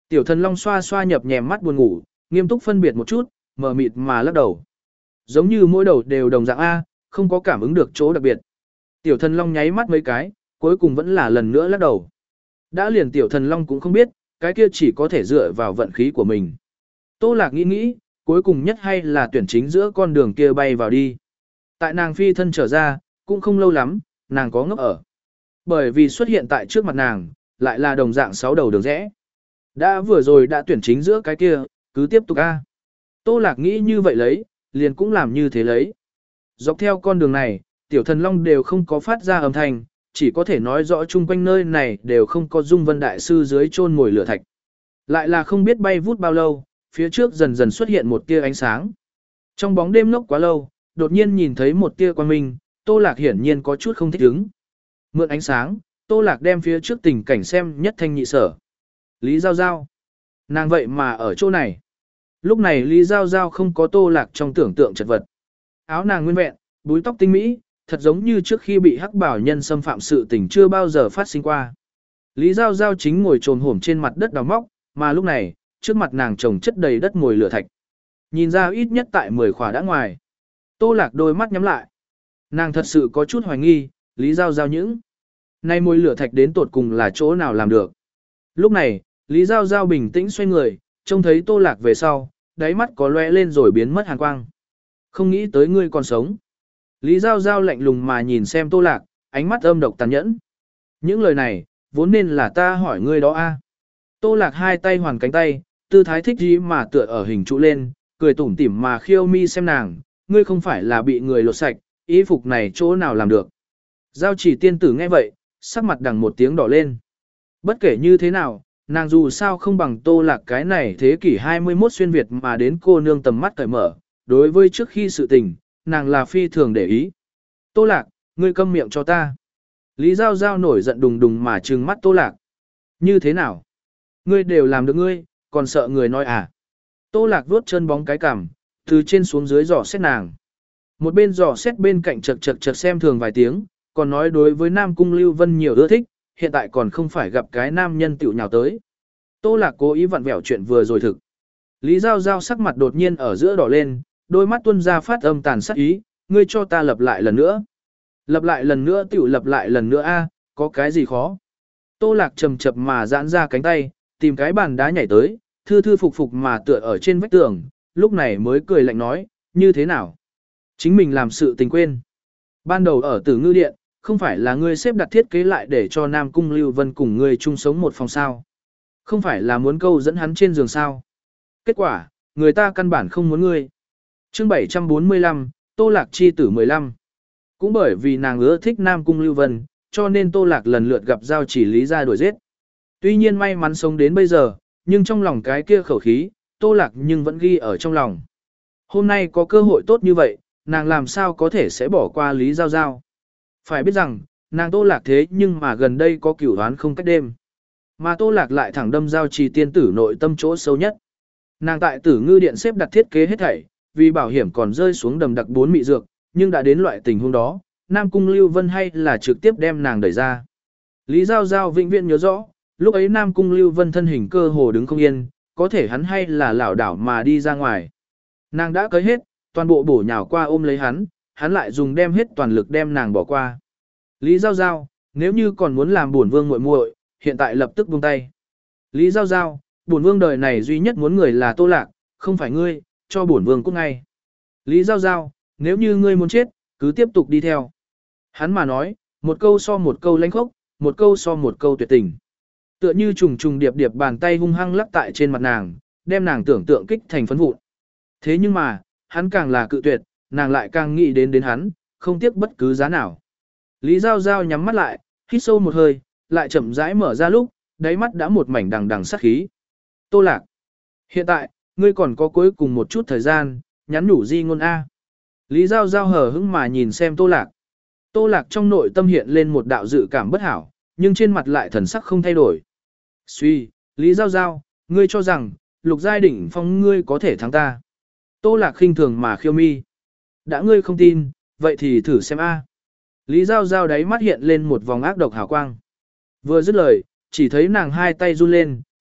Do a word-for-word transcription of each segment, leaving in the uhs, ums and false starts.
Tiểu thần long xoa xoa nhập nhèm mắt buồn ngủ, nghiêm túc phân biệt một chút, mờ mịt mà lắc đầu. Giống như mỗi đầu đều đồng dạng A, không có cảm ứng được chỗ đặc biệt. Tiểu thần long nháy mắt mấy cái, cuối cùng vẫn là lần nữa lắc đầu. Đã liền tiểu thần long cũng không biết, cái kia chỉ có thể dựa vào vận khí của mình. Tô Lạc nghĩ nghĩ, cuối cùng nhất hay là tuyển chính giữa con đường kia bay vào đi. Tại nàng phi thân trở ra, cũng không lâu lắm, nàng có ngốc ở. Bởi vì xuất hiện tại trước mặt nàng, lại là đồng dạng sáu đầu đường rẽ. Đã vừa rồi đã tuyển chính giữa cái kia, cứ tiếp tục A. Tô Lạc nghĩ như vậy lấy, liền cũng làm như thế lấy. Dọc theo con đường này, tiểu thần long đều không có phát ra âm thanh, chỉ có thể nói rõ chung quanh nơi này đều không có Dung Vân Đại Sư dưới chôn ngồi lửa thạch. Lại là không biết bay vút bao lâu, phía trước dần dần xuất hiện một tia ánh sáng. Trong bóng đêm ngốc quá lâu, đột nhiên nhìn thấy một tia quang minh, Tô Lạc hiển nhiên có chút không thích ứng. Mượn ánh sáng, Tô Lạc đem phía trước tình cảnh xem nhất thanh nhị sở. Lý Giao Giao. Nàng vậy mà ở chỗ này. Lúc này Lý Giao Giao không có Tô Lạc trong tưởng tượng chật vật. Áo nàng nguyên vẹn, búi tóc tinh mỹ, thật giống như trước khi bị hắc bảo nhân xâm phạm sự tình chưa bao giờ phát sinh qua. Lý Giao Giao chính ngồi trồm hổm trên mặt đất đào móc, mà lúc này, trước mặt nàng trồng chất đầy đất mồi lửa thạch. Nhìn ra ít nhất tại mười khỏa đã ngoài. Tô Lạc đôi mắt nhắm lại. Nàng thật sự có chút hoài nghi, Lý Giao Giao những. Nay mồi lửa thạch đến tột cùng là chỗ nào làm được. Lúc này, Lý Giao Giao bình tĩnh xoay người, trông thấy Tô Lạc về sau, đáy mắt có lóe lên rồi biến mất hàn quang. Không nghĩ tới ngươi còn sống. Lý Giao Giao lạnh lùng mà nhìn xem Tô Lạc, ánh mắt âm độc tàn nhẫn. Những lời này, vốn nên là ta hỏi ngươi đó a. Tô Lạc hai tay hoàn cánh tay, tư thái thích gì mà tựa ở hình trụ lên, cười tủm tỉm mà khiêu mi xem nàng, ngươi không phải là bị người lột sạch, y phục này chỗ nào làm được. Giao chỉ tiên tử nghe vậy, sắc mặt đằng một tiếng đỏ lên. Bất kể như thế nào, nàng dù sao không bằng Tô Lạc cái này thế kỷ hai mươi mốt xuyên Việt mà đến cô nương tầm mắt cởi mở, đối với trước khi sự tình, nàng là phi thường để ý. Tô Lạc, ngươi câm miệng cho ta. Lý Giao Giao nổi giận đùng đùng mà trừng mắt Tô Lạc. Như thế nào? Ngươi đều làm được ngươi, còn sợ người nói à? Tô Lạc vuốt chân bóng cái cằm, từ trên xuống dưới dò xét nàng. Một bên dò xét bên cạnh chật chật chật xem thường vài tiếng, còn nói đối với Nam Cung Lưu Vân nhiều ưa thích, hiện tại còn không phải gặp cái nam nhân tiểu nhào tới. Tô Lạc cố ý vặn vẹo chuyện vừa rồi thực. Lý Giao Giao sắc mặt đột nhiên ở giữa đỏ lên, đôi mắt tuôn ra phát âm tàn sát ý, ngươi cho ta lập lại lần nữa. Lập lại lần nữa tiểu lập lại lần nữa a, có cái gì khó. Tô Lạc chầm chập mà giãn ra cánh tay, tìm cái bàn đá nhảy tới, thư thư phục phục mà tựa ở trên vách tường, lúc này mới cười lạnh nói, như thế nào? Chính mình làm sự tình quên. Ban đầu ở Tử Ngư Điện, không phải là ngươi xếp đặt thiết kế lại để cho Nam Cung Lưu Vân cùng ngươi chung sống một phòng sao. Không phải là muốn câu dẫn hắn trên giường sao. Kết quả, người ta căn bản không muốn ngươi. Chương bảy trăm bốn mươi lăm, Tô Lạc chi tử mười lăm. Cũng bởi vì nàng ưa thích Nam Cung Lưu Vân, cho nên Tô Lạc lần lượt gặp Giao Chỉ Lý ra đuổi giết. Tuy nhiên may mắn sống đến bây giờ, nhưng trong lòng cái kia khẩu khí, Tô Lạc nhưng vẫn ghi ở trong lòng. Hôm nay có cơ hội tốt như vậy, nàng làm sao có thể sẽ bỏ qua Lý Giao Giao. Phải biết rằng, nàng Tô Lạc thế nhưng mà gần đây có cửu đoán không cách đêm. Mà Tô Lạc lại thẳng đâm Giao Trì tiên tử nội tâm chỗ sâu nhất. Nàng tại Tử Ngư Điện xếp đặt thiết kế hết thảy, vì bảo hiểm còn rơi xuống đầm đặc bốn mị dược, nhưng đã đến loại tình huống đó, Nam Cung Lưu Vân hay là trực tiếp đem nàng đẩy ra. Lý Giao Giao vĩnh viễn nhớ rõ, lúc ấy Nam Cung Lưu Vân thân hình cơ hồ đứng không yên, có thể hắn hay là lảo đảo mà đi ra ngoài. Nàng đã cưới hết, toàn bộ bổ nhào qua ôm lấy hắn, hắn lại dùng đem hết toàn lực đem nàng bỏ qua. Lý Giao Giao, nếu như còn muốn làm bổn vương muội muội, hiện tại lập tức buông tay. Lý Giao Giao, bổn vương đời này duy nhất muốn người là Tô Lạc, không phải ngươi, cho bổn vương cút ngay. Lý Giao Giao, nếu như ngươi muốn chết, cứ tiếp tục đi theo. Hắn mà nói, một câu so một câu lãnh khốc, một câu so một câu tuyệt tình. Tựa như trùng trùng điệp điệp bàn tay hung hăng lắc tại trên mặt nàng, đem nàng tưởng tượng kích thành phấn vụn. Thế nhưng mà, hắn càng là cự tuyệt, nàng lại càng nghĩ đến đến hắn, không tiếc bất cứ giá nào. Lý Giao Giao nhắm mắt lại, hít sâu một hơi, lại chậm rãi mở ra lúc, đáy mắt đã một mảnh đằng đằng sát khí. Tô Lạc, hiện tại, ngươi còn có cuối cùng một chút thời gian, nhắn nhủ di ngôn A. Lý Giao Giao hờ hững mà nhìn xem Tô Lạc. Tô Lạc trong nội tâm hiện lên một đạo dự cảm bất hảo, nhưng trên mặt lại thần sắc không thay đổi. Suy, Lý Giao Giao, ngươi cho rằng, lục giai đỉnh phong ngươi có thể thắng ta. Tô Lạc khinh thường mà khiêu mi. Đã ngươi không tin, vậy thì thử xem A. Lý Giao Giao đáy mắt hiện lên một vòng ác độc hào quang. Vừa dứt lời, chỉ thấy nàng hai tay run lên,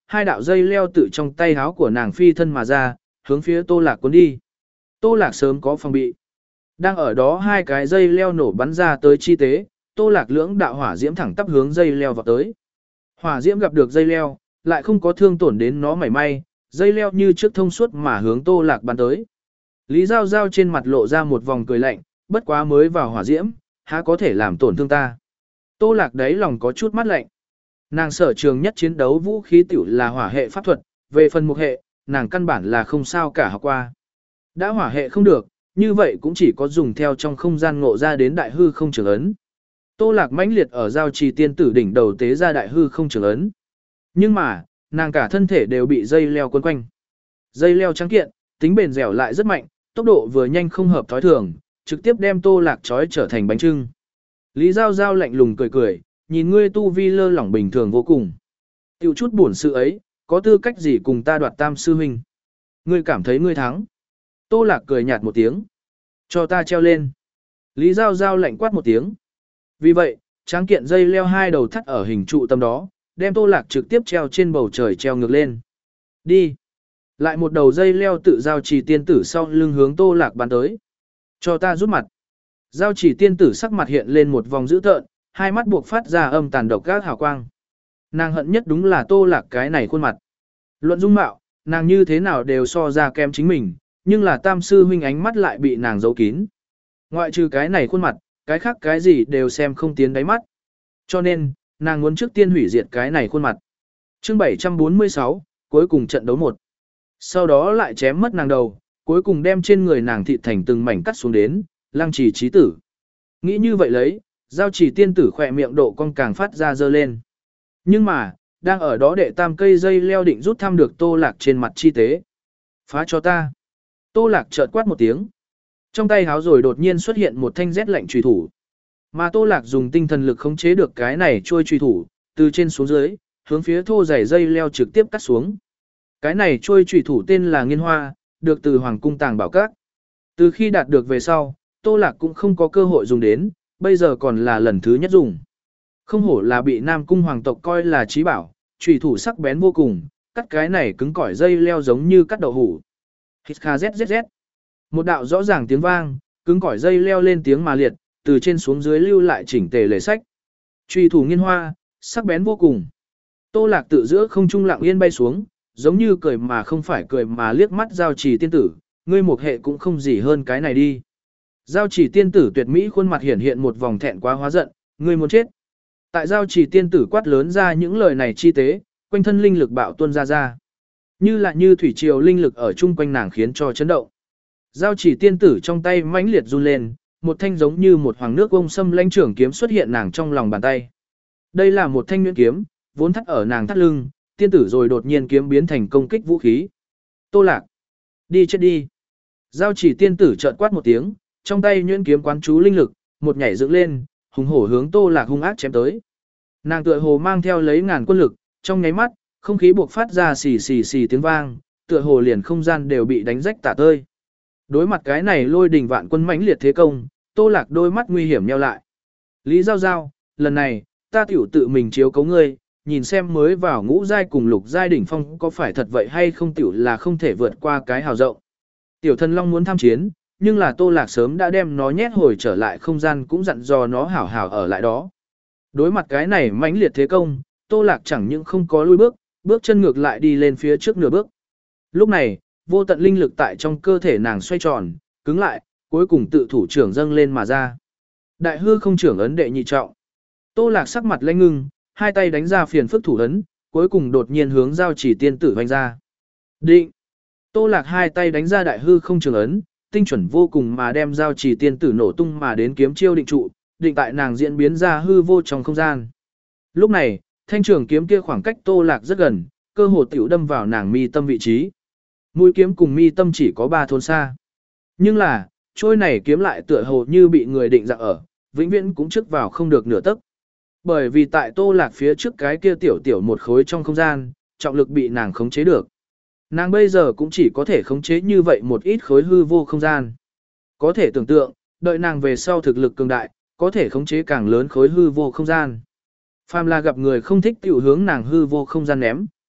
hai đạo dây leo tự trong tay háo của nàng phi thân mà ra, hướng phía Tô Lạc cuốn đi. Tô Lạc sớm có phòng bị. Đang ở đó hai cái dây leo nổ bắn ra tới chi tế, Tô Lạc lưỡng đạo hỏa diễm thẳng tắp hướng dây leo vào tới. Hỏa diễm gặp được dây leo, lại không có thương tổn đến nó mảy may, dây leo như trước thông suốt mà hướng Tô Lạc bắn tới. Lý Giao Giao trên mặt lộ ra một vòng cười lạnh, bất quá mới vào hỏa diễm, há có thể làm tổn thương ta. Tô Lạc đấy lòng có chút mắt lạnh. Nàng sở trường nhất chiến đấu vũ khí tiểu là hỏa hệ pháp thuật, về phần mục hệ, nàng căn bản là không sao cả học qua. Đã hỏa hệ không được, như vậy cũng chỉ có dùng theo trong không gian ngộ ra đến đại hư không trường ấn. Tô Lạc mãnh liệt ở giao trì tiên tử đỉnh đầu tế ra đại hư không trường ấn. Nhưng mà, nàng cả thân thể đều bị dây leo quấn quanh. Dây leo trắng kiện, tính bền dẻo lại rất mạnh, tốc độ vừa nhanh không hợp thói thường, trực tiếp đem Tô Lạc trói trở thành bánh trưng. Lý Giao Giao lạnh lùng cười cười, nhìn ngươi tu vi lơ lỏng bình thường vô cùng. Tiểu chút buồn sự ấy, có tư cách gì cùng ta đoạt tam sư huynh. Ngươi cảm thấy ngươi thắng. Tô Lạc cười nhạt một tiếng. Cho ta treo lên. Lý Giao Giao lạnh quát một tiếng. Vì vậy, tráng kiện dây leo hai đầu thắt ở hình trụ tâm đó, đem Tô Lạc trực tiếp treo trên bầu trời treo ngược lên. Đi. Lại một đầu dây leo tự giao trì tiên tử sau lưng hướng Tô Lạc bắn tới. Cho ta rút mặt. Giao trì tiên tử sắc mặt hiện lên một vòng dữ tợn, hai mắt buộc phát ra âm tàn độc gác hào quang. Nàng hận nhất đúng là Tô Lạc cái này khuôn mặt. Luận dung mạo, nàng như thế nào đều so ra kém chính mình, nhưng là tam sư huynh ánh mắt lại bị nàng giấu kín. Ngoại trừ cái này khuôn mặt, cái khác cái gì đều xem không tiến đáy mắt. Cho nên, nàng muốn trước tiên hủy diệt cái này khuôn mặt. Chương bảy trăm bốn mươi sáu, cuối cùng trận đấu một. Sau đó lại chém mất nàng đầu, cuối cùng đem trên người nàng thịt thành từng mảnh cắt xuống đến, lăng trì trí tử. Nghĩ như vậy lấy, giao trì tiên tử khỏe miệng độ cong càng phát ra dơ lên. Nhưng mà, đang ở đó đệ tam cây dây leo định rút thăm được Tô Lạc trên mặt chi tế. Phá cho ta. Tô Lạc chợt quát một tiếng. Trong tay háo rồi đột nhiên xuất hiện một thanh rét lạnh chùy thủ. Mà Tô Lạc dùng tinh thần lực khống chế được cái này trôi chùy thủ, từ trên xuống dưới, hướng phía thô dày dây leo trực tiếp cắt xuống. Cái này trôi chùy thủ tên là Nghiên Hoa, được từ Hoàng cung Tàng Bảo Các. Từ khi đạt được về sau, Tô Lạc cũng không có cơ hội dùng đến, bây giờ còn là lần thứ nhất dùng. Không hổ là bị Nam cung hoàng tộc coi là trí bảo, chùy thủ sắc bén vô cùng, cắt cái này cứng cỏi dây leo giống như cắt đậu hủ. Hít kha zzz. Một đạo rõ ràng tiếng vang, cứng cỏi dây leo lên tiếng mà liệt, từ trên xuống dưới lưu lại chỉnh tề lề sách. Chùy thủ Nghiên Hoa, sắc bén vô cùng. Tô Lạc tự giữa không trung lặng yên bay xuống, giống như cười mà không phải cười mà liếc mắt giao trì tiên tử, ngươi một hệ cũng không gì hơn cái này đi. Giao trì tiên tử tuyệt mỹ khuôn mặt hiển hiện một vòng thẹn quá hóa giận, ngươi muốn chết. Tại giao trì tiên tử quát lớn ra những lời này chi tế, quanh thân linh lực bạo tuôn ra ra. Như là như thủy triều linh lực ở chung quanh nàng khiến cho chấn động. Giao trì tiên tử trong tay mãnh liệt run lên, một thanh giống như một hoàng nước ông xâm lãnh trưởng kiếm xuất hiện nàng trong lòng bàn tay. Đây là một thanh nhuyễn kiếm, vốn thắt ở nàng thắt lưng, tiên tử rồi đột nhiên kiếm biến thành công kích vũ khí. Tô Lạc, đi chết đi. Giao trì tiên tử chợt quát một tiếng, trong tay nhuyễn kiếm quán chú linh lực, một nhảy dựng lên, hùng hổ hướng Tô Lạc hung ác chém tới. Nàng tựa hồ mang theo lấy ngàn quân lực, trong nháy mắt, không khí buộc phát ra xì xì xì tiếng vang, tựa hồ liền không gian đều bị đánh rách tả tơi. Đối mặt cái này lôi đình vạn quân mãnh liệt thế công, Tô Lạc đôi mắt nguy hiểm nheo lại. Lý Giao Giao, lần này, ta tiểu tự mình chiếu cấu ngươi, nhìn xem mới vào ngũ giai cùng lục giai đỉnh phong có phải thật vậy hay không tiểu là không thể vượt qua cái hào rộng. Tiểu Thần Long muốn tham chiến, nhưng là Tô Lạc sớm đã đem nó nhét hồi trở lại không gian cũng dặn dò nó hảo hảo ở lại đó. Đối mặt cái này mãnh liệt thế công, Tô Lạc chẳng những không có lui bước, bước chân ngược lại đi lên phía trước nửa bước. Lúc này, vô tận linh lực tại trong cơ thể nàng xoay tròn, cứng lại, cuối cùng tự thủ trưởng dâng lên mà ra. Đại hư không trưởng ấn đệ nhị trọng. Tô Lạc sắc mặt lanh ngưng, hai tay đánh ra phiền phức thủ ấn, cuối cùng đột nhiên hướng giao chỉ tiên tử hoành ra. Định. Tô Lạc hai tay đánh ra đại hư không trường ấn, tinh chuẩn vô cùng mà đem giao chỉ tiên tử nổ tung mà đến kiếm chiêu định trụ, định tại nàng diễn biến ra hư vô trong không gian. Lúc này, thanh trường kiếm kia khoảng cách Tô Lạc rất gần, cơ hồ tiểu đâm vào nàng mi tâm vị trí. Mũi kiếm cùng mi tâm chỉ có ba thôn xa. Nhưng là, trôi này kiếm lại tựa hồ như bị người định dạng ở, vĩnh viễn cũng trước vào không được nửa tấc. Bởi vì tại Tô Lạc phía trước cái kia tiểu tiểu một khối trong không gian, trọng lực bị nàng khống chế được. Nàng bây giờ cũng chỉ có thể khống chế như vậy một ít khối hư vô không gian. Có thể tưởng tượng, đợi nàng về sau thực lực cường đại, có thể khống chế càng lớn khối hư vô không gian. Phàm là gặp người không thích tiểu hướng nàng hư vô không gian ném,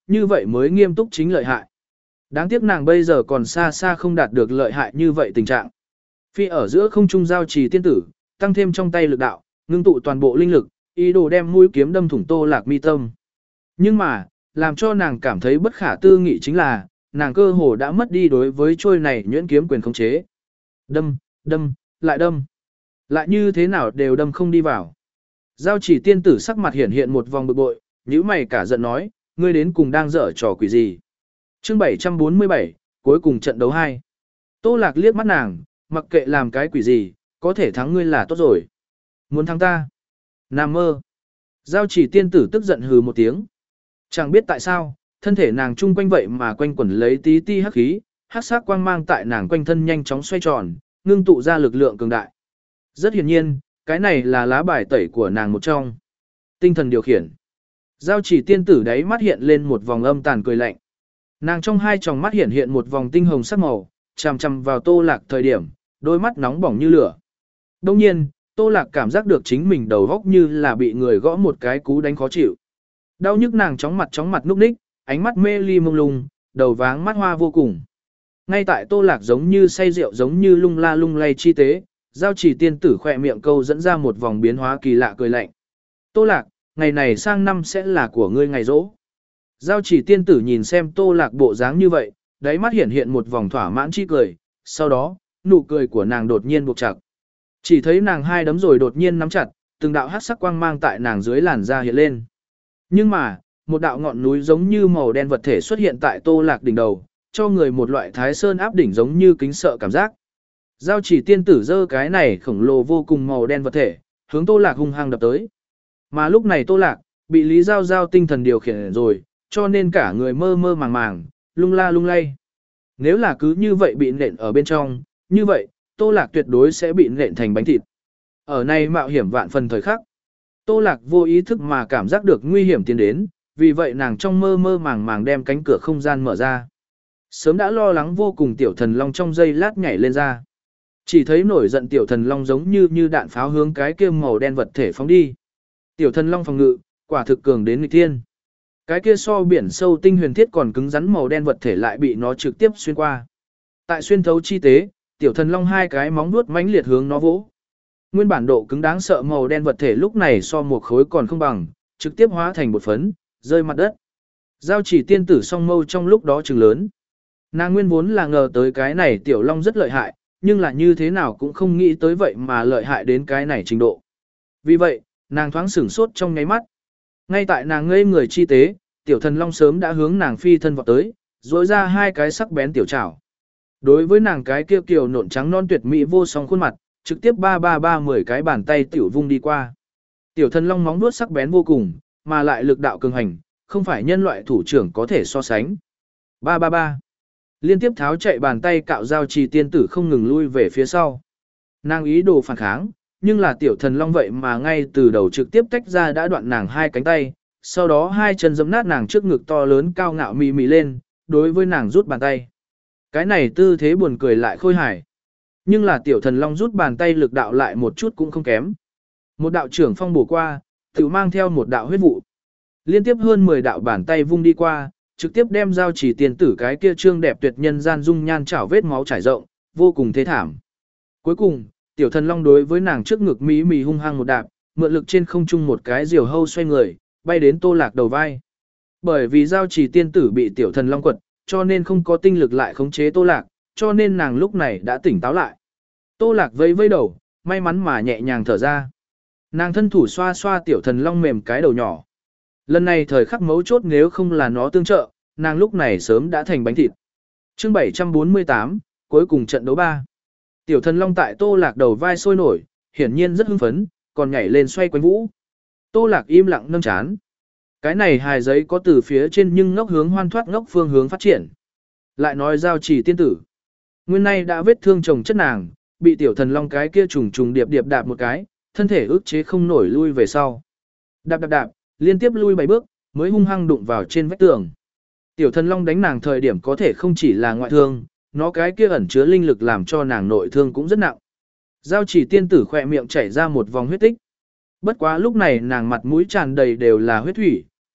như vậy mới nghiêm túc chính lợi hại. Đáng tiếc nàng bây giờ còn xa xa không đạt được lợi hại như vậy tình trạng. Phi ở giữa không trung giao trì tiên tử, tăng thêm trong tay lực đạo, ngưng tụ toàn bộ linh lực, ý đồ đem mũi kiếm đâm thủng Tô Lạc mi tâm. Nhưng mà, làm cho nàng cảm thấy bất khả tư nghị chính là, nàng cơ hồ đã mất đi đối với trôi này nhuyễn kiếm quyền khống chế. Đâm, đâm, lại đâm. Lại như thế nào đều đâm không đi vào. Giao chỉ tiên tử sắc mặt hiển hiện một vòng bực bội, nhíu mày cả giận nói, ngươi đến cùng đang dở trò quỷ gì. Chương bảy trăm bốn mươi bảy, cuối cùng trận đấu hai. Tô Lạc liếc mắt nàng, mặc kệ làm cái quỷ gì, có thể thắng ngươi là tốt rồi. Muốn thắng ta? Nằm mơ. Giao chỉ tiên tử tức giận hừ một tiếng. Chẳng biết tại sao, thân thể nàng chung quanh vậy mà quanh quẩn lấy tí ti hắc khí, hắc sắc quang mang tại nàng quanh thân nhanh chóng xoay tròn, ngưng tụ ra lực lượng cường đại. Rất hiển nhiên, cái này là lá bài tẩy của nàng một trong. Tinh thần điều khiển. Giao chỉ tiên tử đáy mắt hiện lên một vòng âm tàn cười lạnh. Nàng trong hai tròng mắt hiện hiện một vòng tinh hồng sắc màu, chằm chằm vào Tô Lạc thời điểm, đôi mắt nóng bỏng như lửa. Đông nhiên, Tô Lạc cảm giác được chính mình đầu góc như là bị người gõ một cái cú đánh khó chịu. Đau nhức nàng chóng mặt chóng mặt núp ních, ánh mắt mê ly mông lung, đầu váng mắt hoa vô cùng. Ngay tại Tô Lạc giống như say rượu giống như lung la lung lay chi tế, giao chỉ tiên tử khỏe miệng câu dẫn ra một vòng biến hóa kỳ lạ cười lạnh. Tô Lạc, ngày này sang năm sẽ là của ngươi ngày rỗ. Giao chỉ tiên tử nhìn xem Tô Lạc bộ dáng như vậy, đáy mắt hiện hiện một vòng thỏa mãn chi cười, sau đó, nụ cười của nàng đột nhiên buộc chặt. Chỉ thấy nàng hai đấm rồi đột nhiên nắm chặt, từng đạo hắc sắc quang mang tại nàng dưới làn da hiện lên. Nhưng mà, một đạo ngọn núi giống như màu đen vật thể xuất hiện tại Tô Lạc đỉnh đầu, cho người một loại thái sơn áp đỉnh giống như kính sợ cảm giác. Giao chỉ tiên tử giơ cái này khổng lồ vô cùng màu đen vật thể, hướng Tô Lạc hung hăng đập tới. Mà lúc này Tô Lạc, bị Lý Giao Giao tinh thần điều khiển rồi, cho nên cả người mơ mơ màng màng, lung la lung lay. Nếu là cứ như vậy bị nện ở bên trong, như vậy, Tô Lạc tuyệt đối sẽ bị nện thành bánh thịt. Ở này mạo hiểm vạn phần thời khắc. Tô Lạc vô ý thức mà cảm giác được nguy hiểm tiến đến, vì vậy nàng trong mơ mơ màng màng đem cánh cửa không gian mở ra. Sớm đã lo lắng vô cùng tiểu thần long trong giây lát nhảy lên ra. Chỉ thấy nổi giận tiểu thần long giống như như đạn pháo hướng cái kia màu đen vật thể phóng đi. Tiểu thần long phòng ngự, quả thực cường đến nghịch thiên. Cái kia so biển sâu tinh huyền thiết còn cứng rắn màu đen vật thể lại bị nó trực tiếp xuyên qua. Tại xuyên thấu chi tế, tiểu thần long hai cái móng vuốt mãnh liệt hướng nó vỗ. Nguyên bản độ cứng đáng sợ màu đen vật thể lúc này so một khối còn không bằng, trực tiếp hóa thành bột phấn, rơi mặt đất. Giao chỉ tiên tử song mâu trong lúc đó trừng lớn. Nàng nguyên vốn là ngờ tới cái này tiểu long rất lợi hại, nhưng là như thế nào cũng không nghĩ tới vậy mà lợi hại đến cái này trình độ. Vì vậy, nàng thoáng sửng sốt trong nháy mắt. Ngay tại nàng ngây người chi tế, tiểu thần long sớm đã hướng nàng phi thân vọt tới, rỗi ra hai cái sắc bén tiểu chảo. Đối với nàng cái kia kiều nộn trắng non tuyệt mỹ vô song khuôn mặt, trực tiếp ba ba ba mười cái bàn tay tiểu vung đi qua. Tiểu thần long móng vuốt sắc bén vô cùng, mà lại lực đạo cường hành, không phải nhân loại thủ trưởng có thể so sánh. Ba ba ba. Liên tiếp tháo chạy bàn tay cạo giao trì tiên tử không ngừng lui về phía sau. Nàng ý đồ phản kháng, nhưng là tiểu thần long vậy mà ngay từ đầu trực tiếp tách ra đã đoạn nàng hai cánh tay, sau đó hai chân giẫm nát nàng trước ngực to lớn cao ngạo mị mị lên, đối với nàng rút bàn tay. Cái này tư thế buồn cười lại khôi hài. Nhưng là tiểu thần long rút bàn tay lực đạo lại một chút cũng không kém. Một đạo trưởng phong bổ qua, tự mang theo một đạo huyết vụ. Liên tiếp hơn mười đạo bàn tay vung đi qua, trực tiếp đem giao chỉ tiền tử cái kia trương đẹp tuyệt nhân gian dung nhan chảo vết máu trải rộng, vô cùng thế thảm. Cuối cùng, tiểu thần long đối với nàng trước ngực mí mì hung hăng một đạp, mượn lực trên không trung một cái diều hâu xoay người, bay đến Tô Lạc đầu vai. Bởi vì giao chỉ tiên tử bị tiểu thần long quật, cho nên không có tinh lực lại khống chế Tô Lạc, cho nên nàng lúc này đã tỉnh táo lại. Tô Lạc vẫy vẫy đầu, may mắn mà nhẹ nhàng thở ra. Nàng thân thủ xoa xoa tiểu thần long mềm cái đầu nhỏ. Lần này thời khắc mấu chốt nếu không là nó tương trợ, nàng lúc này sớm đã thành bánh thịt. Chương bảy trăm bốn mươi tám, cuối cùng trận đấu ba. Tiểu thần long tại Tô Lạc đầu vai sôi nổi, hiển nhiên rất hưng phấn, còn nhảy lên xoay quanh vũ. Tô Lạc im lặng nâng chán. Cái này hài giấy có từ phía trên nhưng ngốc hướng hoan thoát ngốc phương hướng phát triển. Lại nói giao chỉ tiên tử. Nguyên nay đã vết thương chồng chất nàng, bị tiểu thần long cái kia trùng trùng điệp điệp đạp một cái, thân thể ức chế không nổi lui về sau. Đạp đạp đạp, liên tiếp lui bảy bước, mới hung hăng đụng vào trên vách tường. Tiểu thần long đánh nàng thời điểm có thể không chỉ là ngoại thương, nó cái kia ẩn chứa linh lực làm cho nàng nội thương cũng rất nặng. Giao chỉ tiên tử khỏe miệng chảy ra một vòng huyết tích. Bất quá lúc này nàng mặt mũi tràn đầy đều là huyết thủy,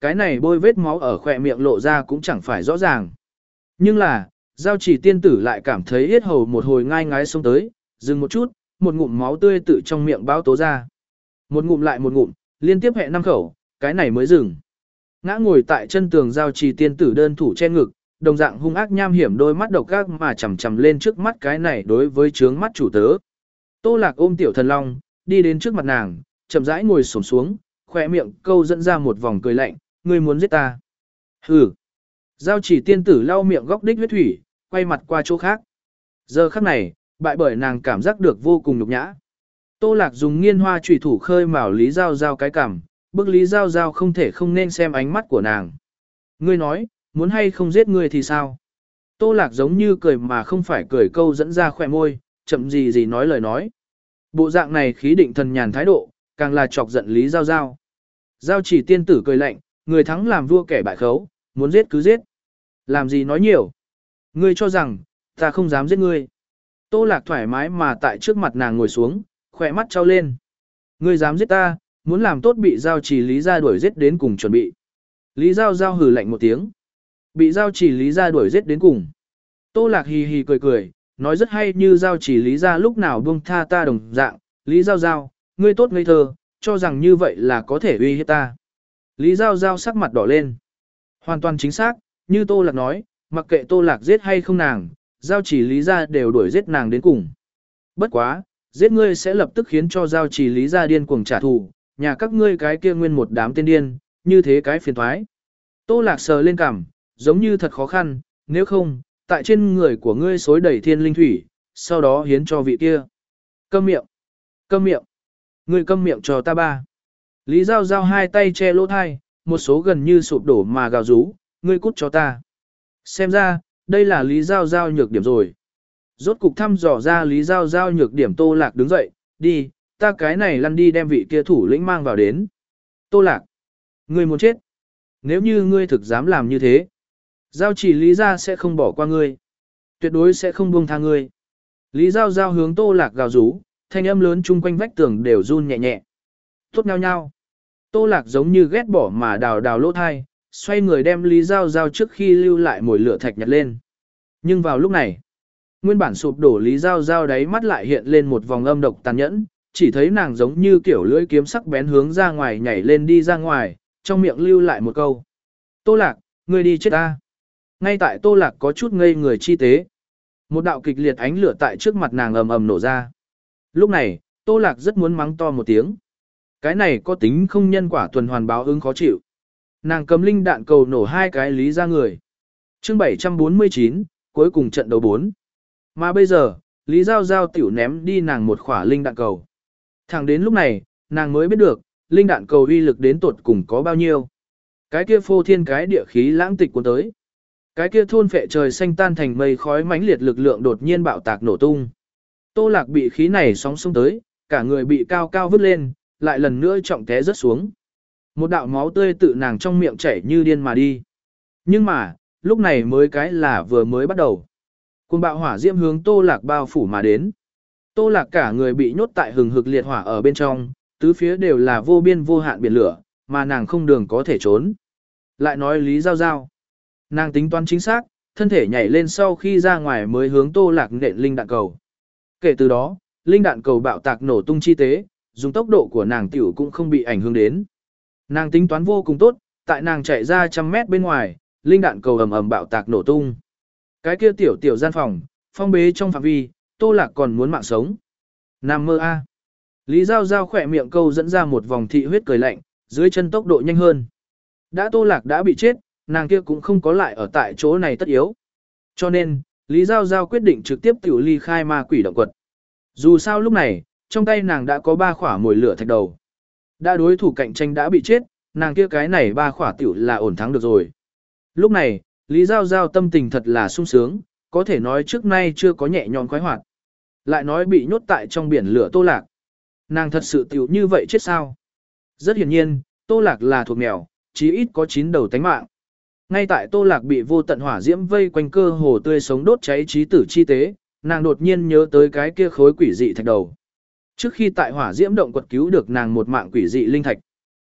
cái này bôi vết máu ở khỏe miệng lộ ra cũng chẳng phải rõ ràng. Nhưng là, giao chỉ tiên tử lại cảm thấy yết hầu một hồi ngai ngái xông tới, dừng một chút, một ngụm máu tươi tự trong miệng bao tố ra. Một ngụm lại một ngụm, liên tiếp hẹ năm khẩu, cái này mới dừng. Ngã ngồi tại chân tường giao trì tiên tử đơn thủ che ngực, đồng dạng hung ác nham hiểm đôi mắt độc ác mà chằm chằm lên trước mắt cái này đối với trướng mắt chủ tớ. Tô Lạc ôm Tiểu Thần Long, đi đến trước mặt nàng, chậm rãi ngồi xổm xuống, khóe miệng câu dẫn ra một vòng cười lạnh, ngươi muốn giết ta? Hừ. Giao chỉ tiên tử lau miệng góc đích huyết thủy, quay mặt qua chỗ khác. Giờ khắc này, bại bởi nàng cảm giác được vô cùng nhục nhã. Tô Lạc dùng nghiên hoa chủy thủ khơi mào Lý Giao Giao cái cằm, bức Lý Giao Giao không thể không nên xem ánh mắt của nàng. Ngươi nói, muốn hay không giết ngươi thì sao? Tô Lạc giống như cười mà không phải cười câu dẫn ra khỏe môi, chậm gì gì nói lời nói. Bộ dạng này khí định thần nhàn thái độ, càng là chọc giận Lý Giao Giao. Giao chỉ tiên tử cười lạnh, người thắng làm vua kẻ bại khấu, muốn giết cứ giết. Làm gì nói nhiều? Ngươi cho rằng, ta không dám giết ngươi. Tô Lạc thoải mái mà tại trước mặt nàng ngồi xuống, khỏe mắt trao lên. Ngươi dám giết ta, muốn làm tốt bị giao chỉ Lý ra đuổi giết đến cùng chuẩn bị. Lý Giao Giao hừ lạnh một tiếng. Bị giao chỉ Lý ra đuổi giết đến cùng. Tô Lạc hì hì cười cười, nói rất hay như giao chỉ Lý ra lúc nào buông tha ta đồng dạng. Lý Giao Giao, ngươi tốt ngây thơ, cho rằng như vậy là có thể uy hiếp ta. Lý Giao Giao sắc mặt đỏ lên. Hoàn toàn chính xác, như Tô Lạc nói, mặc kệ Tô Lạc giết hay không nàng, giao chỉ Lý ra đều đuổi giết nàng đến cùng. Bất quá, giết ngươi sẽ lập tức khiến cho giao chỉ Lý ra điên cuồng trả thù, nhà các ngươi cái kia nguyên một đám tên điên, như thế cái phiền thoái. Tô Lạc sờ lên cằm, giống như thật khó khăn, nếu không, tại trên người của ngươi xối đầy thiên linh thủy, sau đó hiến cho vị kia. Câm miệng, câm miệng, ngươi câm miệng cho ta ba. Lý Giao Giao hai tay che lỗ thai, một số gần như sụp đổ mà gào rú, ngươi cút cho ta. Xem ra, đây là Lý Giao Giao nhược điểm rồi. Rốt cục thăm dò ra Lý Giao Giao nhược điểm. Tô Lạc đứng dậy, đi, ta cái này lăn đi đem vị kia thủ lĩnh mang vào đến. Tô Lạc, ngươi muốn chết. Nếu như ngươi thực dám làm như thế, giao chỉ Lý ra sẽ không bỏ qua ngươi. Tuyệt đối sẽ không buông tha ngươi. Lý Giao Giao hướng Tô Lạc gào rú, thanh âm lớn chung quanh vách tường đều run nhẹ nhẹ. Tốt nhau nhau. Tô Lạc giống như ghét bỏ mà đào đào lỗ thai, xoay người đem Lý Giao Giao trước khi lưu lại mồi lửa thạch nhặt lên. Nhưng vào lúc này, nguyên bản sụp đổ Lý Giao Giao đáy mắt lại hiện lên một vòng âm độc tàn nhẫn, chỉ thấy nàng giống như kiểu lưỡi kiếm sắc bén hướng ra ngoài nhảy lên đi ra ngoài, trong miệng lưu lại một câu. Tô Lạc, ngươi đi chết ta. Ngay tại Tô Lạc có chút ngây người chi tế. Một đạo kịch liệt ánh lửa tại trước mặt nàng ầm ầm nổ ra. Lúc này, Tô Lạc rất muốn mắng to một tiếng. Cái này có tính không nhân quả tuần hoàn báo ứng khó chịu. Nàng cầm linh đạn cầu nổ hai cái Lý ra người. Chương bảy trăm bốn mươi chín, cuối cùng trận đấu bốn. Mà bây giờ, Lý Giao Giao tiểu ném đi nàng một khỏa linh đạn cầu. Thẳng đến lúc này, nàng mới biết được, linh đạn cầu uy lực đến tột cùng có bao nhiêu. Cái kia phô thiên cái địa khí lãng tịch cuốn tới. Cái kia thôn phệ trời xanh tan thành mây khói mãnh liệt lực lượng đột nhiên bạo tạc nổ tung. Tô Lạc bị khí này sóng xông tới, cả người bị cao cao vứt lên, lại lần nữa trọng té rớt xuống. Một đạo máu tươi tự nàng trong miệng chảy như điên mà đi. Nhưng mà, lúc này mới cái là vừa mới bắt đầu. Cuồng bạo hỏa diễm hướng Tô Lạc bao phủ mà đến. Tô Lạc cả người bị nhốt tại hừng hực liệt hỏa ở bên trong, tứ phía đều là vô biên vô hạn biển lửa, mà nàng không đường có thể trốn. Lại nói Lý Giao Giao. Nàng tính toán chính xác, thân thể nhảy lên sau khi ra ngoài mới hướng Tô Lạc nện linh đạn cầu. Kể từ đó, linh đạn cầu bạo tạc nổ tung chi tế, dùng tốc độ của nàng tiểu cũng không bị ảnh hưởng đến. Nàng tính toán vô cùng tốt, tại nàng chạy ra trăm mét bên ngoài, linh đạn cầu ầm ầm bạo tạc nổ tung. Cái kia tiểu tiểu gian phòng, phong bế trong phạm vi, Tô Lạc còn muốn mạng sống. Nam mơ a. Lý Giao Giao khỏe miệng câu dẫn ra một vòng thị huyết cười lạnh, dưới chân tốc độ nhanh hơn. Đã Tô Lạc đã bị chết, nàng kia cũng không có lại ở tại chỗ này tất yếu. Cho nên, Lý Giao Giao quyết định trực tiếp tiểu ly khai ma quỷ động quật. Dù sao lúc này, trong tay nàng đã có ba khỏa mồi lửa thạch đầu. Đã đối thủ cạnh tranh đã bị chết, nàng kia cái này ba khỏa tiểu là ổn thắng được rồi. Lúc này, Lý Giao Giao tâm tình thật là sung sướng, có thể nói trước nay chưa có nhẹ nhõm khoái hoạt. Lại nói bị nhốt tại trong biển lửa Tô Lạc. Nàng thật sự tiểu như vậy chết sao? Rất hiển nhiên, Tô Lạc là thuộc mèo, chí ít có chín đầu tánh mạng. Ngay tại Tô Lạc bị vô tận hỏa diễm vây quanh cơ hồ tươi sống đốt cháy trí tử chi tế, nàng đột nhiên nhớ tới cái kia khối quỷ dị thạch đầu. Trước khi tại hỏa diễm động quật cứu được nàng một mạng quỷ dị linh thạch.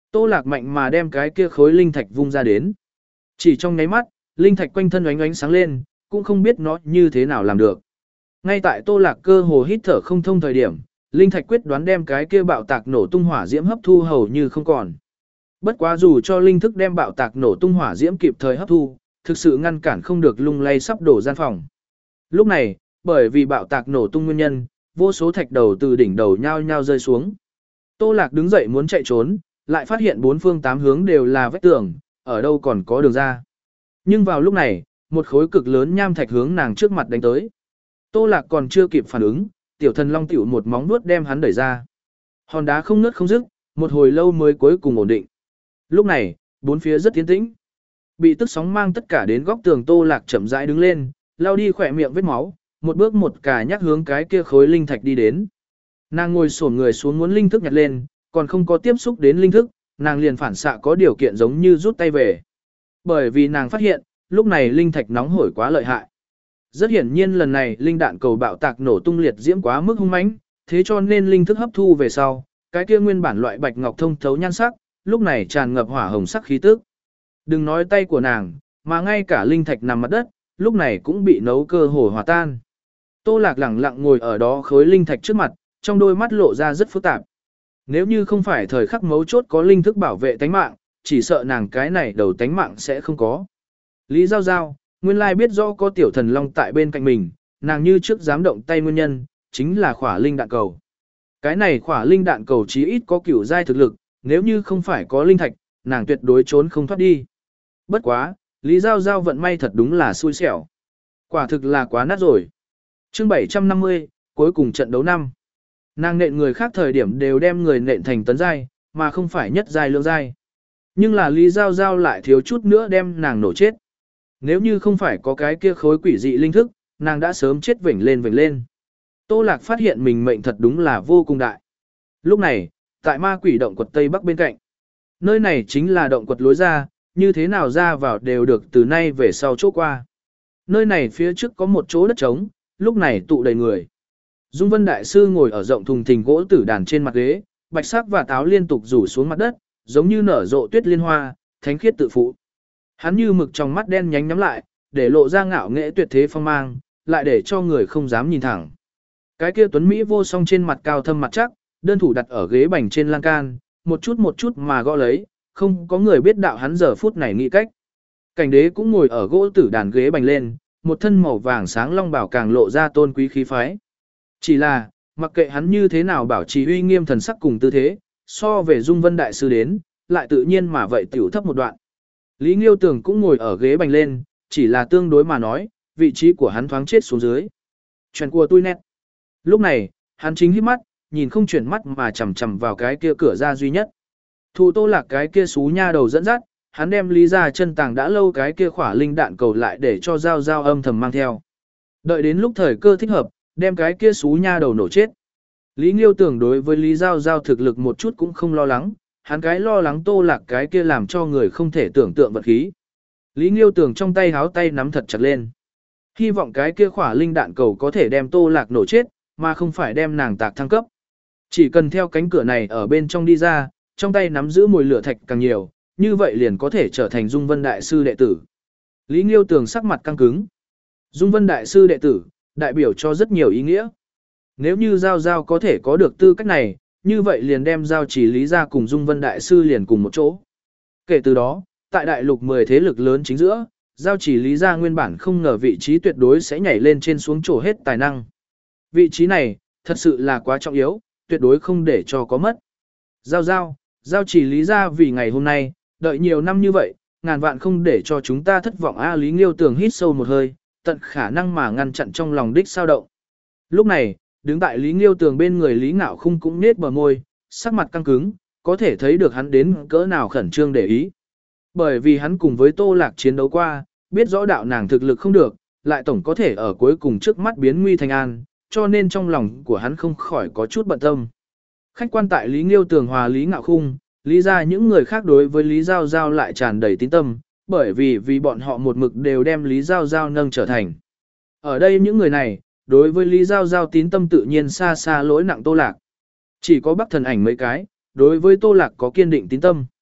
Tô Lạc mạnh mà đem cái kia khối linh thạch vung ra đến. Chỉ trong nháy mắt, linh thạch quanh thân oánh oánh sáng lên, cũng không biết nó như thế nào làm được. Ngay tại Tô Lạc cơ hồ hít thở không thông thời điểm, linh thạch quyết đoán đem cái kia bạo tạc nổ tung hỏa diễm hấp thu hầu như không còn. Bất quá dù cho linh thức đem bạo tạc nổ tung hỏa diễm kịp thời hấp thu, thực sự ngăn cản không được lung lay sắp đổ gian phòng. Lúc này, bởi vì bạo tạc nổ tung nguyên nhân, vô số thạch đầu từ đỉnh đầu nhao nhao rơi xuống. Tô Lạc đứng dậy muốn chạy trốn, lại phát hiện bốn phương tám hướng đều là vách tường, ở đâu còn có đường ra. Nhưng vào lúc này, một khối cực lớn nham thạch hướng nàng trước mặt đánh tới. Tô Lạc còn chưa kịp phản ứng, tiểu thần long tiểu một móng vuốt đem hắn đẩy ra. Hòn đá không nứt không rứt, một hồi lâu mới cuối cùng ổn định. Lúc này, bốn phía rất tiến tĩnh. Bị tức sóng mang tất cả đến góc tường Tô Lạc chậm rãi đứng lên, lau đi khỏe miệng vết máu, một bước một cả nhắc hướng cái kia khối linh thạch đi đến. Nàng ngồi xổm người xuống muốn linh thức nhặt lên, còn không có tiếp xúc đến linh thức, nàng liền phản xạ có điều kiện giống như rút tay về. Bởi vì nàng phát hiện, lúc này linh thạch nóng hổi quá lợi hại. Rất hiển nhiên lần này linh đạn cầu bạo tạc nổ tung liệt diễm quá mức hung mãnh, thế cho nên linh thức hấp thu về sau, cái kia nguyên bản loại bạch ngọc thông thấu nhan sắc, lúc này tràn ngập hỏa hồng sắc khí tức. Đừng nói tay của nàng, mà ngay cả linh thạch nằm mặt đất, lúc này cũng bị nấu cơ hồ hòa tan. Tô Lạc lẳng lặng ngồi ở đó khối linh thạch trước mặt, trong đôi mắt lộ ra rất phức tạp. Nếu như không phải thời khắc mấu chốt có linh thức bảo vệ tánh mạng, chỉ sợ nàng cái này đầu tánh mạng sẽ không có. Lý Giao Giao, nguyên lai biết rõ có tiểu thần long tại bên cạnh mình, nàng như trước dám động tay nguyên nhân, chính là khỏa linh đạn cầu. Cái này khỏa linh đạn cầu chí ít có cửu giai thực lực, nếu như không phải có linh thạch, nàng tuyệt đối trốn không thoát đi. Bất quá, Lý Giao Giao vận may thật đúng là xui xẻo. Quả thực là quá nát rồi. Chương bảy trăm năm mươi, cuối cùng trận đấu năm. Nàng nện người khác thời điểm đều đem người nện thành tấn giai, mà không phải nhất giai lương giai. Nhưng là Lý Giao Giao lại thiếu chút nữa đem nàng nổ chết. Nếu như không phải có cái kia khối quỷ dị linh thức, nàng đã sớm chết vểnh lên vểnh lên. Tô Lạc phát hiện mình mệnh thật đúng là vô cùng đại. Lúc này, tại ma quỷ động quật Tây Bắc bên cạnh. Nơi này chính là động quật lối ra, như thế nào ra vào đều được từ nay về sau chỗ qua. Nơi này phía trước có một chỗ đất trống, lúc này tụ đầy người. Dung Vân Đại Sư ngồi ở rộng thùng thình gỗ tử đàn trên mặt ghế, bạch sắc và táo liên tục rủ xuống mặt đất, giống như nở rộ tuyết liên hoa, thánh khiết tự phụ. Hắn như mực trong mắt đen nhánh nhắm lại, để lộ ra ngạo nghệ tuyệt thế phong mang, lại để cho người không dám nhìn thẳng. Cái kia tuấn Mỹ vô song trên mặt cao thâm mặt chắc, đơn thủ đặt ở ghế bành trên lan can, một chút một chút mà gõ lấy, không có người biết đạo hắn giờ phút này nghĩ cách. Cảnh đế cũng ngồi ở gỗ tử đàn ghế bành lên, một thân màu vàng sáng long bảo càng lộ ra tôn quý khí phái. Chỉ là, mặc kệ hắn như thế nào bảo trì uy nghiêm thần sắc cùng tư thế, so về Dung Vân Đại Sư đến, lại tự nhiên mà vậy tiểu thấp một đoạn. Lý Nghiêu Tường cũng ngồi ở ghế bành lên, chỉ là tương đối mà nói, vị trí của hắn thoáng chết xuống dưới. Chuyện của tôi nét. Lúc này, hắn chính hít mắt, nhìn không chuyển mắt mà chầm chầm vào cái kia cửa ra duy nhất. Thụ Tô Lạc cái kia xú nha đầu dẫn dắt, hắn đem Lý ra chân tàng đã lâu cái kia khỏa linh đạn cầu lại để cho Giao Giao âm thầm mang theo. Đợi đến lúc thời cơ thích hợp, đem cái kia xú nha đầu nổ chết. Lý Nghiêu Tường đối với Lý Giao Giao thực lực một chút cũng không lo lắng, hắn cái lo lắng Tô Lạc cái kia làm cho người không thể tưởng tượng vật khí. Lý Nghiêu Tường trong tay háo tay nắm thật chặt lên. Hy vọng cái kia khỏa linh đạn cầu có thể đem Tô Lạc nổ chết, mà không phải đem nàng tạc thăng cấp. Chỉ cần theo cánh cửa này ở bên trong đi ra, trong tay nắm giữ mùi lửa thạch càng nhiều, như vậy liền có thể trở thành Dung Vân Đại Sư đệ tử. Lý Nghiêu Tường sắc mặt căng cứng. Dung Vân Đại Sư đệ tử, đại biểu cho rất nhiều ý nghĩa. Nếu như Giao Giao có thể có được tư cách này, như vậy liền đem Giao Chỉ Lý ra cùng Dung Vân Đại Sư liền cùng một chỗ. Kể từ đó, tại đại lục mười thế lực lớn chính giữa, Giao Chỉ Lý ra nguyên bản không ngờ vị trí tuyệt đối sẽ nhảy lên trên xuống trổ hết tài năng. Vị trí này, thật sự là quá trọng yếu, tuyệt đối không để cho có mất. Giao Giao, Giao Chỉ Lý ra vì ngày hôm nay, đợi nhiều năm như vậy, ngàn vạn không để cho chúng ta thất vọng. A Lý Nghiêu Tường hít sâu một hơi, tận khả năng mà ngăn chặn trong lòng đích sao động. Lúc này, đứng tại Lý Nghiêu Tường bên người Lý Ngạo Khung cũng nết bờ môi, sắc mặt căng cứng, có thể thấy được hắn đến cỡ nào khẩn trương để ý. Bởi vì hắn cùng với Tô Lạc chiến đấu qua, biết rõ đạo nàng thực lực không được, lại tổng có thể ở cuối cùng trước mắt biến nguy thành an, cho nên trong lòng của hắn không khỏi có chút bận tâm. Khách quan tại Lý Nghiêu Tường hòa Lý Ngạo Khung, lý ra những người khác đối với Lý Giao Giao lại tràn đầy tín tâm, bởi vì vì bọn họ một mực đều đem Lý Giao Giao nâng trở thành. Ở đây những người này, đối với Lý Giao Giao tín tâm tự nhiên xa xa lỗi nặng Tô Lạc. Chỉ có Bắc Thần Ảnh mấy cái, đối với Tô Lạc có kiên định tín tâm.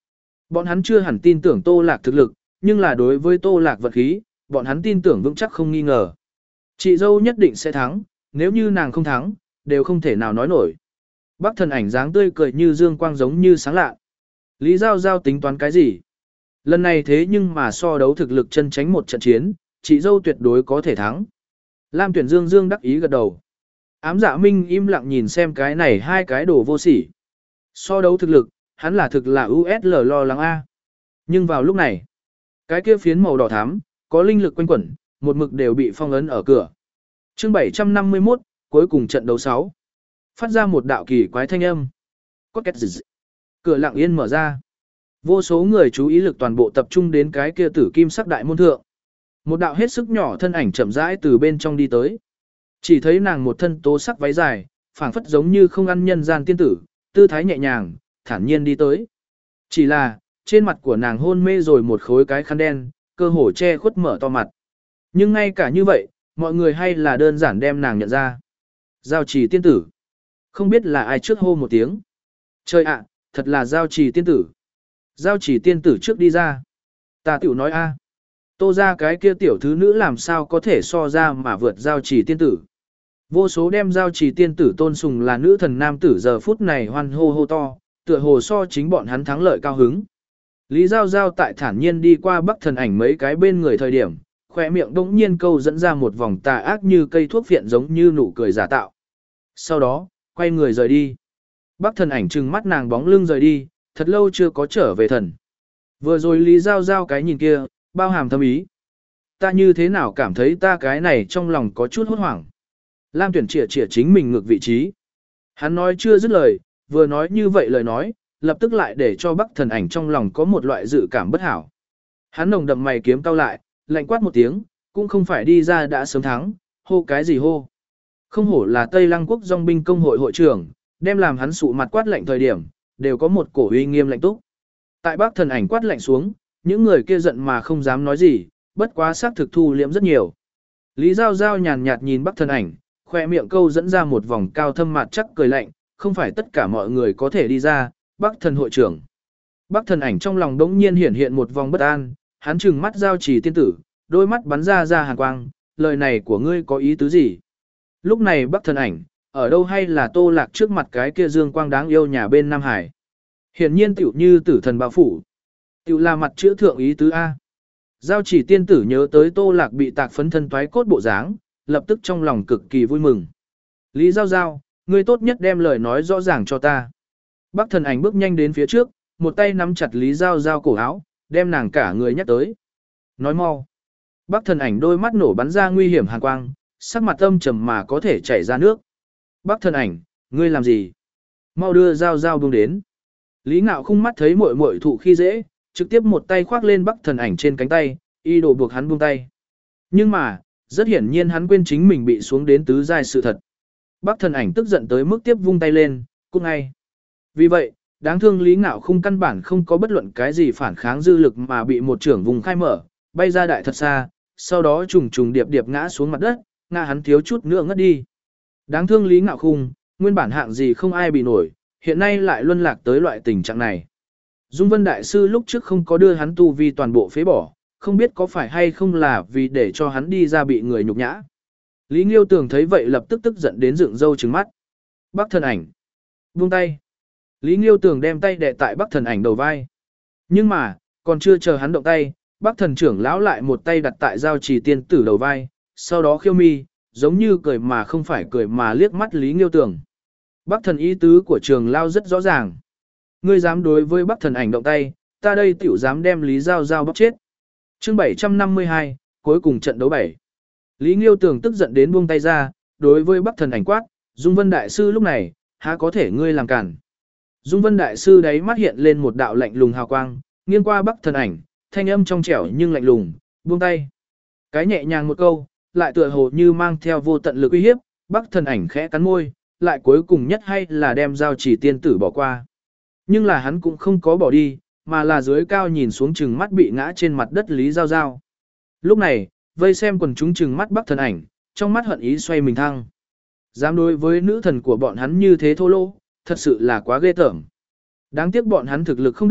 Bọn hắn chưa hẳn tin tưởng Tô Lạc thực lực, nhưng là đối với Tô Lạc vật khí, bọn hắn tin tưởng vững chắc không nghi ngờ. Chị dâu nhất định sẽ thắng, nếu như nàng không thắng, đều không thể nào nói nổi. Bắc Thần Ảnh dáng tươi cười như dương quang giống như sáng lạ. Lý Giao Giao tính toán cái gì? Lần này thế nhưng mà so đấu thực lực chân tránh một trận chiến, chị dâu tuyệt đối có thể thắng. Lam Tuyển Dương Dương đắc ý gật đầu. Ám Dạ Minh im lặng nhìn xem cái này hai cái đồ vô sỉ. So đấu thực lực, hắn là thực là u ét lờ lo lắng A. Nhưng vào lúc này, cái kia phiến màu đỏ thắm, có linh lực quanh quẩn, một mực đều bị phong ấn ở cửa. Chương bảy trăm năm mươi mốt, cuối cùng trận đấu sáu. Phát ra một đạo kỳ quái thanh âm. Có két dị. Cửa lặng yên mở ra. Vô số người chú ý lực toàn bộ tập trung đến cái kia tử kim sắc đại môn thượng. Một đạo hết sức nhỏ thân ảnh chậm rãi từ bên trong đi tới. Chỉ thấy nàng một thân tố sắc váy dài, phảng phất giống như không ăn nhân gian tiên tử, tư thái nhẹ nhàng, thản nhiên đi tới. Chỉ là, trên mặt của nàng hôn mê rồi một khối cái khăn đen, cơ hồ che khuất mở to mặt. Nhưng ngay cả như vậy, mọi người hay là đơn giản đem nàng nhận ra. Giao Trì tiên tử. Không biết là ai trước hô một tiếng. Trời ạ, thật là Giao Trì tiên tử. Giao Trì tiên tử trước đi ra. Ta tiểu nói a, Tô ra cái kia tiểu thứ nữ làm sao có thể so ra mà vượt Giao Trì tiên tử. Vô số đem Giao Trì tiên tử tôn sùng là nữ thần nam tử giờ phút này hoan hô hô to, tựa hồ so chính bọn hắn thắng lợi cao hứng. Lý Giao Giao tại thản nhiên đi qua Bắc Thần Ảnh mấy cái bên người thời điểm, khỏe miệng đống nhiên câu dẫn ra một vòng tà ác như cây thuốc phiện giống như nụ cười giả tạo. Sau đó, quay người rời đi. Bắc Thần Ảnh trừng mắt nàng bóng lưng rời đi, thật lâu chưa có trở về thần. Vừa rồi Lý Giao Giao cái nhìn kia, bao hàm thâm ý. Ta như thế nào cảm thấy ta cái này trong lòng có chút hốt hoảng. Lam Tuyển chỉa chỉa chính mình ngược vị trí. Hắn nói chưa dứt lời, vừa nói như vậy lời nói, lập tức lại để cho Bắc Thần Ảnh trong lòng có một loại dự cảm bất hảo. Hắn nồng đậm mày kiếm cau lại, lạnh quát một tiếng, cũng không phải đi ra đã sớm thắng, hô cái gì hô. Không hổ là Tây Lăng Quốc Dòng binh công hội hội trưởng, đem làm hắn sụ mặt quát lạnh thời điểm, đều có một cổ uy nghiêm lạnh túc. Tại Bắc Thần Ảnh quát lạnh xuống, những người kia giận mà không dám nói gì, bất quá xác thực thu liễm rất nhiều. Lý Giao Giao nhàn nhạt nhìn Bắc Thần Ảnh, khoe miệng câu dẫn ra một vòng cao thâm mặt chắc cười lạnh, không phải tất cả mọi người có thể đi ra, Bắc Thần hội trưởng. Bắc Thần Ảnh trong lòng đống nhiên hiện hiện một vòng bất an, hắn trừng mắt Giao Trì tiên tử, đôi mắt bắn ra ra hàn quang, lời này của ngươi có ý tứ gì? Lúc này Bắc Thần Ảnh, ở đâu hay là Tô Lạc trước mặt cái kia dương quang đáng yêu nhà bên Nam Hải. Hiển nhiên tiểu như tử thần bao phủ. Tiểu là mặt chữ thượng ý tứ A. Giao Chỉ tiên tử nhớ tới Tô Lạc bị tạc phấn thân toái cốt bộ dáng, lập tức trong lòng cực kỳ vui mừng. Lý Giao Giao, ngươi tốt nhất đem lời nói rõ ràng cho ta. Bắc Thần Ảnh bước nhanh đến phía trước, một tay nắm chặt Lý Giao Giao cổ áo, đem nàng cả người nhắc tới. Nói mau. Bắc Thần Ảnh đôi mắt nổ bắn ra nguy hiểm hàn quang, sắc mặt âm trầm mà có thể chảy ra nước. Bắc Thần Ảnh, ngươi làm gì? Mau đưa Giao Giao buông đến. Lý Ngạo Khung mắt thấy muội muội thụ khi dễ, trực tiếp một tay khoác lên Bắc Thần Ảnh trên cánh tay, y đồ buộc hắn buông tay. Nhưng mà, rất hiển nhiên hắn quên chính mình bị xuống đến tứ giai sự thật. Bắc Thần Ảnh tức giận tới mức tiếp vung tay lên, cút ngay. Vì vậy, đáng thương Lý Ngạo Khung căn bản không có bất luận cái gì phản kháng dư lực mà bị một trưởng vùng khai mở, bay ra đại thật xa, sau đó trùng trùng điệp điệp ngã xuống mặt đất, ngã hắn thiếu chút nữa ngất đi. Đáng thương Lý Ngạo Khung, nguyên bản hạng gì không ai bị nổi, hiện nay lại luân lạc tới loại tình trạng này. Dung Vân Đại Sư lúc trước không có đưa hắn tu vi toàn bộ phế bỏ, không biết có phải hay không là vì để cho hắn đi ra bị người nhục nhã. Lý Nghiêu Tường thấy vậy lập tức tức giận đến dựng râu trừng mắt. Bắc Thần Ảnh, buông tay. Lý Nghiêu Tường đem tay đè tại Bắc Thần Ảnh đầu vai. Nhưng mà, còn chưa chờ hắn động tay, Bắc Thần trưởng lão lại một tay đặt tại Giao Trì tiên tử đầu vai, sau đó khiêu mi, giống như cười mà không phải cười mà liếc mắt Lý Nghiêu Tường. Bắc Thần ý tứ của trường lao rất rõ ràng. Ngươi dám đối với Bắc Thần Ảnh động tay, ta đây tiểu dám đem Lý Giao Giao bóc chết. Chương bảy trăm năm mươi hai, cuối cùng trận đấu bảy. Lý Nghiêu Tường tức giận đến buông tay ra, đối với Bắc Thần Ảnh quát, Dung Vân Đại Sư lúc này, há có thể ngươi làm cản. Dung Vân Đại Sư đáy mắt hiện lên một đạo lạnh lùng hào quang, nghiêng qua Bắc Thần Ảnh, thanh âm trong trẻo nhưng lạnh lùng, buông tay. Cái nhẹ nhàng một câu, lại tựa hồ như mang theo vô tận lực uy hiếp, Bắc Thần Ảnh khẽ cắn môi, lại cuối cùng nhất hay là đem Giao Chỉ tiên tử bỏ qua. Nhưng là hắn cũng không có bỏ đi, mà là dưới cao nhìn xuống chừng mắt bị ngã trên mặt đất Lý Giao Giao. Lúc này, vây xem quần chúng chừng mắt Bắc Thần Ảnh, trong mắt hận ý xoay mình thăng. Dám đối với nữ thần của bọn hắn như thế thô lỗ, thật sự là quá ghê tởm. Đáng tiếc bọn hắn thực lực không được,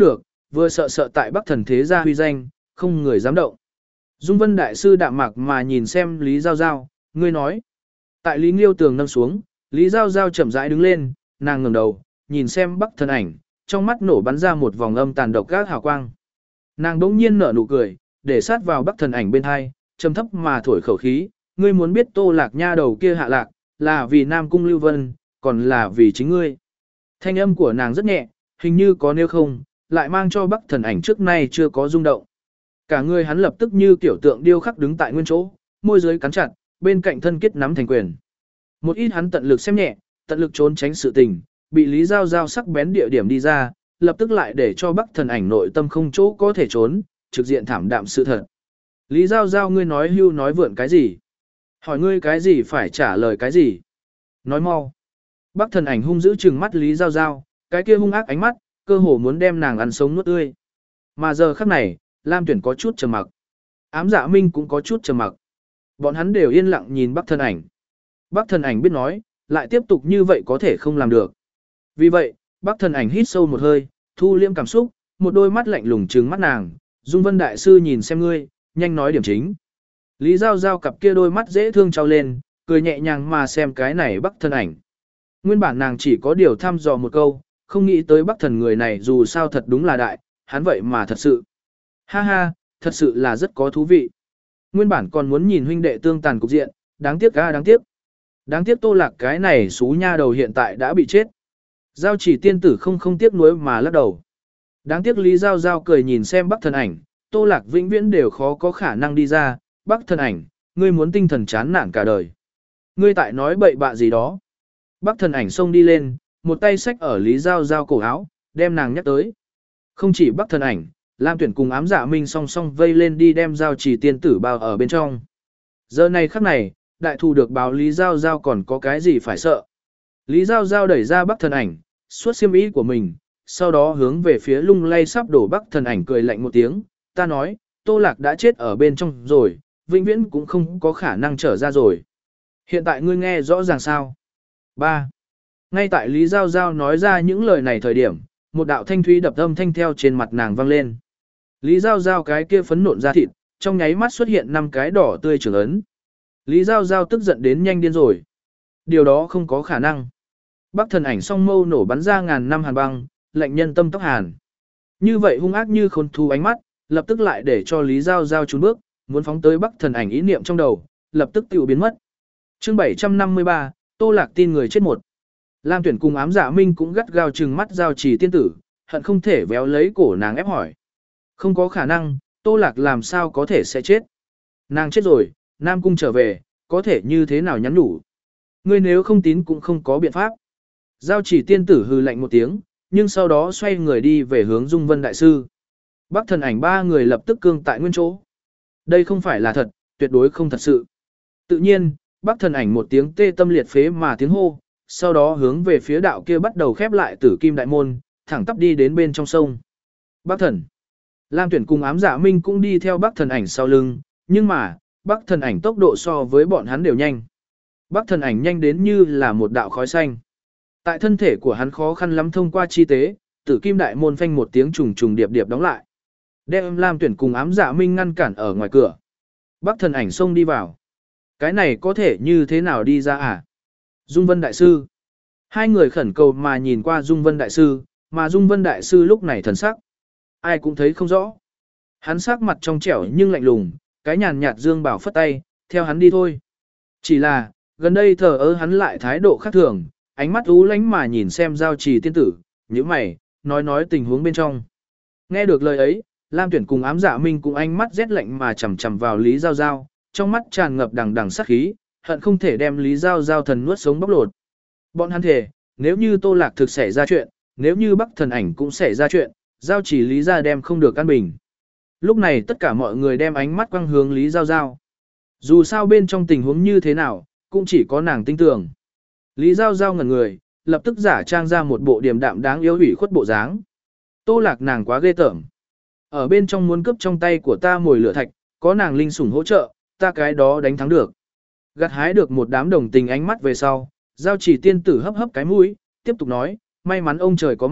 vừa sợ sợ tại Bắc Thần thế gia huy danh, không người dám động. Dung Vân đại sư đạm mạc mà nhìn xem Lý Giao Giao, ngươi nói. Tại Lý Nghiêu tường nâng xuống, Lý Giao Giao chậm rãi đứng lên, nàng ngẩng đầu, nhìn xem Bắc Thần ảnh, trong mắt nổ bắn ra một vòng âm tàn độc các hào quang. Nàng đỗng nhiên nở nụ cười, để sát vào Bắc Thần ảnh bên hai, trầm thấp mà thổi khẩu khí, ngươi muốn biết Tô Lạc nha đầu kia hạ lạc, là vì Nam Cung Lưu Vân, còn là vì chính ngươi. Thanh âm của nàng rất nhẹ, hình như có nếu không, lại mang cho Bắc Thần ảnh trước nay chưa có rung động. Cả người hắn lập tức như kiểu tượng điêu khắc đứng tại nguyên chỗ, môi dưới cắn chặt, bên cạnh thân kết nắm thành quyền. Một ít hắn tận lực xem nhẹ, tận lực trốn tránh sự tình, bị Lý Giao Giao sắc bén địa điểm đi ra, lập tức lại để cho Bắc Thần ảnh nội tâm không chỗ có thể trốn, trực diện thảm đạm sự thật. Lý Giao Giao ngươi nói hưu nói vượn cái gì? Hỏi ngươi cái gì phải trả lời cái gì? Nói mau. Bắc Thần ảnh hung dữ trừng mắt Lý Giao Giao, cái kia hung ác ánh mắt, cơ hồ muốn đem nàng ăn sống nuốt tươi. Mà giờ khắc này, Lam Tuyển có chút trầm mặc. Ám Dạ Minh cũng có chút trầm mặc. Bọn hắn đều yên lặng nhìn Bắc Thần ảnh. Bắc Thần ảnh biết nói, lại tiếp tục như vậy có thể không làm được. Vì vậy, Bắc Thần ảnh hít sâu một hơi, thu liêm cảm xúc, một đôi mắt lạnh lùng trừng mắt nàng, Dung Vân đại sư nhìn xem ngươi, nhanh nói điểm chính. Lý Giao Giao cặp kia đôi mắt dễ thương trao lên, cười nhẹ nhàng mà xem cái này Bắc Thần ảnh. Nguyên bản nàng chỉ có điều thăm dò một câu, không nghĩ tới Bắc Thần người này dù sao thật đúng là đại, hắn vậy mà thật sự. Ha ha, thật sự là rất có thú vị. Nguyên bản còn muốn nhìn huynh đệ tương tàn cục diện, đáng tiếc ga đáng tiếc. Đáng tiếc Tô Lạc cái này xú nha đầu hiện tại đã bị chết. Giao Chỉ tiên tử không không tiếc nuối mà lắc đầu. Đáng tiếc Lý Giao Giao cười nhìn xem Bắc Thần ảnh, Tô Lạc vĩnh viễn đều khó có khả năng đi ra, Bắc Thần ảnh, ngươi muốn tinh thần chán nản cả đời. Ngươi tại nói bậy bạ gì đó. Bắc Thần ảnh xông đi lên, một tay xách ở Lý Giao Giao cổ áo, đem nàng nhắc tới. Không chỉ Bắc Thần ảnh, Lam Tuyển cùng Ám Dạ Minh song song vây lên đi đem Giao Chỉ tiên tử bao ở bên trong. Giờ này khắc này, đại thù được báo Lý Giao Giao còn có cái gì phải sợ. Lý Giao Giao đẩy ra Bắc Thần ảnh, suốt xiêm y của mình, sau đó hướng về phía lung lay sắp đổ Bắc Thần ảnh cười lạnh một tiếng, ta nói, Tô Lạc đã chết ở bên trong rồi, vĩnh viễn cũng không có khả năng trở ra rồi. Hiện tại ngươi nghe rõ ràng sao? ba. Ngay tại Lý Giao Giao nói ra những lời này thời điểm, một đạo thanh thúy đập âm thanh theo trên mặt nàng vang lên. Lý Giao Giao cái kia phấn nộn ra thịt, trong nháy mắt xuất hiện năm cái đỏ tươi trưởng ấn. Lý Giao Giao tức giận đến nhanh điên rồi. Điều đó không có khả năng. Bắc Thần ảnh song mâu nổ bắn ra ngàn năm hàn băng, lạnh nhân tâm tóc hàn. Như vậy hung ác như khôn thu ánh mắt, lập tức lại để cho Lý Giao Giao trốn bước, muốn phóng tới Bắc Thần ảnh ý niệm trong đầu, lập tức tiêu biến mất. Chương bảy trăm năm mươi ba, Tô Lạc tin người chết một. Lam Tuyển cùng Ám Dạ Minh cũng gắt gao trừng mắt Giao Chỉ tiên tử, hận không thể véo lấy cổ nàng ép hỏi. Không có khả năng, Tô Lạc làm sao có thể sẽ chết. Nàng chết rồi, Nam Cung trở về, có thể như thế nào nhắn nhủ. Ngươi nếu không tín cũng không có biện pháp. Giao Chỉ tiên tử hừ lạnh một tiếng, nhưng sau đó xoay người đi về hướng Dung Vân đại sư. Bắc Thần ảnh ba người lập tức cương tại nguyên chỗ. Đây không phải là thật, tuyệt đối không thật sự. Tự nhiên, Bắc Thần ảnh một tiếng tê tâm liệt phế mà tiếng hô, sau đó hướng về phía đạo kia bắt đầu khép lại Tử Kim đại môn, thẳng tắp đi đến bên trong sông. Bắc Thần. Lam Tuyển cùng Ám Dạ Minh cũng đi theo Bắc Thần ảnh sau lưng, nhưng mà, Bắc Thần ảnh tốc độ so với bọn hắn đều nhanh. Bắc Thần ảnh nhanh đến như là một đạo khói xanh. Tại thân thể của hắn khó khăn lắm thông qua chi tế, Tử Kim đại môn phanh một tiếng trùng trùng điệp điệp đóng lại. Đem Lam Tuyển cùng Ám Dạ Minh ngăn cản ở ngoài cửa. Bắc Thần ảnh xông đi vào. Cái này có thể như thế nào đi ra à? Dung Vân đại sư. Hai người khẩn cầu mà nhìn qua Dung Vân đại sư, mà Dung Vân đại sư lúc này thần sắc. Ai cũng thấy không rõ. Hắn sắc mặt trong trẻo nhưng lạnh lùng, cái nhàn nhạt dương bảo phất tay, theo hắn đi thôi. Chỉ là, gần đây thờ ơ hắn lại thái độ khác thường, ánh mắt u lánh mà nhìn xem Giao Chỉ tiên tử, như mày, nói nói tình huống bên trong. Nghe được lời ấy, Lam Tuyển cùng Ám Dạ Minh cùng ánh mắt rét lạnh mà chầm chầm vào Lý Giao Giao, trong mắt tràn ngập đằng đằng sát khí, hận không thể đem Lý Giao Giao thần nuốt sống bóc lột. Bọn hắn thề, nếu như Tô Lạc thực xảy ra chuyện, nếu như Bắc Thần ảnh cũng xảy ra chuyện, Giao Chỉ Lý gia đem không được an bình. Lúc này tất cả mọi người đem ánh mắt quăng hướng Lý Giao Giao. Dù sao bên trong tình huống như thế nào, cũng chỉ có nàng tin tưởng. Lý Giao Giao ngẩn người, lập tức giả trang ra một bộ điềm đạm đáng yếu ủy khuất bộ dáng. Tô Lạc nàng quá ghê tởm. Ở bên trong muốn cướp trong tay của ta mồi lửa thạch, có nàng linh sủng hỗ trợ, ta cái đó đánh thắng được. Gặt hái được một đám đồng tình ánh mắt về sau, Giao Chỉ tiên tử hấp hấp cái mũi, tiếp tục nói, may mắn ông trời có mắt,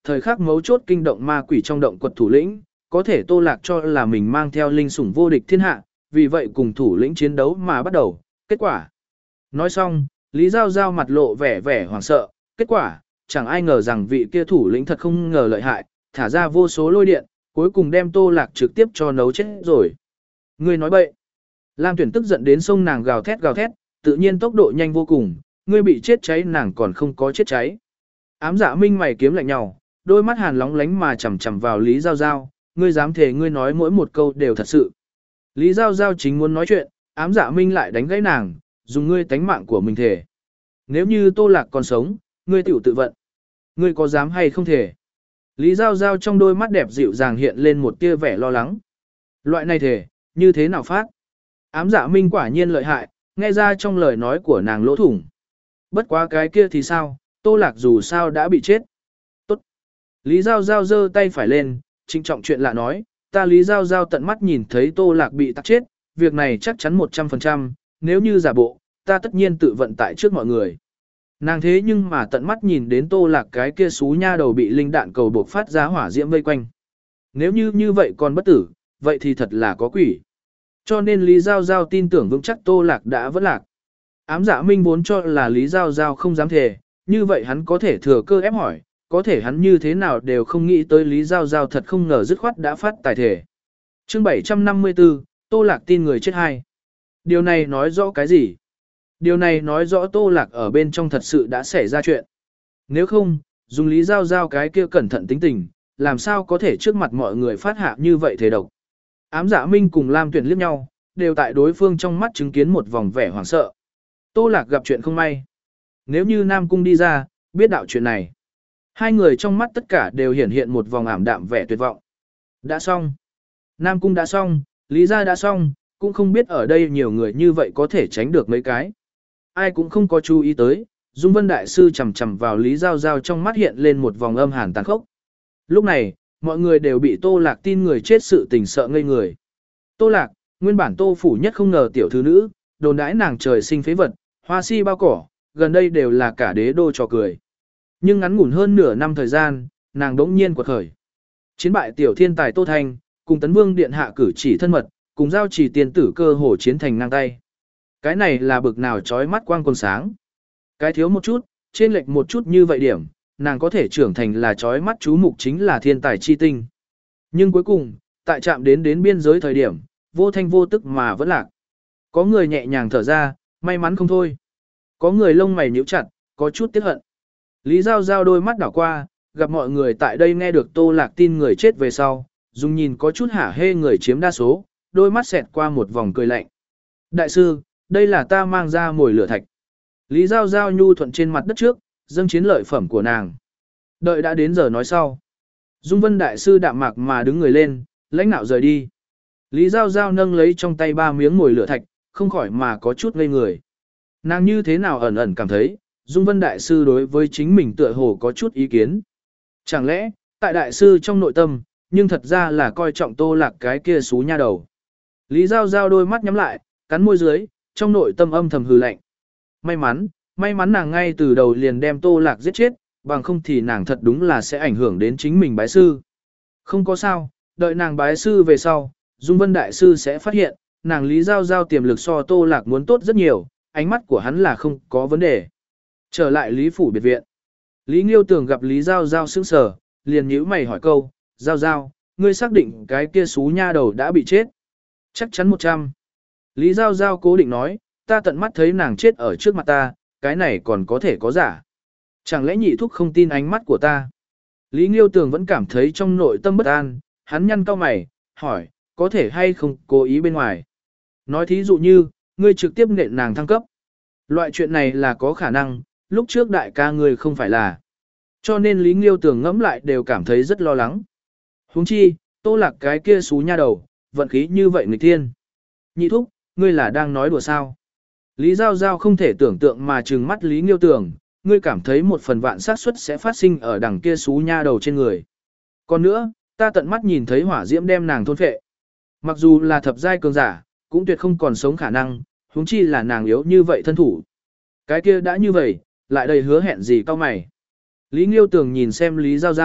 thời khắc mấu chốt kinh động ma quỷ trong động quật thủ lĩnh, có thể Tô Lạc cho là mình mang theo linh sủng vô địch thiên hạ, vì vậy cùng thủ lĩnh chiến đấu mà bắt đầu, kết quả. Nói xong, Lý Giao Giao mặt lộ vẻ vẻ hoảng sợ, kết quả, chẳng ai ngờ rằng vị kia thủ lĩnh thật không ngờ lợi hại, thả ra vô số lôi điện, cuối cùng đem Tô Lạc trực tiếp cho nấu chết rồi. Ngươi nói bậy. Lam Tuyển tức giận đến sông nàng gào thét gào thét, tự nhiên tốc độ nhanh vô cùng, ngươi bị chết cháy nàng còn không có chết cháy. Ám Dạ Minh mày kiếm lạnh nhau, đôi mắt hàn lóng lánh mà chằm chằm vào Lý Giao Giao, ngươi dám thề ngươi nói mỗi một câu đều thật sự. Lý Giao Giao chính muốn nói chuyện, Ám Dạ Minh lại đánh gãy nàng, dùng ngươi tánh mạng của mình thề. Nếu như Tô Lạc còn sống, ngươi tiểu tự vận. Ngươi có dám hay không thề? Lý Giao Giao trong đôi mắt đẹp dịu dàng hiện lên một tia vẻ lo lắng. Loại này thề, như thế nào phát? Ám Dạ Minh quả nhiên lợi hại, nghe ra trong lời nói của nàng lỗ thủng. Bất quá cái kia thì sao, Tô Lạc dù sao đã bị chết. Tốt. Lý Giao Giao giơ tay phải lên, trinh trọng chuyện lạ nói, ta Lý Giao Giao tận mắt nhìn thấy Tô Lạc bị tắc chết, việc này chắc chắn một trăm phần trăm, nếu như giả bộ, ta tất nhiên tự vận tại trước mọi người. Nàng thế nhưng mà tận mắt nhìn đến Tô Lạc cái kia xú nha đầu bị linh đạn cầu buộc phát ra hỏa diễm vây quanh. Nếu như như vậy còn bất tử, vậy thì thật là có quỷ. Cho nên Lý Giao Giao tin tưởng vững chắc Tô Lạc đã vẫn lạc. Ám Dạ Minh vốn cho là Lý Giao Giao không dám thề, như vậy hắn có thể thừa cơ ép hỏi, có thể hắn như thế nào đều không nghĩ tới Lý Giao Giao thật không ngờ dứt khoát đã phát tài thể. Chương bảy trăm năm mươi tư, Tô Lạc tin người chết hai. Điều này nói rõ cái gì? Điều này nói rõ Tô Lạc ở bên trong thật sự đã xảy ra chuyện. Nếu không, dùng Lý Giao Giao cái kia cẩn thận tính tình, làm sao có thể trước mặt mọi người phát hạ như vậy thể độc. Ám Dạ Minh cùng Lam Tuyển liếc nhau, đều tại đối phương trong mắt chứng kiến một vòng vẻ hoảng sợ. Tô Lạc gặp chuyện không may. Nếu như Nam Cung đi ra, biết đạo chuyện này. Hai người trong mắt tất cả đều hiển hiện một vòng ảm đạm vẻ tuyệt vọng. Đã xong. Nam Cung đã xong, Lý Gia đã xong, cũng không biết ở đây nhiều người như vậy có thể tránh được mấy cái. Ai cũng không có chú ý tới, Dung Vân Đại Sư chầm chầm vào Lý Giao Giao trong mắt hiện lên một vòng âm hàn tàn khốc. Lúc này, mọi người đều bị Tô Lạc tin người chết sự tình sợ ngây người. Tô Lạc, nguyên bản Tô Phủ nhất không ngờ tiểu thư nữ, đồn đãi nàng trời sinh phế vật, hoa si bao cỏ, gần đây đều là cả đế đô trò cười. Nhưng ngắn ngủn hơn nửa năm thời gian, nàng đống nhiên quật khởi. Chiến bại tiểu thiên tài Tô Thanh, cùng Tấn Vương điện hạ cử chỉ thân mật, cùng giao chỉ tiền tử cơ hồ chiến thành ngang tay. Cái này là bực nào chói mắt quang còn sáng. Cái thiếu một chút, trên lệch một chút như vậy điểm, nàng có thể trưởng thành là chói mắt chú mục chính là thiên tài chi tinh. Nhưng cuối cùng, tại chạm đến đến biên giới thời điểm, vô thanh vô tức mà vẫn lạc. Có người nhẹ nhàng thở ra, may mắn không thôi. Có người lông mày nhíu chặt, có chút tiếc hận. Lý Giao Giao đôi mắt đảo qua, gặp mọi người tại đây nghe được Tô Lạc tin người chết về sau, dùng nhìn có chút hả hê người chiếm đa số, đôi mắt xẹt qua một vòng cười lạnh. Đại sư, đây là ta mang ra mồi lửa thạch. Lý Giao Giao nhu thuận trên mặt đất trước, dâng chiến lợi phẩm của nàng. Đợi đã đến giờ nói sau. Dung Vân Đại sư đạm mạc mà đứng người lên, lãnh nạo rời đi. Lý Giao Giao nâng lấy trong tay ba miếng mồi lửa thạch, không khỏi mà có chút ngây người. Nàng như thế nào ẩn ẩn cảm thấy, Dung Vân Đại sư đối với chính mình tựa hồ có chút ý kiến. Chẳng lẽ, tại Đại sư trong nội tâm, nhưng thật ra là coi trọng Tô Lạc cái kia xú nha đầu. Lý Giao Giao đôi mắt nhắm lại, cắn môi dưới, trong nội tâm âm thầm hừ lạnh. May mắn, may mắn nàng ngay từ đầu liền đem Tô Lạc giết chết, bằng không thì nàng thật đúng là sẽ ảnh hưởng đến chính mình bái sư. Không có sao, đợi nàng bái sư về sau, Dung Vân Đại sư sẽ phát hiện, nàng Lý Giao Giao tiềm lực so Tô Lạc muốn tốt rất nhiều, ánh mắt của hắn là không có vấn đề. Trở lại Lý Phủ biệt viện. Lý Nghiêu Tường gặp Lý Giao Giao sững sờ, liền nhíu mày hỏi câu, Giao Giao, ngươi xác định cái kia xú nha đầu đã bị chết? Chắc chắn một trăm. Lý Giao Giao cố định nói, ta tận mắt thấy nàng chết ở trước mặt ta, cái này còn có thể có giả. Chẳng lẽ nhị thúc không tin ánh mắt của ta? Lý Nghiêu Tường vẫn cảm thấy trong nội tâm bất an, hắn nhăn cau mày, hỏi, có thể hay không cố ý bên ngoài? Nói thí dụ như, ngươi trực tiếp nện nàng thăng cấp. Loại chuyện này là có khả năng, lúc trước đại ca ngươi không phải là. Cho nên Lý Nghiêu Tường ngẫm lại đều cảm thấy rất lo lắng. Huống chi, Tô Lạc cái kia xú nha đầu, vận khí như vậy nghịch thiên. Nhị thúc, ngươi là đang nói đùa sao? Lý Giao Giao không thể tưởng tượng mà trừng mắt Lý Nghiêu Tường, ngươi cảm thấy một phần vạn xác suất sẽ phát sinh ở đằng kia xú nha đầu trên người. Còn nữa, ta tận mắt nhìn thấy hỏa diễm đem nàng thôn phệ. Mặc dù là thập giai cường giả, cũng tuyệt không còn sống khả năng, huống chi là nàng yếu như vậy thân thủ. Cái kia đã như vậy, lại đầy hứa hẹn gì cao mày. Lý Nghiêu Tường nhìn xem Lý Giao Giao,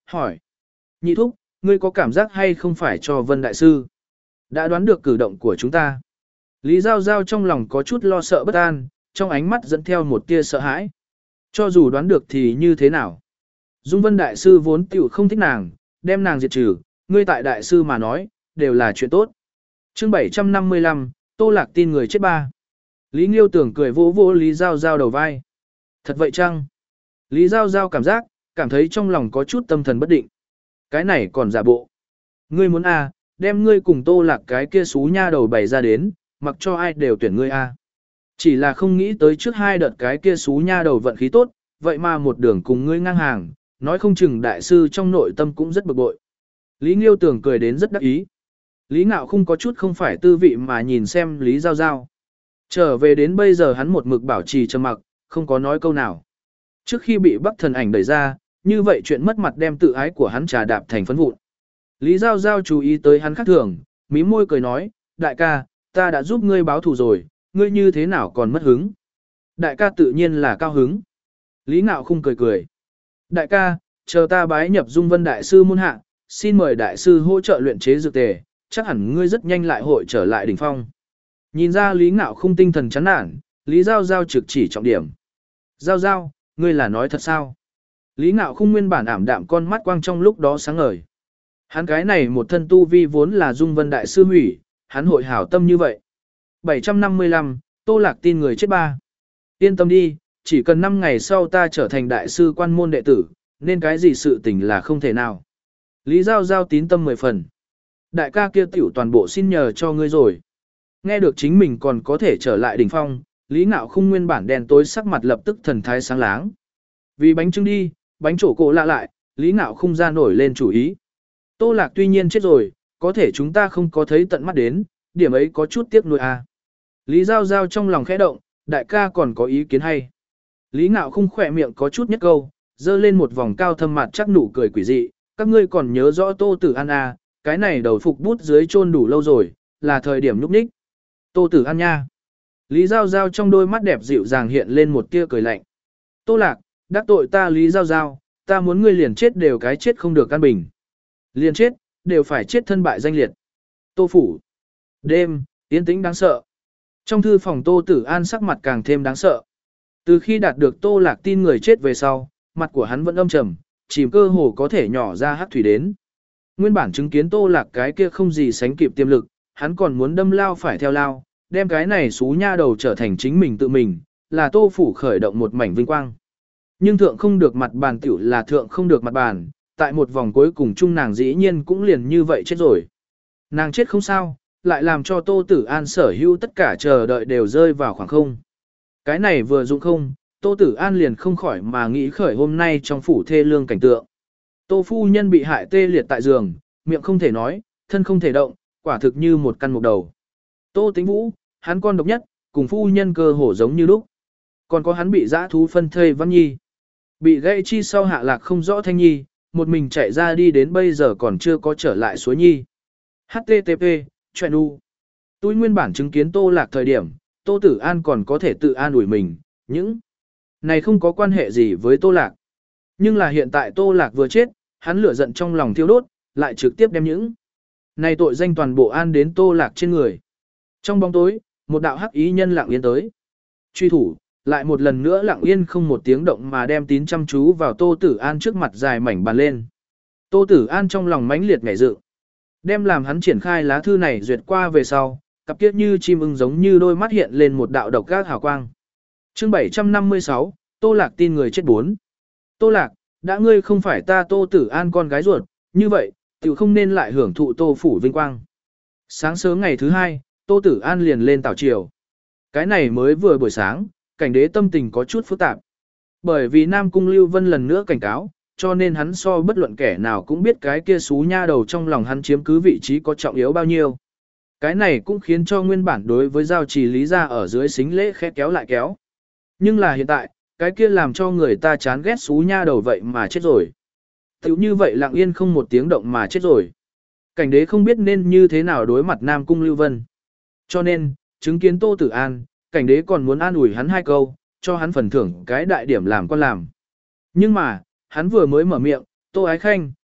hỏi. Nhị thúc, ngươi có cảm giác hay không phải cho Vân Đại Sư? Đã đoán được cử động của chúng ta. Lý Giao Giao trong lòng có chút lo sợ bất an, trong ánh mắt dẫn theo một tia sợ hãi. Cho dù đoán được thì như thế nào? Dung Vân Đại Sư vốn tiểu không thích nàng, đem nàng diệt trừ, ngươi tại Đại Sư mà nói, đều là chuyện tốt. chương bảy trăm năm mươi lăm, Tô Lạc tin người chết ba. Lý Nghiêu tưởng cười vỗ vỗ Lý Giao Giao đầu vai. Thật vậy chăng? Lý Giao Giao cảm giác, cảm thấy trong lòng có chút tâm thần bất định. Cái này còn giả bộ. Ngươi muốn à, đem ngươi cùng Tô Lạc cái kia xú nha đầu bày ra đến, mặc cho ai đều tuyển ngươi a. Chỉ là không nghĩ tới trước hai đợt cái kia xú nha đầu vận khí tốt, vậy mà một đường cùng ngươi ngang hàng, nói không chừng đại sư trong nội tâm cũng rất bực bội. Lý Nghiêu tưởng cười đến rất đắc ý. Lý Ngạo không có chút không phải tư vị mà nhìn xem Lý Giao Giao. Trở về đến bây giờ hắn một mực bảo trì trầm mặc, không có nói câu nào. Trước khi bị Bắc Thần Ảnh đẩy ra, như vậy chuyện mất mặt đem tự ái của hắn trà đạp thành phấn vụn. Lý Giao Giao chú ý tới hắn khác thường, mím môi cười nói, đại ca, ta đã giúp ngươi báo thù rồi, ngươi như thế nào còn mất hứng? Đại ca tự nhiên là cao hứng. Lý Ngạo Khung cười cười. Đại ca, chờ ta bái nhập Dung Vân Đại Sư môn hạ, xin mời Đại Sư hỗ trợ luyện chế dược tề, chắc hẳn ngươi rất nhanh lại hội trở lại đỉnh phong. Nhìn ra Lý Ngạo Khung tinh thần chán nản, Lý Giao Giao trực chỉ trọng điểm. Giao Giao, ngươi là nói thật sao? Lý Ngạo Khung nguyên bản ảm đạm con mắt quang trong lúc đó sáng ngời. Hắn cái này một thân tu vi vốn là Dung Vân Đại Sư hủy, hắn hội hảo tâm như vậy. bảy trăm năm mươi lăm, Tô Lạc tin người chết ba. Yên tâm đi, chỉ cần năm ngày sau ta trở thành đại sư quan môn đệ tử, nên cái gì sự tình là không thể nào. Lý Giao Giao tín tâm mười phần. Đại ca kia tiểu toàn bộ xin nhờ cho ngươi rồi. Nghe được chính mình còn có thể trở lại đỉnh phong, Lý Ngạo Khung nguyên bản đen tối sắc mặt lập tức thần thái sáng láng. Vì bánh trưng đi, bánh trổ cổ lạ lại, Lý Ngạo Khung ra nổi lên chủ ý. Tô Lạc tuy nhiên chết rồi, có thể chúng ta không có thấy tận mắt đến, điểm ấy có chút tiếc nuối à. Lý Giao Giao trong lòng khẽ động, đại ca còn có ý kiến hay. Lý Ngạo Khung khỏe miệng có chút nhất câu, dơ lên một vòng cao thâm mặt chắc nụ cười quỷ dị, các ngươi còn nhớ rõ Tô Tử An à, cái này đầu phục bút dưới chôn đủ lâu rồi, là thời điểm nhúc nhích. Tô Tử An nha. Lý Giao Giao trong đôi mắt đẹp dịu dàng hiện lên một tia cười lạnh. Tô Lạc, đắc tội ta Lý Giao Giao, ta muốn ngươi liền chết đều cái chết không được căn bình. Liền chết, đều phải chết thân bại danh liệt. Tô Phủ. Đêm, yên tĩnh đáng sợ. Trong thư phòng Tô Tử An sắc mặt càng thêm đáng sợ. Từ khi đạt được Tô Lạc tin người chết về sau, mặt của hắn vẫn âm trầm, chìm cơ hồ có thể nhỏ ra hắc thủy đến. Nguyên bản chứng kiến Tô Lạc cái kia không gì sánh kịp tiềm lực, hắn còn muốn đâm lao phải theo lao, đem cái này xú nha đầu trở thành chính mình tự mình, là Tô Phủ khởi động một mảnh vinh quang. Nhưng thượng không được mặt bàn tiểu là thượng không được mặt bàn, tại một vòng cuối cùng chung nàng dĩ nhiên cũng liền như vậy chết rồi. Nàng chết không sao, lại làm cho Tô Tử An sở hữu tất cả chờ đợi đều rơi vào khoảng không. Cái này vừa dụng không, Tô Tử An liền không khỏi mà nghĩ khởi hôm nay trong phủ thê lương cảnh tượng. Tô phu nhân bị hại tê liệt tại giường, miệng không thể nói, thân không thể động, quả thực như một căn mục đầu. Tô Tĩnh Vũ, hắn con độc nhất, cùng phu nhân cơ hồ giống như lúc. Còn có hắn bị dã thú phân thây Văn Nhi. Bị gãy chi sau hạ lạc không rõ Thanh Nhi, một mình chạy ra đi đến bây giờ còn chưa có trở lại suối Nhi. hát tê tê pê, chuyện u. Tôi nguyên bản chứng kiến Tô Lạc thời điểm, Tô Tử An còn có thể tự an ủi mình, những này không có quan hệ gì với Tô Lạc. Nhưng là hiện tại Tô Lạc vừa chết, hắn lửa giận trong lòng thiêu đốt, lại trực tiếp đem những này tội danh toàn bộ an đến Tô Lạc trên người. Trong bóng tối, một đạo hắc ý nhân lặng yên tới. Truy thủ, lại một lần nữa lặng yên không một tiếng động mà đem tín chăm chú vào Tô Tử An trước mặt dài mảnh bàn lên. Tô Tử An trong lòng mãnh liệt nhảy dựng. Đem làm hắn triển khai lá thư này duyệt qua về sau, cặp kiết như chim ưng giống như đôi mắt hiện lên một đạo độc gác hào quang. chương bảy trăm năm mươi sáu, Tô Lạc tin người chết bốn. Tô Lạc, đã ngươi không phải ta Tô Tử An con gái ruột, như vậy, tiểu không nên lại hưởng thụ Tô phủ vinh quang. Sáng sớm ngày thứ hai, Tô Tử An liền lên tảo triều. Cái này mới vừa buổi sáng, cảnh đế tâm tình có chút phức tạp. Bởi vì Nam Cung Lưu Vân lần nữa cảnh cáo, cho nên hắn so bất luận kẻ nào cũng biết cái kia xú nha đầu trong lòng hắn chiếm cứ vị trí có trọng yếu bao nhiêu. Cái này cũng khiến cho nguyên bản đối với giao trì lý ra ở dưới xính lễ khẽ kéo lại kéo. Nhưng là hiện tại, cái kia làm cho người ta chán ghét xú nha đầu vậy mà chết rồi. Tiểu như vậy lặng yên không một tiếng động mà chết rồi. Cảnh đế không biết nên như thế nào đối mặt Nam Cung Lưu Vân. Cho nên, chứng kiến Tô Tử An, cảnh đế còn muốn an ủi hắn hai câu, cho hắn phần thưởng cái đại điểm làm con làm. Nhưng mà, hắn vừa mới mở miệng, Tô Ái Khanh,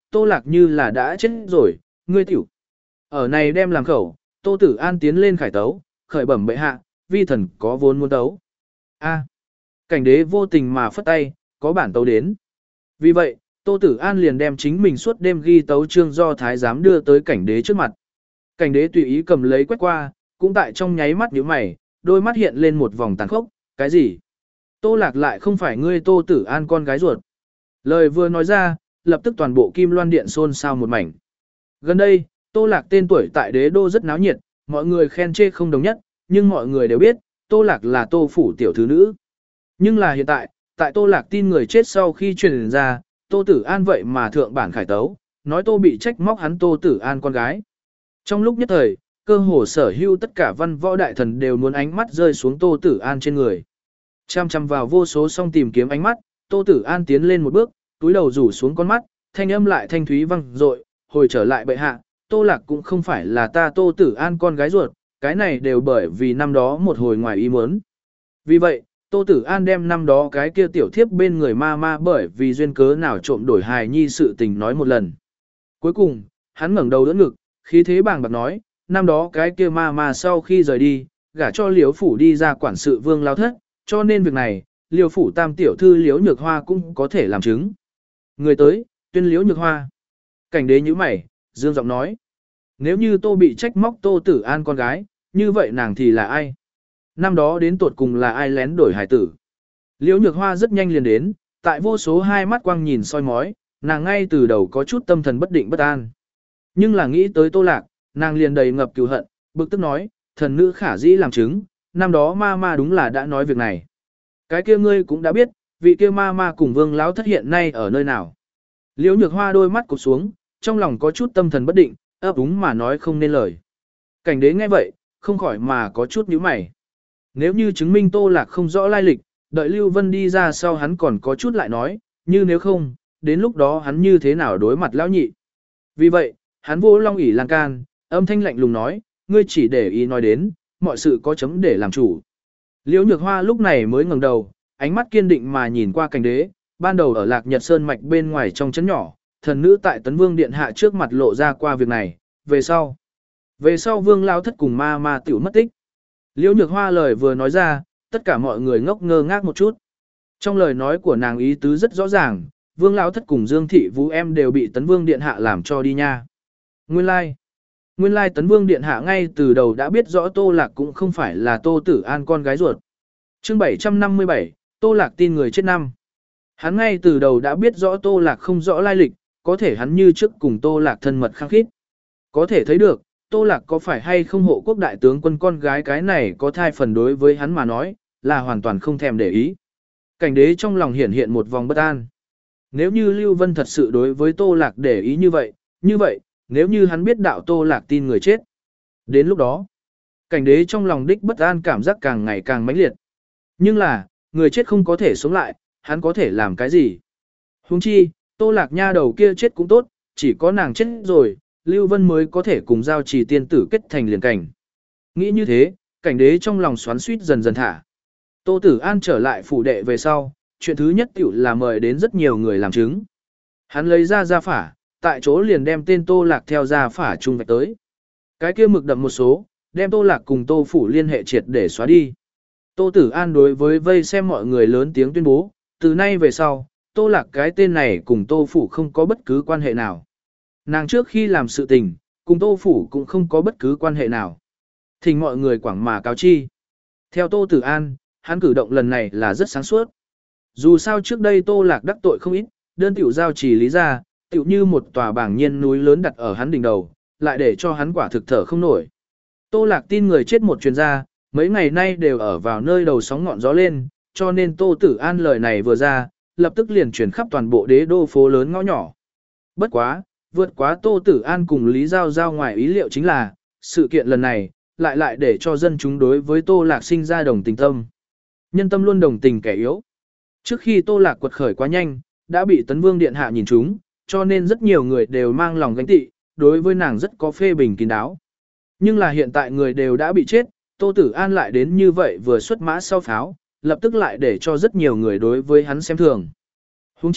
Tô Lạc như là đã chết rồi, ngươi tiểu. Ở này đem làm khẩu, Tô Tử An tiến lên khải tấu, khởi bẩm bệ hạ, vi thần có vốn muốn tấu. A. Cảnh đế vô tình mà phất tay, có bản tấu đến. Vì vậy, Tô Tử An liền đem chính mình suốt đêm ghi tấu chương do thái giám đưa tới cảnh đế trước mặt. Cảnh đế tùy ý cầm lấy quét qua, cũng tại trong nháy mắt nhíu mày, đôi mắt hiện lên một vòng tàn khốc, cái gì? Tô Lạc lại không phải ngươi Tô Tử An con gái ruột. Lời vừa nói ra, lập tức toàn bộ Kim Loan Điện xôn xao một mảnh. Gần đây, Tô Lạc tên tuổi tại đế đô rất náo nhiệt, mọi người khen chê không đồng nhất, nhưng mọi người đều biết, Tô Lạc là Tô phủ tiểu thứ nữ. Nhưng là hiện tại, tại Tô Lạc tin người chết sau khi truyền ra, Tô Tử An vậy mà thượng bản khải tấu, nói Tô bị trách móc hắn Tô Tử An con gái. Trong lúc nhất thời, cơ hồ sở hữu tất cả văn võ đại thần đều muốn ánh mắt rơi xuống Tô Tử An trên người. Chăm chăm vào vô số song tìm kiếm ánh mắt, Tô Tử An tiến lên một bước, túi đầu rủ xuống con mắt, thanh âm lại thanh thúy vang dội, hồi trở lại bệ hạ, Tô Lạc cũng không phải là ta Tô Tử An con gái ruột, cái này đều bởi vì năm đó một hồi ngoài ý muốn. Vì vậy, Tô Tử An đem năm đó cái kia tiểu thiếp bên người ma ma bởi vì duyên cớ nào trộm đổi hài nhi sự tình nói một lần. Cuối cùng, hắn ngẩng đầu đỡ ngực, khí thế bàng bạc nói, năm đó cái kia ma ma sau khi rời đi, gả cho Liễu phủ đi ra quản sự Vương lao thất, cho nên việc này, Liễu phủ tam tiểu thư Liễu Nhược Hoa cũng có thể làm chứng. Người tới, tuyên Liễu Nhược Hoa. Cảnh đế nhíu mày, dương giọng nói, nếu như Tô bị trách móc Tô Tử An con gái, như vậy nàng thì là ai? Năm đó đến tuột cùng là ai lén đổi hải tử? Liễu Nhược Hoa rất nhanh liền đến, tại vô số hai mắt quang nhìn soi mói, nàng ngay từ đầu có chút tâm thần bất định bất an. Nhưng là nghĩ tới Tô Lạc, nàng liền đầy ngập cừu hận, bực tức nói, thần nữ khả dĩ làm chứng, năm đó ma ma đúng là đã nói việc này. Cái kia ngươi cũng đã biết, vị kia ma ma cùng Vương lão thất hiện nay ở nơi nào? Liễu Nhược Hoa đôi mắt cụp xuống, trong lòng có chút tâm thần bất định, ấp úng mà nói không nên lời. Cảnh đế nghe vậy, không khỏi mà có chút nhíu mày. Nếu như chứng minh Tô Lạc không rõ lai lịch, đợi Lưu Vân đi ra sau hắn còn có chút lại nói, như nếu không, đến lúc đó hắn như thế nào đối mặt lão nhị. Vì vậy, hắn vô long ỷ lan can, âm thanh lạnh lùng nói, ngươi chỉ để ý nói đến, mọi sự có chấm để làm chủ. Liễu Nhược Hoa lúc này mới ngẩng đầu, ánh mắt kiên định mà nhìn qua cảnh đế, ban đầu ở Lạc Nhật Sơn mạch bên ngoài trong trấn nhỏ, thần nữ tại Tấn Vương điện hạ trước mặt lộ ra qua việc này, về sau. Về sau Vương lao thất cùng ma ma tiểu mất tích. Liễu Nhược Hoa lời vừa nói ra, tất cả mọi người ngốc ngơ ngác một chút. Trong lời nói của nàng ý tứ rất rõ ràng, Vương lão thất cùng Dương thị vũ em đều bị Tấn Vương điện hạ làm cho đi nha. Nguyên lai, like. Nguyên lai like Tấn Vương điện hạ ngay từ đầu đã biết rõ Tô Lạc cũng không phải là Tô Tử An con gái ruột. Chương bảy trăm năm mươi bảy, Tô Lạc tin người chết năm. Hắn ngay từ đầu đã biết rõ Tô Lạc không rõ lai lịch, có thể hắn như trước cùng Tô Lạc thân mật khăng khít. Có thể thấy được, Tô Lạc có phải hay không hộ quốc đại tướng quân con gái cái này có thai phần đối với hắn mà nói, là hoàn toàn không thèm để ý. Cảnh đế trong lòng hiện hiện một vòng bất an. Nếu như Lưu Vân thật sự đối với Tô Lạc để ý như vậy, như vậy, nếu như hắn biết đạo Tô Lạc tin người chết. Đến lúc đó, cảnh đế trong lòng đích bất an cảm giác càng ngày càng mãnh liệt. Nhưng là, người chết không có thể sống lại, hắn có thể làm cái gì? Huống chi, Tô Lạc nha đầu kia chết cũng tốt, chỉ có nàng chết rồi, Lưu Vân mới có thể cùng giao trì tiên tử kết thành liền cảnh. Nghĩ như thế, cảnh đế trong lòng xoắn suýt dần dần thả. Tô Tử An trở lại phủ đệ về sau, chuyện thứ nhất tiểu là mời đến rất nhiều người làm chứng. Hắn lấy ra gia phả, tại chỗ liền đem tên Tô Lạc theo gia phả chung vạch tới. Cái kia mực đậm một số, đem Tô Lạc cùng Tô phủ liên hệ triệt để xóa đi. Tô Tử An đối với vây xem mọi người lớn tiếng tuyên bố, từ nay về sau, Tô Lạc cái tên này cùng Tô phủ không có bất cứ quan hệ nào. Nàng trước khi làm sự tình, cùng Tô phủ cũng không có bất cứ quan hệ nào. Thỉnh mọi người quảng mà cáo chi. Theo Tô Tử An, hắn cử động lần này là rất sáng suốt. Dù sao trước đây Tô Lạc đắc tội không ít, đơn tiểu giao chỉ lý ra, tiểu như một tòa bảng nhiên núi lớn đặt ở hắn đỉnh đầu, lại để cho hắn quả thực thở không nổi. Tô Lạc tin người chết một chuyên gia, mấy ngày nay đều ở vào nơi đầu sóng ngọn gió lên, cho nên Tô Tử An lời này vừa ra, lập tức liền truyền khắp toàn bộ đế đô phố lớn ngõ nhỏ. Bất quá, vượt quá Tô Tử An cùng Lý Giao Giao ngoài ý liệu chính là, sự kiện lần này, lại lại để cho dân chúng đối với Tô Lạc sinh ra đồng tình tâm. Nhân tâm luôn đồng tình kẻ yếu. Trước khi Tô Lạc quật khởi quá nhanh, đã bị Tấn Vương điện hạ nhìn trúng, cho nên rất nhiều người đều mang lòng gánh tị, đối với nàng rất có phê bình kín đáo. Nhưng là hiện tại người đều đã bị chết, Tô Tử An lại đến như vậy vừa xuất mã sau pháo, lập tức lại để cho rất nhiều người đối với hắn xem thường. Huống chi,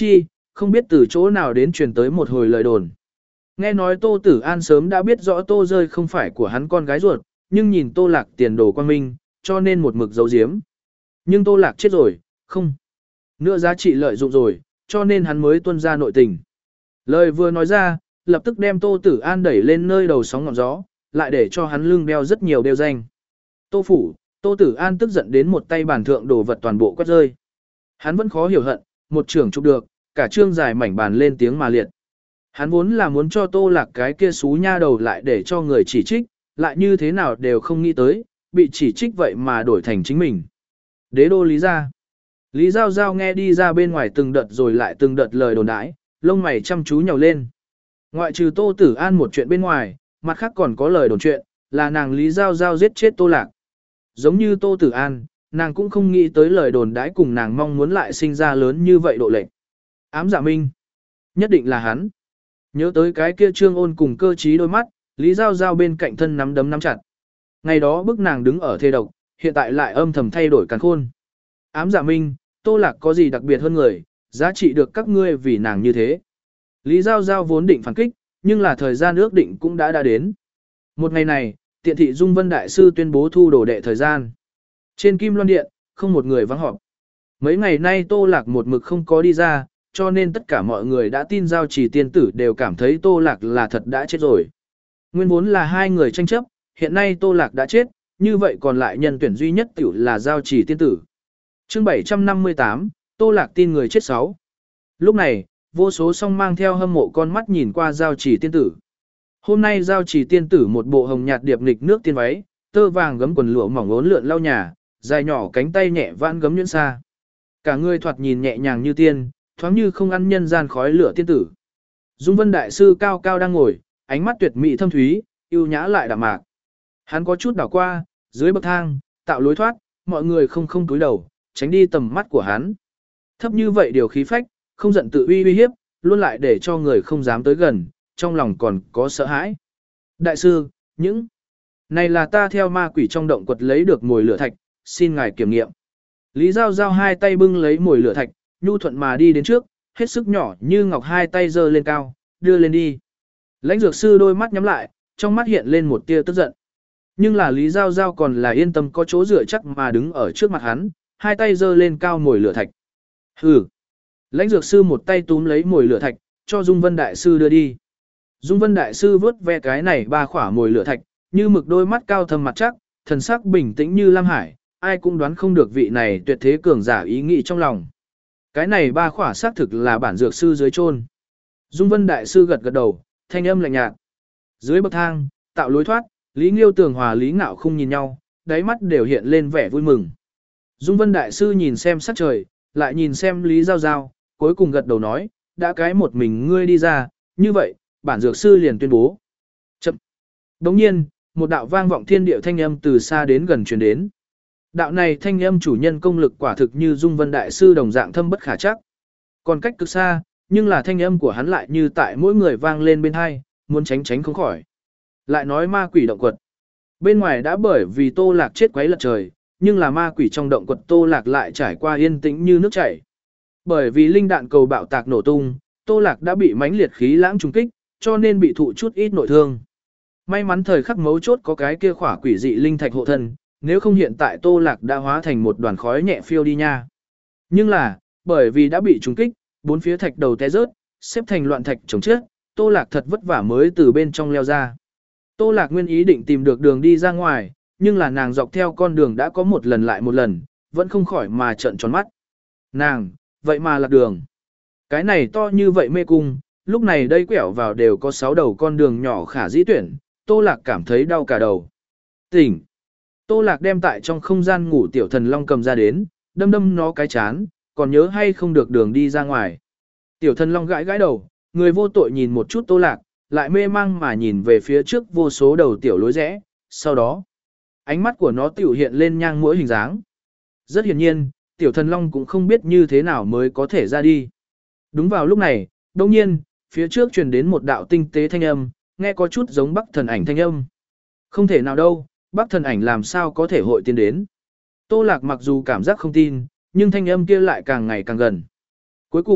không biết từ chỗ nào đến truyền tới một hồi lời đồn. Nghe nói Tô Tử An sớm đã biết rõ Tô Rơi không phải của hắn con gái ruột, nhưng nhìn Tô Lạc tiền đồ quan minh, cho nên một mực giấu giếm. Nhưng Tô Lạc chết rồi, không. Nữa giá trị lợi dụng rồi, cho nên hắn mới tuân ra nội tình. Lời vừa nói ra, lập tức đem Tô Tử An đẩy lên nơi đầu sóng ngọn gió, lại để cho hắn lưng đeo rất nhiều đeo danh. Tô Phủ, Tô Tử An tức giận đến một tay bàn thượng đổ vật toàn bộ quét rơi. Hắn vẫn khó hiểu hận, một trưởng chụp được, cả trương dài mảnh bàn lên tiếng mà liệt. Hắn vốn là muốn cho Tô Lạc cái kia xú nha đầu lại để cho người chỉ trích, lại như thế nào đều không nghĩ tới, bị chỉ trích vậy mà đổi thành chính mình. Đế đô Lý gia. Lý Giao Giao nghe đi ra bên ngoài từng đợt rồi lại từng đợt lời đồn đãi, lông mày chăm chú nhàu lên. Ngoại trừ Tô Tử An một chuyện bên ngoài, mặt khác còn có lời đồn chuyện, là nàng Lý Giao Giao giết chết Tô Lạc. Giống như Tô Tử An, nàng cũng không nghĩ tới lời đồn đãi cùng nàng mong muốn lại sinh ra lớn như vậy độ lệnh. Ám Dạ Minh. Nhất định là hắn. Nhớ tới cái kia Trương Ôn cùng cơ trí đôi mắt, Lý Giao Giao bên cạnh thân nắm đấm nắm chặt. Ngày đó bức nàng đứng ở thê độc, hiện tại lại âm thầm thay đổi càn khôn. Ám Dạ Minh, Tô Lạc có gì đặc biệt hơn người, giá trị được các ngươi vì nàng như thế. Lý Giao Giao vốn định phản kích, nhưng là thời gian ước định cũng đã đã đến. Một ngày này, Tiện thị Dung Vân Đại Sư tuyên bố thu đồ đệ thời gian. Trên Kim Loan Điện, không một người vắng họp. Mấy ngày nay Tô Lạc một mực không có đi ra, cho nên tất cả mọi người đã tin Giao Chỉ tiên tử đều cảm thấy Tô Lạc là thật đã chết rồi. Nguyên vốn là hai người tranh chấp, hiện nay Tô Lạc đã chết, như vậy còn lại nhân tuyển duy nhất tiểu là Giao Chỉ tiên tử. Chương bảy trăm năm mươi tám, Tô Lạc tin người chết sáu. Lúc này, vô số song mang theo hâm mộ con mắt nhìn qua Giao Chỉ tiên tử. Hôm nay Giao Chỉ tiên tử một bộ hồng nhạt điệp nghịch nước tiên váy, tơ vàng gấm quần lụa mỏng ốn lượn lau nhà, dài nhỏ cánh tay nhẹ vãn gấm nhuyễn xa. Cả người thoạt nhìn nhẹ nhàng như tiên, thoáng như không ăn nhân gian khói lửa tiên tử. Dung Vân Đại Sư cao cao đang ngồi, ánh mắt tuyệt mỹ thâm thúy, yêu nhã lại đạm mạc. Hắn có chút đảo qua, dưới bậc thang, tạo lối thoát, mọi người không không cúi đầu, tránh đi tầm mắt của hắn. Thấp như vậy điều khí phách, không giận tự uy uy hiếp, luôn lại để cho người không dám tới gần, trong lòng còn có sợ hãi. Đại sư, những này là ta theo ma quỷ trong động quật lấy được mồi lửa thạch, xin ngài kiểm nghiệm. Lý Giao Giao hai tay bưng lấy mồi lửa thạch, nhu thuận mà đi đến trước, hết sức nhỏ như ngọc hai tay giơ lên cao, đưa lên đi. Lãnh dược sư đôi mắt nhắm lại, trong mắt hiện lên một tia tức giận. Nhưng là Lý Giao Giao còn là yên tâm có chỗ dựa chắc mà đứng ở trước mặt hắn, hai tay giơ lên cao mồi lửa thạch. Hừ. Lãnh dược sư một tay túm lấy mồi lửa thạch, cho Dung Vân Đại Sư đưa đi. Dung Vân Đại Sư vớt ve cái này ba khỏa mồi lửa thạch, như mực đôi mắt cao thâm mặt chắc, thần sắc bình tĩnh như Lam Hải, ai cũng đoán không được vị này tuyệt thế cường giả ý nghĩ trong lòng. Cái này ba khỏa xác thực là bản dược sư dưới chôn. Dung Vân Đại Sư gật gật đầu, thanh âm lạnh nhạt. Dưới bậc thang, tạo lối thoát, Lý Nghiêu Tường hòa Lý Ngạo không nhìn nhau, đáy mắt đều hiện lên vẻ vui mừng. Dung Vân Đại Sư nhìn xem sắc trời, lại nhìn xem Lý Giao Giao, cuối cùng gật đầu nói, đã cái một mình ngươi đi ra, như vậy, bản dược sư liền tuyên bố. Chậm. Đồng nhiên, một đạo vang vọng thiên địa thanh âm từ xa đến gần truyền đến. Đạo này thanh âm chủ nhân công lực quả thực như Dung Vân Đại Sư đồng dạng thâm bất khả chắc. Còn cách cực xa, nhưng là thanh âm của hắn lại như tại mỗi người vang lên bên hai, muốn tránh tránh không khỏi. Lại nói ma quỷ động quật. Bên ngoài đã bởi vì Tô Lạc chết quấy lật trời, nhưng là ma quỷ trong động quật Tô Lạc lại trải qua yên tĩnh như nước chảy. Bởi vì linh đạn cầu bạo tạc nổ tung, Tô Lạc đã bị mãnh liệt khí lãng trùng kích, cho nên bị thụ chút ít nội thương. May mắn thời khắc mấu chốt có cái kia khỏa quỷ dị linh thạch hộ thân, nếu không hiện tại Tô Lạc đã hóa thành một đoàn khói nhẹ phiêu đi nha. Nhưng là, bởi vì đã bị trùng kích, bốn phía thạch đầu té rớt, xếp thành loạn thạch chồng chết, Tô Lạc thật vất vả mới từ bên trong leo ra. Tô Lạc nguyên ý định tìm được đường đi ra ngoài, nhưng là nàng dọc theo con đường đã có một lần lại một lần, vẫn không khỏi mà trợn tròn mắt. Nàng, vậy mà lạc đường. Cái này to như vậy mê cung, lúc này đây quẹo vào đều có sáu đầu con đường nhỏ khả dĩ tuyển, Tô Lạc cảm thấy đau cả đầu. Tỉnh. Tô Lạc đem tại trong không gian ngủ tiểu thần long cầm ra đến, đâm đâm nó cái chán, còn nhớ hay không được đường đi ra ngoài. Tiểu thần long gãi gãi đầu, người vô tội nhìn một chút Tô Lạc, lại mê mang mà nhìn về phía trước vô số đầu tiểu lối rẽ, sau đó, ánh mắt của nó tiểu hiện lên nhang mũi hình dáng. Rất hiển nhiên, tiểu thần long cũng không biết như thế nào mới có thể ra đi. Đúng vào lúc này, đồng nhiên, phía trước truyền đến một đạo tinh tế thanh âm, nghe có chút giống Bắc Thần Ảnh thanh âm. Không thể nào đâu, Bắc Thần Ảnh làm sao có thể hội tiến đến. Tô Lạc mặc dù cảm giác không tin, nhưng thanh âm kia lại càng ngày càng gần. Cuối cùng,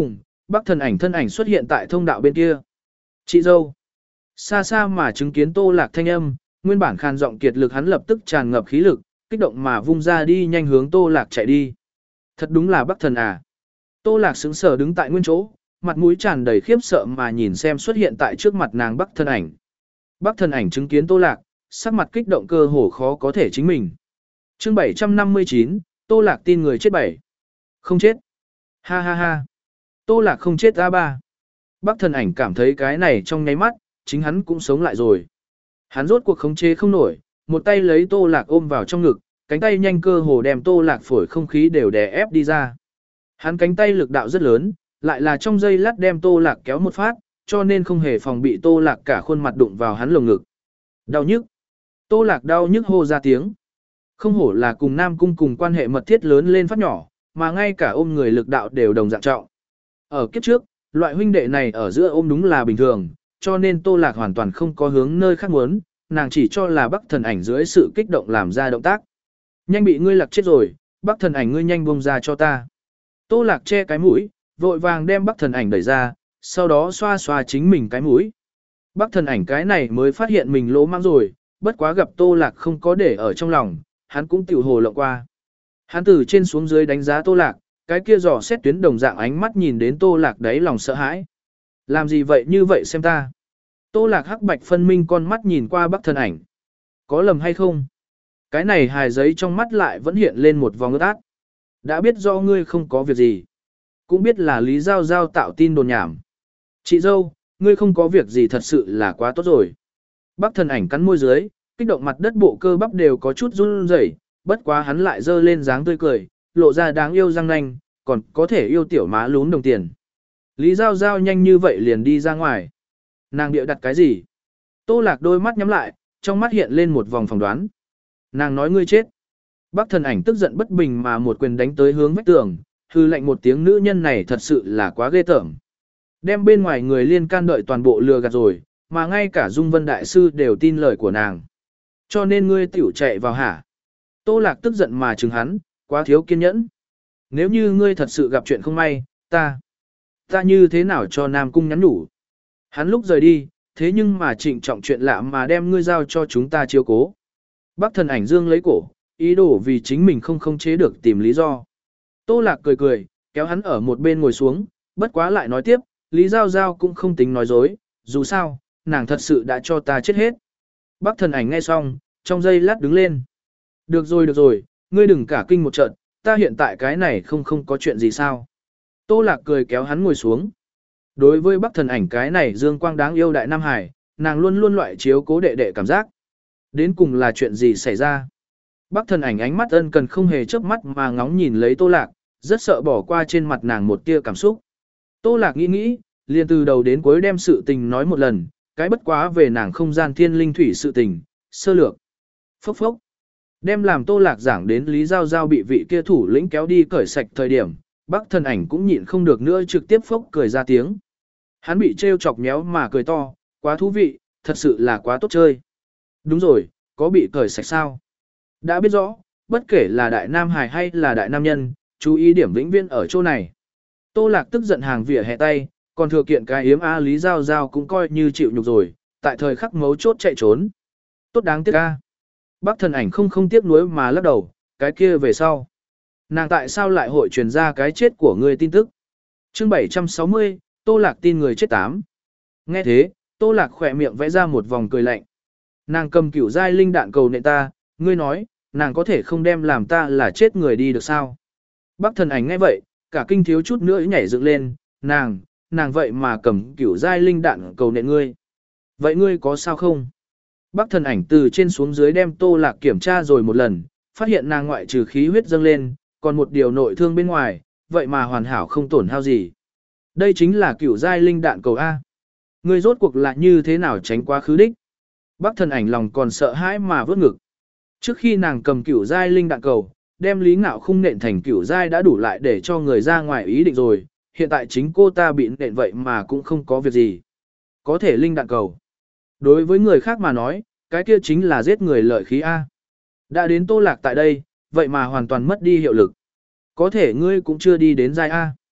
Bắc Thần Ảnh thân ảnh xuất hiện tại thông đạo bên kia. Chị dâu. Xa xa mà chứng kiến Tô Lạc thanh âm, nguyên bản khàn giọng kiệt lực hắn lập tức tràn ngập khí lực, kích động mà vung ra đi nhanh hướng Tô Lạc chạy đi. Thật đúng là Bắc Thần à. Tô Lạc sững sờ đứng tại nguyên chỗ, mặt mũi tràn đầy khiếp sợ mà nhìn xem xuất hiện tại trước mặt nàng Bắc Thần Ảnh. Bắc Thần Ảnh chứng kiến Tô Lạc, sắc mặt kích động cơ hồ khó có thể chính mình. Chương bảy trăm năm mươi chín, Tô Lạc tin người chết bảy. Không chết. Ha ha ha. Tô Lạc không chết a ba. Bắc Thần Ảnh cảm thấy cái này trong nháy mắt, chính hắn cũng sống lại rồi. Hắn rốt cuộc khống chế không nổi, một tay lấy Tô Lạc ôm vào trong ngực, cánh tay nhanh cơ hồ đem Tô Lạc phổi không khí đều đè ép đi ra. Hắn cánh tay lực đạo rất lớn, lại là trong giây lát đem Tô Lạc kéo một phát, cho nên không hề phòng bị Tô Lạc cả khuôn mặt đụng vào hắn lồng ngực. Đau nhức. Tô Lạc đau nhức hô ra tiếng. Không hổ là cùng Nam Cung cùng quan hệ mật thiết lớn lên phát nhỏ, mà ngay cả ôm người lực đạo đều đồng dạng trọng. Ở kiếp trước, loại huynh đệ này ở giữa ôm đúng là bình thường, cho nên Tô Lạc hoàn toàn không có hướng nơi khác muốn, nàng chỉ cho là Bắc Thần Ảnh dưới sự kích động làm ra động tác. Nhanh bị ngươi lạc chết rồi, Bắc Thần Ảnh ngươi nhanh buông ra cho ta. Tô Lạc che cái mũi, vội vàng đem Bắc Thần Ảnh đẩy ra, sau đó xoa xoa chính mình cái mũi. Bắc Thần Ảnh cái này mới phát hiện mình lỗ mãng rồi, bất quá gặp Tô Lạc không có để ở trong lòng, hắn cũng tiểu hồ lộng qua. Hắn từ trên xuống dưới đánh giá Tô Lạc, cái kia dò xét tuyến đồng dạng ánh mắt nhìn đến Tô Lạc đấy lòng sợ hãi. Làm gì vậy như vậy xem ta? Tô Lạc hắc bạch phân minh con mắt nhìn qua Bắc Thần Ảnh. Có lầm hay không? Cái này hài giấy trong mắt lại vẫn hiện lên một vòng ướt át. Đã biết do ngươi không có việc gì. Cũng biết là Lý Giao Giao tạo tin đồn nhảm. Chị dâu, ngươi không có việc gì thật sự là quá tốt rồi. Bắc Thần Ảnh cắn môi dưới, kích động mặt đất bộ cơ bắp đều có chút run rẩy, bất quá hắn lại dơ lên dáng tươi cười, lộ ra đáng yêu răng nanh, còn có thể yêu tiểu má lún đồng tiền. Lý Giao Giao nhanh như vậy liền đi ra ngoài. Nàng điệu đặt cái gì? Tô Lạc đôi mắt nhắm lại, trong mắt hiện lên một vòng phỏng đoán. Nàng nói ngươi chết. Bắc Thần Ảnh tức giận bất bình mà một quyền đánh tới hướng vách tường, hư lệnh một tiếng nữ nhân này thật sự là quá ghê tởm. Đem bên ngoài người liên can đợi toàn bộ lừa gạt rồi, mà ngay cả Dung Vân Đại Sư đều tin lời của nàng. Cho nên ngươi tiểu chạy vào hả? Tô Lạc tức giận mà chừng hắn, quá thiếu kiên nhẫn. Nếu như ngươi thật sự gặp chuyện không may, ta, ta như thế nào cho Nam Cung nhắn nhủ? Hắn lúc rời đi, thế nhưng mà trịnh trọng chuyện lạ mà đem ngươi giao cho chúng ta chiếu cố. Bắc Thần Ảnh dương lấy cổ, ý đồ vì chính mình không không chế được tìm lý do. Tô Lạc cười cười, kéo hắn ở một bên ngồi xuống, bất quá lại nói tiếp, Lý Giao Giao cũng không tính nói dối, dù sao, nàng thật sự đã cho ta chết hết. Bắc Thần Ảnh nghe xong, trong giây lát đứng lên. Được rồi được rồi, ngươi đừng cả kinh một trận, ta hiện tại cái này không không có chuyện gì sao. Tô Lạc cười kéo hắn ngồi xuống. Đối với Bắc Thần Ảnh cái này dương quang đáng yêu đại Nam Hải, nàng luôn luôn loại chiếu cố đệ đệ cảm giác. Đến cùng là chuyện gì xảy ra? Bắc Thần Ảnh ánh mắt ân cần không hề chớp mắt mà ngóng nhìn lấy Tô Lạc, rất sợ bỏ qua trên mặt nàng một tia cảm xúc. Tô Lạc nghĩ nghĩ, liền từ đầu đến cuối đem sự tình nói một lần, cái bất quá về nàng không gian thiên linh thủy sự tình, sơ lược. Phốc phốc. Đem làm Tô Lạc giảng đến Lý Giao Giao bị vị kia thủ lĩnh kéo đi cởi sạch thời điểm, Bắc Thần Ảnh cũng nhịn không được nữa trực tiếp phốc cười ra tiếng. Hắn bị trêu chọc méo mà cười to, quá thú vị, thật sự là quá tốt chơi. Đúng rồi, có bị cởi sạch sao? Đã biết rõ, bất kể là đại nam hài hay là đại nam nhân, chú ý điểm vĩnh viên ở chỗ này. Tô Lạc tức giận hàng vỉa hè tay, còn thừa kiện cái yếm A Lý Giao Giao cũng coi như chịu nhục rồi, tại thời khắc mấu chốt chạy trốn. Tốt đáng tiếc a. Bắc Thần Ảnh không không tiếc nuối mà lắc đầu, cái kia về sau. Nàng tại sao lại hội truyền ra cái chết của người tin tức? Chương bảy trăm sáu mươi, Tô Lạc tin người chết tám. Nghe thế, Tô Lạc khỏe miệng vẽ ra một vòng cười lạnh. Nàng cầm cửu giai linh đạn cầu nện ta, ngươi nói, nàng có thể không đem làm ta là chết người đi được sao? Bắc Thần Ảnh nghe vậy, cả kinh thiếu chút nữa nhảy dựng lên, nàng, nàng vậy mà cầm cửu giai linh đạn cầu nện ngươi. Vậy ngươi có sao không? Bắc Thần Ảnh từ trên xuống dưới đem Tô Lạc kiểm tra rồi một lần, phát hiện nàng ngoại trừ khí huyết dâng lên, còn một điều nội thương bên ngoài, vậy mà hoàn hảo không tổn hao gì. Đây chính là cửu giai linh đạn cầu A. Ngươi rốt cuộc là như thế nào tránh quá khứ đích? Bắc Thần Ảnh lòng còn sợ hãi mà vớt ngực. Trước khi nàng cầm cửu giai linh đạn cầu, đem Lý Ngạo Khung nện thành cửu giai đã đủ lại để cho người ra ngoài ý định rồi, hiện tại chính cô ta bị nện vậy mà cũng không có việc gì. Có thể linh đạn cầu. Đối với người khác mà nói, cái kia chính là giết người lợi khí A. Đã đến Tô Lạc tại đây, vậy mà hoàn toàn mất đi hiệu lực. Có thể ngươi cũng chưa đi đến giai A.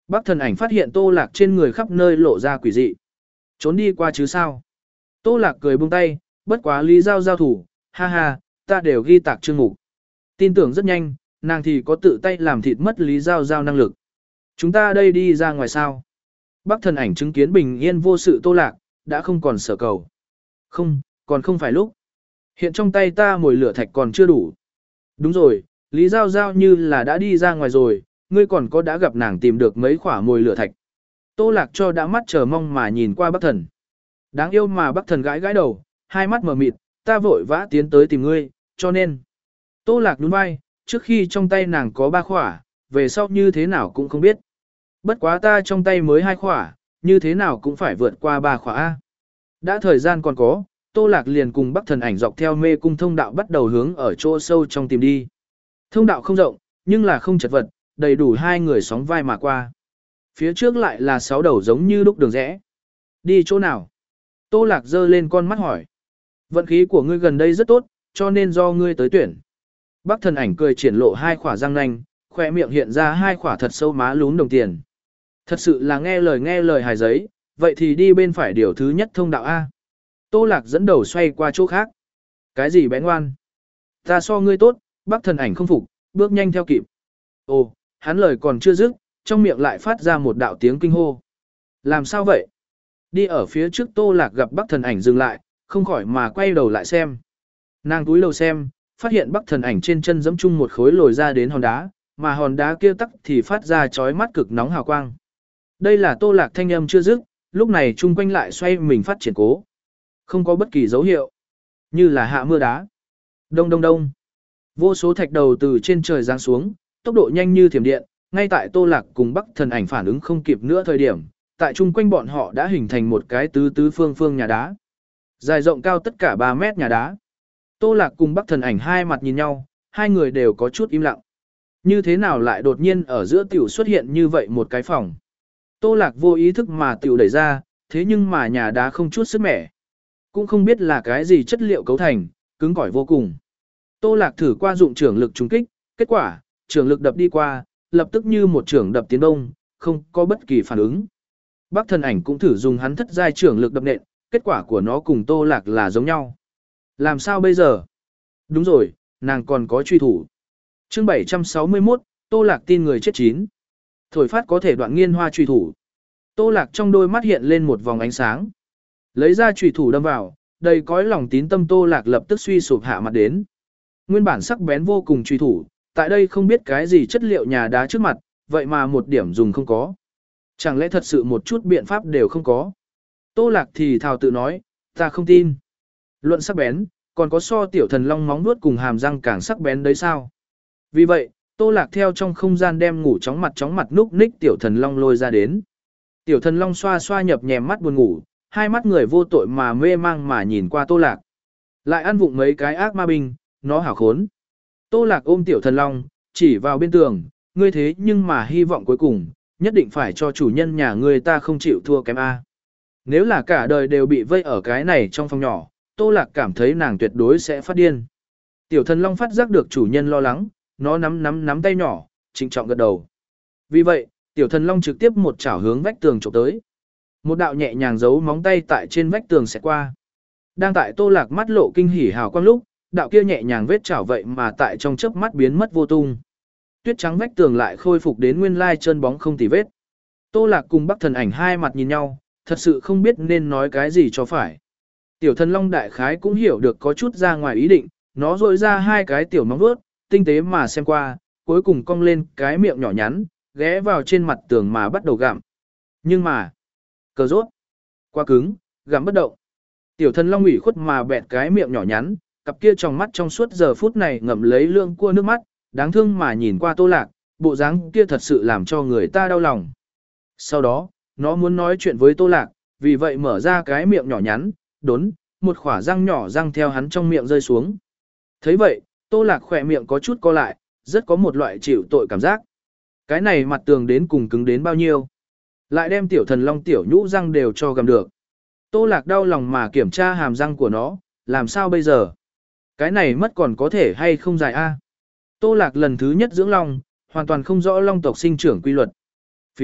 Bác thần ảnh phát hiện Tô Lạc trên người khắp nơi lộ ra quỷ dị. Trốn đi qua chứ sao? Tô Lạc cười buông tay, bất quá Lý Giao giao thủ, ha ha, ta đều ghi tạc chương mục. Tin tưởng rất nhanh, nàng thì có tự tay làm thịt mất Lý Giao giao năng lực. Chúng ta đây đi ra ngoài sao? Bác thần ảnh chứng kiến bình yên vô sự Tô Lạc, đã không còn sở cầu. Không, còn không phải lúc. Hiện trong tay ta mồi lửa thạch còn chưa đủ. Đúng rồi, Lý Giao giao như là đã đi ra ngoài rồi, ngươi còn có đã gặp nàng tìm được mấy khỏa mồi lửa thạch. Tô Lạc cho đã mắt chờ mong mà nhìn qua Bắc Thần. Đáng yêu mà Bắc Thần gãi gãi đầu, hai mắt mở mịt, ta vội vã tiến tới tìm ngươi, cho nên. Tô Lạc nhún vai, trước khi trong tay nàng có ba khỏa, về sau như thế nào cũng không biết. Bất quá ta trong tay mới hai khỏa, như thế nào cũng phải vượt qua ba khỏa A. Đã thời gian còn có, Tô Lạc liền cùng Bắc Thần ảnh dọc theo mê cung thông đạo bắt đầu hướng ở chỗ sâu trong tìm đi. Thông đạo không rộng, nhưng là không chật vật, đầy đủ hai người sóng vai mà qua. Phía trước lại là sáu đầu giống như đúc đường rẽ. Đi chỗ nào? Tô Lạc giơ lên con mắt hỏi. Vận khí của ngươi gần đây rất tốt, cho nên do ngươi tới tuyển. Bắc Thần ảnh cười triển lộ hai khỏa răng nanh, khoe miệng hiện ra hai khỏa thật sâu má lún đồng tiền. Thật sự là nghe lời nghe lời hài giấy, vậy thì đi bên phải điều thứ nhất thông đạo A. Tô Lạc dẫn đầu xoay qua chỗ khác. Cái gì bé ngoan? Ta so ngươi tốt, Bắc Thần ảnh không phục, bước nhanh theo kịp. Ồ, hắn lời còn chưa dứt, trong miệng lại phát ra một đạo tiếng kinh hô. Làm sao vậy? Đi ở phía trước Tô Lạc gặp Bắc Thần ảnh dừng lại, không khỏi mà quay đầu lại xem. Nàng túi đầu xem, phát hiện Bắc Thần ảnh trên chân giẫm chung một khối lồi ra đến hòn đá, mà hòn đá kia tắc thì phát ra chói mắt cực nóng hào quang. Đây là Tô Lạc thanh âm chưa dứt, lúc này chung quanh lại xoay mình phát triển cố. Không có bất kỳ dấu hiệu, như là hạ mưa đá. Đông đông đông. Vô số thạch đầu từ trên trời giáng xuống, tốc độ nhanh như thiểm điện, ngay tại Tô Lạc cùng Bắc Thần ảnh phản ứng không kịp nữa thời điểm, tại chung quanh bọn họ đã hình thành một cái tứ tứ phương phương nhà đá. Dài rộng cao tất cả ba mét nhà đá. Tô Lạc cùng Bắc Thần ảnh hai mặt nhìn nhau, hai người đều có chút im lặng. Như thế nào lại đột nhiên ở giữa tiểu xuất hiện như vậy một cái phòng. Tô Lạc vô ý thức mà tiểu đẩy ra, thế nhưng mà nhà đá không chút sức mẻ. Cũng không biết là cái gì chất liệu cấu thành, cứng cỏi vô cùng. Tô Lạc thử qua dụng trưởng lực trúng kích, kết quả, trưởng lực đập đi qua, lập tức như một trưởng đập tiến đông, không có bất kỳ phản ứng. Bắc Thần ảnh cũng thử dùng hắn thất giai trưởng lực đập nện, kết quả của nó cùng Tô Lạc là giống nhau. Làm sao bây giờ? Đúng rồi, nàng còn có truy thủ. Chương bảy trăm sáu mươi mốt, Tô Lạc tin người chết chín. Thổi phát có thể đoạn nghiên hoa truy thủ. Tô Lạc trong đôi mắt hiện lên một vòng ánh sáng. Lấy ra truy thủ đâm vào, đầy cõi lòng tín tâm Tô Lạc lập tức suy sụp hạ mặt đến. Nguyên bản sắc bén vô cùng truy thủ, tại đây không biết cái gì chất liệu nhà đá trước mặt, vậy mà một điểm dùng không có. Chẳng lẽ thật sự một chút biện pháp đều không có. Tô Lạc thì thào tự nói, ta không tin. Luận sắc bén, còn có so tiểu thần long móng nuốt cùng hàm răng càng sắc bén đấy sao. Vì vậy, Tô Lạc theo trong không gian đem ngủ chóng mặt chóng mặt núp ních tiểu thần long lôi ra đến. Tiểu thần long xoa xoa nhập nhèm mắt buồn ngủ, hai mắt người vô tội mà mê mang mà nhìn qua Tô Lạc. Lại ăn vụng mấy cái ác ma binh, nó hảo khốn. Tô Lạc ôm tiểu thần long, chỉ vào bên tường, ngươi thế nhưng mà hy vọng cuối cùng, nhất định phải cho chủ nhân nhà ngươi ta không chịu thua kém A. Nếu là cả đời đều bị vây ở cái này trong phòng nhỏ, Tô Lạc cảm thấy nàng tuyệt đối sẽ phát điên. Tiểu thần long phát giác được chủ nhân lo lắng, nó nắm nắm nắm tay nhỏ, trịnh trọng gật đầu. Vì vậy, tiểu thần long trực tiếp một chảo hướng vách tường chụp tới. Một đạo nhẹ nhàng giấu móng tay tại trên vách tường sẽ qua. Đang tại Tô Lạc mắt lộ kinh hỉ hào quang lúc, đạo kia nhẹ nhàng vết chảo vậy mà tại trong chớp mắt biến mất vô tung. Tuyết trắng vách tường lại khôi phục đến nguyên lai trơn bóng không tì vết. Tô Lạc cùng Bắc Thần ảnh hai mặt nhìn nhau, thật sự không biết nên nói cái gì cho phải. Tiểu thần long đại khái cũng hiểu được có chút ra ngoài ý định, nó rội ra hai cái tiểu móng vuốt, tinh tế mà xem qua, cuối cùng cong lên cái miệng nhỏ nhắn, ghé vào trên mặt tường mà bắt đầu gặm. Nhưng mà, cờ rốt, quá cứng, gặm bất động. Tiểu thần long ủy khuất mà bẹt cái miệng nhỏ nhắn, cặp kia trong mắt trong suốt giờ phút này ngậm lấy lương cua nước mắt, đáng thương mà nhìn qua Tô Lạc, bộ dáng kia thật sự làm cho người ta đau lòng. Sau đó, nó muốn nói chuyện với Tô Lạc, vì vậy mở ra cái miệng nhỏ nhắn, đốn, một khỏa răng nhỏ răng theo hắn trong miệng rơi xuống. Thấy vậy, Tô Lạc khỏe miệng có chút co lại, rất có một loại chịu tội cảm giác. Cái này mặt tường đến cùng cứng đến bao nhiêu. Lại đem tiểu thần long tiểu nhũ răng đều cho gầm được. Tô Lạc đau lòng mà kiểm tra hàm răng của nó, làm sao bây giờ? Cái này mất còn có thể hay không dài a? Tô Lạc lần thứ nhất dưỡng long, hoàn toàn không rõ long tộc sinh trưởng quy luật. Phí,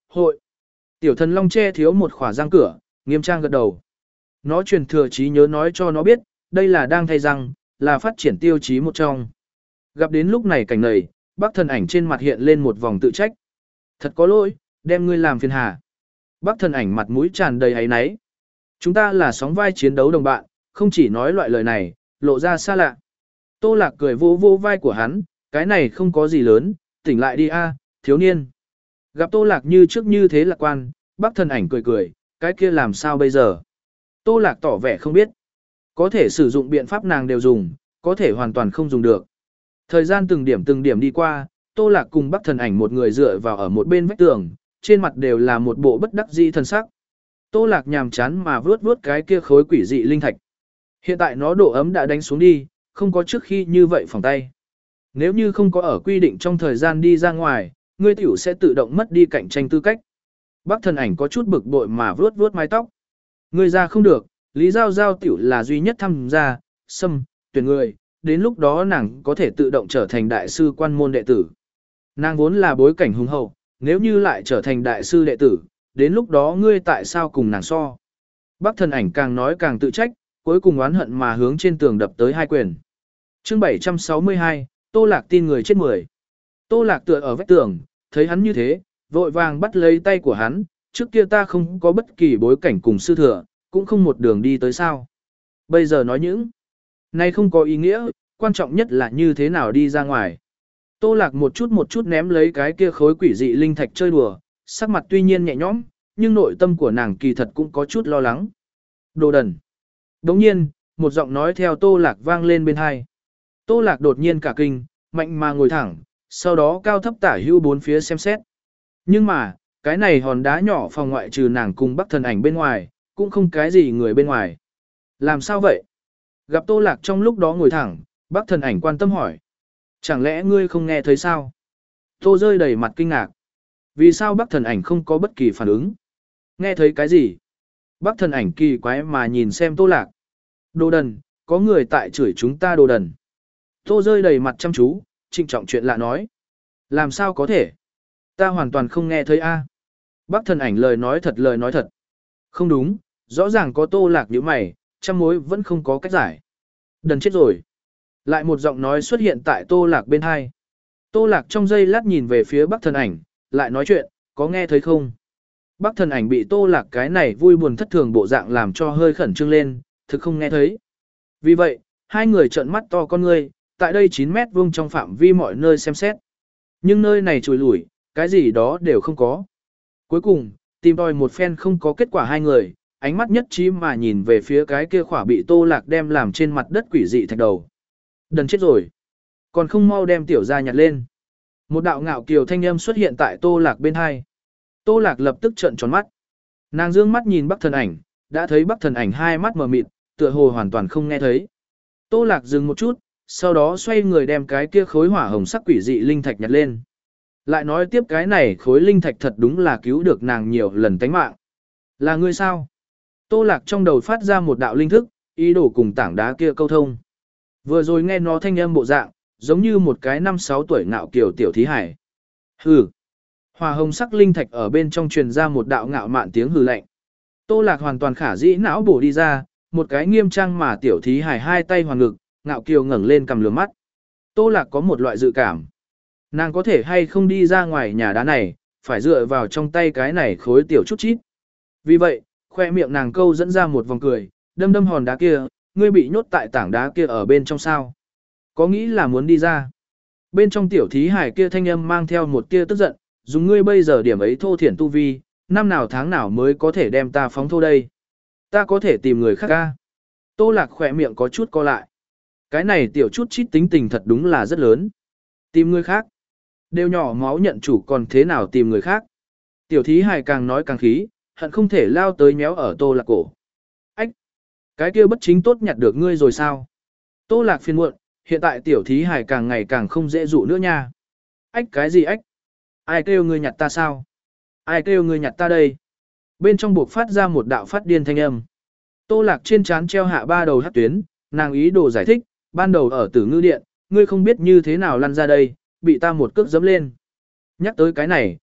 Hội. Tiểu thần long che thiếu một khỏa răng cửa, nghiêm trang gật đầu. Nó truyền thừa trí nhớ nói cho nó biết, đây là đang thay răng, là phát triển tiêu chí một trong. Gặp đến lúc này cảnh này, bác thần ảnh trên mặt hiện lên một vòng tự trách. Thật có lỗi, đem ngươi làm phiền hà. Bác thần ảnh mặt mũi tràn đầy áy náy. Chúng ta là sóng vai chiến đấu đồng bạn, không chỉ nói loại lời này, lộ ra xa lạ. Tô Lạc cười vô vô vai của hắn, cái này không có gì lớn, tỉnh lại đi a, thiếu niên. Gặp Tô Lạc như trước như thế lạc quan, bác thần ảnh cười cười, cái kia làm sao bây giờ? Tô Lạc tỏ vẻ không biết. Có thể sử dụng biện pháp nàng đều dùng, có thể hoàn toàn không dùng được. Thời gian từng điểm từng điểm đi qua, Tô Lạc cùng bác thần ảnh một người dựa vào ở một bên vách tường, trên mặt đều là một bộ bất đắc dĩ thần sắc. Tô Lạc nhàm chán mà vuốt vuốt cái kia khối quỷ dị linh thạch. Hiện tại nó độ ấm đã đánh xuống đi, không có trước khi như vậy phòng tay. Nếu như không có ở quy định trong thời gian đi ra ngoài, ngươi tiểu sẽ tự động mất đi cạnh tranh tư cách. Bác thần ảnh có chút bực bội mà vuốt vuốt mái tóc. Ngươi ra không được, Lý Giao Giao tiểu là duy nhất tham gia, xâm, tuyển người, đến lúc đó nàng có thể tự động trở thành đại sư quan môn đệ tử. Nàng vốn là bối cảnh hùng hậu, nếu như lại trở thành đại sư đệ tử, đến lúc đó ngươi tại sao cùng nàng so. Bác thần ảnh càng nói càng tự trách, cuối cùng oán hận mà hướng trên tường đập tới hai quyền. Chương bảy trăm sáu mươi hai, Tô Lạc tin người chết mười. Tô Lạc tựa ở vách tường, thấy hắn như thế, vội vàng bắt lấy tay của hắn, trước kia ta không có bất kỳ bối cảnh cùng sư thừa, cũng không một đường đi tới sao. Bây giờ nói những này không có ý nghĩa, quan trọng nhất là như thế nào đi ra ngoài. Tô Lạc một chút một chút ném lấy cái kia khối quỷ dị linh thạch chơi đùa, sắc mặt tuy nhiên nhẹ nhõm, nhưng nội tâm của nàng kỳ thật cũng có chút lo lắng. Đồ đần. Đồng nhiên, một giọng nói theo Tô Lạc vang lên bên hai. Tô Lạc đột nhiên cả kinh, mạnh mà ngồi thẳng, sau đó cao thấp tả hữu bốn phía xem xét. Nhưng mà, cái này hòn đá nhỏ phòng ngoại trừ nàng cùng Bắc thần ảnh bên ngoài, cũng không cái gì người bên ngoài. Làm sao vậy? Gặp Tô Lạc trong lúc đó ngồi thẳng, Bắc thần ảnh quan tâm hỏi. Chẳng lẽ ngươi không nghe thấy sao? Tô rơi đầy mặt kinh ngạc. Vì sao Bắc thần ảnh không có bất kỳ phản ứng? Nghe thấy cái gì? Bắc thần ảnh kỳ quái mà nhìn xem Tô Lạc. Đồ đần, có người tại chửi chúng ta đồ đần. Tô rơi đầy mặt chăm chú, trịnh trọng chuyện lạ nói. Làm sao có thể? Ta hoàn toàn không nghe thấy a. À. Bắc thần ảnh lời nói thật lời nói thật. Không đúng, rõ ràng có Tô Lạc như mày, trăm mối vẫn không có cách giải. Đần chết rồi. Lại một giọng nói xuất hiện tại Tô Lạc bên hai. Tô Lạc trong giây lát nhìn về phía Bắc thần ảnh, lại nói chuyện, có nghe thấy không? Bắc thần ảnh bị Tô Lạc cái này vui buồn thất thường bộ dạng làm cho hơi khẩn trương lên, thực không nghe thấy. Vì vậy, hai người trợn mắt to con ngươi, tại đây chín mét vuông trong phạm vi mọi nơi xem xét. Nhưng nơi này trùi lủi, cái gì đó đều không có. Cuối cùng, tìm tòi một phen không có kết quả hai người, ánh mắt nhất trí mà nhìn về phía cái kia khỏa bị Tô Lạc đem làm trên mặt đất quỷ dị thạch đầu. Đần chết rồi. Còn không mau đem tiểu ra nhặt lên. Một đạo ngạo kiều thanh âm xuất hiện tại Tô Lạc bên hai. Tô Lạc lập tức trợn tròn mắt. Nàng dương mắt nhìn Bắc thần ảnh, đã thấy Bắc thần ảnh hai mắt mờ mịt, tựa hồ hoàn toàn không nghe thấy. Tô Lạc dừng một chút, sau đó xoay người đem cái kia khối hỏa hồng sắc quỷ dị linh thạch nhặt lên. Lại nói tiếp cái này khối linh thạch thật đúng là cứu được nàng nhiều lần tánh mạng. Là ngươi sao? Tô Lạc trong đầu phát ra một đạo linh thức, ý đồ cùng tảng đá kia câu thông. Vừa rồi nghe nó thanh âm bộ dạng, giống như một cái năm sáu tuổi ngạo kiều tiểu thí hải. Hừ. Hỏa hồng sắc linh thạch ở bên trong truyền ra một đạo ngạo mạn tiếng hừ lạnh. Tô Lạc hoàn toàn khả dĩ não bổ đi ra, một cái nghiêm trang mà tiểu thí hải hai tay hoàn ngực, ngạo kiều ngẩng lên cầm lườm mắt. Tô Lạc có một loại dự cảm. Nàng có thể hay không đi ra ngoài nhà đá này, phải dựa vào trong tay cái này khối tiểu chút chít. Vì vậy, khoe miệng nàng câu dẫn ra một vòng cười, đâm đâm hòn đá kia, ngươi bị nhốt tại tảng đá kia ở bên trong sao. Có nghĩ là muốn đi ra. Bên trong tiểu thí hải kia thanh âm mang theo một tia tức giận, dùng ngươi bây giờ điểm ấy thô thiển tu vi, năm nào tháng nào mới có thể đem ta phóng thô đây. Ta có thể tìm người khác ca. Tô Lạc khỏe miệng có chút co lại. Cái này tiểu chút chít tính tình thật đúng là rất lớn. Tìm người khác. Đều nhỏ máu nhận chủ còn thế nào tìm người khác. Tiểu thí hài càng nói càng khí, hận không thể lao tới méo ở Tô Lạc cổ. Ách! Cái kia bất chính tốt nhặt được ngươi rồi sao? Tô Lạc phiền muộn, hiện tại tiểu thí hài càng ngày càng không dễ dụ nữa nha. Ách cái gì ách? Ai kêu ngươi nhặt ta sao? Ai kêu ngươi nhặt ta đây? Bên trong buộc phát ra một đạo phát điên thanh âm. Tô Lạc trên trán treo hạ ba đầu hắc tuyến, nàng ý đồ giải thích, ban đầu ở Tử Ngư Điện, ngươi không biết như thế nào lăn ra đây, bị ta một cước giẫm lên. Nhắc tới cái này,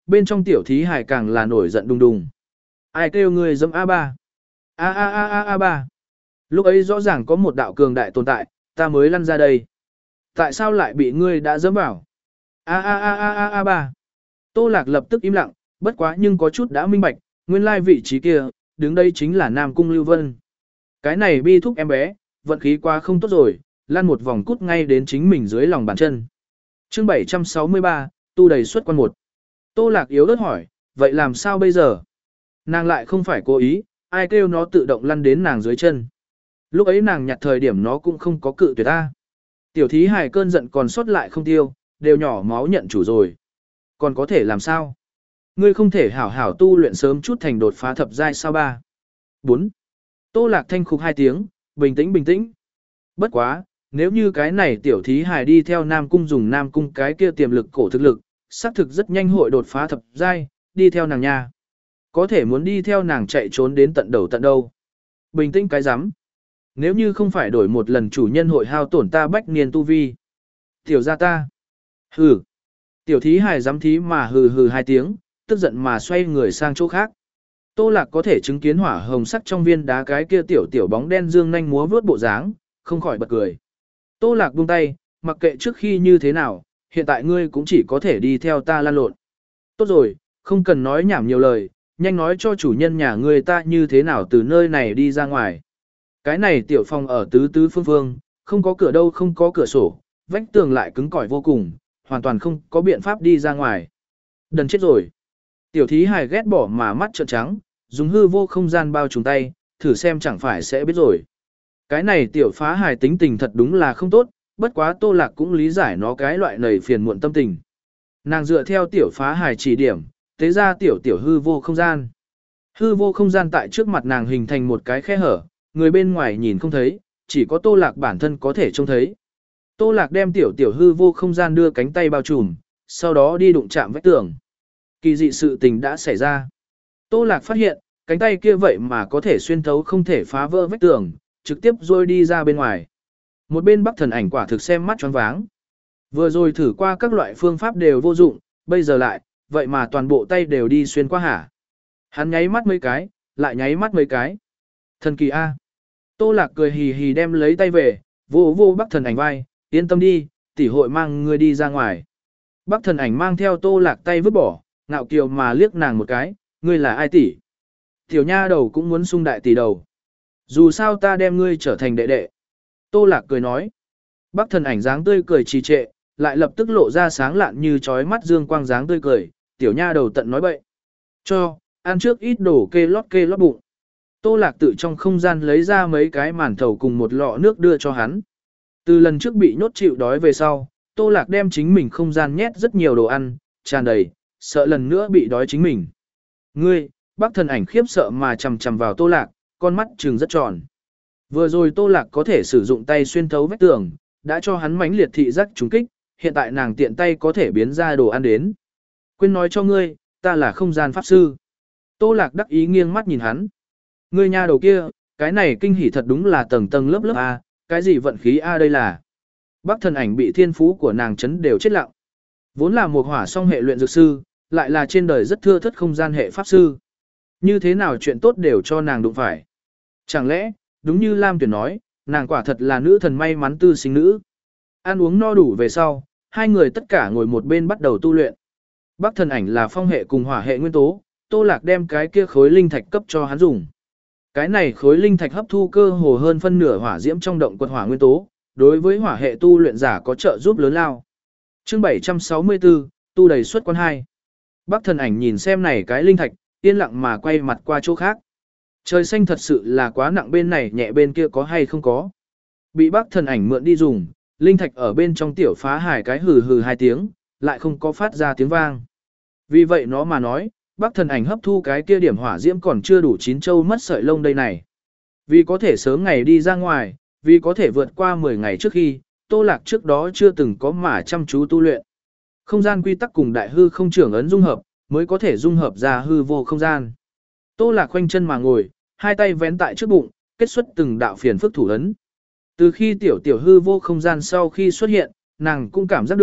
bên trong tiểu thí hài càng là nổi giận đùng đùng. Ai kêu ngươi dẫm A ba? A a a a a ba. Lúc ấy rõ ràng có một đạo cường đại tồn tại, ta mới lăn ra đây. Tại sao lại bị ngươi đã dẫm vào? A a a a a a ba. Tô Lạc lập tức im lặng, bất quá nhưng có chút đã minh bạch, nguyên lai vị trí kia, đứng đây chính là Nam Cung Lưu Vân. Cái này bi thúc em bé, vận khí quá không tốt rồi, lăn một vòng cút ngay đến chính mình dưới lòng bàn chân. Chương bảy trăm sáu mươi ba, tu đầy xuất quan một. Tô Lạc yếu ớt hỏi, vậy làm sao bây giờ? Nàng lại không phải cố ý, ai kêu nó tự động lăn đến nàng dưới chân. Lúc ấy nàng nhặt thời điểm nó cũng không có cự tuyệt ta. Tiểu thí hài cơn giận còn sót lại không tiêu, đều nhỏ máu nhận chủ rồi. Còn có thể làm sao? Ngươi không thể hảo hảo tu luyện sớm chút thành đột phá thập giai sao ba. bốn. Tô Lạc thanh khục hai tiếng, bình tĩnh bình tĩnh. Bất quá, nếu như cái này tiểu thí hài đi theo Nam Cung dùng Nam Cung cái kia tiềm lực cổ thực lực, xác thực rất nhanh hội đột phá thập giai, đi theo nàng nha. Có thể muốn đi theo nàng chạy trốn đến tận đầu tận đâu. Bình tĩnh cái rắm. Nếu như không phải đổi một lần chủ nhân hội hao tổn ta bách niên tu vi. Tiểu ra ta. Hừ. Tiểu thí hài dám thí mà hừ hừ hai tiếng, tức giận mà xoay người sang chỗ khác. Tô Lạc có thể chứng kiến hỏa hồng sắc trong viên đá cái kia tiểu tiểu bóng đen dương nhanh múa vướt bộ dáng, không khỏi bật cười. Tô Lạc buông tay, mặc kệ trước khi như thế nào, hiện tại ngươi cũng chỉ có thể đi theo ta lan lộn. Tốt rồi, không cần nói nhảm nhiều lời, nhanh nói cho chủ nhân nhà ngươi ta như thế nào từ nơi này đi ra ngoài. Cái này tiểu phòng ở tứ tứ phương phương, không có cửa đâu không có cửa sổ, vách tường lại cứng cỏi vô cùng, hoàn toàn không có biện pháp đi ra ngoài. Đần chết rồi. Tiểu thí hài ghét bỏ mà mắt trợn trắng, dùng hư vô không gian bao trùm tay, thử xem chẳng phải sẽ biết rồi. Cái này tiểu phá hài tính tình thật đúng là không tốt, bất quá Tô Lạc cũng lý giải nó cái loại nầy phiền muộn tâm tình. Nàng dựa theo tiểu phá hài chỉ điểm, tế ra tiểu tiểu hư vô không gian. Hư vô không gian tại trước mặt nàng hình thành một cái khe hở, người bên ngoài nhìn không thấy, chỉ có Tô Lạc bản thân có thể trông thấy. Tô Lạc đem tiểu tiểu hư vô không gian đưa cánh tay bao trùm, sau đó đi đụng chạm vách tường. Kỳ dị sự tình đã xảy ra. Tô Lạc phát hiện, cánh tay kia vậy mà có thể xuyên thấu không thể phá vỡ vách tường, trực tiếp rôi đi ra bên ngoài. Một bên Bắc Thần Ảnh quả thực xem mắt choáng váng. Vừa rồi thử qua các loại phương pháp đều vô dụng, bây giờ lại, vậy mà toàn bộ tay đều đi xuyên qua hả. Hắn nháy mắt mấy cái, lại nháy mắt mấy cái. Thần kỳ A. Tô Lạc cười hì hì đem lấy tay về, vô vô Bắc Thần Ảnh vai, yên tâm đi, tỷ hội mang ngươi đi ra ngoài. Bắc Thần Ảnh mang theo Tô Lạc tay vứt bỏ, ngạo kiều mà liếc nàng một cái, ngươi là ai tỷ? Tiểu nha đầu cũng muốn sung đại tỷ đầu. Dù sao ta đem ngươi trở thành đệ đệ. Tô Lạc cười nói. Bắc Thần Ảnh dáng tươi cười trì trệ, lại lập tức lộ ra sáng lạn như chói mắt dương quang dáng tươi cười, tiểu nha đầu tận nói bậy. Cho, ăn trước ít đổ kê lót kê lót bụng. Tô Lạc tự trong không gian lấy ra mấy cái màn thầu cùng một lọ nước đưa cho hắn. Từ lần trước bị nhốt chịu đói về sau, Tô Lạc đem chính mình không gian nhét rất nhiều đồ ăn, tràn đầy, sợ lần nữa bị đói chính mình. Ngươi, Bắc Thần Ảnh khiếp sợ mà chằm chằm vào Tô Lạc, con mắt trừng rất tròn. Vừa rồi Tô Lạc có thể sử dụng tay xuyên thấu vách tường, đã cho hắn mãnh liệt thị giác trúng kích, hiện tại nàng tiện tay có thể biến ra đồ ăn đến. Quên nói cho ngươi, ta là không gian pháp sư. Tô Lạc đắc ý nghiêng mắt nhìn hắn. Ngươi nha đầu kia, cái này kinh hỉ thật đúng là tầng tầng lớp lớp A, cái gì vận khí A đây là. Bắc Thần Ảnh bị thiên phú của nàng chấn đều chết lặng. Vốn là một hỏa song hệ luyện dược sư, lại là trên đời rất thưa thất không gian hệ pháp sư. Như thế nào chuyện tốt đều cho nàng đụng phải. Chẳng lẽ, đúng như Lam Tuyển nói, nàng quả thật là nữ thần may mắn tư sinh nữ. Ăn uống no đủ về sau, hai người tất cả ngồi một bên bắt đầu tu luyện. Bắc Thần Ảnh là phong hệ cùng hỏa hệ nguyên tố, Tô Lạc đem cái kia khối linh thạch cấp cho hắn dùng. Cái này khối linh thạch hấp thu cơ hồ hơn phân nửa hỏa diễm trong động quật hỏa nguyên tố, đối với hỏa hệ tu luyện giả có trợ giúp lớn lao. Chương bảy trăm sáu mươi tư, tu đầy xuất quan hai. Bắc Thần Ảnh nhìn xem này cái linh thạch, yên lặng mà quay mặt qua chỗ khác. Trời xanh thật sự là quá nặng, bên này nhẹ bên kia có hay không có. Bị Bắc Thần Ảnh mượn đi dùng, linh thạch ở bên trong tiểu phá hải cái hừ hừ hai tiếng, lại không có phát ra tiếng vang. Vì vậy nó mà nói, Bắc Thần Ảnh hấp thu cái kia điểm hỏa diễm còn chưa đủ chín châu mất sợi lông đây này. Vì có thể sớm ngày đi ra ngoài, vì có thể vượt qua mười ngày trước khi, Tô Lạc trước đó chưa từng có mà chăm chú tu luyện. Không gian quy tắc cùng đại hư không trưởng ấn dung hợp, mới có thể dung hợp ra hư vô không gian. Tô Lạc khoanh chân mà ngồi, hai tay vén tại trước bụng, kết xuất từng đạo phiền phức thủ ấn. Từ khi tiểu tiểu hư vô không gian sau khi xuất hiện, nàng cũng cảm giác được,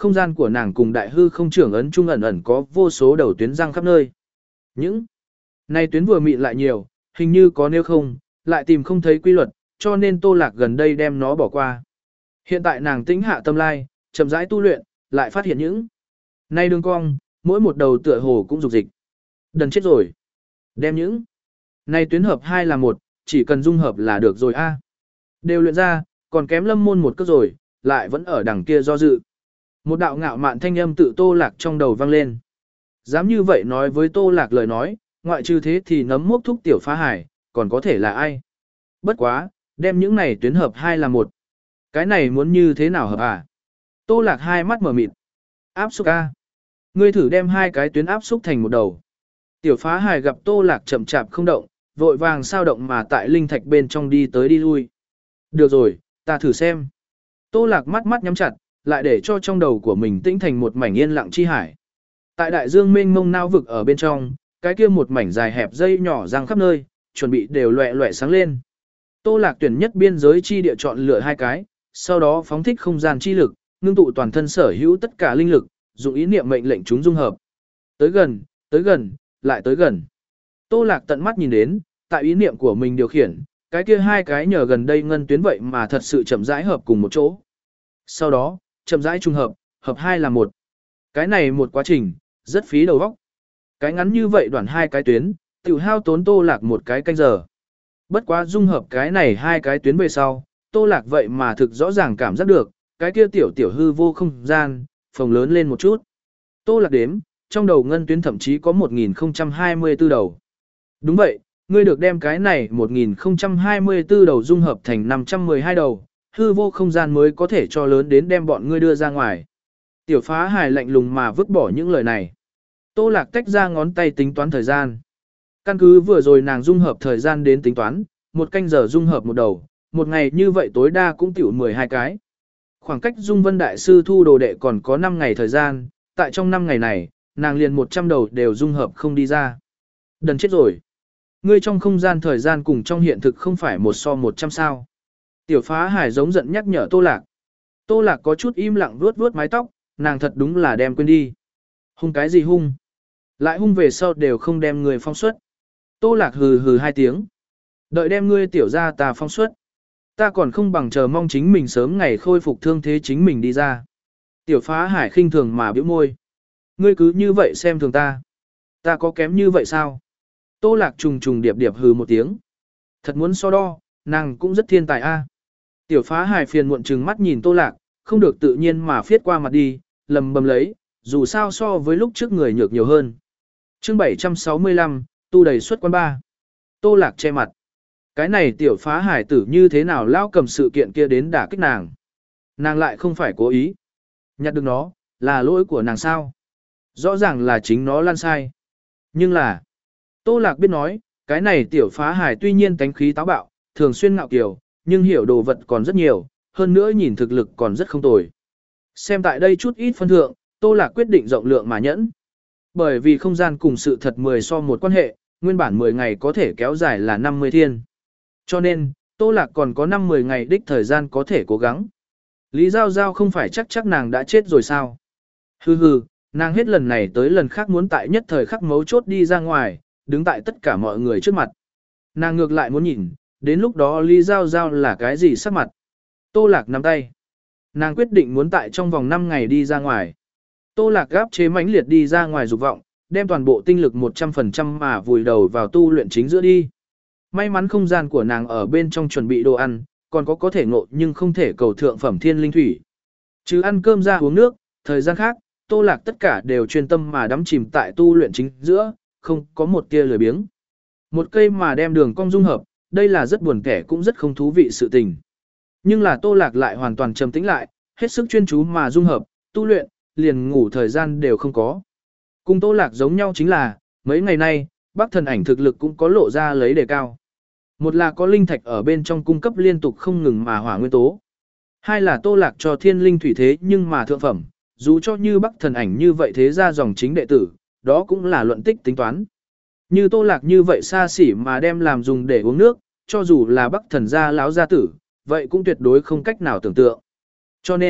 không gian của nàng cùng đại hư không trưởng ấn trung ẩn ẩn có vô số đầu tuyến răng khắp nơi. Những này tuyến vừa mịn lại nhiều, hình như có nếu không, lại tìm không thấy quy luật, cho nên Tô Lạc gần đây đem nó bỏ qua. Hiện tại nàng tĩnh hạ tâm lai, chậm rãi tu luyện, lại phát hiện những này đường cong, mỗi một đầu tựa hồ cũng dục dịch. Đần chết rồi. Đem những này tuyến hợp hai là một, chỉ cần dung hợp là được rồi a. Đều luyện ra, còn kém Lâm Môn một cước rồi, lại vẫn ở đằng kia do dự. Một đạo ngạo mạn thanh âm tự Tô Lạc trong đầu vang lên. Dám như vậy nói với Tô Lạc lời nói, ngoại trừ thế thì nấm mốc thúc tiểu phá hải, còn có thể là ai? Bất quá, đem những này tuyến hợp hai là một. Cái này muốn như thế nào hợp à? Tô Lạc hai mắt mở mịt. Áp xúc a. Ngươi thử đem hai cái tuyến áp xúc thành một đầu. Tiểu phá hải gặp Tô Lạc chậm chạp không động, vội vàng sao động mà tại linh thạch bên trong đi tới đi lui. Được rồi, ta thử xem. Tô Lạc mắt mắt nhắm chặt, lại để cho trong đầu của mình tĩnh thành một mảnh yên lặng chi hải. Tại đại dương mênh mông nao vực ở bên trong, cái kia một mảnh dài hẹp dây nhỏ răng khắp nơi, chuẩn bị đều loẹ loẹ sáng lên. Tô Lạc tuyển nhất biên giới chi địa chọn lựa hai cái, sau đó phóng thích không gian chi lực, ngưng tụ toàn thân sở hữu tất cả linh lực, dùng ý niệm mệnh lệnh chúng dung hợp. Tới gần, tới gần, lại tới gần. Tô Lạc tận mắt nhìn đến, tại ý niệm của mình điều khiển, cái kia hai cái nhờ gần đây ngân tuyến vậy mà thật sự chậm rãi hợp cùng một chỗ. Sau đó, chậm rãi trùng hợp, hợp hai là một. Cái này một quá trình, rất phí đầu óc. Cái ngắn như vậy đoạn hai cái tuyến, tiểu hao tốn Tô Lạc một cái canh giờ. Bất quá dung hợp cái này hai cái tuyến về sau, Tô Lạc vậy mà thực rõ ràng cảm giác được, cái kia tiểu tiểu hư vô không gian, phồng lớn lên một chút. Tô Lạc đếm, trong đầu ngân tuyến thậm chí có một nghìn không trăm hai mươi tư đầu. Đúng vậy, ngươi được đem cái này một nghìn không trăm hai mươi tư đầu dung hợp thành năm trăm mười hai đầu, hư vô không gian mới có thể cho lớn đến đem bọn ngươi đưa ra ngoài. Tiểu phá hài lạnh lùng mà vứt bỏ những lời này. Tô Lạc tách ra ngón tay tính toán thời gian. Căn cứ vừa rồi nàng dung hợp thời gian đến tính toán, một canh giờ dung hợp một đầu, một ngày như vậy tối đa cũng tiểu mười hai cái. Khoảng cách Dung Vân Đại Sư thu đồ đệ còn có năm ngày thời gian, tại trong năm ngày này, nàng liền một trăm đầu đều dung hợp không đi ra. Đần chết rồi. Ngươi trong không gian thời gian cùng trong hiện thực không phải một so một trăm sao. Tiểu phá hải giống giận nhắc nhở Tô Lạc. Tô Lạc có chút im lặng vuốt vuốt mái tóc, nàng thật đúng là đem quên đi. Hung cái gì hung? Lại hung về sau đều không đem người phong xuất. Tô Lạc hừ hừ hai tiếng. Đợi đem ngươi tiểu ra ta phong xuất. Ta còn không bằng chờ mong chính mình sớm ngày khôi phục thương thế chính mình đi ra. Tiểu phá hải khinh thường mà bĩu môi. Ngươi cứ như vậy xem thường ta. Ta có kém như vậy sao? Tô Lạc trùng trùng điệp điệp hừ một tiếng. Thật muốn so đo, nàng cũng rất thiên tài a. Tiểu phá hải phiền muộn trừng mắt nhìn Tô Lạc, không được tự nhiên mà phiết qua mặt đi, lầm bầm lấy, dù sao so với lúc trước người nhược nhiều hơn. Chương bảy trăm sáu mươi lăm, tu đầy suất quan ba. Tô Lạc che mặt. Cái này tiểu phá hải tử như thế nào lao cầm sự kiện kia đến đả kích nàng. Nàng lại không phải cố ý. Nhặt được nó, là lỗi của nàng sao? Rõ ràng là chính nó lăn sai. Nhưng là, Tô Lạc biết nói, cái này tiểu phá hải tuy nhiên tánh khí táo bạo, thường xuyên ngạo kiều, nhưng hiểu đồ vật còn rất nhiều, hơn nữa nhìn thực lực còn rất không tồi. Xem tại đây chút ít phân thượng, Tô Lạc quyết định rộng lượng mà nhẫn. Bởi vì không gian cùng sự thật mười so một quan hệ, nguyên bản mười ngày có thể kéo dài là năm mươi thiên. Cho nên, Tô Lạc còn có năm mười ngày đích thời gian có thể cố gắng. Lý Giao Giao không phải chắc chắc nàng đã chết rồi sao? Hừ hừ, nàng hết lần này tới lần khác muốn tại nhất thời khắc mấu chốt đi ra ngoài, đứng tại tất cả mọi người trước mặt. Nàng ngược lại muốn nhìn, đến lúc đó Lý Giao Giao là cái gì sắc mặt. Tô Lạc nắm tay. Nàng quyết định muốn tại trong vòng năm ngày đi ra ngoài. Tô Lạc gáp chế mãnh liệt đi ra ngoài dục vọng, đem toàn bộ tinh lực một trăm phần trăm mà vùi đầu vào tu luyện chính giữa đi. May mắn không gian của nàng ở bên trong chuẩn bị đồ ăn, còn có có thể ngộ nhưng không thể cầu thượng phẩm thiên linh thủy. Chứ ăn cơm ra uống nước, thời gian khác, Tô Lạc tất cả đều chuyên tâm mà đắm chìm tại tu luyện chính giữa, không có một tia lười biếng. Một cây mà đem đường cong dung hợp, đây là rất buồn kẻ cũng rất không thú vị sự tình. Nhưng là Tô Lạc lại hoàn toàn trầm tĩnh lại, hết sức chuyên chú mà dung hợp, tu luyện, liền ngủ thời gian đều không có. Cùng Tô Lạc giống nhau chính là, mấy ngày nay, Bắc Thần Ảnh thực lực cũng có lộ ra lấy đề cao. Một là có linh thạch ở bên trong cung cấp liên tục không ngừng mà hỏa nguyên tố. Hai là Tô Lạc cho thiên linh thủy thế nhưng mà thượng phẩm, dù cho như Bắc Thần Ảnh như vậy thế ra dòng chính đệ tử, đó cũng là luận tích tính toán. Như Tô Lạc như vậy xa xỉ mà đem làm dùng để uống nước, cho dù là Bắc Thần gia lão gia tử, vậy cũng tuyệt đối không cách nào tưởng tượng. Cho nên,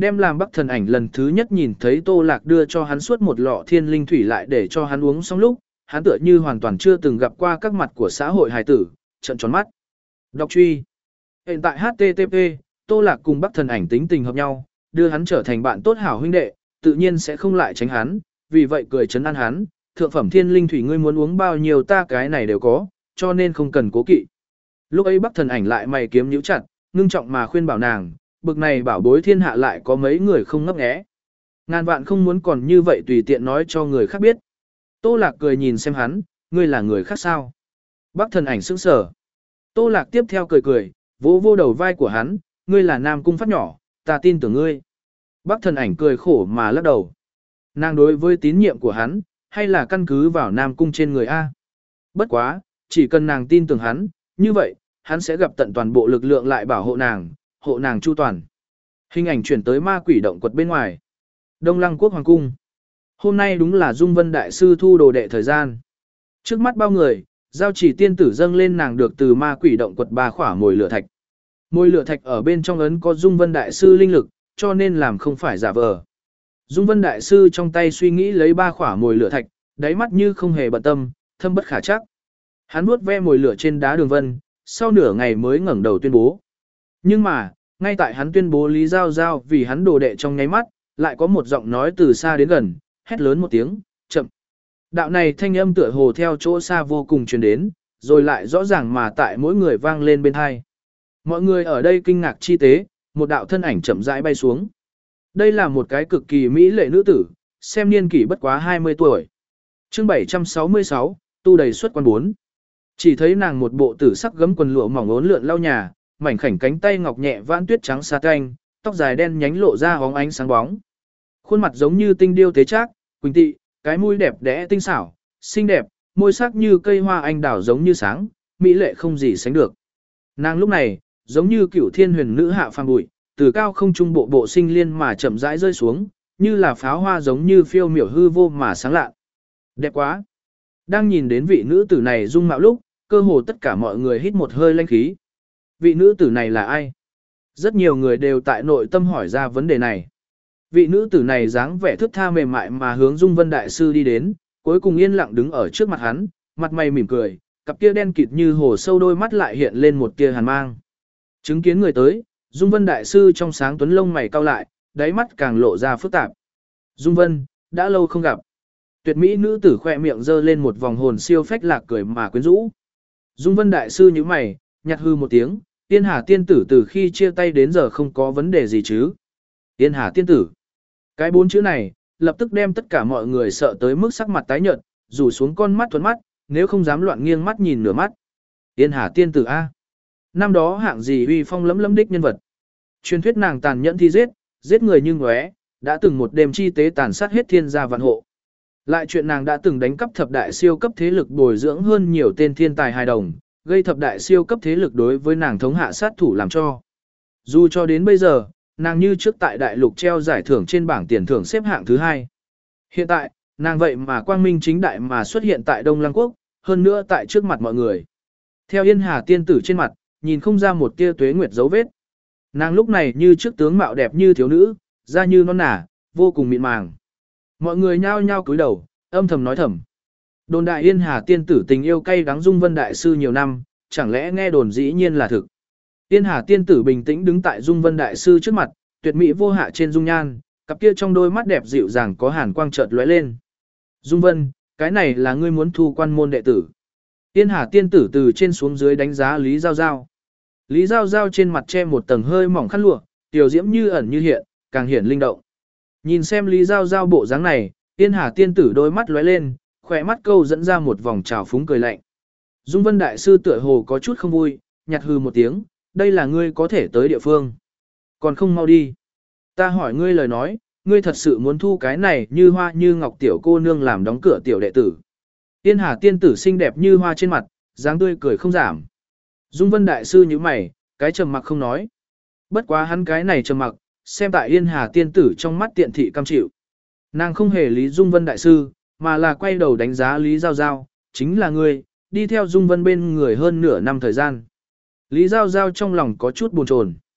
đem làm Bắc Thần Ảnh lần thứ nhất nhìn thấy Tô Lạc đưa cho hắn suốt một lọ thiên linh thủy lại để cho hắn uống xong lúc, hắn tựa như hoàn toàn chưa từng gặp qua các mặt của xã hội hài tử, trợn tròn mắt. Đọc truy. Hiện tại hát tê tê pê, Tô Lạc cùng Bắc Thần Ảnh tính tình hợp nhau, đưa hắn trở thành bạn tốt hảo huynh đệ, tự nhiên sẽ không lại tránh hắn, vì vậy cười trấn an hắn, thượng phẩm thiên linh thủy ngươi muốn uống bao nhiêu ta cái này đều có, cho nên không cần cố kỵ. Lúc ấy Bắc Thần Ảnh lại mày kiếm nhíu chặt, ngưng trọng mà khuyên bảo nàng, bực này bảo bối thiên hạ lại có mấy người không ngấp nghé. Ngàn vạn không muốn còn như vậy tùy tiện nói cho người khác biết. Tô Lạc cười nhìn xem hắn, ngươi là người khác sao? Bắc Thần Ảnh sững sờ. Tô Lạc tiếp theo cười cười, vỗ vô đầu vai của hắn, ngươi là Nam Cung phát nhỏ, ta tin tưởng ngươi. Bắc Thần Ảnh cười khổ mà lắc đầu. Nàng đối với tín nhiệm của hắn, hay là căn cứ vào Nam Cung trên người A. Bất quá, chỉ cần nàng tin tưởng hắn, như vậy, hắn sẽ gặp tận toàn bộ lực lượng lại bảo hộ nàng, hộ nàng chu toàn. Hình ảnh chuyển tới ma quỷ động quật bên ngoài. Đông Lăng Quốc Hoàng Cung. Hôm nay đúng là Dung Vân Đại Sư thu đồ đệ thời gian. Trước mắt bao người, giao chỉ tiên tử dâng lên nàng được từ ma quỷ động quật ba khỏa mồi lửa thạch. Mồi lửa thạch ở bên trong ấn có Dung Vân Đại Sư linh lực, cho nên làm không phải giả vờ. Dung Vân Đại Sư trong tay suy nghĩ lấy ba khỏa mồi lửa thạch, đáy mắt như không hề bận tâm, thâm bất khả chắc. Hắn nuốt ve mồi lửa trên đá đường vân, sau nửa ngày mới ngẩng đầu tuyên bố. Nhưng mà, ngay tại hắn tuyên bố Lý Giao Giao vì hắn đồ đệ trong nháy mắt, lại có một giọng nói từ xa đến gần, hét lớn một tiếng, chậm. Đạo này thanh âm tựa hồ theo chỗ xa vô cùng truyền đến, rồi lại rõ ràng mà tại mỗi người vang lên bên hai. Mọi người ở đây kinh ngạc chi tế, một đạo thân ảnh chậm rãi bay xuống. Đây là một cái cực kỳ mỹ lệ nữ tử, xem niên kỷ bất quá hai mươi tuổi. Chương bảy trăm sáu mươi sáu, tu đầy xuất quan bốn. Chỉ thấy nàng một bộ tử sắc gấm quần lụa mỏng ốn lượn lau nhà, mảnh khảnh cánh tay ngọc nhẹ vãn tuyết trắng sa canh, tóc dài đen nhánh lộ ra hóng ánh sáng bóng. Khuôn mặt giống như tinh điêu tế trác, quỳnh tị, cái mũi đẹp đẽ tinh xảo, xinh đẹp, môi sắc như cây hoa anh đào giống như sáng, mỹ lệ không gì sánh được. Nàng lúc này, giống như cửu thiên huyền nữ hạ phàm bụi, từ cao không trung bộ bộ sinh liên mà chậm rãi rơi xuống, như là pháo hoa giống như phiêu miểu hư vô mà sáng lạ. Đẹp quá. Đang nhìn đến vị nữ tử này dung mạo lúc, cơ hồ tất cả mọi người hít một hơi lanh khí. Vị nữ tử này là ai? Rất nhiều người đều tại nội tâm hỏi ra vấn đề này. Vị nữ tử này dáng vẻ thướt tha mềm mại mà hướng Dung Vân Đại Sư đi đến, cuối cùng yên lặng đứng ở trước mặt hắn, mặt mày mỉm cười, cặp kia đen kịt như hồ sâu đôi mắt lại hiện lên một tia hàn mang. Chứng kiến người tới, Dung Vân Đại Sư trong sáng tuấn lông mày cau lại, đáy mắt càng lộ ra phức tạp. Dung Vân, đã lâu không gặp. Tuyệt mỹ nữ tử khoe miệng giơ lên một vòng hồn siêu phách lạc cười mà quyến rũ. Dung Vân Đại Sư nhíu mày, nhạt hư một tiếng, Tiên Hà tiên tử từ khi chia tay đến giờ không có vấn đề gì chứ? Tiên Hà tiên tử. Cái bốn chữ này, lập tức đem tất cả mọi người sợ tới mức sắc mặt tái nhợt, rủ xuống con mắt thuần mắt, nếu không dám loạn nghiêng mắt nhìn nửa mắt. Tiên Hà tiên tử a. Năm đó hạng gì uy phong lẫm lẫm đích nhân vật. Truyền thuyết nàng tàn nhẫn thi giết, giết người như ngóe, đã từng một đêm chi tế tàn sát hết thiên gia vạn hộ. Lại chuyện nàng đã từng đánh cắp thập đại siêu cấp thế lực bồi dưỡng hơn nhiều tên thiên tài hài đồng, gây thập đại siêu cấp thế lực đối với nàng thống hạ sát thủ làm cho. Dù cho đến bây giờ, nàng như trước tại đại lục treo giải thưởng trên bảng tiền thưởng xếp hạng thứ hai. Hiện tại, nàng vậy mà quang minh chính đại mà xuất hiện tại Đông Lăng Quốc, hơn nữa tại trước mặt mọi người. Theo Yên Hà tiên tử trên mặt, nhìn không ra một tia tuế nguyệt dấu vết. Nàng lúc này như trước tướng mạo đẹp như thiếu nữ, da như non nả, vô cùng mịn màng. Mọi người nhao nhao cúi đầu, âm thầm nói thầm. Đồn đại Yên Hà tiên tử tình yêu cay đắng Dung Vân Đại Sư nhiều năm, chẳng lẽ nghe đồn dĩ nhiên là thực. Yên Hà tiên tử bình tĩnh đứng tại Dung Vân Đại Sư trước mặt, tuyệt mỹ vô hạ trên dung nhan, cặp kia trong đôi mắt đẹp dịu dàng có hàn quang chợt lóe lên. Dung Vân, cái này là ngươi muốn thu quan môn đệ tử. Yên Hà tiên tử từ trên xuống dưới đánh giá Lý Giao Giao. Lý Giao Giao trên mặt che một tầng hơi mỏng khăn lụa, tiểu diễm như ẩn như hiện, càng hiển linh động. Nhìn xem Lý Giao Giao bộ dáng này, Yên Hà tiên tử đôi mắt lóe lên, khỏe mắt câu dẫn ra một vòng trào phúng cười lạnh. Dung Vân Đại Sư tựa hồ có chút không vui, nhạt hừ một tiếng, đây là ngươi có thể tới địa phương. Còn không mau đi. Ta hỏi ngươi lời nói, ngươi thật sự muốn thu cái này như hoa như ngọc tiểu cô nương làm đóng cửa tiểu đệ tử. Yên Hà tiên tử xinh đẹp như hoa trên mặt, dáng tươi cười không giảm. Dung Vân Đại Sư nhíu mày, cái trầm mặc không nói. Bất quá hắn cái này trầm mặc, xem tại Yên Hà tiên tử trong mắt tiện thị cam chịu. Nàng không hề lý Dung Vân Đại Sư, mà là quay đầu đánh giá Lý Giao Giao, chính là ngươi, đi theo Dung Vân bên người hơn nửa năm thời gian. Lý Giao Giao trong lòng có chút buồn chồn.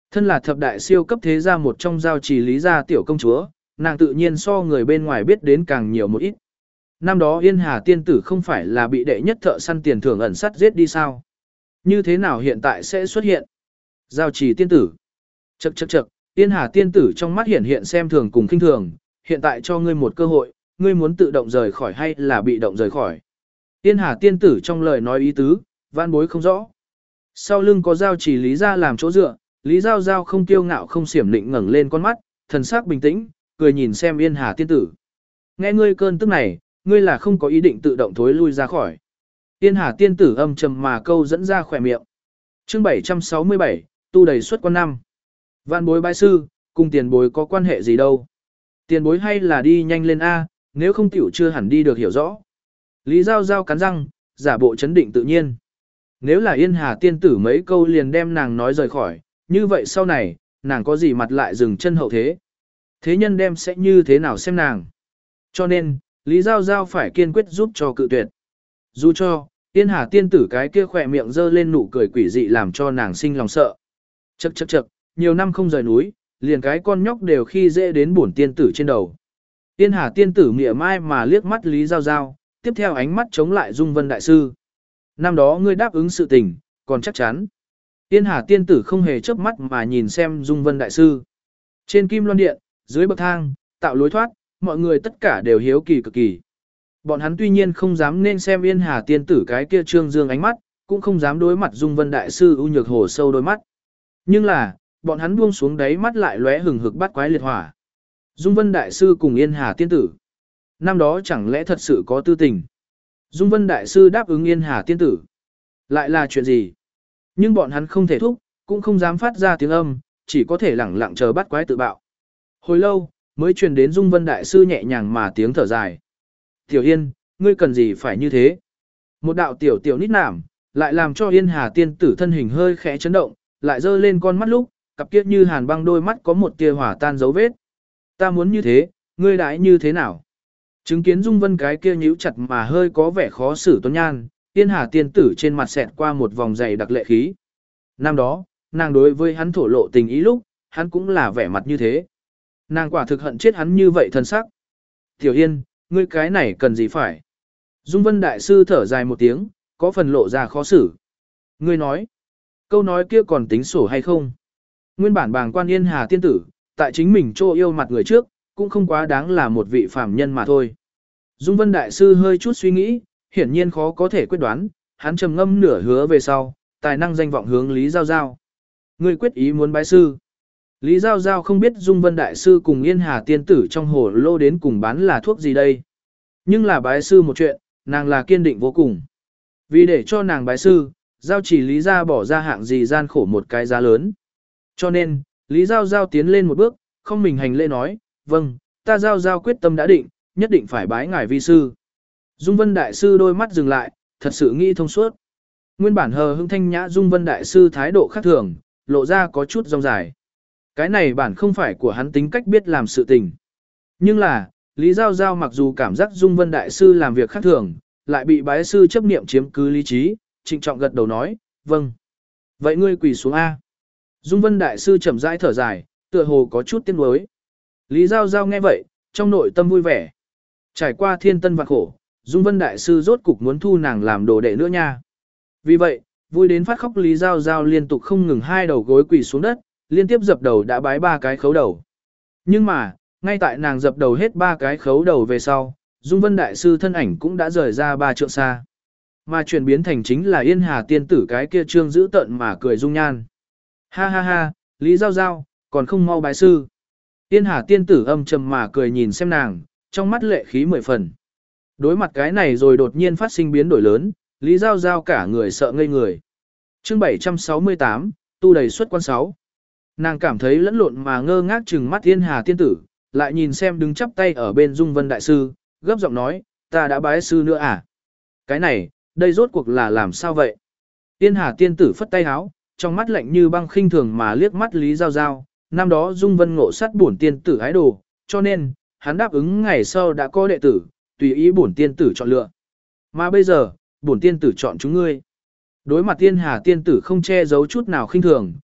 Thân là thập đại siêu cấp thế gia một trong giao trì lý gia tiểu công chúa, nàng tự nhiên so người bên ngoài biết đến càng nhiều một ít. Năm đó Yên Hà tiên tử không phải là bị đệ nhất thợ săn tiền thưởng ẩn sắt giết đi sao? Như thế nào hiện tại sẽ xuất hiện? Giao trì tiên tử. Chậc chậc chậc, Yên Hà tiên tử trong mắt hiện hiện xem thường cùng khinh thường, hiện tại cho ngươi một cơ hội, ngươi muốn tự động rời khỏi hay là bị động rời khỏi? Yên Hà tiên tử trong lời nói ý tứ, vãn bối không rõ. Sau lưng có giao trì lý gia làm chỗ dựa, Lý Giao Giao không kiêu ngạo không xiểm lịnh ngẩng lên con mắt, thần sắc bình tĩnh, cười nhìn xem Yên Hà tiên tử. Nghe ngươi cơn tức này, ngươi là không có ý định tự động thối lui ra khỏi. Yên Hà tiên tử âm trầm mà câu dẫn ra khỏe miệng. Chương bảy trăm sáu mươi bảy, tu đầy suất quan năm. Vạn bối bái sư, cùng tiền bối có quan hệ gì đâu. Tiền bối hay là đi nhanh lên A, nếu không tiểu chưa hẳn đi được hiểu rõ. Lý Giao Giao cắn răng, giả bộ chấn định tự nhiên. Nếu là Yên Hà tiên tử mấy câu liền đem nàng nói rời khỏi, như vậy sau này, nàng có gì mặt lại dừng chân hậu thế. Thế nhân đem sẽ như thế nào xem nàng. Cho nên, Lý Giao Giao phải kiên quyết giúp cho cự tuyệt. Dù cho, Yên Hà tiên tử cái kia khỏe miệng dơ lên nụ cười quỷ dị làm cho nàng sinh lòng sợ. Chậc chậc chậc, nhiều năm không rời núi, liền cái con nhóc đều khi dễ đến bổn tiên tử trên đầu. Yên Hà tiên tử mỉa mai mà liếc mắt Lý Giao Giao, tiếp theo ánh mắt chống lại Dung Vân đại sư. Năm đó ngươi đáp ứng sự tình, còn chắc chắn. Yên Hà tiên tử không hề chớp mắt mà nhìn xem Dung Vân đại sư. Trên kim loan điện, dưới bậc thang, tạo lối thoát, mọi người tất cả đều hiếu kỳ cực kỳ. Bọn hắn tuy nhiên không dám nên xem Yên Hà tiên tử cái kia trương dương ánh mắt, cũng không dám đối mặt Dung Vân đại sư ưu nhược hồ sâu đôi mắt. Nhưng là, bọn hắn buông xuống đáy mắt lại lóe hừng hực bắt quái liệt hỏa. Dung Vân đại sư cùng Yên Hà tiên tử. Năm đó chẳng lẽ thật sự có tư tình. Dung Vân đại sư đáp ứng Yên Hà tiên tử. Lại là chuyện gì? Nhưng bọn hắn không thể thúc, cũng không dám phát ra tiếng âm, chỉ có thể lẳng lặng chờ bắt quái tự bạo. Hồi lâu, mới truyền đến Dung Vân đại sư nhẹ nhàng mà tiếng thở dài. Tiểu Yên, ngươi cần gì phải như thế? Một đạo tiểu tiểu nít nảm, lại làm cho Yên Hà tiên tử thân hình hơi khẽ chấn động, lại dơ lên con mắt lúc, cặp kiết như hàn băng đôi mắt có một tia hỏa tan dấu vết. Ta muốn như thế, ngươi đãi như thế nào? Chứng kiến Dung Vân cái kia nhíu chặt mà hơi có vẻ khó xử tuấn nhan, Yên Hà tiên tử trên mặt xẹt qua một vòng dày đặc lệ khí. Năm đó, nàng đối với hắn thổ lộ tình ý lúc, hắn cũng là vẻ mặt như thế. Nàng quả thực hận chết hắn như vậy thân sắc. Tiểu Yên, ngươi cái này cần gì phải? Dung Vân đại sư thở dài một tiếng, có phần lộ ra khó xử. Ngươi nói, câu nói kia còn tính sổ hay không? Nguyên bản bàng quan Yên Hà tiên tử, tại chính mình trô yêu mặt người trước, cũng không quá đáng là một vị phàm nhân mà thôi. Dung Vân đại sư hơi chút suy nghĩ, hiển nhiên khó có thể quyết đoán, hắn trầm ngâm nửa hứa về sau, tài năng danh vọng hướng Lý Giao Giao. Ngươi quyết ý muốn bái sư. Lý Giao Giao không biết Dung Vân đại sư cùng Yên Hà tiên tử trong hồ lô đến cùng bán là thuốc gì đây. Nhưng là bái sư một chuyện, nàng là kiên định vô cùng. Vì để cho nàng bái sư, Giao chỉ Lý Gia bỏ ra hạng gì gian khổ một cái giá lớn. Cho nên, Lý Giao Giao tiến lên một bước, không mình hành lễ nói, vâng, ta Giao Giao quyết tâm đã định, nhất định phải bái ngài vi sư. Dung Vân đại sư đôi mắt dừng lại, thật sự nghĩ thông suốt. Nguyên bản hờ hững thanh nhã Dung Vân đại sư thái độ khác thường, lộ ra có chút rong dài. Cái này bản không phải của hắn tính cách biết làm sự tình. Nhưng là, Lý Giao Giao mặc dù cảm giác Dung Vân đại sư làm việc khác thường, lại bị bái sư chấp niệm chiếm cứ lý trí, trịnh trọng gật đầu nói, vâng. Vậy ngươi quỳ xuống A. Dung Vân đại sư chậm rãi thở dài, tựa hồ có chút tiếc nuối. Lý Giao Giao nghe vậy, trong nội tâm vui vẻ. Trải qua thiên tân vạn khổ, Dung Vân đại sư rốt cục muốn thu nàng làm đồ đệ nữa nha. Vì vậy, vui đến phát khóc Lý Giao Giao liên tục không ngừng hai đầu gối quỳ xuống đất, liên tiếp dập đầu đã bái ba cái khấu đầu. Nhưng mà, ngay tại nàng dập đầu hết ba cái khấu đầu về sau, Dung Vân đại sư thân ảnh cũng đã rời ra ba trượng xa. Mà chuyển biến thành chính là Yên Hà tiên tử cái kia trương giữ tận mà cười dung nhan. Ha ha ha, Lý Giao Giao, còn không mau bái sư. Yên Hà tiên tử âm trầm mà cười nhìn xem nàng, trong mắt lệ khí mười phần. Đối mặt cái này rồi đột nhiên phát sinh biến đổi lớn, Lý Giao Giao cả người sợ ngây người. Chương bảy trăm sáu mươi tám, tu đầy suất quan sáu. Nàng cảm thấy lẫn lộn mà ngơ ngác trừng mắt Yên Hà tiên tử, lại nhìn xem đứng chắp tay ở bên Dung Vân đại sư, gấp giọng nói, ta đã bái sư nữa à? Cái này, đây rốt cuộc là làm sao vậy? Yên Hà tiên tử phất tay áo, trong mắt lạnh như băng khinh thường mà liếc mắt Lý Giao Giao, năm đó Dung Vân ngộ sát bổn tiên tử ái đồ, cho nên, hắn đáp ứng ngày sau đã có đệ tử, tùy ý bổn tiên tử chọn lựa. Mà bây giờ, bổn tiên tử chọn chúng ngươi. Đối mặt Yên Hà tiên tử không che giấu chút nào khinh thường,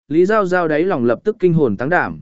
Lý Giao Giao đáy lòng lập tức kinh hồn tăng đảm.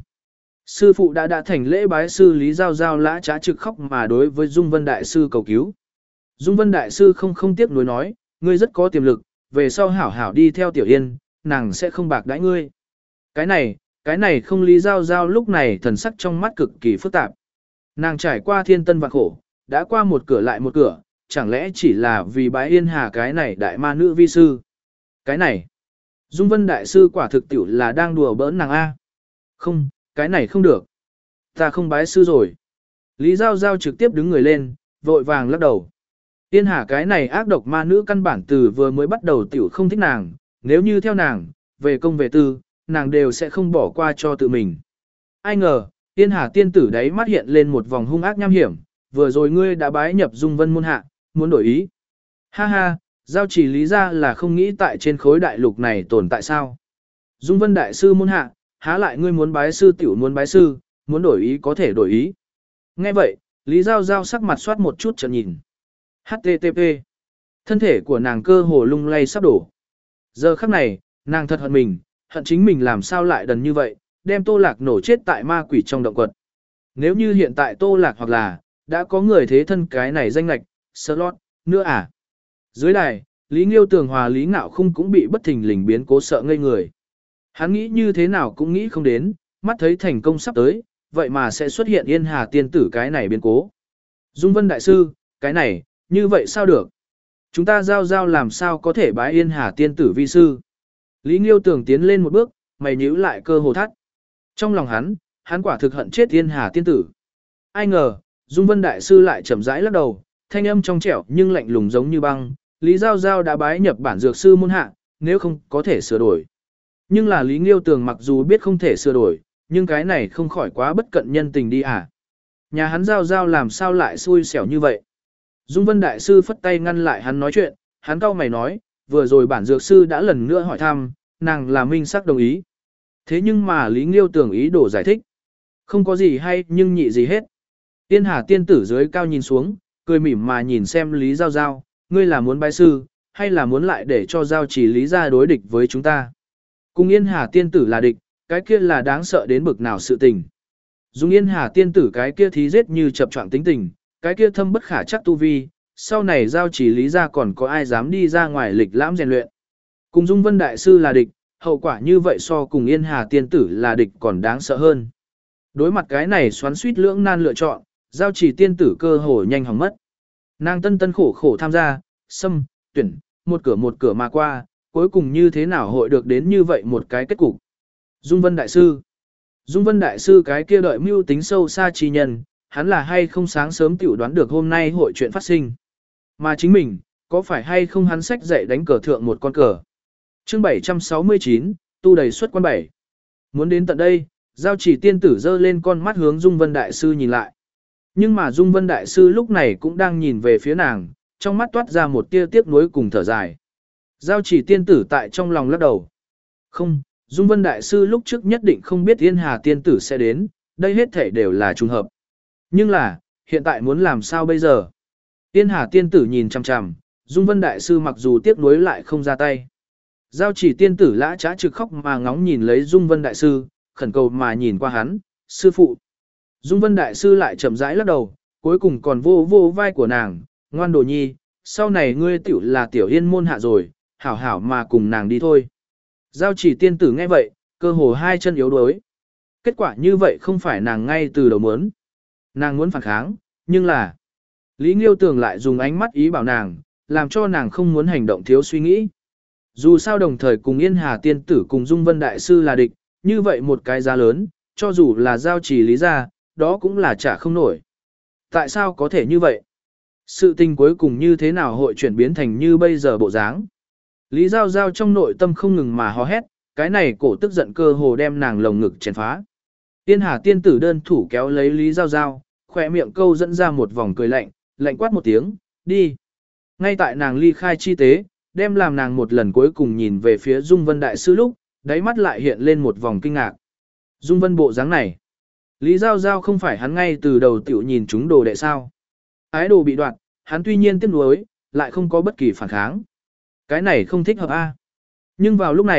Sư phụ đã đã thành lễ bái sư Lý Giao Giao lã trá trực khóc mà đối với Dung Vân Đại Sư cầu cứu. Dung Vân Đại Sư không không tiếc nuối nói, ngươi rất có tiềm lực, về sau hảo hảo đi theo Tiểu Yên, nàng sẽ không bạc đãi ngươi. Cái này, cái này không Lý Giao Giao lúc này thần sắc trong mắt cực kỳ phức tạp. Nàng trải qua thiên tân vạn khổ, đã qua một cửa lại một cửa, chẳng lẽ chỉ là vì bái Yên Hà cái này đại ma nữ vi sư. Cái này, Dung Vân Đại Sư quả thực tiểu là đang đùa bỡn nàng A. Không, cái này không được. Ta không bái sư rồi. Lý Giao Giao trực tiếp đứng người lên, vội vàng lắc đầu. Yên Hà cái này ác độc ma nữ căn bản từ vừa mới bắt đầu tiểu không thích nàng, nếu như theo nàng, về công về tư, nàng đều sẽ không bỏ qua cho tự mình. Ai ngờ, Yên Hà tiên tử đấy mắt hiện lên một vòng hung ác nham hiểm, vừa rồi ngươi đã bái nhập Dung Vân môn hạ, muốn đổi ý. Ha ha, Giao chỉ lý ra là không nghĩ tại trên khối đại lục này tồn tại sao. Dung Vân Đại Sư môn hạ, há lại ngươi muốn bái sư tiểu muốn bái sư, muốn đổi ý có thể đổi ý. Nghe vậy, Lý Giao Giao sắc mặt soát một chút chợt nhìn. hát tê tê pê. Thân thể của nàng cơ hồ lung lay sắp đổ. Giờ khắc này, nàng thật hận mình, hận chính mình làm sao lại đần như vậy, đem Tô Lạc nổ chết tại ma quỷ trong động quật. Nếu như hiện tại Tô Lạc hoặc là, đã có người thế thân cái này danh lạch, slot, nữa à. Dưới đài, Lý Nghiêu Tường hòa Lý Ngạo Khung cũng bị bất thình lình biến cố sợ ngây người. Hắn nghĩ như thế nào cũng nghĩ không đến, mắt thấy thành công sắp tới, vậy mà sẽ xuất hiện Yên Hà tiên tử cái này biến cố. Dung Vân Đại Sư, cái này, như vậy sao được? Chúng ta giao giao làm sao có thể bái Yên Hà tiên tử vi sư? Lý Nghiêu Tường tiến lên một bước, mày nhíu lại cơ hồ thắt. Trong lòng hắn, hắn quả thực hận chết Yên Hà tiên tử. Ai ngờ, Dung Vân Đại Sư lại chậm rãi lắc đầu, thanh âm trong trẻo nhưng lạnh lùng giống như băng. Lý Giao Giao đã bái nhập bản dược sư môn hạ, nếu không có thể sửa đổi. Nhưng là Lý Nghiêu Tường mặc dù biết không thể sửa đổi, nhưng cái này không khỏi quá bất cận nhân tình đi à. Nhà hắn Giao Giao làm sao lại xui xẻo như vậy. Dung Vân Đại Sư phất tay ngăn lại hắn nói chuyện, hắn cau mày nói, vừa rồi bản dược sư đã lần nữa hỏi thăm, nàng là minh sắc đồng ý. Thế nhưng mà Lý Nghiêu Tường ý đồ giải thích. Không có gì hay nhưng nhị gì hết. Yên Hà tiên tử dưới cao nhìn xuống, cười mỉm mà nhìn xem Lý Giao Giao, ngươi là muốn bái sư, hay là muốn lại để cho Giao chỉ Lý ra đối địch với chúng ta. Cùng Yên Hà tiên tử là địch, cái kia là đáng sợ đến bực nào sự tình. Dùng Yên Hà tiên tử cái kia thí giết như chập choạng tính tình, cái kia thâm bất khả chắc tu vi, sau này Giao chỉ Lý ra còn có ai dám đi ra ngoài lịch lãm rèn luyện. Cùng Dung Vân Đại Sư là địch, hậu quả như vậy so cùng Yên Hà tiên tử là địch còn đáng sợ hơn. Đối mặt cái này xoắn suýt lưỡng nan lựa chọn, Giao chỉ tiên tử cơ hồ nhanh hỏng mất. Nàng tân tân khổ khổ tham gia, xâm, tuyển, một cửa một cửa mà qua, cuối cùng như thế nào hội được đến như vậy một cái kết cục. Dung Vân Đại Sư Dung Vân Đại Sư cái kia đợi mưu tính sâu xa chi nhân, hắn là hay không sáng sớm tiểu đoán được hôm nay hội chuyện phát sinh. Mà chính mình, có phải hay không hắn sách dạy đánh cờ thượng một con cờ. Chương bảy trăm sáu mươi chín, tu đầy xuất quan bảy. Muốn đến tận đây, Giao chỉ tiên tử dơ lên con mắt hướng Dung Vân Đại Sư nhìn lại. Nhưng mà Dung Vân Đại Sư lúc này cũng đang nhìn về phía nàng, trong mắt toát ra một tia tiếc nuối cùng thở dài. Giao chỉ tiên tử tại trong lòng lắc đầu. Không, Dung Vân Đại Sư lúc trước nhất định không biết Yên Hà tiên tử sẽ đến, đây hết thể đều là trùng hợp. Nhưng là, hiện tại muốn làm sao bây giờ? Yên Hà tiên tử nhìn chằm chằm, Dung Vân Đại Sư mặc dù tiếc nuối lại không ra tay. Giao chỉ tiên tử lã trá trực khóc mà ngóng nhìn lấy Dung Vân Đại Sư, khẩn cầu mà nhìn qua hắn, sư phụ. Dung Vân Đại Sư lại chậm rãi lắc đầu, cuối cùng còn vô vô vai của nàng, ngoan đồ nhi, sau này ngươi tiểu là tiểu yên môn hạ rồi, hảo hảo mà cùng nàng đi thôi. Giao chỉ tiên tử nghe vậy, cơ hồ hai chân yếu đuối. Kết quả như vậy không phải nàng ngay từ đầu muốn. Nàng muốn phản kháng, nhưng là... Lý Nghiêu Tường lại dùng ánh mắt ý bảo nàng, làm cho nàng không muốn hành động thiếu suy nghĩ. Dù sao đồng thời cùng Yên Hà tiên tử cùng Dung Vân Đại Sư là địch, như vậy một cái giá lớn, cho dù là giao chỉ lý ra, đó cũng là trả không nổi. Tại sao có thể như vậy? Sự tình cuối cùng như thế nào hội chuyển biến thành như bây giờ bộ dáng? Lý Giao Giao trong nội tâm không ngừng mà hò hét, cái này cổ tức giận cơ hồ đem nàng lồng ngực chèn phá. Yên Hà tiên tử đơn thủ kéo lấy Lý Giao Giao, khỏe miệng câu dẫn ra một vòng cười lạnh, lạnh quát một tiếng, đi. Ngay tại nàng ly khai chi tế, đem làm nàng một lần cuối cùng nhìn về phía Dung Vân Đại Sư lúc, đáy mắt lại hiện lên một vòng kinh ngạc. Dung Vân bộ dáng này. Lý Giao Giao không phải hắn ngay từ đầu tiểu nhìn chúng đồ đệ sao. Ái đồ bị đoạt, hắn tuy nhiên tiếc nuối, lại không có bất kỳ phản kháng. Cái này không thích hợp a. Nhưng vào lúc này,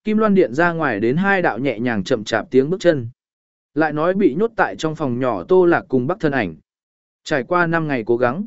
Kim Loan Điện ra ngoài đến hai đạo nhẹ nhàng chậm chạp tiếng bước chân. Lại nói bị nhốt tại trong phòng nhỏ Tô Lạc cùng Bắc Thân Ảnh. Trải qua năm ngày cố gắng.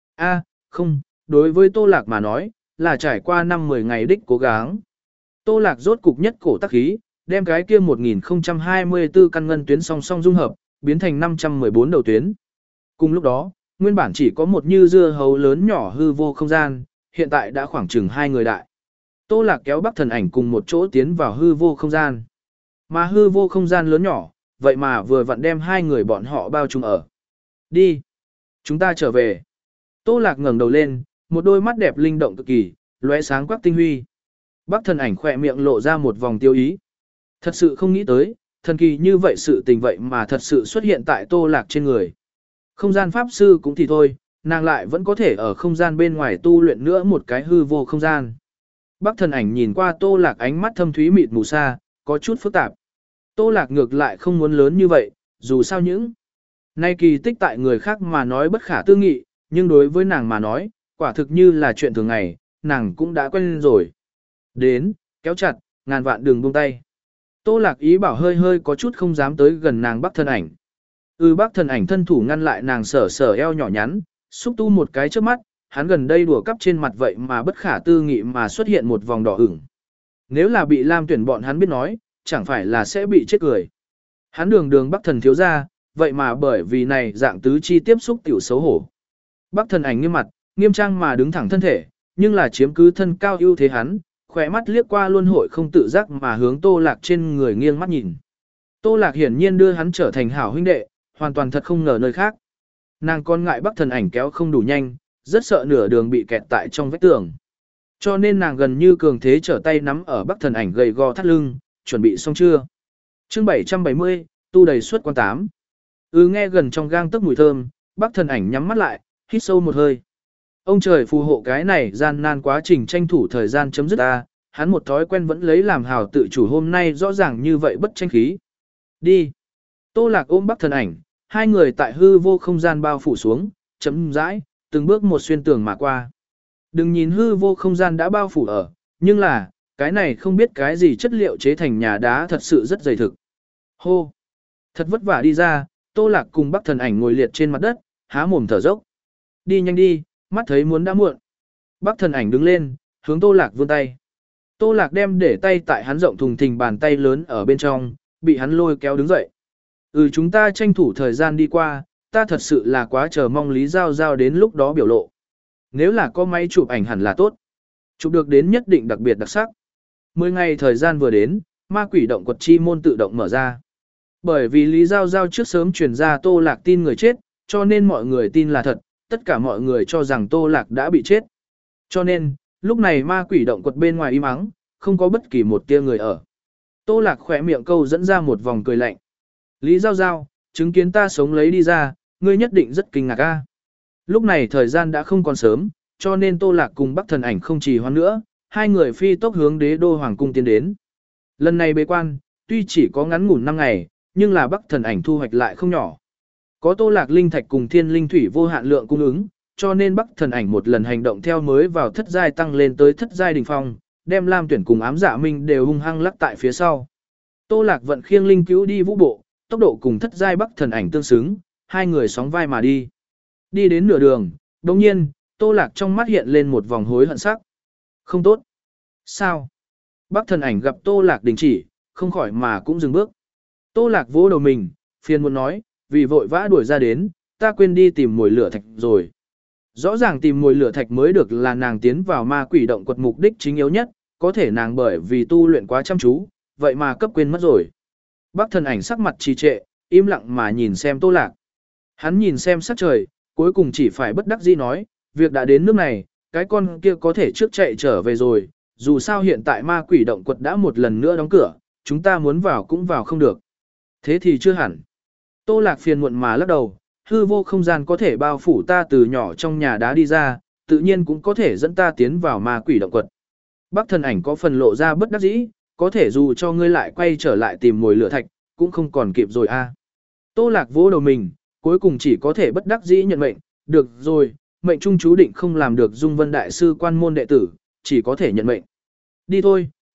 a không, đối với Tô Lạc mà nói, là trải qua năm mười ngày đích cố gắng. Tô Lạc rốt cục nhất cổ tắc khí, đem cái kia một nghìn không trăm hai mươi tư căn ngân tuyến song song dung hợp, biến thành năm trăm mười bốn đầu tuyến. Cùng lúc đó, nguyên bản chỉ có một như dưa hấu lớn nhỏ hư vô không gian, hiện tại đã khoảng chừng hai người đại. Tô Lạc kéo Bắc Thần Ảnh cùng một chỗ tiến vào hư vô không gian. Mà hư vô không gian lớn nhỏ, vậy mà vừa vặn đem hai người bọn họ bao trùm ở. Đi. Chúng ta trở về. Tô Lạc ngẩng đầu lên, một đôi mắt đẹp linh động cực kỳ, lóe sáng quắc tinh huy. Bắc Thần Ảnh khỏe miệng lộ ra một vòng tiêu ý. Thật sự không nghĩ tới, thần kỳ như vậy sự tình vậy mà thật sự xuất hiện tại Tô Lạc trên người. Không gian pháp sư cũng thì thôi, nàng lại vẫn có thể ở không gian bên ngoài tu luyện nữa một cái hư vô không gian. Bắc Thần Ảnh nhìn qua Tô Lạc ánh mắt thâm thúy mịt mù xa, có chút phức tạp. Tô Lạc ngược lại không muốn lớn như vậy, dù sao những nay kỳ tích tại người khác mà nói bất khả tư nghị, nhưng đối với nàng mà nói, quả thực như là chuyện thường ngày, nàng cũng đã quen rồi. Đến, kéo chặt, ngàn vạn đường buông tay. Tô Lạc ý bảo hơi hơi có chút không dám tới gần nàng Bắc Thần Ảnh. Ừ, Bắc Thần Ảnh thân thủ ngăn lại nàng sở sở eo nhỏ nhắn, xúc tu một cái trước mắt, hắn gần đây đùa cắp trên mặt vậy mà bất khả tư nghị mà xuất hiện một vòng đỏ ửng. Nếu là bị Lam Tuyển bọn hắn biết nói, chẳng phải là sẽ bị chết cười. Hắn đường đường Bắc Thần thiếu ra, vậy mà bởi vì này dạng tứ chi tiếp xúc tiểu xấu hổ. Bắc Thần Ảnh nghiêm mặt, nghiêm trang mà đứng thẳng thân thể, nhưng là chiếm cứ thân cao ưu thế hắn, khỏe mắt liếc qua luân hội không tự giác mà hướng Tô Lạc trên người nghiêng mắt nhìn. Tô Lạc hiển nhiên đưa hắn trở thành hảo huynh đệ, hoàn toàn thật không ngờ nơi khác. Nàng còn ngại Bắc Thần Ảnh kéo không đủ nhanh, rất sợ nửa đường bị kẹt tại trong vách tường. Cho nên nàng gần như cường thế trở tay nắm ở Bắc Thần Ảnh gầy gò thắt lưng, chuẩn bị xong chưa? Chương bảy trăm bảy mươi, tu đầy suốt quan tám. Ừ, nghe gần trong gang tấc mùi thơm, Bắc Thần Ảnh nhắm mắt lại, hít sâu một hơi. Ông trời phù hộ cái này gian nan quá trình tranh thủ thời gian chấm dứt ta, hắn một thói quen vẫn lấy làm hào tự chủ hôm nay rõ ràng như vậy bất tranh khí. Đi. Tô Lạc ôm Bắc Thần Ảnh, hai người tại hư vô không gian bao phủ xuống, chấm rãi, từng bước một xuyên tường mà qua. Đừng nhìn hư vô không gian đã bao phủ ở, nhưng là, cái này không biết cái gì chất liệu chế thành nhà đá thật sự rất dày thực. Hô. Thật vất vả đi ra, Tô Lạc cùng Bắc Thần Ảnh ngồi liệt trên mặt đất, há mồm thở dốc. Đi nhanh đi, mắt thấy muốn đã muộn. Bắc Thần Ảnh đứng lên, hướng Tô Lạc vươn tay. Tô Lạc đem để tay tại hắn rộng thùng thình bàn tay lớn ở bên trong, bị hắn lôi kéo đứng dậy. Ừ, chúng ta tranh thủ thời gian đi qua, ta thật sự là quá chờ mong Lý Giao Giao đến lúc đó biểu lộ. Nếu là có máy chụp ảnh hẳn là tốt. Chụp được đến nhất định đặc biệt đặc sắc. Mười ngày thời gian vừa đến, ma quỷ động quật chi môn tự động mở ra. Bởi vì Lý Giao Giao trước sớm truyền ra Tô Lạc tin người chết, cho nên mọi người tin là thật, tất cả mọi người cho rằng Tô Lạc đã bị chết. Cho nên, lúc này ma quỷ động quật bên ngoài im ắng, không có bất kỳ một tia người ở. Tô Lạc khỏe miệng câu dẫn ra một vòng cười lạnh. Lý Giao Giao, chứng kiến ta sống lấy đi ra, ngươi nhất định rất kinh ngạc a. Lúc này thời gian đã không còn sớm, cho nên Tô Lạc cùng Bắc Thần Ảnh không trì hoãn nữa, hai người phi tốc hướng Đế đô hoàng cung tiến đến. Lần này bế quan, tuy chỉ có ngắn ngủn năm ngày, nhưng là Bắc Thần Ảnh thu hoạch lại không nhỏ. Có Tô Lạc linh thạch cùng thiên linh thủy vô hạn lượng cung ứng, cho nên Bắc Thần Ảnh một lần hành động theo mới vào thất giai tăng lên tới thất giai đỉnh phong, đem Lam Tuyển cùng Ám Dạ Minh đều hung hăng lắc tại phía sau. Tô Lạc vận khiêng linh cứu đi vũ bộ, tốc độ cùng thất giai Bắc Thần Ảnh tương xứng, hai người sóng vai mà đi. Đi đến nửa đường, đồng nhiên, Tô Lạc trong mắt hiện lên một vòng hối hận sắc. Không tốt. Sao? Bắc Thần Ảnh gặp Tô Lạc đình chỉ, không khỏi mà cũng dừng bước. Tô Lạc vỗ đầu mình, phiền muốn nói, vì vội vã đuổi ra đến, ta quên đi tìm mồi lửa thạch rồi. Rõ ràng tìm mồi lửa thạch mới được là nàng tiến vào ma quỷ động quật mục đích chính yếu nhất, có thể nàng bởi vì tu luyện quá chăm chú, vậy mà cấp quên mất rồi. Bắc Thần Ảnh sắc mặt trì trệ, im lặng mà nhìn xem Tô Lạc. Hắn nhìn xem sắc trời, cuối cùng chỉ phải bất đắc dĩ nói, việc đã đến nước này, cái con kia có thể trước chạy trở về rồi, dù sao hiện tại ma quỷ động quật đã một lần nữa đóng cửa, chúng ta muốn vào cũng vào không được. Thế thì chưa hẳn. Tô Lạc phiền muộn mà lắc đầu, hư vô không gian có thể bao phủ ta từ nhỏ trong nhà đá đi ra, tự nhiên cũng có thể dẫn ta tiến vào ma quỷ động quật. Bắc Thần Ảnh có phần lộ ra bất đắc dĩ, có thể dù cho ngươi lại quay trở lại tìm mồi lửa thạch, cũng không còn kịp rồi a. Tô Lạc vỗ đầu mình, cuối cùng chỉ có thể bất đắc dĩ nhận mệnh, được rồi, mệnh trung chú định không làm được Dung Vân Đại Sư quan môn đệ tử, chỉ có thể nhận mệnh. Đi thôi,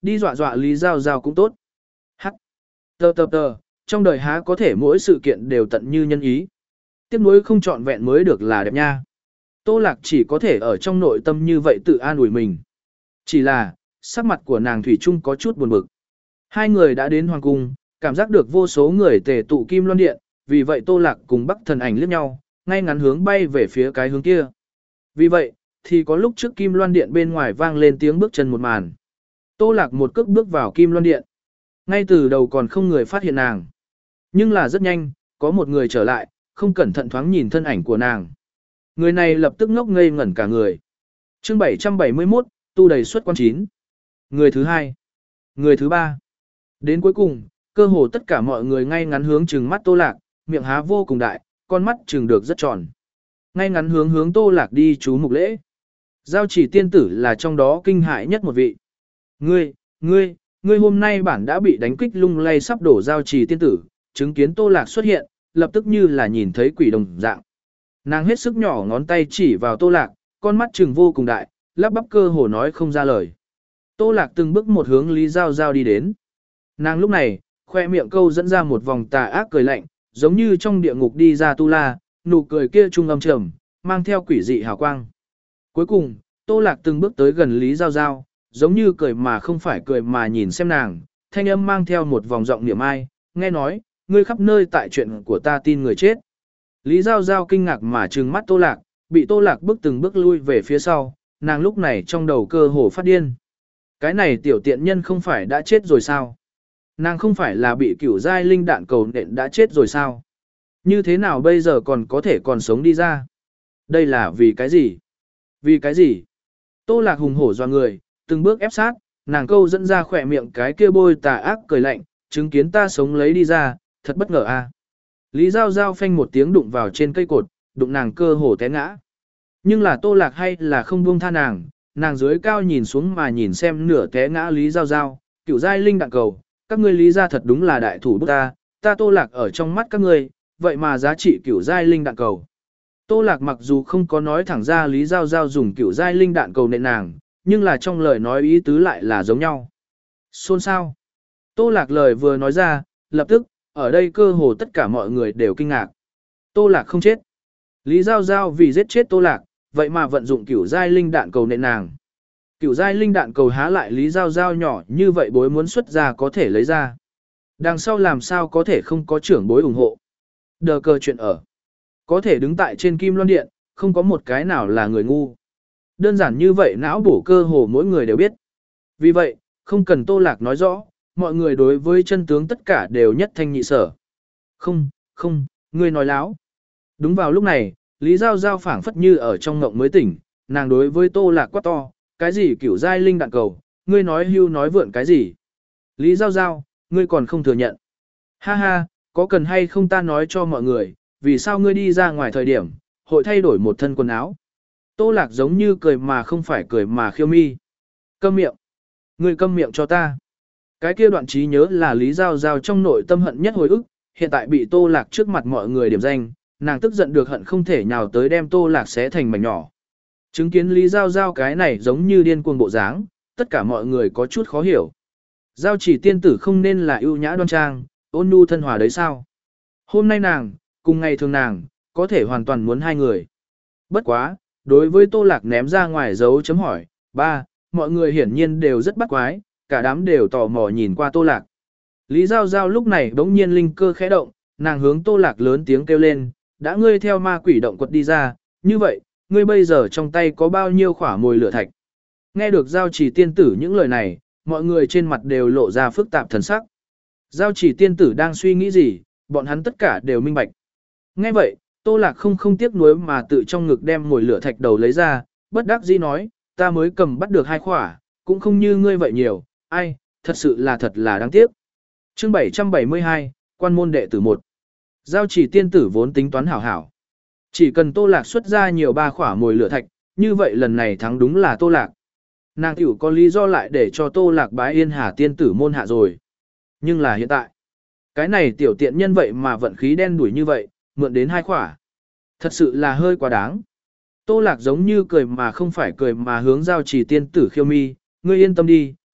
Đi dọa dọa Lý Giao Giao cũng tốt. Hắc. Tờ tờ tờ, trong đời há có thể mỗi sự kiện đều tận như nhân ý. Tiếc nuối không trọn vẹn mới được là đẹp nha. Tô Lạc chỉ có thể ở trong nội tâm như vậy tự an ủi mình. Chỉ là, sắc mặt của nàng Thủy Trung có chút buồn bực. Hai người đã đến Hoàng Cung, cảm giác được vô số người tề tụ Kim Loan Điện, vì vậy Tô Lạc cùng Bắc Thần Ảnh liếc nhau, ngay ngắn hướng bay về phía cái hướng kia. Vì vậy, thì có lúc trước Kim Loan Điện bên ngoài vang lên tiếng bước chân một màn. Tô Lạc một cước bước vào Kim Loan Điện. Ngay từ đầu còn không người phát hiện nàng. Nhưng là rất nhanh, có một người trở lại, không cẩn thận thoáng nhìn thân ảnh của nàng. Người này lập tức ngốc ngây ngẩn cả người. Chương bảy trăm bảy mươi mốt, tu đầy xuất quan chín. Người thứ hai. Người thứ ba. Đến cuối cùng, cơ hồ tất cả mọi người ngay ngắn hướng trừng mắt Tô Lạc, miệng há vô cùng đại, con mắt trừng được rất tròn. Ngay ngắn hướng hướng Tô Lạc đi chú mục lễ. Giao Chỉ tiên tử là trong đó kinh hại nhất một vị. Ngươi, ngươi, ngươi hôm nay bản đã bị đánh kích lung lay sắp đổ Giao Chỉ tiên tử, chứng kiến Tô Lạc xuất hiện, lập tức như là nhìn thấy quỷ đồng dạng. Nàng hết sức nhỏ ngón tay chỉ vào Tô Lạc, con mắt trừng vô cùng đại, lắp bắp cơ hồ nói không ra lời. Tô Lạc từng bước một hướng Lý Giao Giao đi đến. Nàng lúc này, khoe miệng câu dẫn ra một vòng tà ác cười lạnh, giống như trong địa ngục đi ra tu la, nụ cười kia trung âm trầm, mang theo quỷ dị hào quang. Cuối cùng, Tô Lạc từng bước tới gần Lý Giao Giao, giống như cười mà không phải cười mà nhìn xem nàng, thanh âm mang theo một vòng giọng niệm ai, nghe nói, ngươi khắp nơi tại chuyện của ta tin người chết. Lý Giao Giao kinh ngạc mà trừng mắt Tô Lạc, bị Tô Lạc bước từng bước lui về phía sau, nàng lúc này trong đầu cơ hồ phát điên. Cái này tiểu tiện nhân không phải đã chết rồi sao? Nàng không phải là bị cửu giai linh đạn cầu nện đã chết rồi sao? Như thế nào bây giờ còn có thể còn sống đi ra? Đây là vì cái gì? Vì cái gì? Tô Lạc hùng hổ doa người, từng bước ép sát, nàng câu dẫn ra khỏe miệng cái kia bôi tà ác cười lạnh, chứng kiến ta sống lấy đi ra, thật bất ngờ a. À? Lý Giao Giao phanh một tiếng đụng vào trên cây cột, đụng nàng cơ hồ té ngã. Nhưng là Tô Lạc hay là không buông tha nàng, nàng dưới cao nhìn xuống mà nhìn xem nửa té ngã Lý Giao Giao, cửu giai linh đạn cầu, các ngươi Lý gia thật đúng là đại thủ bút ta, ta Tô Lạc ở trong mắt các ngươi, vậy mà giá trị cửu giai linh đạn cầu. Tô Lạc mặc dù không có nói thẳng ra Lý Giao Giao dùng cửu giai linh đạn cầu nện nàng, nhưng là trong lời nói ý tứ lại là giống nhau. Xôn xao. Tô Lạc lời vừa nói ra, lập tức, ở đây cơ hồ tất cả mọi người đều kinh ngạc. Tô Lạc không chết. Lý Giao Giao vì giết chết Tô Lạc, vậy mà vận dụng cửu giai linh đạn cầu nện nàng. Cửu giai linh đạn cầu há lại Lý Giao Giao nhỏ như vậy bối muốn xuất ra có thể lấy ra. Đằng sau làm sao có thể không có trưởng bối ủng hộ. Đờ cơ chuyện ở. Có thể đứng tại trên Kim Loan Điện, không có một cái nào là người ngu. Đơn giản như vậy não bổ cơ hồ mỗi người đều biết. Vì vậy, không cần Tô Lạc nói rõ, mọi người đối với chân tướng tất cả đều nhất thanh nhị sở. Không, không, ngươi nói láo. Đúng vào lúc này, Lý Giao Giao phảng phất như ở trong ngộng mới tỉnh, nàng đối với Tô Lạc quát to, cái gì kiểu giai linh đạn cầu, ngươi nói hưu nói vượn cái gì. Lý Giao Giao, ngươi còn không thừa nhận. Ha ha, có cần hay không ta nói cho mọi người, vì sao ngươi đi ra ngoài thời điểm, hội thay đổi một thân quần áo. Tô Lạc giống như cười mà không phải cười mà khiêu mi. Câm miệng. Ngươi câm miệng cho ta. Cái kia đoạn trí nhớ là Lý Giao Giao trong nội tâm hận nhất hồi ức, hiện tại bị Tô Lạc trước mặt mọi người điểm danh, nàng tức giận được hận không thể nhào tới đem Tô Lạc xé thành mảnh nhỏ. Chứng kiến Lý Giao Giao cái này giống như điên cuồng bộ dáng, tất cả mọi người có chút khó hiểu. Giao Chỉ tiên tử không nên là ưu nhã đoan trang, ôn nhu thân hòa đấy sao? Hôm nay nàng, cùng ngày thường nàng, có thể hoàn toàn muốn hai người. Bất quá, đối với Tô Lạc ném ra ngoài dấu chấm hỏi, ba, mọi người hiển nhiên đều rất bắt quái, cả đám đều tò mò nhìn qua Tô Lạc. Lý Giao Giao lúc này bỗng nhiên linh cơ khẽ động, nàng hướng Tô Lạc lớn tiếng kêu lên, đã ngươi theo ma quỷ động quật đi ra, như vậy, ngươi bây giờ trong tay có bao nhiêu khỏa mồi lửa thạch. Nghe được Giao Chỉ tiên tử những lời này, mọi người trên mặt đều lộ ra phức tạp thần sắc. Giao Chỉ tiên tử đang suy nghĩ gì, bọn hắn tất cả đều minh bạch. Nghe vậy, Tô Lạc không không tiếc nuối mà tự trong ngực đem mồi lửa thạch đầu lấy ra, bất đắc dĩ nói, ta mới cầm bắt được hai khỏa, cũng không như ngươi vậy nhiều, ai, thật sự là thật là đáng tiếc. Chương bảy trăm bảy mươi hai, Quan môn đệ tử một. Giao Chỉ tiên tử vốn tính toán hảo hảo. Chỉ cần Tô Lạc xuất ra nhiều ba khỏa mồi lửa thạch, như vậy lần này thắng đúng là Tô Lạc. Nàng tiểu có lý do lại để cho Tô Lạc bái Yên Hà tiên tử môn hạ rồi. Nhưng là hiện tại, cái này tiểu tiện nhân vậy mà vận khí đen đuổi như vậy, mượn đến hai khỏa. Thật sự là hơi quá đáng. Tô Lạc giống như cười mà không phải cười mà hướng Giao Chỉ tiên tử khiêu mi, ngươi yên tâm đi,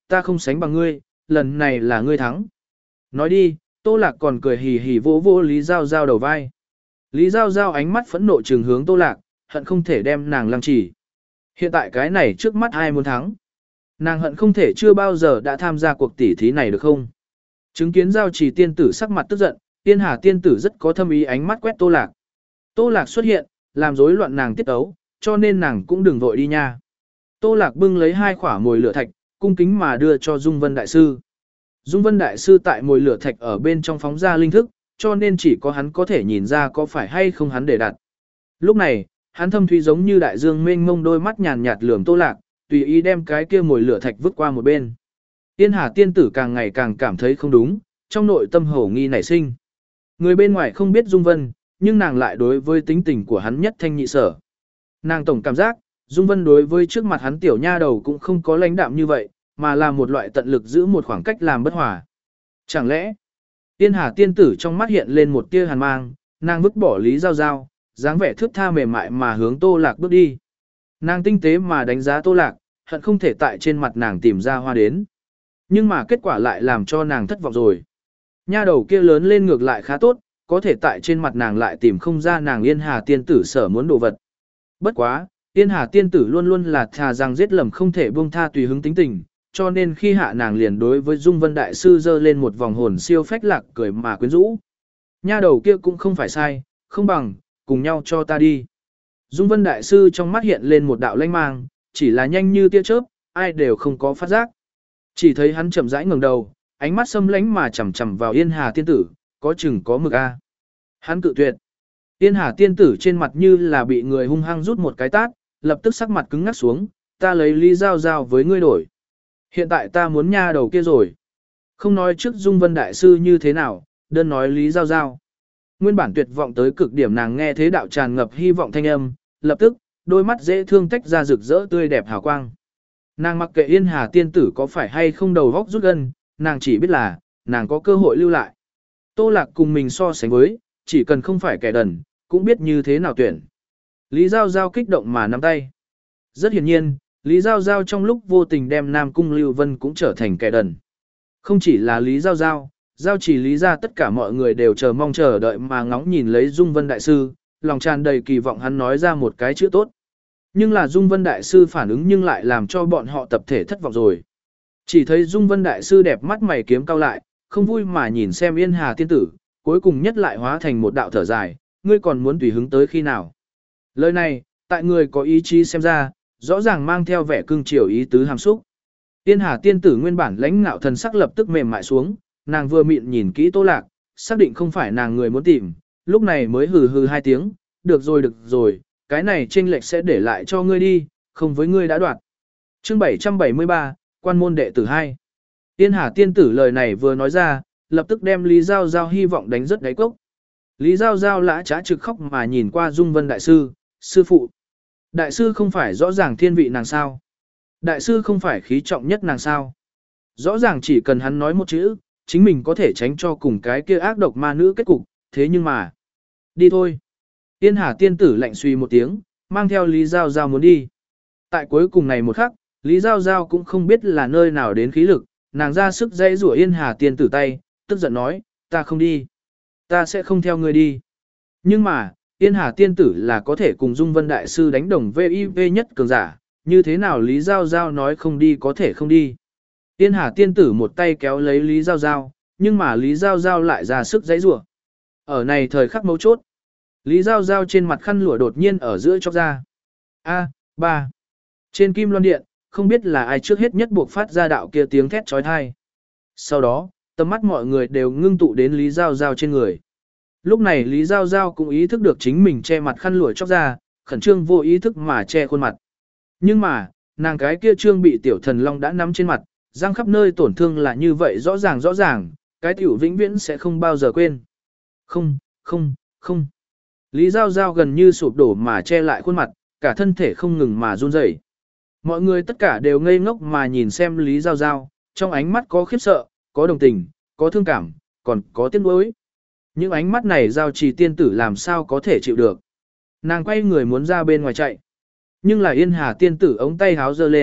ta không sánh bằng ngươi, lần này là ngươi thắng. Nói đi, Tô Lạc còn cười hì hì vỗ vỗ Lý Giao Giao đầu vai. Lý Giao Giao ánh mắt phẫn nộ trừng hướng Tô Lạc, hận không thể đem nàng lăng trì. Hiện tại cái này trước mắt ai muốn thắng? Nàng hận không thể chưa bao giờ đã tham gia cuộc tỉ thí này được không? Chứng kiến Giao Trì tiên tử sắc mặt tức giận, Tiên Hà tiên tử rất có thâm ý ánh mắt quét Tô Lạc. Tô Lạc xuất hiện, làm rối loạn nàng tiết ấu, cho nên nàng cũng đừng vội đi nha. Tô Lạc bưng lấy hai quả mồi lửa thạch, cung kính mà đưa cho Dung Vân Đại Sư. Dung Vân Đại Sư tại mồi lửa thạch ở bên trong phóng ra linh thức, cho nên chỉ có hắn có thể nhìn ra có phải hay không hắn để đặt. Lúc này, hắn thâm thúy giống như đại dương mênh mông đôi mắt nhàn nhạt lườm Tô Lạc, tùy ý đem cái kia mồi lửa thạch vứt qua một bên. Tiên Hà tiên tử càng ngày càng cảm thấy không đúng, trong nội tâm hổ nghi nảy sinh. Người bên ngoài không biết Dung Vân, nhưng nàng lại đối với tính tình của hắn nhất thanh nhị sở. Nàng tổng cảm giác, Dung Vân đối với trước mặt hắn tiểu nha đầu cũng không có lãnh đạm như vậy, mà là một loại tận lực giữ một khoảng cách làm bất hòa. Chẳng lẽ, Tiên Hà tiên tử trong mắt hiện lên một tia hàn mang, nàng vứt bỏ Lý Giao Giao, dáng vẻ thướt tha mềm mại mà hướng Tô Lạc bước đi. Nàng tinh tế mà đánh giá Tô Lạc, hận không thể tại trên mặt nàng tìm ra hoa đến. Nhưng mà kết quả lại làm cho nàng thất vọng rồi. Nha đầu kia lớn lên ngược lại khá tốt, có thể tại trên mặt nàng lại tìm không ra nàng Yên Hà tiên tử sở muốn đồ vật. Bất quá, Yên Hà tiên tử luôn luôn là thà rằng giết lầm không thể buông tha tùy hứng tính tình, cho nên khi hạ nàng liền đối với Dung Vân Đại Sư giơ lên một vòng hồn siêu phách lạc cười mà quyến rũ. Nha đầu kia cũng không phải sai, không bằng, cùng nhau cho ta đi. Dung Vân Đại Sư trong mắt hiện lên một đạo lanh mang, chỉ là nhanh như tia chớp, ai đều không có phát giác. Chỉ thấy hắn chậm rãi ngẩng đầu, ánh mắt xâm lánh mà chằm chằm vào Yên Hà tiên tử, có chừng có mực a. Hắn cự tuyệt. Yên Hà tiên tử trên mặt như là bị người hung hăng rút một cái tát, lập tức sắc mặt cứng ngắc xuống, ta lấy Lý Giao Giao với ngươi đổi. Hiện tại ta muốn nha đầu kia rồi. Không nói trước Dung Vân Đại Sư như thế nào, đơn nói Lý Giao Giao. Nguyên bản tuyệt vọng tới cực điểm nàng nghe thế đạo tràn ngập hy vọng thanh âm, lập tức, đôi mắt dễ thương tách ra rực rỡ tươi đẹp hào quang. Nàng mặc kệ Yên Hà tiên tử có phải hay không đầu góc rút gân, nàng chỉ biết là, nàng có cơ hội lưu lại. Tô Lạc cùng mình so sánh với, chỉ cần không phải kẻ đần, cũng biết như thế nào tuyển. Lý Giao Giao kích động mà nắm tay. Rất hiển nhiên, Lý Giao Giao trong lúc vô tình đem Nam Cung Lưu Vân cũng trở thành kẻ đần. Không chỉ là Lý Giao Giao, Giao chỉ Lý ra tất cả mọi người đều chờ mong chờ đợi mà ngóng nhìn lấy Dung Vân Đại Sư, lòng tràn đầy kỳ vọng hắn nói ra một cái chữ tốt. Nhưng là Dung Vân Đại Sư phản ứng nhưng lại làm cho bọn họ tập thể thất vọng rồi. Chỉ thấy Dung Vân Đại Sư đẹp mắt mày kiếm cao lại, không vui mà nhìn xem Yên Hà tiên tử, cuối cùng nhất lại hóa thành một đạo thở dài, ngươi còn muốn tùy hứng tới khi nào. Lời này, tại người có ý chí xem ra, rõ ràng mang theo vẻ cưng chiều ý tứ hàm xúc. Yên Hà tiên tử nguyên bản lãnh ngạo thần sắc lập tức mềm mại xuống, nàng vừa mịn nhìn kỹ Tô Lạc, xác định không phải nàng người muốn tìm, lúc này mới hừ hừ hai tiếng, được rồi được rồi, cái này chênh lệch sẽ để lại cho ngươi đi, không với ngươi đã đoạt. Chương bảy trăm bảy mươi ba, Quan môn đệ tử hai. Yên Hà tiên tử lời này vừa nói ra, lập tức đem Lý Giao Giao hy vọng đánh rất đáy cốc. Lý Giao Giao lã trá trực khóc mà nhìn qua Dung Vân Đại Sư, sư phụ. Đại sư không phải rõ ràng thiên vị nàng sao? Đại sư không phải khí trọng nhất nàng sao? Rõ ràng chỉ cần hắn nói một chữ, chính mình có thể tránh cho cùng cái kia ác độc ma nữ kết cục, thế nhưng mà... Đi thôi. Yên Hà tiên tử lạnh suy một tiếng, mang theo Lý Giao Giao muốn đi. Tại cuối cùng này một khắc, Lý Giao Giao cũng không biết là nơi nào đến khí lực, nàng ra sức dãy rủa Yên Hà tiên tử tay, tức giận nói, ta không đi. Ta sẽ không theo ngươi đi. Nhưng mà, Yên Hà tiên tử là có thể cùng Dung Vân Đại Sư đánh đồng vê i vê nhất cường giả, như thế nào Lý Giao Giao nói không đi có thể không đi. Yên Hà tiên tử một tay kéo lấy Lý Giao Giao, nhưng mà Lý Giao Giao lại ra sức dãy rủa. Ở này thời khắc mấu chốt, Lý Giao Giao trên mặt khăn lụa đột nhiên ở giữa chóc ra. A, ba. Trên kim loan điện, không biết là ai trước hết nhất buộc phát ra đạo kia tiếng thét trói thai. Sau đó, tầm mắt mọi người đều ngưng tụ đến Lý Giao Giao trên người. Lúc này Lý Giao Giao cũng ý thức được chính mình che mặt khăn lụa chóc ra, khẩn trương vô ý thức mà che khuôn mặt. Nhưng mà, nàng cái kia trương bị tiểu thần long đã nắm trên mặt, răng khắp nơi tổn thương là như vậy rõ ràng rõ ràng, cái tiểu vĩnh viễn sẽ không bao giờ quên. Không, không, không. Lý Giao Giao gần như sụp đổ mà che lại khuôn mặt, cả thân thể không ngừng mà run rẩy. Mọi người tất cả đều ngây ngốc mà nhìn xem Lý Giao Giao, trong ánh mắt có khiếp sợ, có đồng tình, có thương cảm, còn có tiếc nuối. Những ánh mắt này Giao Trì tiên tử làm sao có thể chịu được. Nàng quay người muốn ra bên ngoài chạy. Nhưng là Yên Hà tiên tử ống tay háo giơ lên,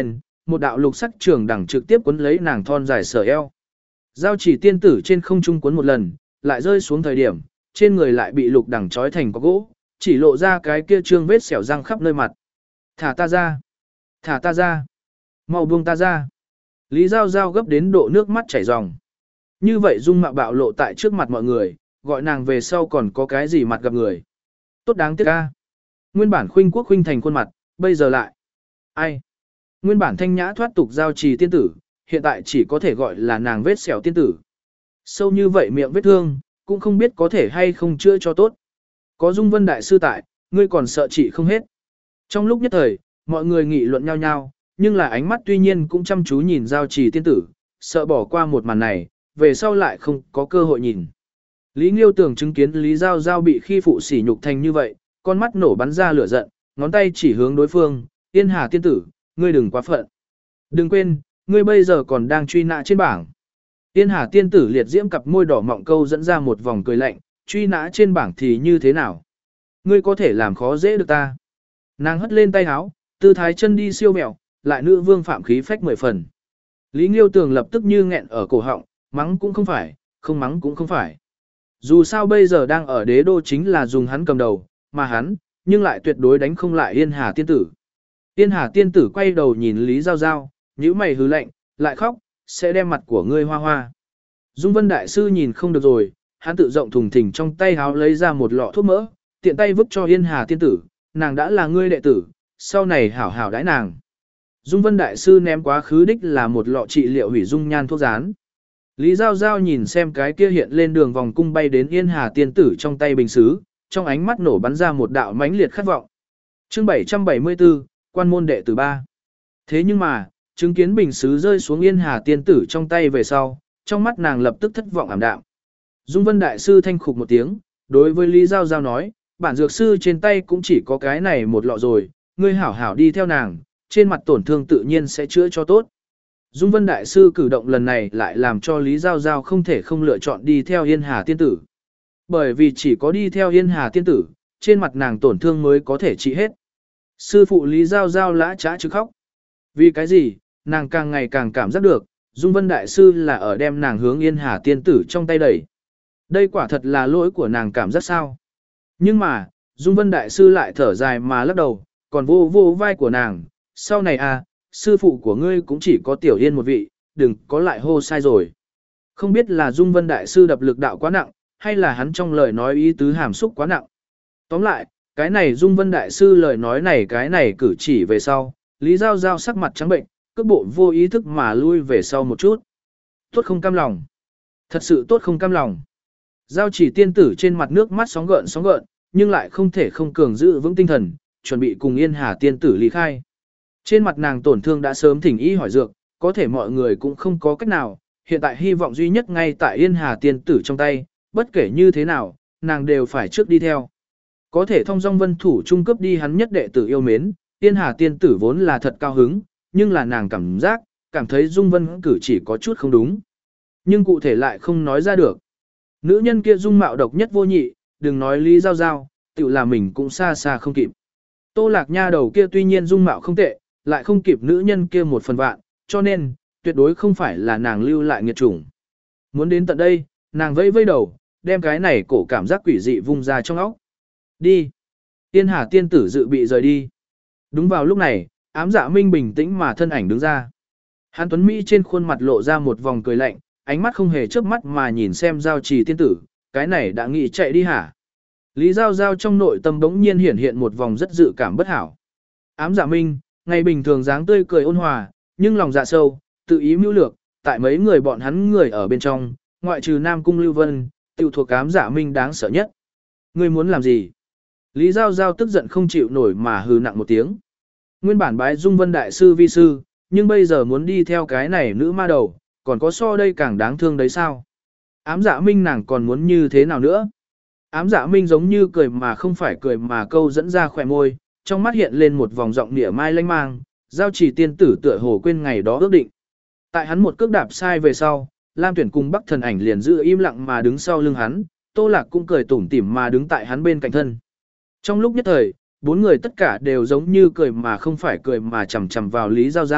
một đạo lục sắc trường đẳng trực tiếp cuốn lấy nàng thon dài sở eo. Giao chỉ tiên tử trên không trung cuốn một lần, lại rơi xuống thời điểm, trên người lại bị lục đẳng trói thành có gỗ, chỉ lộ ra cái kia trương vết sẹo răng khắp nơi mặt. Thả ta ra! Thả ta ra! Mau buông ta ra! Lý Giao Giao gấp đến độ nước mắt chảy ròng. Như vậy dung mạo bạo lộ tại trước mặt mọi người, gọi nàng về sau còn có cái gì mặt gặp người. Tốt đáng tiếc ca. Nguyên bản khuynh quốc khuynh thành khuôn mặt, bây giờ lại. Ai? Nguyên bản thanh nhã thoát tục giao trì tiên tử, hiện tại chỉ có thể gọi là nàng vết sẹo tiên tử. Sâu như vậy miệng vết thương, cũng không biết có thể hay không chữa cho tốt. Có Dung Vân Đại Sư tại, ngươi còn sợ trị không hết. Trong lúc nhất thời, mọi người nghị luận nhau nhau, nhưng là ánh mắt tuy nhiên cũng chăm chú nhìn giao trì tiên tử, sợ bỏ qua một màn này, về sau lại không có cơ hội nhìn. Lý Nghiêu tưởng chứng kiến Lý Giao Giao bị khi phụ sỉ nhục thành như vậy, con mắt nổ bắn ra lửa giận, ngón tay chỉ hướng đối phương, Yên Hà tiên tử, ngươi đừng quá phận. Đừng quên, ngươi bây giờ còn đang truy nã trên bảng. Yên Hà tiên tử liệt diễm cặp môi đỏ mọng câu dẫn ra một vòng cười lạnh, truy nã trên bảng thì như thế nào? Ngươi có thể làm khó dễ được ta. Nàng hất lên tay áo, tư thái chân đi siêu mẹo, lại nữ vương phạm khí phách mười phần. Lý Nghiêu Tường lập tức như nghẹn ở cổ họng, mắng cũng không phải, không mắng cũng không phải. Dù sao bây giờ đang ở đế đô chính là dùng hắn cầm đầu, mà hắn, nhưng lại tuyệt đối đánh không lại Yên Hà tiên tử. Yên Hà tiên tử quay đầu nhìn Lý Giao Giao, nhíu mày hứ lạnh, lại khóc, sẽ đem mặt của ngươi hoa hoa. Dung Vân Đại Sư nhìn không được rồi, hắn tự rộng thùng thình trong tay háo lấy ra một lọ thuốc mỡ, tiện tay vứt cho Yên Hà tiên tử, nàng đã là ngươi đệ tử, sau này hảo hảo đãi nàng. Dung Vân Đại Sư ném quá khứ đích là một lọ trị liệu hủy dung nhan thuốc rán. Lý Giao Giao nhìn xem cái kia hiện lên đường vòng cung bay đến Yên Hà tiên tử trong tay bình xứ, trong ánh mắt nổ bắn ra một đạo mãnh liệt khát vọng. Chương bảy trăm bảy mươi tư, quan môn đệ tử ba. Thế nhưng mà, chứng kiến bình xứ rơi xuống Yên Hà tiên tử trong tay về sau, trong mắt nàng lập tức thất vọng ảm đạm. Dung Vân Đại Sư thanh khục một tiếng, đối với Lý Giao Giao nói, bản dược sư trên tay cũng chỉ có cái này một lọ rồi, ngươi hảo hảo đi theo nàng, trên mặt tổn thương tự nhiên sẽ chữa cho tốt. Dung Vân Đại Sư cử động lần này lại làm cho Lý Giao Giao không thể không lựa chọn đi theo Yên Hà tiên tử. Bởi vì chỉ có đi theo Yên Hà tiên tử, trên mặt nàng tổn thương mới có thể trị hết. Sư phụ Lý Giao Giao lã trá chứ khóc. Vì cái gì, nàng càng ngày càng cảm giác được, Dung Vân Đại Sư là ở đem nàng hướng Yên Hà tiên tử trong tay đẩy. Đây quả thật là lỗi của nàng cảm giác sao. Nhưng mà, Dung Vân Đại Sư lại thở dài mà lắc đầu, còn vô vô vai của nàng, sau này à, sư phụ của ngươi cũng chỉ có Tiểu Yên một vị, đừng có lại hô sai rồi. Không biết là Dung Vân Đại Sư đập lực đạo quá nặng, hay là hắn trong lời nói ý tứ hàm xúc quá nặng. Tóm lại, cái này Dung Vân Đại Sư lời nói này cái này cử chỉ về sau, Lý Giao Giao sắc mặt trắng bệnh, cước bộ vô ý thức mà lui về sau một chút. Tốt không cam lòng. Thật sự tốt không cam lòng. Giao chỉ tiên tử trên mặt nước mắt sóng gợn sóng gợn, nhưng lại không thể không cường giữ vững tinh thần, chuẩn bị cùng Yên Hà tiên tử ly khai. Trên mặt nàng tổn thương đã sớm thỉnh y hỏi dược, có thể mọi người cũng không có cách nào, hiện tại hy vọng duy nhất ngay tại Yên Hà tiên tử trong tay, bất kể như thế nào, nàng đều phải trước đi theo. Có thể thông dong vân thủ trung cấp đi hắn nhất đệ tử yêu mến, Yên Hà tiên tử vốn là thật cao hứng, nhưng là nàng cảm giác, cảm thấy Dung Vân cử chỉ có chút không đúng. Nhưng cụ thể lại không nói ra được. Nữ nhân kia dung mạo độc nhất vô nhị, đừng nói Lý Giao Giao, tự là mình cũng xa xa không kịp. Tô Lạc Nha đầu kia tuy nhiên dung mạo không tệ, lại không kịp nữ nhân kia một phần vạn, cho nên, tuyệt đối không phải là nàng lưu lại nghiệt chủng. Muốn đến tận đây, nàng vẫy vẫy đầu, đem cái này cổ cảm giác quỷ dị vung ra trong óc. Đi. Yên Hà tiên tử dự bị rời đi. Đúng vào lúc này, ám dạ minh bình tĩnh mà thân ảnh đứng ra. Hàn Tuấn Mỹ trên khuôn mặt lộ ra một vòng cười lạnh, ánh mắt không hề chớp mắt mà nhìn xem Giao Trì tiên tử, cái này đã nghĩ chạy đi hả? Lý Giao Giao trong nội tâm bỗng nhiên hiển hiện một vòng rất dự cảm bất hảo. Ám dạ minh, ngày bình thường dáng tươi cười ôn hòa, nhưng lòng dạ sâu, tự ý mưu lược, tại mấy người bọn hắn người ở bên trong, ngoại trừ Nam Cung Lưu Vân, tiểu thuộc ám dạ minh đáng sợ nhất. Ngươi muốn làm gì? Lý Giao Giao tức giận không chịu nổi mà hừ nặng một tiếng. Nguyên bản bái Dung Vân Đại Sư vi sư, nhưng bây giờ muốn đi theo cái này nữ ma đầu, còn có so đây càng đáng thương đấy sao? Ám dạ minh nàng còn muốn như thế nào nữa? Ám dạ minh giống như cười mà không phải cười mà câu dẫn ra khỏe môi, trong mắt hiện lên một vòng giọng nịa mai lanh mang, Giao Chỉ tiên tử tựa hồ quên ngày đó ước định. Tại hắn một cước đạp sai về sau, Lam Tuyển cùng Bắc Thần Ảnh liền giữ im lặng mà đứng sau lưng hắn, Tô Lạc cũng cười tủm tỉm mà đứng tại hắn bên cạnh thân. Trong lúc nhất thời, bốn người tất cả đều giống như cười mà không phải cười mà chằm chằm vào Lý Giao Giao,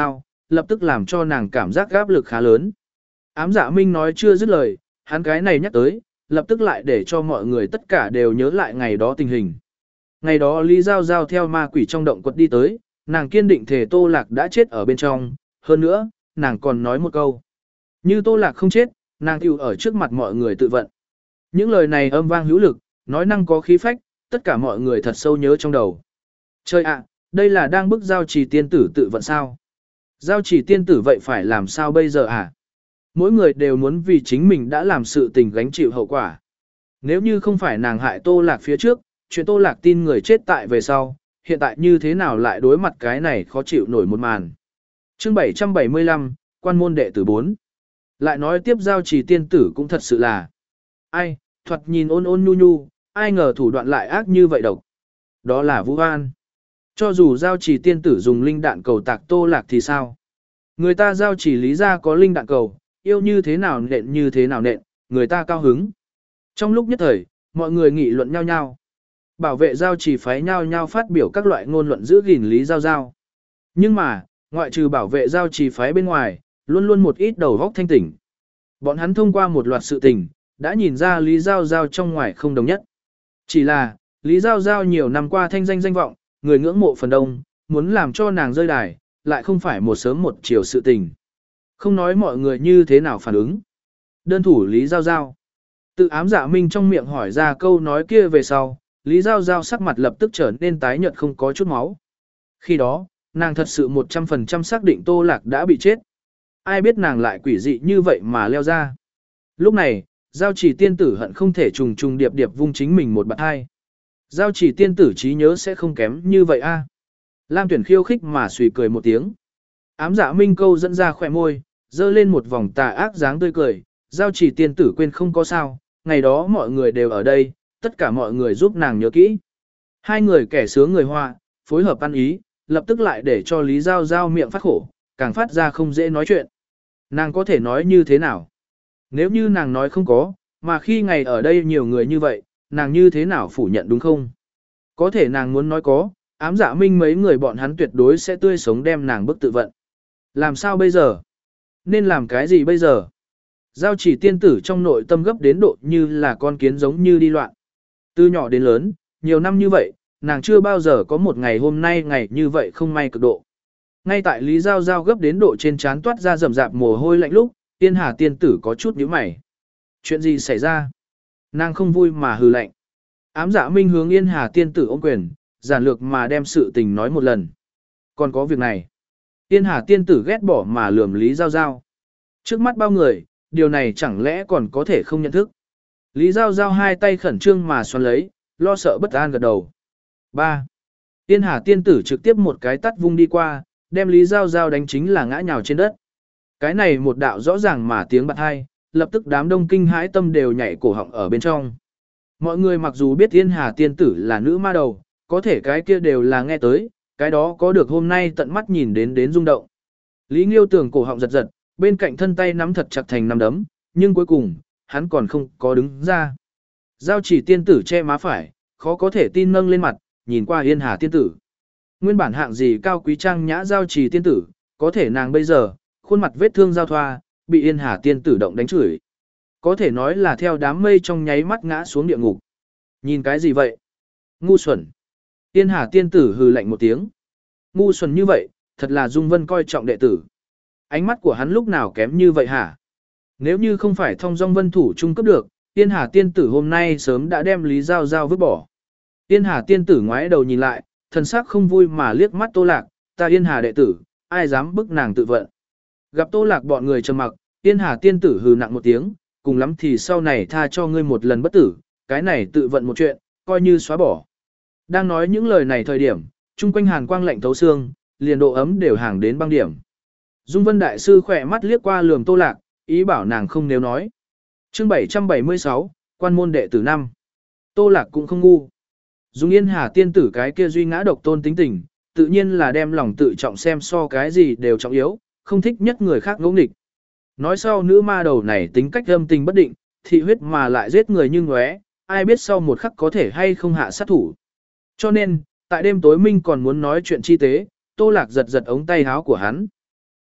lập tức làm cho nàng cảm giác áp lực khá lớn. Ám Dạ Minh nói chưa dứt lời, hắn cái này nhắc tới, lập tức lại để cho mọi người tất cả đều nhớ lại ngày đó tình hình. Ngày đó Lý Giao Giao theo ma quỷ trong động quật đi tới, nàng kiên định thề Tô Lạc đã chết ở bên trong, hơn nữa, nàng còn nói một câu. Như Tô Lạc không chết, nàng tiểu ở trước mặt mọi người tự vận. Những lời này âm vang hữu lực, nói năng có khí phách, tất cả mọi người thật sâu nhớ trong đầu. Trời ạ, đây là đang bức Giao Chỉ tiên tử tự vận sao? Giao Chỉ tiên tử vậy phải làm sao bây giờ à? Mỗi người đều muốn vì chính mình đã làm sự tình gánh chịu hậu quả. Nếu như không phải nàng hại Tô Lạc phía trước, chuyện Tô Lạc tin người chết tại về sau, hiện tại như thế nào lại đối mặt cái này khó chịu nổi một màn. Chương bảy trăm bảy mươi lăm, Quan môn đệ tử bốn. Lại nói tiếp Giao Chỉ tiên tử cũng thật sự là. Ai, thoạt nhìn ôn ôn nhu nhu, ai ngờ thủ đoạn lại ác như vậy độc. Đó là Vũ An. Cho dù Giao Chỉ tiên tử dùng linh đạn cầu tạc Tô Lạc thì sao? Người ta Giao Chỉ lý ra có linh đạn cầu, yêu như thế nào nện như thế nào nện, người ta cao hứng. Trong lúc nhất thời, mọi người nghị luận nhau nhau. Bảo vệ Giao Chỉ phái nhau nhau phát biểu các loại ngôn luận giữ gìn Lý Giao Giao. Nhưng mà, ngoại trừ bảo vệ Giao Chỉ phái bên ngoài, luôn luôn một ít đầu góc thanh tỉnh. Bọn hắn thông qua một loạt sự tình, đã nhìn ra Lý Giao Giao trong ngoài không đồng nhất. Chỉ là, Lý Giao Giao nhiều năm qua thanh danh danh vọng, người ngưỡng mộ phần đông, muốn làm cho nàng rơi đài, lại không phải một sớm một chiều sự tình. Không nói mọi người như thế nào phản ứng. Đơn thủ Lý Giao Giao. Tự Ám Dạ Minh trong miệng hỏi ra câu nói kia về sau, Lý Giao Giao sắc mặt lập tức trở nên tái nhợt không có chút máu. Khi đó, nàng thật sự một trăm phần trăm xác định Tô Lạc đã bị chết. Ai biết nàng lại quỷ dị như vậy mà leo ra. Lúc này, Giao Chỉ tiên tử hận không thể trùng trùng điệp điệp vung chính mình một bạt hai. Giao Chỉ tiên tử trí nhớ sẽ không kém như vậy a. Lam Tuyển khiêu khích mà suy cười một tiếng. Ám Dạ Minh câu dẫn ra khỏe môi, dơ lên một vòng tà ác dáng tươi cười. Giao Chỉ tiên tử quên không có sao, ngày đó mọi người đều ở đây, tất cả mọi người giúp nàng nhớ kỹ. Hai người kẻ sướng người họa, phối hợp ăn ý, lập tức lại để cho Lý Giao Giao miệng phát khổ, càng phát ra không dễ nói chuyện. Nàng có thể nói như thế nào? Nếu như nàng nói không có, mà khi ngày ở đây nhiều người như vậy, nàng như thế nào phủ nhận đúng không? Có thể nàng muốn nói có, Ám Dạ Minh mấy người bọn hắn tuyệt đối sẽ tươi sống đem nàng bức tự vận. Làm sao bây giờ? Nên làm cái gì bây giờ? Giao Chỉ tiên tử trong nội tâm gấp đến độ như là con kiến giống như đi loạn. Từ nhỏ đến lớn, nhiều năm như vậy, nàng chưa bao giờ có một ngày hôm nay ngày như vậy không may cực độ. Ngay tại Lý Giao Giao gấp đến độ trên trán toát ra rầm rạp mồ hôi lạnh lúc, Yên Hà tiên tử có chút nhíu mày. Chuyện gì xảy ra? Nàng không vui mà hừ lạnh. Ám Dạ Minh hướng Yên Hà tiên tử ôm quyền, giản lược mà đem sự tình nói một lần. Còn có việc này. Yên Hà tiên tử ghét bỏ mà lườm Lý Giao Giao. Trước mắt bao người, điều này chẳng lẽ còn có thể không nhận thức. Lý Giao Giao hai tay khẩn trương mà xoắn lấy, lo sợ bất an gật đầu. ba. Yên Hà tiên tử trực tiếp một cái tắt vung đi qua, đem Lý Giao Giao đánh chính là ngã nhào trên đất. Cái này một đạo rõ ràng mà tiếng bật hai, lập tức đám đông kinh hãi tâm đều nhảy cổ họng ở bên trong. Mọi người mặc dù biết Yên Hà tiên tử là nữ ma đầu, có thể cái kia đều là nghe tới, cái đó có được hôm nay tận mắt nhìn đến đến rung động. Lý Nghiêu tưởng cổ họng giật giật, bên cạnh thân tay nắm thật chặt thành nắm đấm, nhưng cuối cùng, hắn còn không có đứng ra. Giao Chỉ tiên tử che má phải, khó có thể tin nâng lên mặt, nhìn qua Yên Hà tiên tử. Nguyên bản hạng gì cao quý trang nhã Giao Chỉ tiên tử, có thể nàng bây giờ, khuôn mặt vết thương giao thoa, bị Yên Hà tiên tử động đánh chửi. Có thể nói là theo đám mây trong nháy mắt ngã xuống địa ngục. Nhìn cái gì vậy? Ngu xuẩn. Yên Hà tiên tử hừ lạnh một tiếng. Ngu xuẩn như vậy, thật là Dung Vân coi trọng đệ tử. Ánh mắt của hắn lúc nào kém như vậy hả? Nếu như không phải thông dong vân thủ trung cấp được, Yên Hà tiên tử hôm nay sớm đã đem Lý Giao Giao vứt bỏ. Yên Hà tiên tử ngoái đầu nhìn lại, thần sắc không vui mà liếc mắt Tô Lạc, ta Yên Hà đệ tử, ai dám bức nàng tự vận. Gặp Tô Lạc bọn người trầm mặc, Yên Hà tiên tử hừ nặng một tiếng, cùng lắm thì sau này tha cho ngươi một lần bất tử, cái này tự vận một chuyện, coi như xóa bỏ. Đang nói những lời này thời điểm, chung quanh hàn quang lạnh thấu xương, liền độ ấm đều hàng đến băng điểm. Dung Vân đại sư khỏe mắt liếc qua lườm Tô Lạc, ý bảo nàng không nếu nói. Chương bảy trăm bảy mươi sáu, Quan môn đệ tử năm. Tô Lạc cũng không ngu. Dung Yên Hà tiên tử cái kia duy ngã độc tôn tính tình, tự nhiên là đem lòng tự trọng xem so cái gì đều trọng yếu, không thích nhất người khác ngỗ nghịch. Nói sau nữ ma đầu này tính cách âm tình bất định, thị huyết mà lại giết người như ngóe, ai biết sau một khắc có thể hay không hạ sát thủ. Cho nên, tại đêm tối minh còn muốn nói chuyện chi tế, Tô Lạc giật giật ống tay áo của hắn.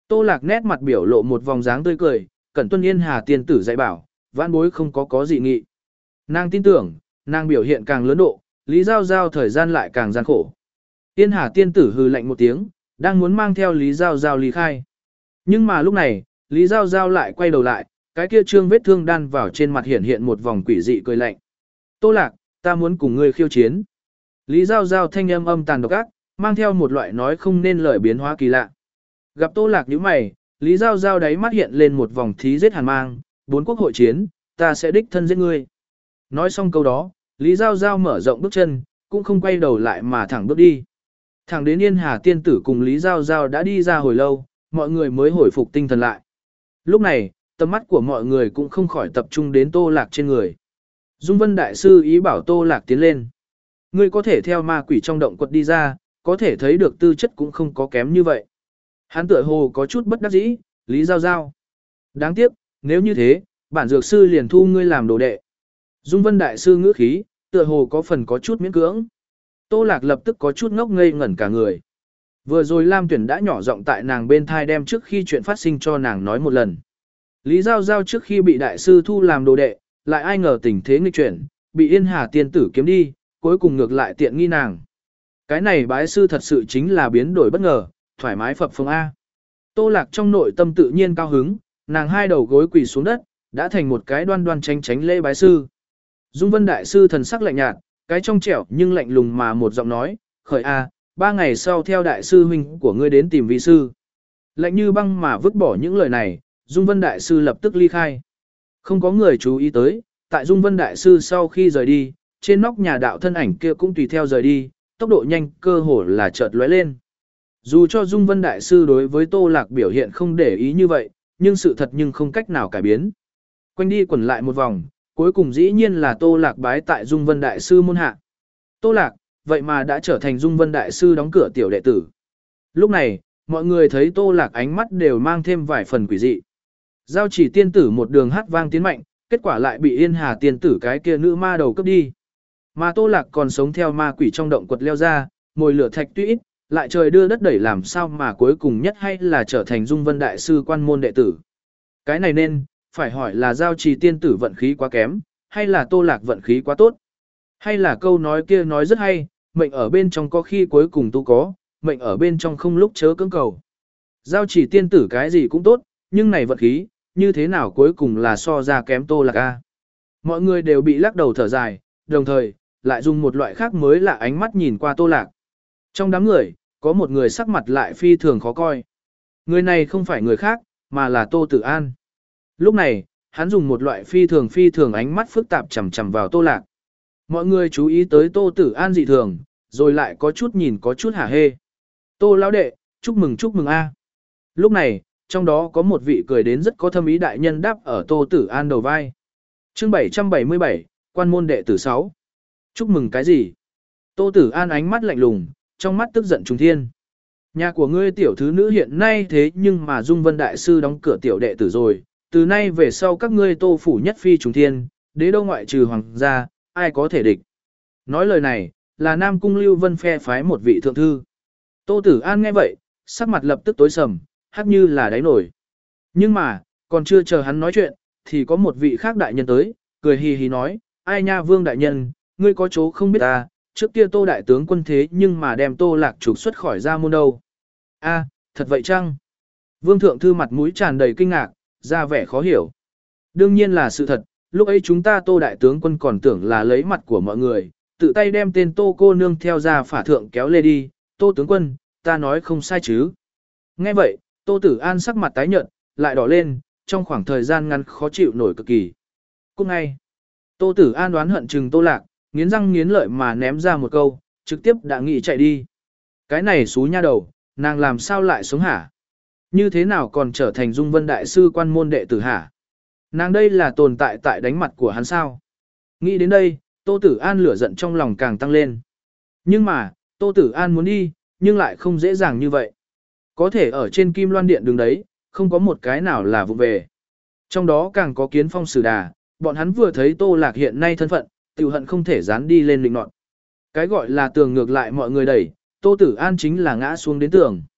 Tô Lạc nét mặt biểu lộ một vòng dáng tươi cười, cẩn tuân Yên Hà tiên tử dạy bảo, vãn bối không có có gì nghị. Nàng tin tưởng, nàng biểu hiện càng lớn độ, Lý Giao Giao thời gian lại càng gian khổ. Yên Hà tiên tử hừ lạnh một tiếng, đang muốn mang theo Lý Giao Giao lý khai. Nhưng mà lúc này, Lý Giao Giao lại quay đầu lại, cái kia trương vết thương đan vào trên mặt hiện hiện một vòng quỷ dị cười lạnh. Tô Lạc, ta muốn cùng ngươi khiêu chiến. Lý Giao Giao thanh âm âm tàn độc ác, mang theo một loại nói không nên lời biến hóa kỳ lạ. Gặp Tô Lạc nhíu mày, Lý Giao Giao đáy mắt hiện lên một vòng thí giết hàn mang, bốn quốc hội chiến, ta sẽ đích thân giết ngươi. Nói xong câu đó, Lý Giao Giao mở rộng bước chân, cũng không quay đầu lại mà thẳng bước đi. Thẳng đến Yên Hà tiên tử cùng Lý Giao Giao đã đi ra hồi lâu, mọi người mới hồi phục tinh thần lại. Lúc này, tầm mắt của mọi người cũng không khỏi tập trung đến Tô Lạc trên người. Dung Vân Đại Sư ý bảo Tô Lạc tiến lên. Ngươi có thể theo ma quỷ trong động quật đi ra, có thể thấy được tư chất cũng không có kém như vậy. Hắn tựa hồ có chút bất đắc dĩ, Lý Giao Giao. Đáng tiếc, nếu như thế, bản dược sư liền thu ngươi làm đồ đệ. Dung Vân Đại Sư ngữ khí, tựa hồ có phần có chút miễn cưỡng. Tô Lạc lập tức có chút ngốc ngây ngẩn cả người. Vừa rồi Lam Tuyển đã nhỏ giọng tại nàng bên thai đem trước khi chuyện phát sinh cho nàng nói một lần. Lý Giao Giao trước khi bị đại sư thu làm đồ đệ, lại ai ngờ tình thế nghịch chuyển, bị Yên Hà tiên tử kiếm đi, cuối cùng ngược lại tiện nghi nàng. Cái này bái sư thật sự chính là biến đổi bất ngờ, thoải mái phập phồng A. Tô Lạc trong nội tâm tự nhiên cao hứng, nàng hai đầu gối quỳ xuống đất, đã thành một cái đoan đoan tránh tránh lễ bái sư. Dung Vân Đại Sư thần sắc lạnh nhạt, cái trong trẻo nhưng lạnh lùng mà một giọng nói, khởi A, ba ngày sau theo đại sư huynh của ngươi đến tìm vị sư. Lạnh như băng mà vứt bỏ những lời này, Dung Vân Đại Sư lập tức ly khai. Không có người chú ý tới, tại Dung Vân Đại Sư sau khi rời đi, trên nóc nhà đạo thân ảnh kia cũng tùy theo rời đi, tốc độ nhanh cơ hồ là chợt lóe lên. Dù cho Dung Vân Đại Sư đối với Tô Lạc biểu hiện không để ý như vậy, nhưng sự thật nhưng không cách nào cải biến. Quanh đi quẩn lại một vòng, cuối cùng dĩ nhiên là Tô Lạc bái tại Dung Vân Đại Sư môn hạ. Tô Lạc, vậy mà đã trở thành Dung Vân Đại Sư đóng cửa tiểu đệ tử. Lúc này, mọi người thấy Tô Lạc ánh mắt đều mang thêm vài phần quỷ dị. Giao Chỉ tiên tử một đường hát vang tiến mạnh, kết quả lại bị Yên Hà tiên tử cái kia nữ ma đầu cướp đi. Mà Tô Lạc còn sống theo ma quỷ trong động quật leo ra, mồi lửa thạch tuy ít, lại trời đưa đất đẩy làm sao mà cuối cùng nhất hay là trở thành Dung Vân Đại Sư quan môn đệ tử. Cái này nên, phải hỏi là Giao Trì tiên tử vận khí quá kém, hay là Tô Lạc vận khí quá tốt. Hay là câu nói kia nói rất hay, mệnh ở bên trong có khi cuối cùng tu có, mệnh ở bên trong không lúc chớ cưỡng cầu. Giao Chỉ tiên tử cái gì cũng tốt, nhưng này vận khí, như thế nào cuối cùng là so ra kém Tô Lạc a. Mọi người đều bị lắc đầu thở dài, đồng thời, lại dùng một loại khác mới lạ ánh mắt nhìn qua Tô Lạc. Trong đám người, có một người sắc mặt lại phi thường khó coi. Người này không phải người khác, mà là Tô Tử An. Lúc này, hắn dùng một loại phi thường phi thường ánh mắt phức tạp chằm chằm vào Tô Lạc. Mọi người chú ý tới Tô Tử An dị thường, rồi lại có chút nhìn có chút hả hê. Tô lão đệ, chúc mừng chúc mừng a. Lúc này, trong đó có một vị cười đến rất có thâm ý đại nhân đáp ở Tô Tử An đầu vai. Chương bảy trăm bảy mươi bảy, quan môn đệ tử sáu. Chúc mừng cái gì? Tô Tử An ánh mắt lạnh lùng, trong mắt tức giận trùng thiên. Nhà của ngươi tiểu thứ nữ hiện nay thế nhưng mà Dung Vân Đại Sư đóng cửa tiểu đệ tử rồi, từ nay về sau các ngươi Tô phủ nhất phi trùng thiên, đế đô ngoại trừ hoàng gia, ai có thể địch. Nói lời này, là Nam Cung Lưu Vân phe phái một vị thượng thư. Tô Tử An nghe vậy, sắc mặt lập tức tối sầm, hắc như là đáy nổi. Nhưng mà, còn chưa chờ hắn nói chuyện, thì có một vị khác đại nhân tới, cười hì hì nói, ai nha Vương đại nhân, ngươi có chỗ không biết ta, trước kia Tô đại tướng quân thế nhưng mà đem Tô Lạc trục xuất khỏi ra môn đâu. A, thật vậy chăng? Vương thượng thư mặt mũi tràn đầy kinh ngạc, ra vẻ khó hiểu. Đương nhiên là sự thật, lúc ấy chúng ta Tô đại tướng quân còn tưởng là lấy mặt của mọi người, tự tay đem tên Tô cô nương theo ra phả thượng kéo lê đi, Tô tướng quân, ta nói không sai chứ. Nghe vậy, Tô Tử An sắc mặt tái nhợt, lại đỏ lên, trong khoảng thời gian ngắn khó chịu nổi cực kỳ. Cút ngay. Tô Tử An đoán hận chừng Tô Lạc, nghiến răng nghiến lợi mà ném ra một câu, trực tiếp đã nghị chạy đi. Cái này xú nha đầu, nàng làm sao lại sống hả? Như thế nào còn trở thành Dung Vân Đại Sư quan môn đệ tử hả? Nàng đây là tồn tại tại đánh mặt của hắn sao? Nghĩ đến đây, Tô Tử An lửa giận trong lòng càng tăng lên. Nhưng mà, Tô Tử An muốn đi, nhưng lại không dễ dàng như vậy. Có thể ở trên Kim Loan Điện đứng đấy, không có một cái nào là vụ về. Trong đó càng có Kiến Phong Sử Đà, bọn hắn vừa thấy Tô Lạc hiện nay thân phận, tiểu hận không thể dán đi lên lĩnh nọt. Cái gọi là tường ngược lại mọi người đẩy, Tô Tử An chính là ngã xuống đến tường.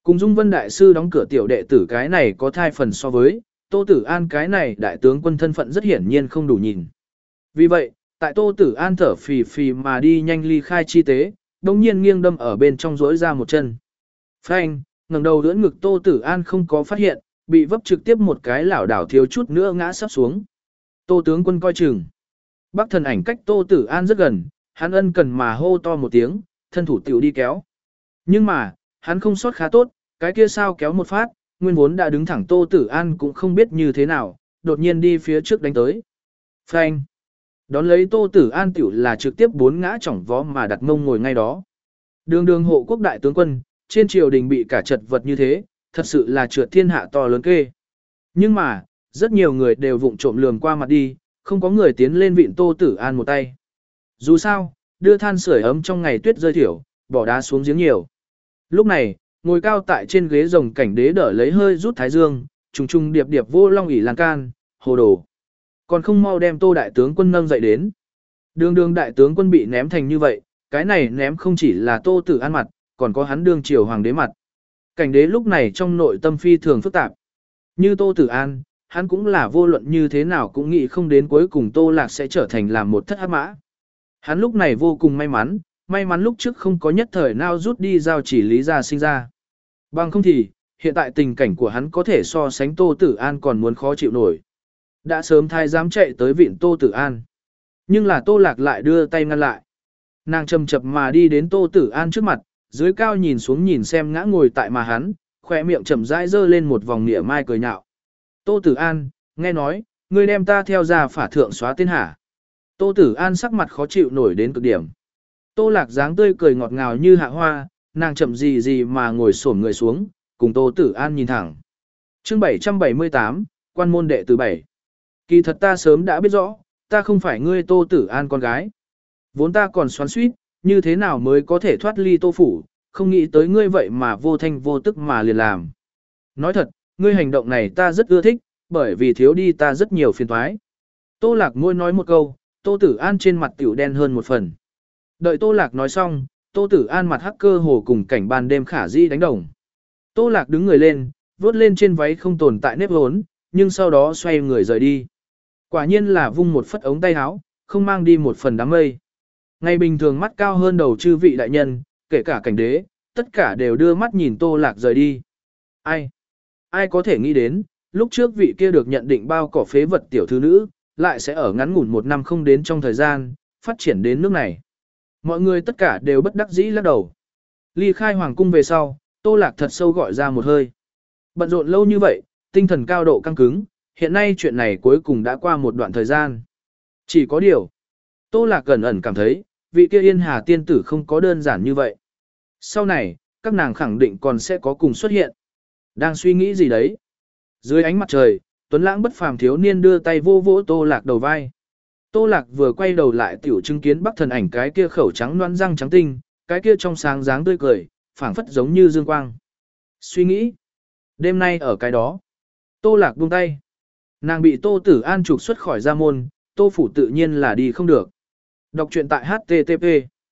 Cùng Dung Vân Đại Sư đóng cửa tiểu đệ tử cái này có thai phần so với, Tô Tử An cái này đại tướng quân thân phận rất hiển nhiên không đủ nhìn. Vì vậy, tại Tô Tử An thở phì phì mà đi nhanh ly khai chi tế, đồng nhiên nghiêng đâm ở bên trong rỗi ra một chân. Phanh, ngẩng đầu đỡ ngực Tô Tử An không có phát hiện, bị vấp trực tiếp một cái lảo đảo thiếu chút nữa ngã sắp xuống. Tô tướng quân coi chừng. Bắc Thần Ảnh cách Tô Tử An rất gần, hắn ân cần mà hô to một tiếng, thân thủ tiểu đi kéo. Nhưng mà, hắn không sót khá tốt, cái kia sao kéo một phát, nguyên vốn đã đứng thẳng Tô Tử An cũng không biết như thế nào, đột nhiên đi phía trước đánh tới. Phanh. Đón lấy Tô Tử An tiểu là trực tiếp bốn ngã chỏng vó mà đặt mông ngồi ngay đó. Đường đường hộ quốc đại tướng quân, trên triều đình bị cả chật vật như thế, thật sự là trượt thiên hạ to lớn kê. Nhưng mà, rất nhiều người đều vụng trộm lườm qua mặt đi, không có người tiến lên vịn Tô Tử An một tay. Dù sao, đưa than sưởi ấm trong ngày tuyết rơi thiểu, bỏ đá xuống giếng nhiều. Lúc này, ngồi cao tại trên ghế rồng cảnh đế đỡ lấy hơi rút thái dương, trùng trùng điệp điệp vô long ỷ lan can, hồ đồ. Còn không mau đem Tô đại tướng quân nâng dậy đến. Đường đường đại tướng quân bị ném thành như vậy, cái này ném không chỉ là Tô Tử An mặt, còn có hắn đương triều hoàng đế mặt. Cảnh đế lúc này trong nội tâm phi thường phức tạp. Như Tô Tử An, hắn cũng là vô luận như thế nào cũng nghĩ không đến cuối cùng Tô Lạc sẽ trở thành làm một thất hắc mã. Hắn lúc này vô cùng may mắn, may mắn lúc trước không có nhất thời nào rút đi giao chỉ lý gia sinh ra. Bằng không thì, hiện tại tình cảnh của hắn có thể so sánh Tô Tử An còn muốn khó chịu nổi. Đã sớm thai dám chạy tới viện Tô Tử An. Nhưng là Tô Lạc lại đưa tay ngăn lại. Nàng chầm chập mà đi đến Tô Tử An trước mặt, dưới cao nhìn xuống nhìn xem ngã ngồi tại mà hắn, khỏe miệng chậm rãi dơ lên một vòng nịa mai cười nhạo. Tô Tử An, nghe nói, ngươi đem ta theo ra phả thượng xóa tên hả? Tô Tử An sắc mặt khó chịu nổi đến cực điểm. Tô Lạc dáng tươi cười ngọt ngào như hạ hoa, nàng chậm gì gì mà ngồi xổm người xuống, cùng Tô Tử An nhìn thẳng. Chương bảy trăm bảy mươi tám, quan môn đệ tử bảy. Kỳ thật ta sớm đã biết rõ, ta không phải ngươi Tô Tử An con gái. Vốn ta còn xoắn xuýt, như thế nào mới có thể thoát ly Tô phủ, không nghĩ tới ngươi vậy mà vô thanh vô tức mà liền làm. Nói thật, ngươi hành động này ta rất ưa thích, bởi vì thiếu đi ta rất nhiều phiền toái. Tô Lạc môi nói một câu, Tô Tử An trên mặt tiểu đen hơn một phần. Đợi Tô Lạc nói xong, Tô Tử An mặt hắc cơ hồ cùng cảnh ban đêm khả di đánh đồng. Tô Lạc đứng người lên, vuốt lên trên váy không tồn tại nếp hốn, nhưng sau đó xoay người rời đi. Quả nhiên là vung một phất ống tay áo, không mang đi một phần đám mây. Ngày bình thường mắt cao hơn đầu chư vị đại nhân, kể cả cảnh đế, tất cả đều đưa mắt nhìn Tô Lạc rời đi. Ai? Ai có thể nghĩ đến, lúc trước vị kia được nhận định bao cỏ phế vật tiểu thư nữ, lại sẽ ở ngắn ngủn một năm không đến trong thời gian, phát triển đến nước này. Mọi người tất cả đều bất đắc dĩ lắc đầu. Ly khai hoàng cung về sau, Tô Lạc thật sâu gọi ra một hơi. Bận rộn lâu như vậy, tinh thần cao độ căng cứng, hiện nay chuyện này cuối cùng đã qua một đoạn thời gian. Chỉ có điều, Tô Lạc gần ẩn cảm thấy, vị kia Yên Hà tiên tử không có đơn giản như vậy. Sau này, các nàng khẳng định còn sẽ có cùng xuất hiện. Đang suy nghĩ gì đấy? Dưới ánh mặt trời, tuấn lãng bất phàm thiếu niên đưa tay vô vỗ Tô Lạc đầu vai. Tô Lạc vừa quay đầu lại tiểu chứng kiến Bắc Thần Ảnh cái kia khẩu trắng loan răng trắng tinh, cái kia trong sáng dáng tươi cười, phảng phất giống như dương quang. Suy nghĩ, đêm nay ở cái đó. Tô Lạc buông tay. Nàng bị Tô Tử An trục xuất khỏi gia môn, Tô phủ tự nhiên là đi không được. Đọc truyện tại H T T P.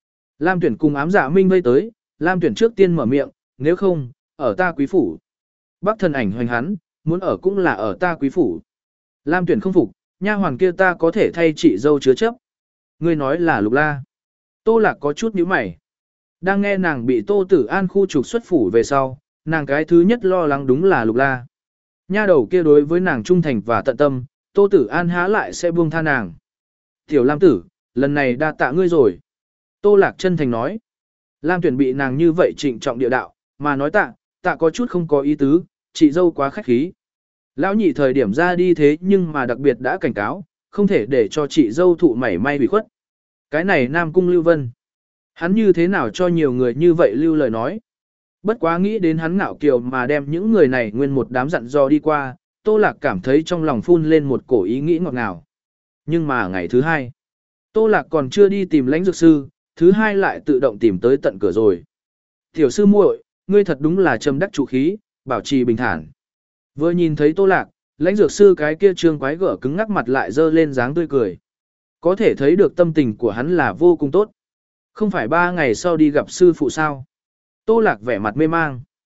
Lam Tuyển cùng ám dạ minh vây tới, Lam Tuyển trước tiên mở miệng, nếu không, ở ta quý phủ. Bắc Thần Ảnh hoành hắn, muốn ở cũng là ở ta quý phủ. Lam Tuyển không phục, nha hoàn kia ta có thể thay chị dâu chứa chấp. Ngươi nói là Lục La. Tô Lạc có chút nhíu mày. Đang nghe nàng bị Tô Tử An khu trục xuất phủ về sau, nàng cái thứ nhất lo lắng đúng là Lục La. Nha đầu kia đối với nàng trung thành và tận tâm, Tô Tử An há lại sẽ buông tha nàng. Tiểu Lam tử, lần này đa tạ ngươi rồi. Tô Lạc chân thành nói. Lam Tuyển bị nàng như vậy trịnh trọng địa đạo, mà nói tạ, tạ có chút không có ý tứ, chị dâu quá khách khí. Lão nhị thời điểm ra đi thế nhưng mà đặc biệt đã cảnh cáo, không thể để cho chị dâu thụ mảy may bị khuất. Cái này Nam Cung Lưu Vân. Hắn như thế nào cho nhiều người như vậy lưu lời nói. Bất quá nghĩ đến hắn ngạo kiều mà đem những người này nguyên một đám dặn dò đi qua, Tô Lạc cảm thấy trong lòng phun lên một cổ ý nghĩ ngọt ngào. Nhưng mà ngày thứ hai, Tô Lạc còn chưa đi tìm lãnh dược sư, thứ hai lại tự động tìm tới tận cửa rồi. Tiểu sư muội, ngươi thật đúng là trầm đắc chủ khí, bảo trì bình thản. Vừa nhìn thấy Tô Lạc, lãnh dược sư cái kia trương quái gở cứng ngắc mặt lại dơ lên dáng tươi cười. Có thể thấy được tâm tình của hắn là vô cùng tốt. Không phải ba ngày sau đi gặp sư phụ sao? Tô Lạc vẻ mặt mê mang.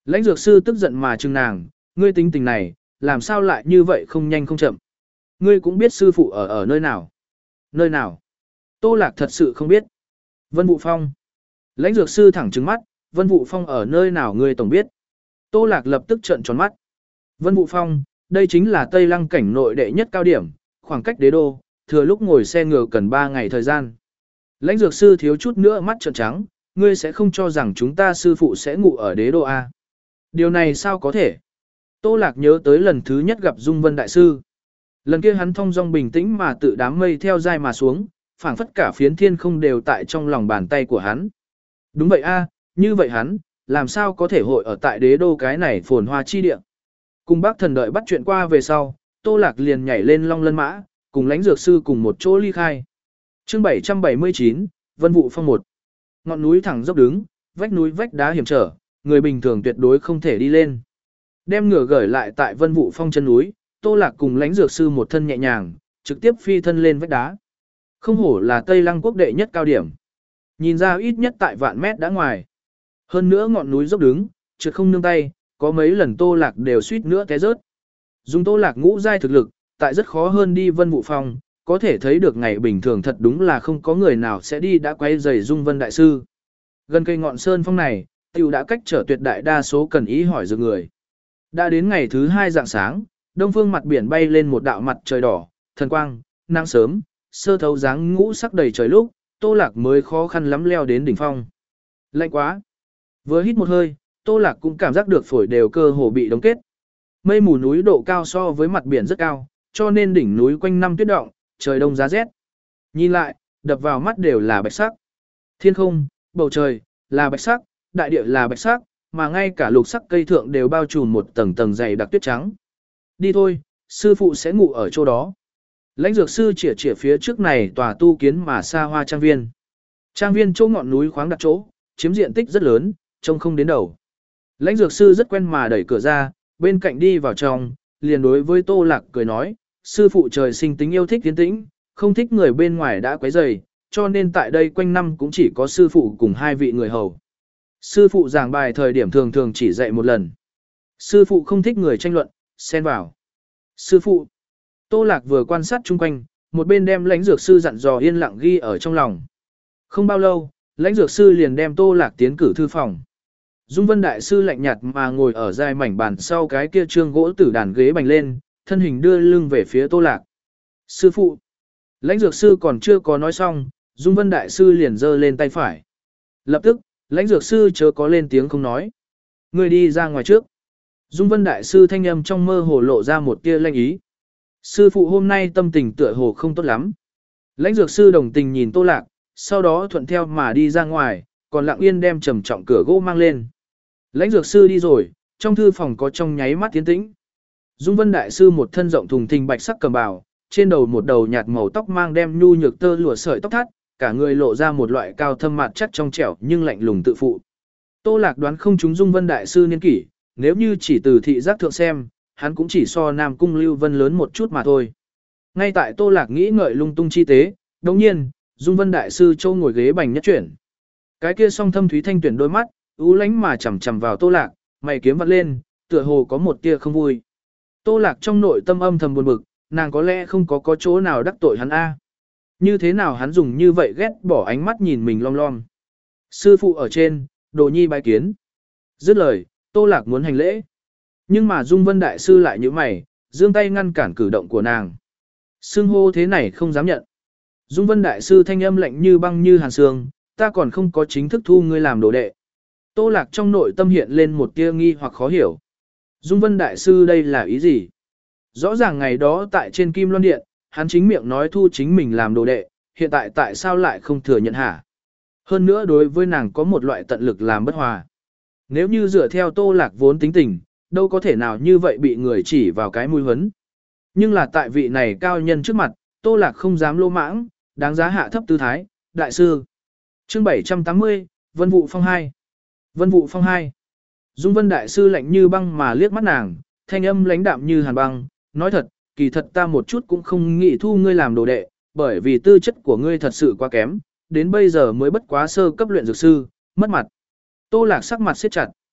Lãnh dược sư tức giận mà trừng nàng, ngươi tính tình này, làm sao lại như vậy không nhanh không chậm. Ngươi cũng biết sư phụ ở ở nơi nào. Nơi nào? Tô Lạc thật sự không biết. Vân Vũ Phong. Lãnh dược sư thẳng trừng mắt, Vân Vũ Phong ở nơi nào ngươi tổng biết. Tô Lạc lập tức trợn tròn mắt. Vân Vũ Phong, đây chính là Tây Lăng cảnh nội đệ nhất cao điểm, khoảng cách đế đô, thừa lúc ngồi xe ngựa cần ba ngày thời gian. Lãnh dược sư thiếu chút nữa mắt trợn trắng, ngươi sẽ không cho rằng chúng ta sư phụ sẽ ngủ ở đế đô A. Điều này sao có thể? Tô Lạc nhớ tới lần thứ nhất gặp Dung Vân Đại Sư. Lần kia hắn thong dong bình tĩnh mà tự đám mây theo dai mà xuống, phảng phất cả phiến thiên không đều tại trong lòng bàn tay của hắn. Đúng vậy A, như vậy hắn, làm sao có thể hội ở tại đế đô cái này phồn hoa chi địa. Cùng bác thần đợi bắt chuyện qua về sau, Tô Lạc liền nhảy lên long lân mã, cùng lãnh dược sư cùng một chỗ ly khai. chương bảy trăm bảy mươi chín, Vân Vũ Phong một. Ngọn núi thẳng dốc đứng, vách núi vách đá hiểm trở, người bình thường tuyệt đối không thể đi lên. Đem ngựa gửi lại tại Vân Vũ Phong chân núi, Tô Lạc cùng lãnh dược sư một thân nhẹ nhàng, trực tiếp phi thân lên vách đá. Không hổ là Tây Lăng quốc đệ nhất cao điểm. Nhìn ra ít nhất tại vạn mét đã ngoài. Hơn nữa ngọn núi dốc đứng, trượt không nương tay, có mấy lần Tô Lạc đều suýt nữa té rớt. Dùng Tô Lạc ngũ giai thực lực, tại rất khó hơn đi Vân Vũ Phong, có thể thấy được ngày bình thường thật đúng là không có người nào sẽ đi đã quay giày Dung Vân Đại Sư. Gần cây ngọn sơn phong này, tiểu đã cách trở tuyệt đại đa số cần ý hỏi dược người. Đã đến ngày thứ hai rạng sáng, đông phương mặt biển bay lên một đạo mặt trời đỏ, thần quang, nắng sớm, sơ thấu dáng ngũ sắc đầy trời lúc, Tô Lạc mới khó khăn lắm leo đến đỉnh phong. Lạnh quá. Vừa hít một hơi, Tô Lạc cũng cảm giác được phổi đều cơ hồ bị đóng kết. Mây mù núi độ cao so với mặt biển rất cao, cho nên đỉnh núi quanh năm tuyết động, trời đông giá rét. Nhìn lại, đập vào mắt đều là bạch sắc. Thiên không, bầu trời, là bạch sắc, đại địa là bạch sắc, mà ngay cả lục sắc cây thượng đều bao trùm một tầng tầng dày đặc tuyết trắng. Đi thôi, sư phụ sẽ ngủ ở chỗ đó. Lãnh dược sư chỉ chỉ phía trước này tòa tu kiến mà xa hoa trang viên. Trang viên chỗ ngọn núi khoáng đặt chỗ, chiếm diện tích rất lớn, trông không đến đầu. Lãnh dược sư rất quen mà đẩy cửa ra, bên cạnh đi vào trong, liền đối với Tô Lạc cười nói, sư phụ trời sinh tính yêu thích tiến tĩnh, không thích người bên ngoài đã quấy rầy, cho nên tại đây quanh năm cũng chỉ có sư phụ cùng hai vị người hầu. Sư phụ giảng bài thời điểm thường thường chỉ dạy một lần. Sư phụ không thích người tranh luận, xen vào. Sư phụ. Tô Lạc vừa quan sát chung quanh, một bên đem lãnh dược sư dặn dò yên lặng ghi ở trong lòng. Không bao lâu, lãnh dược sư liền đem Tô Lạc tiến cử thư phòng. Dung Vân Đại Sư lạnh nhạt mà ngồi ở dài mảnh bàn sau cái kia trương gỗ tử đàn ghế bành lên, thân hình đưa lưng về phía Tô Lạc. Sư phụ. Lãnh dược sư còn chưa có nói xong, Dung Vân Đại Sư liền giơ lên tay phải. Lập tức, lãnh dược sư chớ có lên tiếng không nói. Người đi ra ngoài trước. Dung Vân Đại Sư thanh âm trong mơ hồ lộ ra một tia lanh ý. Sư phụ hôm nay tâm tình tựa hồ không tốt lắm. Lãnh dược sư đồng tình nhìn Tô Lạc, sau đó thuận theo mà đi ra ngoài, còn lặng yên đem trầm trọng cửa gỗ mang lên. Lãnh dược sư đi rồi, trong thư phòng có trong nháy mắt tiến tĩnh. Dung Vân Đại Sư một thân rộng thùng thình bạch sắc cầm bào, trên đầu một đầu nhạt màu tóc mang đem nhu nhược tơ lụa sợi tóc thắt, cả người lộ ra một loại cao thâm mặt chắc trong trẻo nhưng lạnh lùng tự phụ. Tô Lạc đoán không chúng Dung Vân Đại Sư niên kỷ, nếu như chỉ từ thị giác thượng xem, hắn cũng chỉ so Nam Cung Lưu Vân lớn một chút mà thôi. Ngay tại Tô Lạc nghĩ ngợi lung tung chi tế, đồng nhiên, Dung Vân Đại Sư châu ngồi ghế bành nhất chuyển. Cái kia song thâm thúy thanh tuyển đôi mắt, ú lánh mà chằm chằm vào Tô Lạc, mày kiếm vặn lên, tựa hồ có một tia không vui. Tô Lạc trong nội tâm âm thầm buồn bực, nàng có lẽ không có có chỗ nào đắc tội hắn a. Như thế nào hắn dùng như vậy ghét bỏ ánh mắt nhìn mình lom lom. Sư phụ ở trên, đồ nhi bái kiến. Dứt lời, Tô Lạc muốn hành lễ. Nhưng mà Dung Vân Đại Sư lại như mày, giương tay ngăn cản cử động của nàng. Xưng hô thế này không dám nhận. Dung Vân Đại Sư thanh âm lạnh như băng như hàn sương, ta còn không có chính thức thu ngươi làm đồ đệ. Tô Lạc trong nội tâm hiện lên một tia nghi hoặc khó hiểu. Dung Vân Đại Sư đây là ý gì? Rõ ràng ngày đó tại trên Kim Loan Điện, hắn chính miệng nói thu chính mình làm đồ đệ, hiện tại tại sao lại không thừa nhận hả? Hơn nữa đối với nàng có một loại tận lực làm bất hòa. Nếu như dựa theo Tô Lạc vốn tính tình, đâu có thể nào như vậy bị người chỉ vào cái mũi huấn. Nhưng là tại vị này cao nhân trước mặt, Tô Lạc không dám lô mãng, đáng giá hạ thấp tư thái, đại sư. chương bảy trăm tám mươi, Vân Vũ Phong hai. Vân Vũ Phong hai. Dung Vân Đại Sư lạnh như băng mà liếc mắt nàng, thanh âm lãnh đạm như hàn băng, nói thật, kỳ thật ta một chút cũng không nghĩ thu ngươi làm đồ đệ, bởi vì tư chất của ngươi thật sự quá kém, đến bây giờ mới bất quá sơ cấp luyện dược sư, mất mặt. Tô Lạc sắc mặt siết chặt.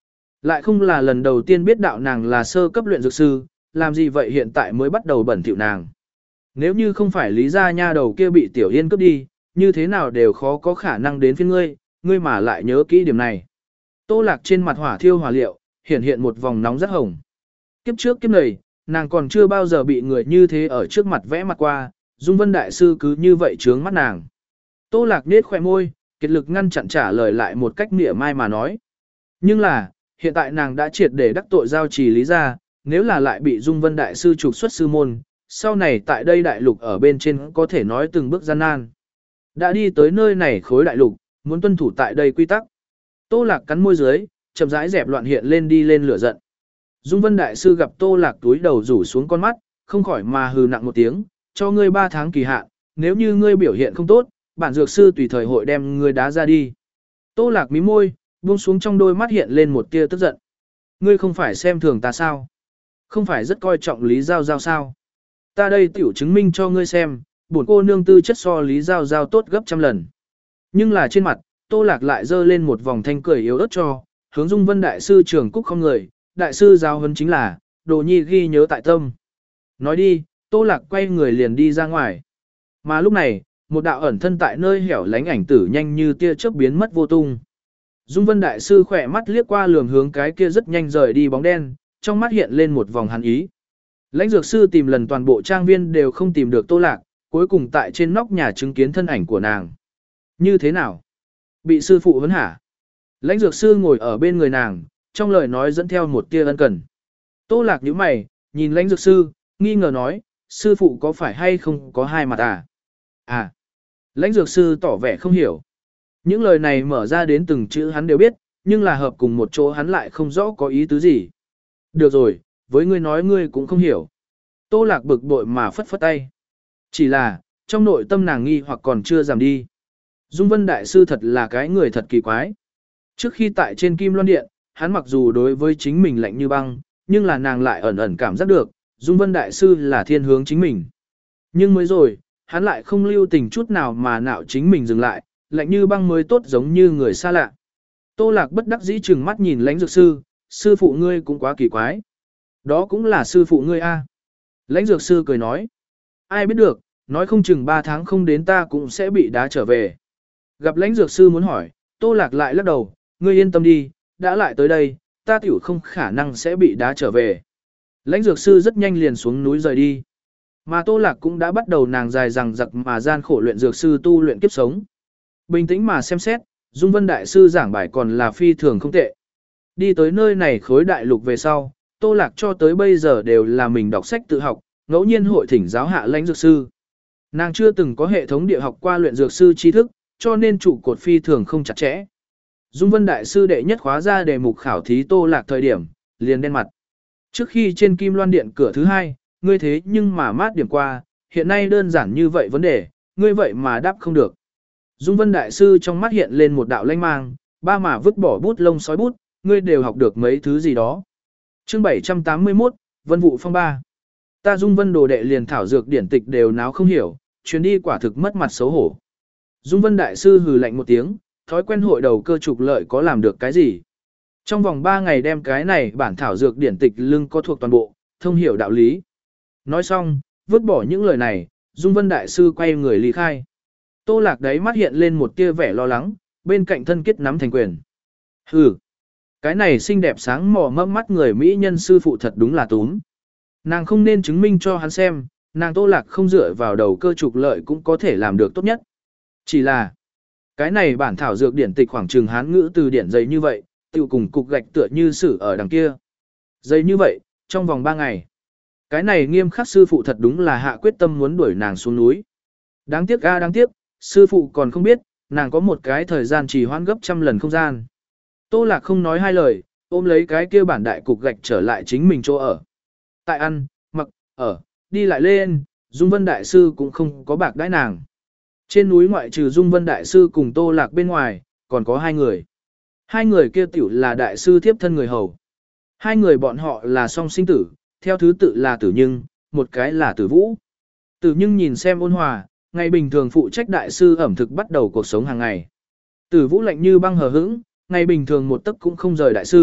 Lại không là lần đầu tiên biết đạo nàng là sơ cấp luyện dược sư, làm gì vậy hiện tại mới bắt đầu bẩn thỉu nàng. Nếu như không phải lý gia nha đầu kia bị Tiểu Yên cướp đi, như thế nào đều khó có khả năng đến phiên ngươi, ngươi mà lại nhớ kỹ điểm này. Tô Lạc trên mặt hỏa thiêu hỏa liệu, hiện hiện một vòng nóng rất hồng. Kiếp trước kiếp này, nàng còn chưa bao giờ bị người như thế ở trước mặt vẽ mặt qua, Dung Vân Đại Sư cứ như vậy trướng mắt nàng. Tô Lạc nết khỏe môi, kiệt lực ngăn chặn trả lời lại một cách mỉa mai mà nói. Nhưng là, hiện tại nàng đã triệt để đắc tội giao trì lý ra, nếu là lại bị Dung Vân Đại Sư trục xuất sư môn, sau này tại đây đại lục ở bên trên có thể nói từng bước gian nan. Đã đi tới nơi này khối đại lục, muốn tuân thủ tại đây quy tắc. Tô Lạc cắn môi dưới, chậm rãi dẹp loạn hiện lên đi lên lửa giận. Dung Vân Đại Sư gặp Tô Lạc túi đầu rủ xuống con mắt, không khỏi mà hừ nặng một tiếng, cho ngươi ba tháng kỳ hạn, nếu như ngươi biểu hiện không tốt, bản dược sư tùy thời hội đem ngươi đá ra đi. Tô Lạc mím môi, buông xuống trong đôi mắt hiện lên một tia tức giận. Ngươi không phải xem thường ta sao? Không phải rất coi trọng Lý Giao Giao sao? Ta đây tiểu chứng minh cho ngươi xem, bổn cô nương tư chất so Lý Giao Giao tốt gấp trăm lần. Nhưng là trên mặt, Tô Lạc lại dơ lên một vòng thanh cười yếu ớt cho, hướng Dung Vân Đại Sư trường cúc không người, Đại Sư giáo huấn chính là, đồ nhi ghi nhớ tại tâm. Nói đi, Tô Lạc quay người liền đi ra ngoài. Mà lúc này, một đạo ẩn thân tại nơi hẻo lánh ảnh tử nhanh như tia chớp biến mất vô tung. Dung Vân Đại Sư khỏe mắt liếc qua lường hướng cái kia rất nhanh rời đi bóng đen, trong mắt hiện lên một vòng hàn ý. Lãnh dược sư tìm lần toàn bộ trang viên đều không tìm được Tô Lạc, cuối cùng tại trên nóc nhà chứng kiến thân ảnh của nàng. Như thế nào? Bị sư phụ huấn hả? Lãnh dược sư ngồi ở bên người nàng, trong lời nói dẫn theo một tia ân cần. Tô Lạc nhíu mày, nhìn lãnh dược sư, nghi ngờ nói, sư phụ có phải hay không có hai mặt à? À, lãnh dược sư tỏ vẻ không hiểu. Những lời này mở ra đến từng chữ hắn đều biết, nhưng là hợp cùng một chỗ hắn lại không rõ có ý tứ gì. Được rồi, với ngươi nói ngươi cũng không hiểu. Tô Lạc bực bội mà phất phất tay. Chỉ là, trong nội tâm nàng nghi hoặc còn chưa giảm đi. Dung Vân Đại Sư thật là cái người thật kỳ quái. Trước khi tại trên Kim Loan Điện, hắn mặc dù đối với chính mình lạnh như băng, nhưng là nàng lại ẩn ẩn cảm giác được, Dung Vân Đại Sư là thiên hướng chính mình. Nhưng mới rồi, hắn lại không lưu tình chút nào mà nạo chính mình dừng lại, lạnh như băng mới tốt giống như người xa lạ. Tô Lạc bất đắc dĩ chừng mắt nhìn lãnh dược sư, sư phụ ngươi cũng quá kỳ quái. Đó cũng là sư phụ ngươi a. Lãnh dược sư cười nói. Ai biết được, nói không chừng ba tháng không đến ta cũng sẽ bị đá trở về. Gặp lãnh dược sư muốn hỏi, Tô Lạc lại lắc đầu, ngươi yên tâm đi, đã lại tới đây, ta tiểu không khả năng sẽ bị đá trở về. Lãnh dược sư rất nhanh liền xuống núi rời đi. Mà Tô Lạc cũng đã bắt đầu nàng dài dằng dặc mà gian khổ luyện dược sư tu luyện kiếp sống. Bình tĩnh mà xem xét, Dung Vân Đại Sư giảng bài còn là phi thường không tệ. Đi tới nơi này khối đại lục về sau, Tô Lạc cho tới bây giờ đều là mình đọc sách tự học, ngẫu nhiên hội thỉnh giáo hạ lãnh dược sư. Nàng chưa từng có hệ thống địa học qua luyện dược sư tri thức, cho nên trụ cột phi thường không chặt chẽ. Dung Vân Đại Sư đệ nhất khóa ra đề mục khảo thí Tô Lạc thời điểm, liền đen mặt. Trước khi trên Kim Loan Điện cửa thứ hai, ngươi thế nhưng mà mát điểm qua, hiện nay đơn giản như vậy vấn đề, ngươi vậy mà đáp không được. Dung Vân Đại Sư trong mắt hiện lên một đạo lanh mang, ba mà vứt bỏ bút lông sói bút, ngươi đều học được mấy thứ gì đó. Chương bảy trăm tám mươi mốt, Vân Vụ Phong ba. Ta Dung Vân đồ đệ liền thảo dược điển tịch đều náo không hiểu, chuyến đi quả thực mất mặt xấu hổ. Dung Vân Đại Sư hừ lạnh một tiếng, thói quen hội đầu cơ trục lợi có làm được cái gì. Trong vòng ba ngày đem cái này bản thảo dược điển tịch lưng có thuộc toàn bộ, thông hiểu đạo lý. Nói xong, vứt bỏ những lời này, Dung Vân Đại Sư quay người ly khai. Tô Lạc đấy mắt hiện lên một tia vẻ lo lắng, bên cạnh thân kết nắm thành quyền. Hừ, cái này xinh đẹp sáng mò mẫm mắt người Mỹ nhân sư phụ thật đúng là túm. Nàng không nên chứng minh cho hắn xem, nàng Tô Lạc không dựa vào đầu cơ trục lợi cũng có thể làm được tốt nhất. Chỉ là, cái này bản thảo dược điển tịch khoảng trừng hán ngữ từ điển dày như vậy, tiêu cùng cục gạch tựa như sử ở đằng kia. Dày như vậy, trong vòng ba ngày. Cái này nghiêm khắc sư phụ thật đúng là hạ quyết tâm muốn đuổi nàng xuống núi. Đáng tiếc a đáng tiếc, sư phụ còn không biết, nàng có một cái thời gian trì hoãn gấp trăm lần không gian. Tô Lạc không nói hai lời, ôm lấy cái kia bản đại cục gạch trở lại chính mình chỗ ở. Tại ăn, mặc, ở, đi lại lên, Dung Vân Đại Sư cũng không có bạc đãi nàng. Trên núi ngoại trừ Dung Vân Đại Sư cùng Tô Lạc bên ngoài, còn có hai người. Hai người kia tiểu là Đại Sư tiếp thân người hầu. Hai người bọn họ là song sinh tử, theo thứ tự là Tử Nhưng, một cái là Tử Vũ. Tử Nhưng nhìn xem ôn hòa, ngày bình thường phụ trách Đại Sư ẩm thực bắt đầu cuộc sống hàng ngày. Tử Vũ lạnh như băng hờ hững, ngày bình thường một tấc cũng không rời Đại Sư,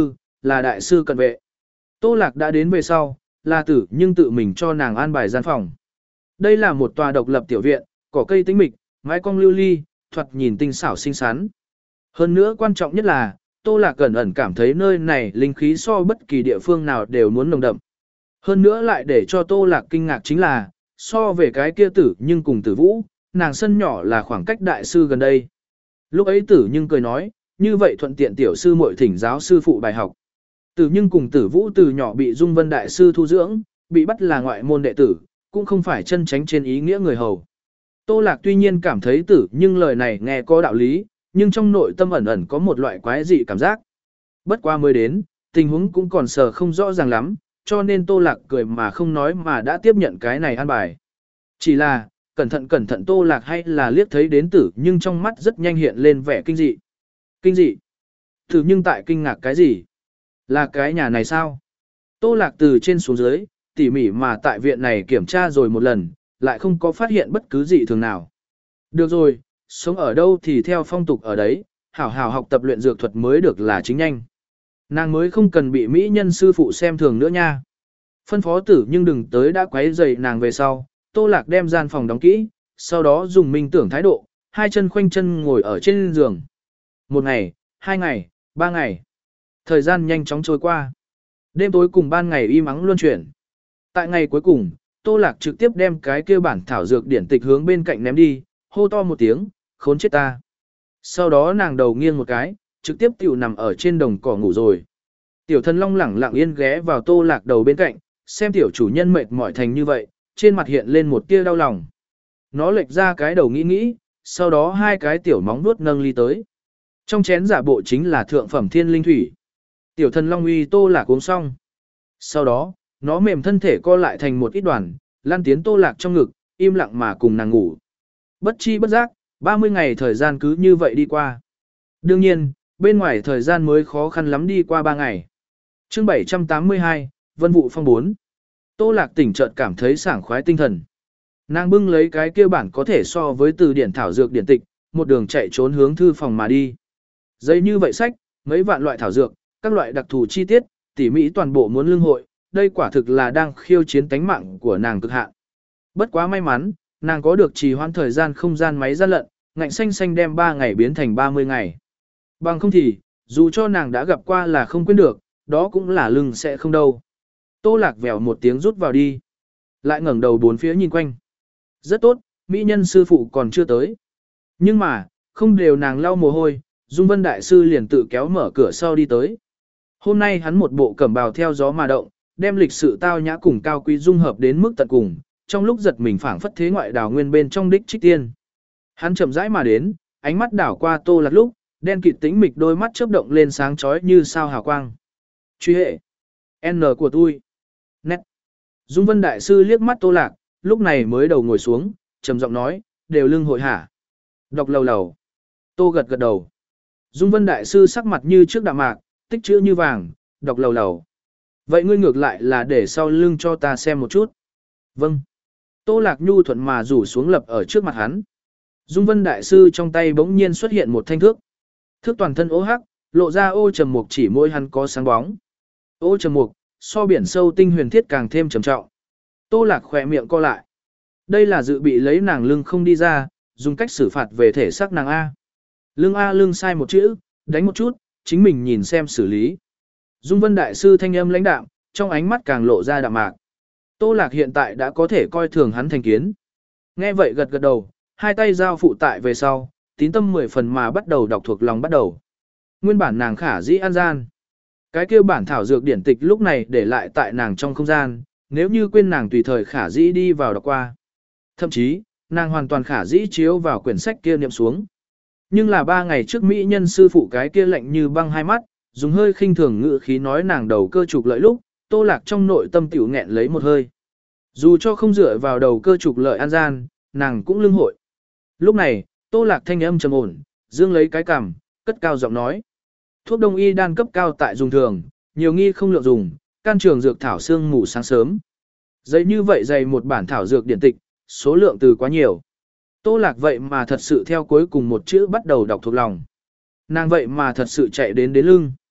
là đại sư cận vệ. Tô Lạc đã đến về sau, là tử nhưng tự mình cho nàng an bài gian phòng. Đây là một tòa độc lập tiểu viện, cỏ cây tĩnh mịch, mái cong lưu ly, thoạt nhìn tinh xảo xinh xắn. Hơn nữa quan trọng nhất là, Tô Lạc cẩn ẩn cảm thấy nơi này linh khí so bất kỳ địa phương nào đều muốn nồng đậm. Hơn nữa lại để cho Tô Lạc kinh ngạc chính là, so về cái kia tử nhưng cùng tử vũ, nàng sân nhỏ là khoảng cách đại sư gần đây. Lúc ấy tử nhưng cười nói, như vậy thuận tiện tiểu sư muội thỉnh giáo sư phụ bài học. Tử nhưng cùng tử vũ từ nhỏ bị Dung Vân đại sư thu dưỡng, bị bắt là ngoại môn đệ tử, cũng không phải chân tránh trên ý nghĩa người hầu. Tô Lạc tuy nhiên cảm thấy tử nhưng lời này nghe có đạo lý, nhưng trong nội tâm ẩn ẩn có một loại quái dị cảm giác. Bất qua mới đến, tình huống cũng còn sờ không rõ ràng lắm, cho nên Tô Lạc cười mà không nói mà đã tiếp nhận cái này an bài. Chỉ là, cẩn thận cẩn thận Tô Lạc hay là liếc thấy đến tử nhưng trong mắt rất nhanh hiện lên vẻ kinh dị. Kinh dị? Tử nhưng tại kinh ngạc cái gì? Là cái nhà này sao? Tô Lạc từ trên xuống dưới, tỉ mỉ mà tại viện này kiểm tra rồi một lần, lại không có phát hiện bất cứ gì thường nào. Được rồi, sống ở đâu thì theo phong tục ở đấy, hảo hảo học tập luyện dược thuật mới được là chính nhanh. Nàng mới không cần bị mỹ nhân sư phụ xem thường nữa nha. Phân phó tử nhưng đừng tới đã quấy rầy nàng về sau, Tô Lạc đem gian phòng đóng kỹ, sau đó dùng minh tưởng thái độ, hai chân khoanh chân ngồi ở trên giường. Một ngày, hai ngày, ba ngày. Thời gian nhanh chóng trôi qua. Đêm tối cùng ban ngày im ắng luân chuyển. Tại ngày cuối cùng, Tô Lạc trực tiếp đem cái kia bản thảo dược điển tịch hướng bên cạnh ném đi, hô to một tiếng, khốn chết ta. Sau đó nàng đầu nghiêng một cái, trực tiếp tiểu nằm ở trên đồng cỏ ngủ rồi. Tiểu Thần Long lẳng lặng yên ghé vào Tô Lạc đầu bên cạnh, xem tiểu chủ nhân mệt mỏi thành như vậy, trên mặt hiện lên một tia đau lòng. Nó lệch ra cái đầu nghĩ nghĩ, sau đó hai cái tiểu móng vuốt nâng ly tới. Trong chén giả bộ chính là thượng phẩm thiên linh thủy. Tiểu Thần Long uy Tô Lạc uống xong. Sau đó, nó mềm thân thể co lại thành một ít đoàn, lăn tiến Tô Lạc trong ngực, im lặng mà cùng nàng ngủ. Bất chi bất giác, ba mươi ngày thời gian cứ như vậy đi qua. Đương nhiên, bên ngoài thời gian mới khó khăn lắm đi qua ba ngày. Chương bảy trăm tám mươi hai, Vân vụ phong bốn. Tô Lạc tỉnh chợt cảm thấy sảng khoái tinh thần. Nàng bưng lấy cái kia bản có thể so với từ điển thảo dược điển tịch, một đường chạy trốn hướng thư phòng mà đi. Giấy như vậy sách, mấy vạn loại thảo dược, các loại đặc thù chi tiết, tỉ mỹ toàn bộ muốn lương hội, đây quả thực là đang khiêu chiến tánh mạng của nàng cực hạn. Bất quá may mắn, nàng có được trì hoãn thời gian không gian máy gian lận, ngạnh xanh xanh đem ba ngày biến thành ba mươi ngày. Bằng không thì, dù cho nàng đã gặp qua là không quên được, đó cũng là lưng sẽ không đâu. Tô Lạc vèo một tiếng rút vào đi. Lại ngẩng đầu bốn phía nhìn quanh. Rất tốt, mỹ nhân sư phụ còn chưa tới. Nhưng mà, không đều nàng lau mồ hôi, Dung Vân đại sư liền tự kéo mở cửa sau đi tới. Hôm nay hắn một bộ cẩm bào theo gió mà động, đem lịch sự tao nhã cùng cao quý dung hợp đến mức tận cùng, trong lúc giật mình phảng phất thế ngoại đảo nguyên bên trong đích trích tiên. Hắn chậm rãi mà đến, ánh mắt đảo qua Tô Lạc lúc, đen kịt tĩnh mịch đôi mắt chớp động lên sáng chói như sao hào quang. Truy hệ. N của tôi. Nét. Dung Vân đại sư liếc mắt Tô Lạc, lúc này mới đầu ngồi xuống, trầm giọng nói, đều lưng hội hả. Đọc lầu lầu. Tô gật gật đầu. Dung Vân đại sư sắc mặt như trước đạm mạc, tích chữ như vàng, đọc lầu lầu. Vậy ngươi ngược lại là để sau lưng cho ta xem một chút. Vâng. Tô Lạc nhu thuận mà rủ xuống lập ở trước mặt hắn. Dung Vân đại sư trong tay bỗng nhiên xuất hiện một thanh thước. Thước toàn thân ố hắc, lộ ra ô trầm mục chỉ môi hắn có sáng bóng. Ô trầm mục, so biển sâu tinh huyền thiết càng thêm trầm trọng. Tô Lạc khỏe miệng co lại. Đây là dự bị lấy nàng lưng không đi ra, dùng cách xử phạt về thể xác nàng A. Lưng A lưng sai một chữ, đánh một chút, chính mình nhìn xem xử lý. Dung Vân đại sư thanh âm lãnh đạm, trong ánh mắt càng lộ ra đạm mạc. Tô Lạc hiện tại đã có thể coi thường hắn thành kiến. Nghe vậy gật gật đầu, hai tay giao phụ tại về sau, tín tâm mười phần mà bắt đầu đọc thuộc lòng bắt đầu. Nguyên bản nàng khả dĩ an gian. Cái kêu bản thảo dược điển tịch lúc này để lại tại nàng trong không gian, nếu như quên nàng tùy thời khả dĩ đi vào đọc qua. Thậm chí, nàng hoàn toàn khả dĩ chiếu vào quyển sách kia niệm xuống. Nhưng là ba ngày trước mỹ nhân sư phụ cái kia lạnh như băng hai mắt, dùng hơi khinh thường ngữ khí nói nàng đầu cơ trục lợi lúc, Tô Lạc trong nội tâm tiểu nghẹn lấy một hơi. Dù cho không dựa vào đầu cơ trục lợi an gian, nàng cũng lưng hội. Lúc này, Tô Lạc thanh âm trầm ổn, dương lấy cái cằm, cất cao giọng nói. Thuốc đông y đan cấp cao tại dùng thường, nhiều nghi không lượng dùng, can trường dược thảo xương ngủ sáng sớm. Giấy như vậy dày một bản thảo dược điển tịch, số lượng từ quá nhiều. Tô Lạc vậy mà thật sự theo cuối cùng một chữ bắt đầu đọc thuộc lòng. Nàng vậy mà thật sự chạy đến đến lưng.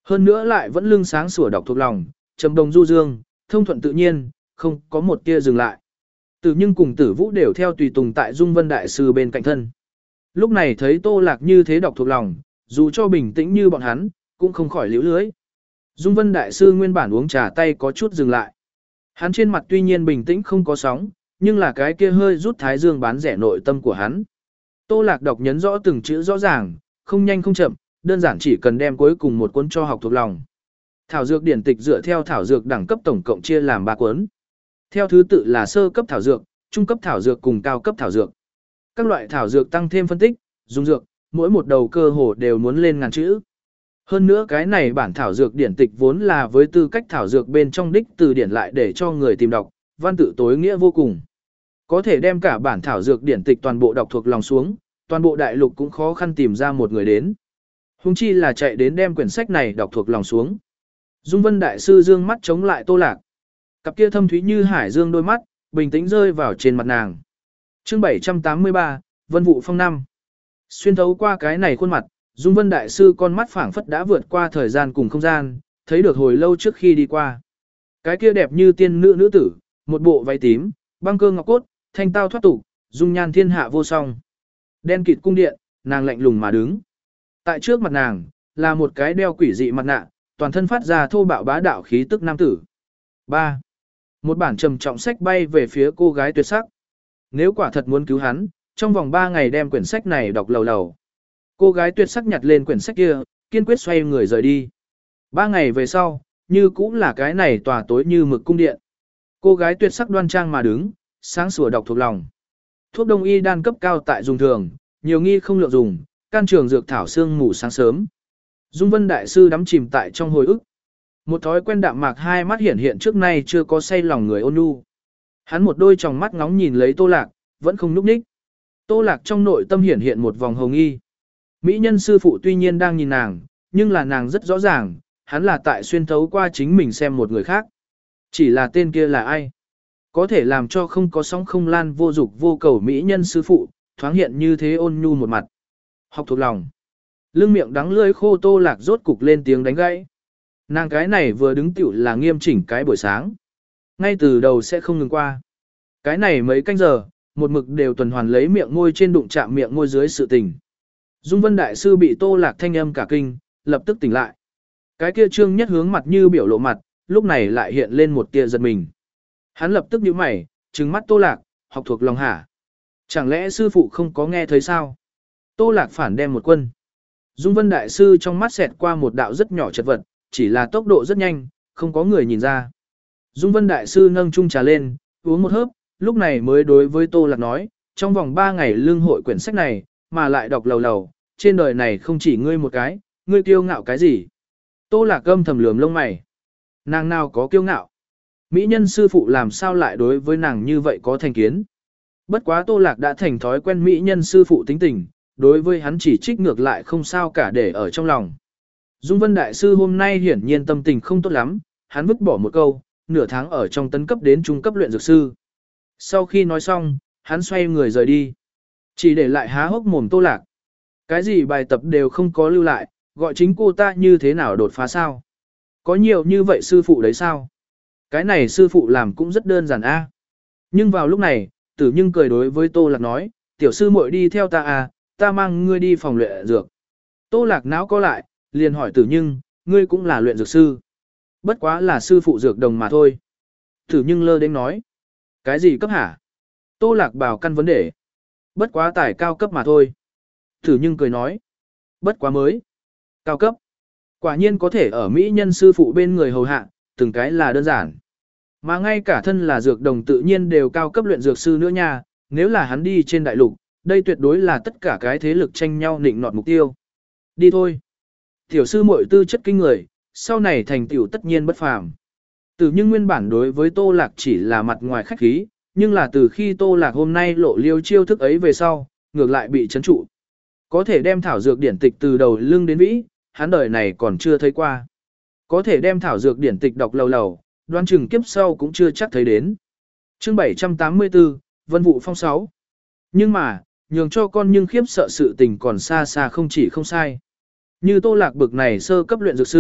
Hơn nữa lại vẫn lưng sáng sủa đọc thuộc lòng, trầm đồng du dương, thông thuận tự nhiên, không có một tia dừng lại. Tử nhưng cùng Tử Vũ đều theo tùy tùng tại Dung Vân Đại Sư bên cạnh thân. Lúc này thấy Tô Lạc như thế đọc thuộc lòng, dù cho bình tĩnh như bọn hắn, cũng không khỏi liễu lưới. Dung Vân Đại Sư nguyên bản uống trà tay có chút dừng lại. Hắn trên mặt tuy nhiên bình tĩnh không có sóng, nhưng là cái kia hơi rút thái dương bán rẻ nội tâm của hắn. Tô Lạc đọc nhấn rõ từng chữ rõ ràng, không nhanh không chậm, đơn giản chỉ cần đem cuối cùng một cuốn cho học thuộc lòng. Thảo dược điển tịch dựa theo thảo dược đẳng cấp tổng cộng chia làm ba cuốn. Theo thứ tự là sơ cấp thảo dược, trung cấp thảo dược cùng cao cấp thảo dược. Các loại thảo dược tăng thêm phân tích, dùng dược, mỗi một đầu cơ hồ đều muốn lên ngàn chữ. Hơn nữa cái này bản thảo dược điển tịch vốn là với tư cách thảo dược bên trong đích từ điển lại để cho người tìm đọc, văn tự tối nghĩa vô cùng. Có thể đem cả bản thảo dược điển tịch toàn bộ đọc thuộc lòng xuống, toàn bộ đại lục cũng khó khăn tìm ra một người đến. Hùng chi là chạy đến đem quyển sách này đọc thuộc lòng xuống. Dung Vân Đại Sư dương mắt chống lại Tô Lạc. Cặp kia thâm thúy như hải dương đôi mắt, bình tĩnh rơi vào trên mặt nàng. Chương bảy trăm tám mươi ba, Vân Vụ Phong năm. Xuyên thấu qua cái này khuôn mặt, Dung Vân Đại Sư con mắt phảng phất đã vượt qua thời gian cùng không gian, thấy được hồi lâu trước khi đi qua. Cái kia đẹp như tiên nữ nữ tử, một bộ váy tím, băng cơ ngọc cốt, thanh tao thoát tục, dung nhan thiên hạ vô song. Đen kịt cung điện, nàng lạnh lùng mà đứng. Tại trước mặt nàng, là một cái đeo quỷ dị mặt nạ, toàn thân phát ra thô bạo bá đạo khí tức nam tử. ba. Một bản trầm trọng sách bay về phía cô gái tuyệt sắc. Nếu quả thật muốn cứu hắn, trong vòng ba ngày đem quyển sách này đọc lầu lầu. Cô gái tuyệt sắc nhặt lên quyển sách kia, kiên quyết xoay người rời đi. Ba ngày về sau, như cũng là cái này tòa tối như mực cung điện. Cô gái tuyệt sắc đoan trang mà đứng, sáng sủa đọc thuộc lòng. Thuốc đông y đan cấp cao tại dùng thường, nhiều nghi không lượng dùng, can trường dược thảo xương ngủ sáng sớm. Dung Vân Đại Sư đắm chìm tại trong hồi ức. Một thói quen đạm mạc hai mắt hiện hiện trước nay chưa có say lòng người ôn nhu. Hắn một đôi tròng mắt ngóng nhìn lấy Tô Lạc, vẫn không nhúc nhích. Tô Lạc trong nội tâm hiện hiện một vòng hồng nghi. Mỹ nhân sư phụ tuy nhiên đang nhìn nàng, nhưng là nàng rất rõ ràng, hắn là tại xuyên thấu qua chính mình xem một người khác. Chỉ là tên kia là ai? Có thể làm cho không có sóng không lan vô dục vô cầu Mỹ nhân sư phụ, thoáng hiện như thế ôn nhu một mặt. Học thuộc lòng. Lưng miệng đắng lưỡi khô Tô Lạc rốt cục lên tiếng đánh gãy. Nàng cái này vừa đứng tiểu là nghiêm chỉnh cái buổi sáng. Ngay từ đầu sẽ không ngừng qua. Cái này mấy canh giờ, một mực đều tuần hoàn lấy miệng môi trên đụng chạm miệng môi dưới sự tình. Dung Vân Đại Sư bị Tô Lạc thanh âm cả kinh, lập tức tỉnh lại. Cái kia trương nhất hướng mặt như biểu lộ mặt, lúc này lại hiện lên một tia giật mình. Hắn lập tức nhíu mày, trừng mắt Tô Lạc, học thuộc lòng hả? Chẳng lẽ sư phụ không có nghe thấy sao? Tô Lạc phản đem một quân. Dung Vân Đại Sư trong mắt xẹt qua một đạo rất nhỏ chật vật, chỉ là tốc độ rất nhanh, không có người nhìn ra. Dung Vân Đại Sư nâng chung trà lên, uống một hớp, lúc này mới đối với Tô Lạc nói, trong vòng ba ngày lương hội quyển sách này, mà lại đọc lầu lầu, trên đời này không chỉ ngươi một cái, ngươi kiêu ngạo cái gì? Tô Lạc âm thầm lườm lông mày. Nàng nào có kiêu ngạo? Mỹ nhân sư phụ làm sao lại đối với nàng như vậy có thành kiến? Bất quá Tô Lạc đã thành thói quen Mỹ nhân sư phụ tính tình, đối với hắn chỉ trích ngược lại không sao cả để ở trong lòng. Dung Vân Đại Sư hôm nay hiển nhiên tâm tình không tốt lắm, hắn vứt bỏ một câu, nửa tháng ở trong tấn cấp đến trung cấp luyện dược sư. Sau khi nói xong, hắn xoay người rời đi. Chỉ để lại há hốc mồm Tô Lạc. Cái gì bài tập đều không có lưu lại, gọi chính cô ta như thế nào đột phá sao? Có nhiều như vậy sư phụ đấy sao? Cái này sư phụ làm cũng rất đơn giản a. Nhưng vào lúc này, Tử Nhưng cười đối với Tô Lạc nói, tiểu sư muội đi theo ta à, ta mang ngươi đi phòng luyện dược. Tô Lạc não có lại, liền hỏi Tử Nhưng, ngươi cũng là luyện dược sư. Bất quá là sư phụ dược đồng mà thôi. Tử Nhưng lơ đến nói, cái gì cấp hả? Tô Lạc bảo căn vấn đề. Bất quá tài cao cấp mà thôi. Tử Nhưng cười nói, bất quá mới. Cao cấp. Quả nhiên có thể ở Mỹ nhân sư phụ bên người hầu hạ, từng cái là đơn giản. Mà ngay cả thân là dược đồng tự nhiên đều cao cấp luyện dược sư nữa nha, nếu là hắn đi trên đại lục, đây tuyệt đối là tất cả cái thế lực tranh nhau nịnh nọt mục tiêu. Đi thôi. Tiểu sư muội tư chất kinh người, sau này thành tiểu tất nhiên bất phàm. Từ nhưng nguyên bản đối với Tô Lạc chỉ là mặt ngoài khách khí, nhưng là từ khi Tô Lạc hôm nay lộ liêu chiêu thức ấy về sau, ngược lại bị chấn trụ. Có thể đem thảo dược điển tịch từ đầu lưng đến vĩ, hắn đời này còn chưa thấy qua. Có thể đem thảo dược điển tịch đọc lầu lầu, đoán chừng kiếp sau cũng chưa chắc thấy đến. Chương bảy trăm tám mươi tư, Vân Vụ Phong sáu. Nhưng mà, nhường cho con nhưng khiếp sợ sự tình còn xa xa không chỉ không sai. Như Tô Lạc bực này sơ cấp luyện dược sư,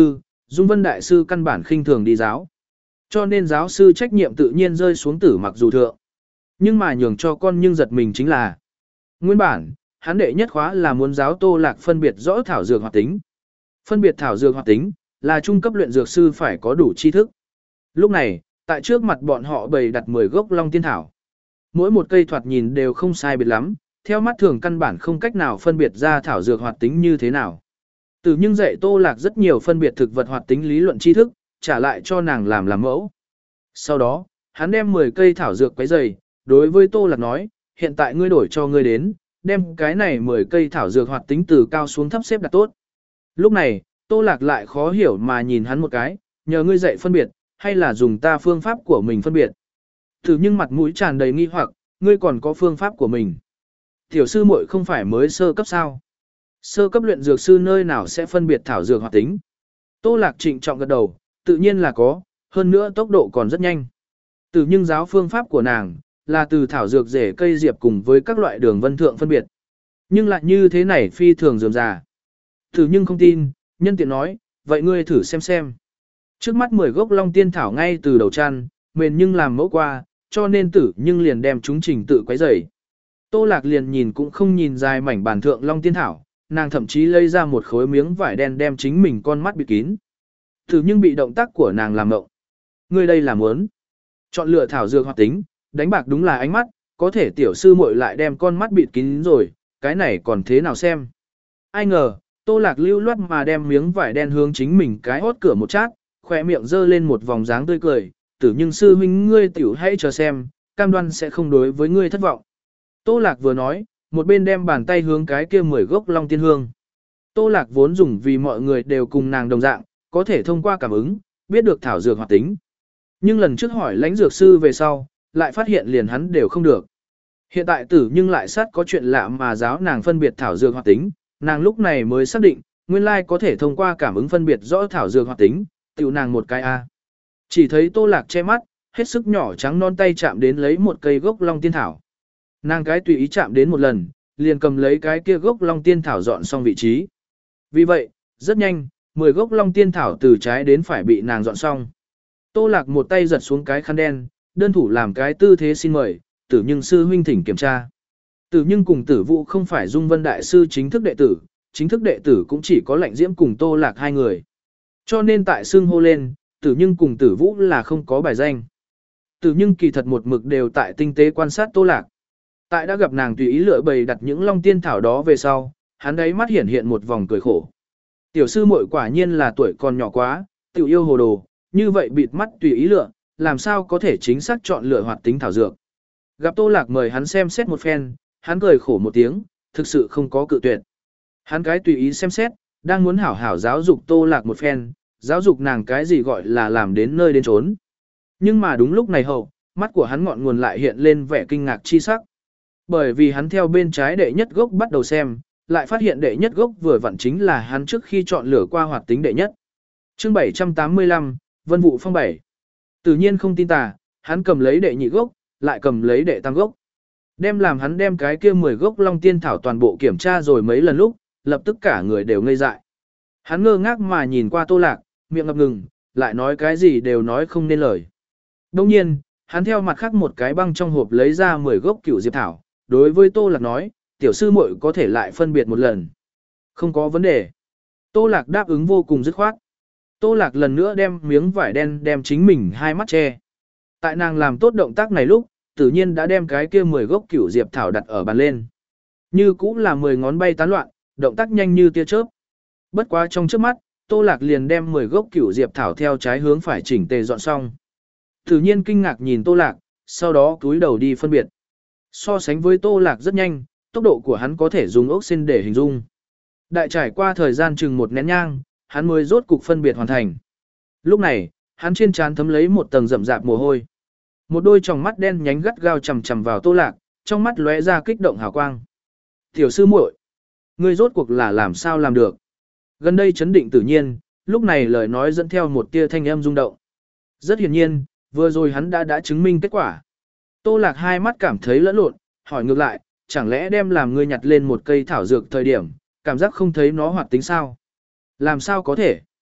Dung Vân Đại Sư căn bản khinh thường đi giáo. Cho nên giáo sư trách nhiệm tự nhiên rơi xuống Tử Mặc Dù thượng. Nhưng mà nhường cho con nhưng giật mình chính là nguyên bản, hắn đệ nhất khóa là muốn giáo Tô Lạc phân biệt rõ thảo dược hoạt tính. Phân biệt thảo dược hoạt tính là trung cấp luyện dược sư phải có đủ tri thức. Lúc này, tại trước mặt bọn họ bày đặt mười gốc Long Tiên thảo. Mỗi một cây thoạt nhìn đều không sai biệt lắm, theo mắt thường căn bản không cách nào phân biệt ra thảo dược hoạt tính như thế nào. Từ nhưng dạy Tô Lạc rất nhiều phân biệt thực vật hoạt tính lý luận tri thức, trả lại cho nàng làm làm mẫu. Sau đó, hắn đem mười cây thảo dược quấy dày, đối với Tô Lạc nói, hiện tại ngươi đổi cho ngươi đến, đem cái này mười cây thảo dược hoạt tính từ cao xuống thấp xếp đặt tốt. Lúc này, Tô Lạc lại khó hiểu mà nhìn hắn một cái, nhờ ngươi dạy phân biệt, hay là dùng ta phương pháp của mình phân biệt. Từ nhưng mặt mũi tràn đầy nghi hoặc, ngươi còn có phương pháp của mình. Tiểu sư muội không phải mới sơ cấp sao? Sơ cấp luyện dược sư nơi nào sẽ phân biệt thảo dược hoạt tính? Tô Lạc trịnh trọng gật đầu, tự nhiên là có, hơn nữa tốc độ còn rất nhanh. Từ nhưng giáo phương pháp của nàng, là từ thảo dược rễ cây diệp cùng với các loại đường vân thượng phân biệt. Nhưng lại như thế này phi thường dườm già. Từ nhưng không tin, nhân tiện nói, vậy ngươi thử xem xem. Trước mắt mười gốc Long Tiên thảo ngay từ đầu chăn, mền nhưng làm mẫu qua, cho nên tử nhưng liền đem chúng trình tự quấy rầy. Tô Lạc liền nhìn cũng không nhìn dài mảnh bàn thượng Long Tiên thảo, nàng thậm chí lấy ra một khối miếng vải đen đem chính mình con mắt bịt kín. Tử nhưng bị động tác của nàng làm mộng. Ngươi đây là muốn chọn lựa thảo dược hoạt tính, đánh bạc đúng là ánh mắt, có thể tiểu sư muội lại đem con mắt bịt kín rồi, cái này còn thế nào xem. Ai ngờ, Tô Lạc lưu loát mà đem miếng vải đen hướng chính mình cái hốt cửa một chát, khỏe miệng dơ lên một vòng dáng tươi cười, tử nhưng sư huynh ngươi tiểu hãy chờ xem, cam đoan sẽ không đối với ngươi thất vọng. Tô Lạc vừa nói, một bên đem bàn tay hướng cái kia mười gốc Long Tiên hương. Tô Lạc vốn dùng vì mọi người đều cùng nàng đồng dạng, có thể thông qua cảm ứng, biết được thảo dược hoạt tính. Nhưng lần trước hỏi lãnh dược sư về sau, lại phát hiện liền hắn đều không được. Hiện tại tử nhưng lại sát có chuyện lạ mà giáo nàng phân biệt thảo dược hoạt tính, nàng lúc này mới xác định, nguyên lai có thể thông qua cảm ứng phân biệt rõ thảo dược hoạt tính, tiểu nàng một cái A. Chỉ thấy Tô Lạc che mắt, hết sức nhỏ trắng non tay chạm đến lấy một cây gốc Long Tiên thảo. Nàng cái tùy ý chạm đến một lần, liền cầm lấy cái kia gốc Long Tiên thảo dọn xong vị trí. Vì vậy, rất nhanh, mười gốc Long Tiên thảo từ trái đến phải bị nàng dọn xong. Tô Lạc một tay giật xuống cái khăn đen, đơn thủ làm cái tư thế xin mời, tử nhưng sư huynh thỉnh kiểm tra. Tử nhưng cùng tử vụ không phải Dung Vân Đại Sư chính thức đệ tử, chính thức đệ tử cũng chỉ có Lạnh Diễm cùng Tô Lạc hai người. Cho nên tại xưng hô lên, tử nhưng cùng tử vũ là không có bài danh. Tử nhưng kỳ thật một mực đều tại tinh tế quan sát Tô Lạc. Tại đã gặp nàng tùy ý lựa bày đặt những Long Tiên thảo đó về sau, hắn đấy mắt hiển hiện một vòng cười khổ. Tiểu sư muội quả nhiên là tuổi còn nhỏ quá, tiểu yêu hồ đồ, như vậy bịt mắt tùy ý lựa, làm sao có thể chính xác chọn lựa hoạt tính thảo dược. Gặp Tô Lạc mời hắn xem xét một phen, hắn cười khổ một tiếng, thực sự không có cự tuyệt. Hắn cái tùy ý xem xét, đang muốn hảo hảo giáo dục Tô Lạc một phen, giáo dục nàng cái gì gọi là làm đến nơi đến chốn. Nhưng mà đúng lúc này hậu, mắt của hắn ngọn nguồn lại hiện lên vẻ kinh ngạc chi sắc. Bởi vì hắn theo bên trái đệ nhất gốc bắt đầu xem, lại phát hiện đệ nhất gốc vừa vặn chính là hắn trước khi chọn lựa qua hoạt tính đệ nhất. Chương bảy trăm tám mươi lăm, Vân Vụ Phong bảy. Tự nhiên không tin tà, hắn cầm lấy đệ nhị gốc, lại cầm lấy đệ tam gốc. Đem làm hắn đem cái kia mười gốc Long Tiên thảo toàn bộ kiểm tra rồi mấy lần lúc, lập tức cả người đều ngây dại. Hắn ngơ ngác mà nhìn qua Tô Lạc, miệng ngập ngừng, lại nói cái gì đều nói không nên lời. Đồng nhiên, hắn theo mặt khác một cái băng trong hộp lấy ra mười gốc cửu diệp thảo, đối với Tô Lạc nói, tiểu sư muội có thể lại phân biệt một lần. Không có vấn đề. Tô Lạc đáp ứng vô cùng dứt khoát. Tô Lạc lần nữa đem miếng vải đen đem chính mình hai mắt che. Tại nàng làm tốt động tác này lúc, tự nhiên đã đem cái kia mười gốc cửu diệp thảo đặt ở bàn lên. Như cũng là mười ngón bay tán loạn, động tác nhanh như tia chớp. Bất quá trong trước mắt, Tô Lạc liền đem mười gốc cửu diệp thảo theo trái hướng phải chỉnh tề dọn xong. Tự nhiên kinh ngạc nhìn Tô Lạc, sau đó cúi đầu đi phân biệt. So sánh với Tô Lạc rất nhanh, tốc độ của hắn có thể dùng ốc sen để hình dung. Đại trải qua thời gian chừng một nén nhang, hắn mới rốt cục phân biệt hoàn thành. Lúc này, hắn trên trán thấm lấy một tầng rậm rạp mồ hôi. Một đôi tròng mắt đen nhánh gắt gao chằm chằm vào Tô Lạc, trong mắt lóe ra kích động hào quang. Tiểu sư muội, ngươi rốt cuộc là làm sao làm được? Gần đây chấn định tự nhiên, lúc này lời nói dẫn theo một tia thanh âm rung động. Rất hiển nhiên, vừa rồi hắn đã đã chứng minh kết quả. Tô Lạc hai mắt cảm thấy lẫn lộn, hỏi ngược lại, chẳng lẽ đem làm ngươi nhặt lên một cây thảo dược thời điểm, cảm giác không thấy nó hoạt tính sao? Làm sao có thể?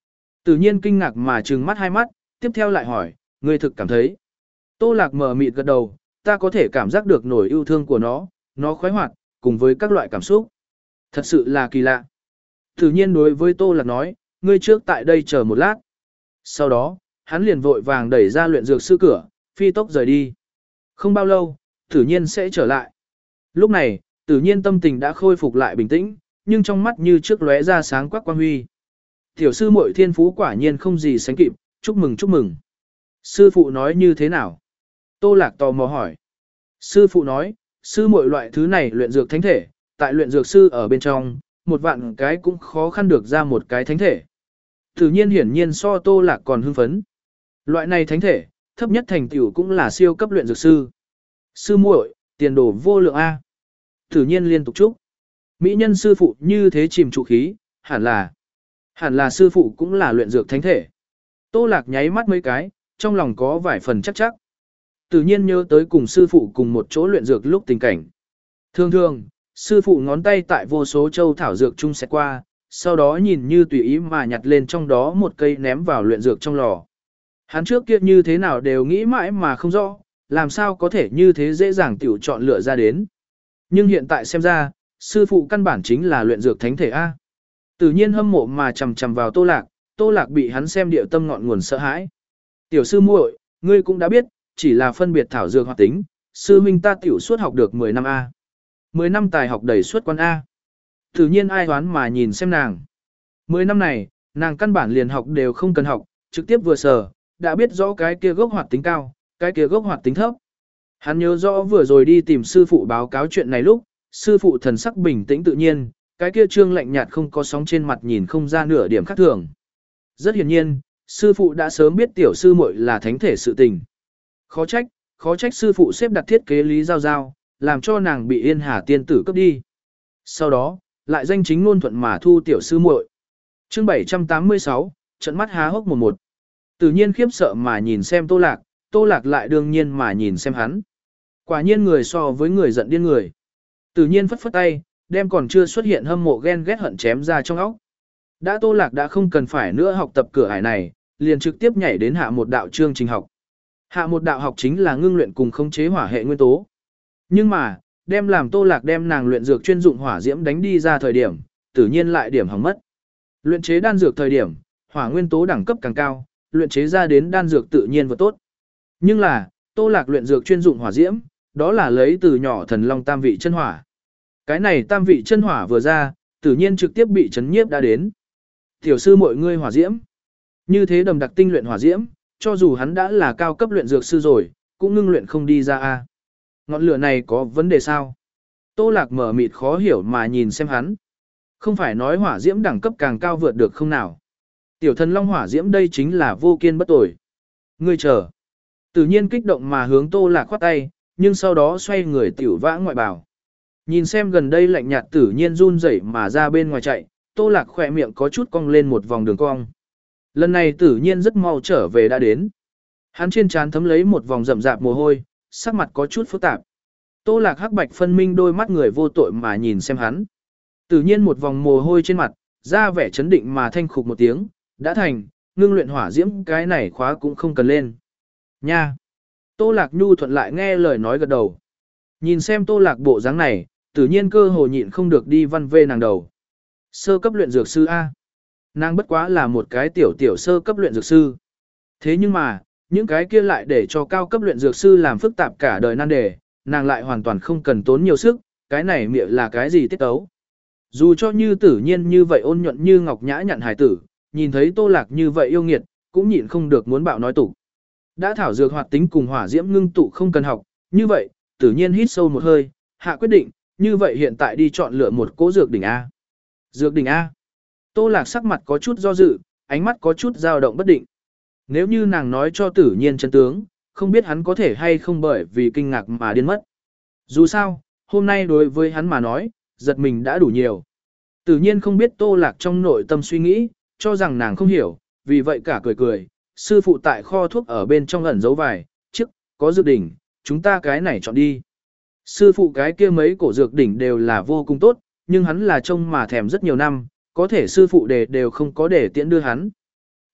Tự nhiên kinh ngạc mà trừng mắt hai mắt, tiếp theo lại hỏi, ngươi thực cảm thấy. Tô Lạc mờ mịt gật đầu, ta có thể cảm giác được nổi yêu thương của nó, nó khoái hoạt, cùng với các loại cảm xúc. Thật sự là kỳ lạ. Tự nhiên đối với Tô Lạc nói, ngươi trước tại đây chờ một lát. Sau đó, hắn liền vội vàng đẩy ra luyện dược sư cửa, phi tốc rời đi. Không bao lâu, tự nhiên sẽ trở lại. Lúc này, tự nhiên tâm tình đã khôi phục lại bình tĩnh, nhưng trong mắt như trước lóe ra sáng quắc quang huy. Tiểu sư muội thiên phú quả nhiên không gì sánh kịp, chúc mừng chúc mừng. Sư phụ nói như thế nào? Tô Lạc tò mò hỏi. Sư phụ nói, sư muội loại thứ này luyện dược thánh thể, tại luyện dược sư ở bên trong, một vạn cái cũng khó khăn được ra một cái thánh thể. Tự nhiên hiển nhiên so Tô Lạc còn hưng phấn. Loại này thánh thể, thấp nhất thành tựu cũng là siêu cấp luyện dược sư. Sư muội, tiền đồ vô lượng A. Tự nhiên liên tục chúc. Mỹ nhân sư phụ như thế chìm trụ khí, hẳn là, hẳn là sư phụ cũng là luyện dược thánh thể. Tô Lạc nháy mắt mấy cái, trong lòng có vài phần chắc chắc. Tự nhiên nhớ tới cùng sư phụ cùng một chỗ luyện dược lúc tình cảnh. Thường thường, sư phụ ngón tay tại vô số châu thảo dược chung sẽ qua, sau đó nhìn như tùy ý mà nhặt lên trong đó một cây ném vào luyện dược trong lò. Hắn trước kia như thế nào đều nghĩ mãi mà không rõ, làm sao có thể như thế dễ dàng tiểu chọn lựa ra đến. Nhưng hiện tại xem ra, sư phụ căn bản chính là luyện dược thánh thể A. Tự nhiên hâm mộ mà chầm chầm vào Tô Lạc, Tô Lạc bị hắn xem điệu tâm ngọn nguồn sợ hãi. Tiểu sư muội, ngươi cũng đã biết, chỉ là phân biệt thảo dược hoạt tính, sư huynh ta tiểu suốt học được mười năm A. mười năm tài học đầy suốt quan A. Tự nhiên ai hoán mà nhìn xem nàng. mười năm này, nàng căn bản liền học đều không cần học, trực tiếp vừa sờ, đã biết rõ cái kia gốc hoạt tính cao, cái kia gốc hoạt tính thấp. Hắn nhớ rõ vừa rồi đi tìm sư phụ báo cáo chuyện này lúc, sư phụ thần sắc bình tĩnh tự nhiên, cái kia trương lạnh nhạt không có sóng trên mặt nhìn không ra nửa điểm khác thường. Rất hiển nhiên, sư phụ đã sớm biết tiểu sư muội là thánh thể sự tình. Khó trách, khó trách sư phụ xếp đặt thiết kế Lý Giao Giao, làm cho nàng bị Yên Hà tiên tử cướp đi. Sau đó, lại danh chính ngôn thuận mà thu tiểu sư muội. Chương bảy trăm tám mươi sáu, trận mắt há hốc một một. Tự nhiên khiếp sợ mà nhìn xem Tô Lạc, Tô Lạc lại đương nhiên mà nhìn xem hắn. Quả nhiên người so với người giận điên người. Tự nhiên phất phất tay, đem còn chưa xuất hiện hâm mộ ghen ghét hận chém ra trong óc. Đã Tô Lạc đã không cần phải nữa học tập cửa ải này, liền trực tiếp nhảy đến hạ một đạo chương trình học. Hạ một đạo học chính là ngưng luyện cùng khống chế hỏa hệ nguyên tố. Nhưng mà, đem làm Tô Lạc đem nàng luyện dược chuyên dụng hỏa diễm đánh đi ra thời điểm, tự nhiên lại điểm hỏng mất. Luyện chế đan dược thời điểm, hỏa nguyên tố đẳng cấp càng cao, luyện chế ra đến đan dược tự nhiên vừa tốt. Nhưng là, Tô Lạc luyện dược chuyên dụng hỏa diễm, đó là lấy từ nhỏ thần long tam vị chân hỏa. Cái này tam vị chân hỏa vừa ra, tự nhiên trực tiếp bị chấn nhiếp đã đến. Tiểu sư mọi ngươi hỏa diễm. Như thế đầm đặc tinh luyện hỏa diễm, cho dù hắn đã là cao cấp luyện dược sư rồi, cũng ngưng luyện không đi ra a. Ngọn lửa này có vấn đề sao? Tô Lạc mở mịt khó hiểu mà nhìn xem hắn. Không phải nói hỏa diễm đẳng cấp càng cao vượt được không nào? Tiểu thần long hỏa diễm đây chính là vô kiên bất tồi. Ngươi chờ. Tự nhiên kích động mà hướng Tô Lạc khoát tay, nhưng sau đó xoay người tiểu vã ngoại bảo. Nhìn xem gần đây lạnh nhạt tự nhiên run rẩy mà ra bên ngoài chạy, Tô Lạc khỏe miệng có chút cong lên một vòng đường cong. Lần này tự nhiên rất mau trở về đã đến. Hắn trên trán thấm lấy một vòng rậm rạp mồ hôi, sắc mặt có chút phức tạp. Tô Lạc hắc bạch phân minh đôi mắt người vô tội mà nhìn xem hắn. Tự nhiên một vòng mồ hôi trên mặt, ra vẻ chấn định mà thanh khục một tiếng, đã thành, ngưng luyện hỏa diễm cái này khóa cũng không cần lên. Nha! Tô Lạc nhu thuận lại nghe lời nói gật đầu. Nhìn xem Tô Lạc bộ dáng này, tự nhiên cơ hồ nhịn không được đi văn vê nàng đầu. Sơ cấp luyện dược sư A. Nàng bất quá là một cái tiểu tiểu sơ cấp luyện dược sư. Thế nhưng mà, những cái kia lại để cho cao cấp luyện dược sư làm phức tạp cả đời nan đề, nàng lại hoàn toàn không cần tốn nhiều sức, cái này miệng là cái gì tiết tấu. Dù cho như tử nhiên như vậy ôn nhuận như ngọc nhã nhặn hài tử, nhìn thấy Tô Lạc như vậy yêu nghiệt, cũng nhịn không được muốn bạo nói tục. Đã thảo dược hoạt tính cùng hỏa diễm ngưng tụ không cần học, như vậy, tử nhiên hít sâu một hơi, hạ quyết định, như vậy hiện tại đi chọn lựa một cỗ dược đỉnh A. Dược đỉnh A. Tô Lạc sắc mặt có chút do dự, ánh mắt có chút dao động bất định. Nếu như nàng nói cho tử nhiên chân tướng, không biết hắn có thể hay không bởi vì kinh ngạc mà điên mất. Dù sao, hôm nay đối với hắn mà nói, giật mình đã đủ nhiều. Tử nhiên không biết Tô Lạc trong nội tâm suy nghĩ, cho rằng nàng không hiểu, vì vậy cả cười cười, sư phụ tại kho thuốc ở bên trong ẩn giấu vài, chiếc, có dược đỉnh, chúng ta cái này chọn đi. Sư phụ cái kia mấy cổ dược đỉnh đều là vô cùng tốt, nhưng hắn là trông mà thèm rất nhiều năm, có thể sư phụ đề đều không có để tiễn đưa hắn.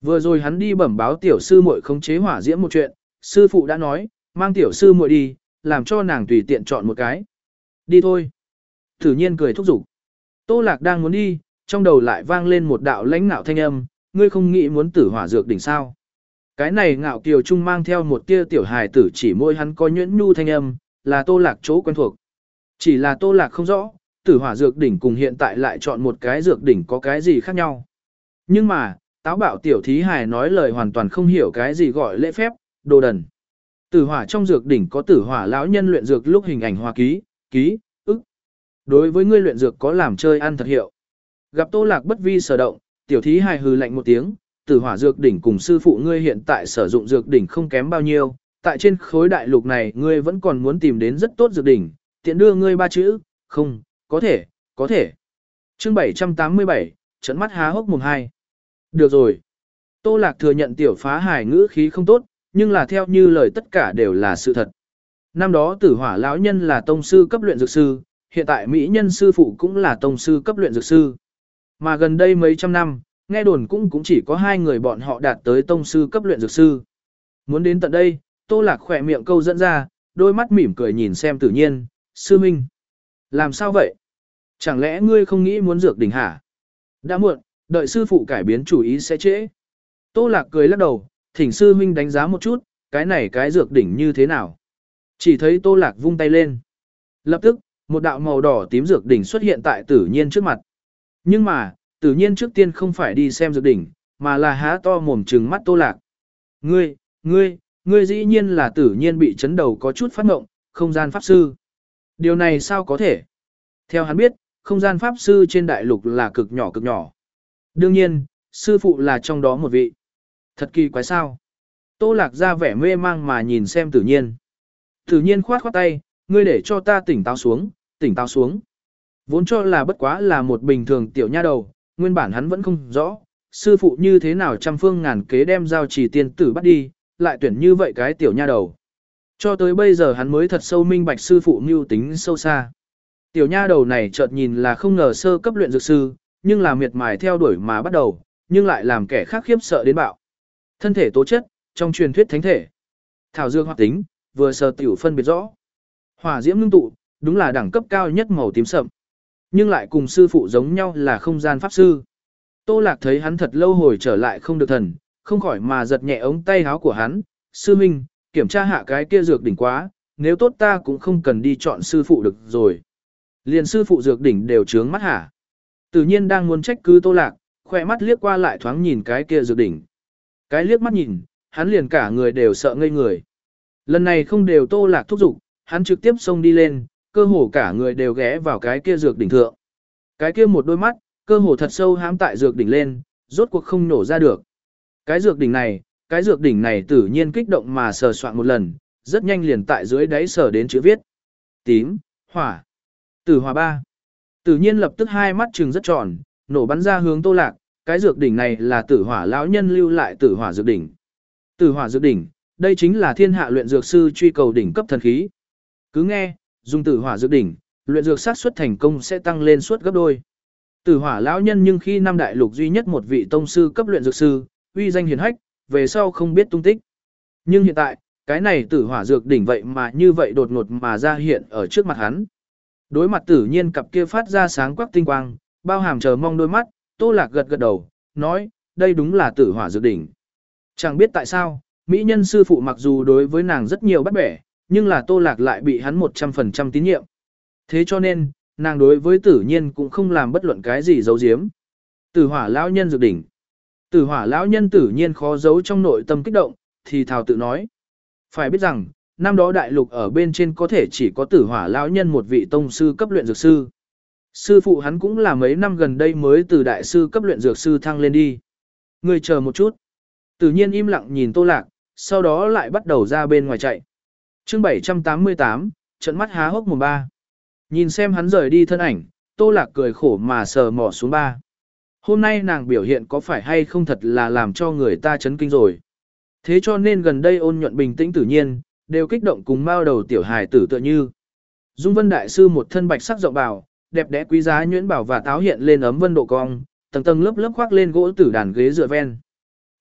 Vừa rồi hắn đi bẩm báo tiểu sư muội khống chế hỏa diễm một chuyện, sư phụ đã nói, mang tiểu sư muội đi, làm cho nàng tùy tiện chọn một cái. Đi thôi. Tử nhiên cười thúc giục. Tô Lạc đang muốn đi, trong đầu lại vang lên một đạo lãnh ngạo thanh âm, ngươi không nghĩ muốn tử hỏa dược đỉnh sao. Cái này ngạo kiều trung mang theo một tia tiểu hài tử chỉ môi hắn có nhuyễn nhu thanh âm, là Tô Lạc chỗ quen thuộc. Chỉ là Tô Lạc không rõ, tử hỏa dược đỉnh cùng hiện tại lại chọn một cái dược đỉnh có cái gì khác nhau. Nhưng mà, táo bạo tiểu thí hài nói lời hoàn toàn không hiểu cái gì gọi lễ phép, đồ đần. Tử hỏa trong dược đỉnh có tử hỏa lão nhân luyện dược lúc hình ảnh hoa ký, ký, ức. Đối với ngươi luyện dược có làm chơi ăn thật hiệu. Gặp Tô Lạc bất vi sở động, tiểu thí hài hừ lạnh một tiếng, tử hỏa dược đỉnh cùng sư phụ ngươi hiện tại sử dụng dược đỉnh không kém bao nhiêu, tại trên khối đại lục này ngươi vẫn còn muốn tìm đến rất tốt dược đỉnh, tiện đưa ngươi ba chữ, không, có thể, có thể. Chương bảy trăm tám mươi bảy, trận mắt há hốc mồm hai. Được rồi. Tô Lạc thừa nhận tiểu phá hài ngữ khí không tốt, nhưng là theo như lời tất cả đều là sự thật. Năm đó tử hỏa lão nhân là tông sư cấp luyện dược sư, hiện tại mỹ nhân sư phụ cũng là tông sư cấp luyện dược sư. Mà gần đây mấy trăm năm, nghe đồn cũng cũng chỉ có hai người bọn họ đạt tới tông sư cấp luyện dược sư. Muốn đến tận đây, Tô Lạc khỏe miệng câu dẫn ra, đôi mắt mỉm cười nhìn xem Tử nhiên, sư minh. Làm sao vậy? Chẳng lẽ ngươi không nghĩ muốn dược đỉnh hả? Đã muộn, đợi sư phụ cải biến chủ ý sẽ trễ. Tô Lạc cười lắc đầu, thỉnh sư huynh đánh giá một chút, cái này cái dược đỉnh như thế nào. Chỉ thấy Tô Lạc vung tay lên. Lập tức, một đạo màu đỏ tím dược đỉnh xuất hiện tại Tử nhiên trước mặt. Nhưng mà, Tử nhiên trước tiên không phải đi xem dược đỉnh, mà là há to mồm trừng mắt Tô Lạc. Ngươi, ngươi, ngươi dĩ nhiên là Tử nhiên bị chấn đầu có chút phát ngộng, không gian pháp sư. Điều này sao có thể? Theo hắn biết, không gian pháp sư trên đại lục là cực nhỏ cực nhỏ. Đương nhiên, sư phụ là trong đó một vị. Thật kỳ quái sao? Tô Lạc ra vẻ mê mang mà nhìn xem Tử nhiên. Tử nhiên khoát khoát tay, ngươi để cho ta tỉnh táo xuống, tỉnh táo xuống. Vốn cho là bất quá là một bình thường tiểu nha đầu, nguyên bản hắn vẫn không rõ, sư phụ như thế nào trăm phương ngàn kế đem giao trì tiên tử bắt đi, lại tuyển như vậy cái tiểu nha đầu. Cho tới bây giờ hắn mới thật sâu minh bạch sư phụ mưu tính sâu xa. Tiểu nha đầu này chợt nhìn là không ngờ sơ cấp luyện dược sư, nhưng là miệt mài theo đuổi mà bắt đầu, nhưng lại làm kẻ khác khiếp sợ đến bạo. Thân thể tố chất, trong truyền thuyết thánh thể. Thảo dược hoạt tính, vừa sờ tiểu phân biệt rõ. Hỏa diễm ngưng tụ, đúng là đẳng cấp cao nhất màu tím sậm. Nhưng lại cùng sư phụ giống nhau là không gian pháp sư. Tô Lạc thấy hắn thật lâu hồi trở lại không được thần, không khỏi mà giật nhẹ ống tay áo của hắn. Sư minh, kiểm tra hạ cái kia dược đỉnh quá, nếu tốt ta cũng không cần đi chọn sư phụ được rồi. Liền sư phụ dược đỉnh đều trướng mắt hả. Tự nhiên đang muốn trách cứ Tô Lạc, khỏe mắt liếc qua lại thoáng nhìn cái kia dược đỉnh. Cái liếc mắt nhìn, hắn liền cả người đều sợ ngây người. Lần này không đều Tô Lạc thúc giục, hắn trực tiếp xông đi lên, cơ hồ cả người đều ghé vào cái kia dược đỉnh thượng. Cái kia một đôi mắt, cơ hồ thật sâu hãm tại dược đỉnh lên, rốt cuộc không nổ ra được. Cái dược đỉnh này, cái dược đỉnh này tự nhiên kích động mà sờ soạn một lần, rất nhanh liền tại dưới đáy sờ đến chữ viết. Tím, hỏa, tử hỏa ba. Tự nhiên lập tức hai mắt trừng rất tròn, nổ bắn ra hướng Tô Lạc, cái dược đỉnh này là tử hỏa lão nhân lưu lại tử hỏa dược đỉnh. Tử hỏa dược đỉnh, đây chính là thiên hạ luyện dược sư truy cầu đỉnh cấp thần khí. Cứ nghe, dùng tử hỏa dược đỉnh, luyện dược xác suất thành công sẽ tăng lên suốt gấp đôi. Tử hỏa lão nhân nhưng khi năm đại lục duy nhất một vị tông sư cấp luyện dược sư, uy danh hiển hách, về sau không biết tung tích. Nhưng hiện tại, cái này tử hỏa dược đỉnh vậy mà như vậy đột ngột mà ra hiện ở trước mặt hắn. Đối mặt Tử nhiên cặp kia phát ra sáng quắc tinh quang, bao hàm chờ mong đôi mắt, Tô Lạc gật gật đầu, nói, đây đúng là tử hỏa dược đỉnh. Chẳng biết tại sao, mỹ nhân sư phụ mặc dù đối với nàng rất nhiều bắt bẻ, nhưng là Tô Lạc lại bị hắn một trăm phần trăm tín nhiệm. Thế cho nên, nàng đối với Tử nhiên cũng không làm bất luận cái gì giấu giếm. Tử hỏa lão nhân dược đỉnh. Tử hỏa lão nhân Tử nhiên khó giấu trong nội tâm kích động, thì thào tự nói. Phải biết rằng, năm đó đại lục ở bên trên có thể chỉ có tử hỏa lão nhân một vị tông sư cấp luyện dược sư. Sư phụ hắn cũng là mấy năm gần đây mới từ đại sư cấp luyện dược sư thăng lên đi. Người chờ một chút. Tự nhiên im lặng nhìn Tô Lạc, sau đó lại bắt đầu ra bên ngoài chạy. Chương bảy trăm tám mươi tám, trận mắt há hốc mồm ba. Nhìn xem hắn rời đi thân ảnh, Tô Lạc cười khổ mà sờ mỏ xuống ba. Hôm nay nàng biểu hiện có phải hay không thật là làm cho người ta chấn kinh rồi. Thế cho nên gần đây ôn nhuận bình tĩnh tự nhiên, đều kích động cùng mao đầu tiểu hài tử tựa như. Dung Vân đại sư một thân bạch sắc rộng bào, đẹp đẽ quý giá nhuyễn bảo và táo hiện lên ấm vân độ cong, tầng tầng lớp lớp khoác lên gỗ tử đàn ghế dựa ven.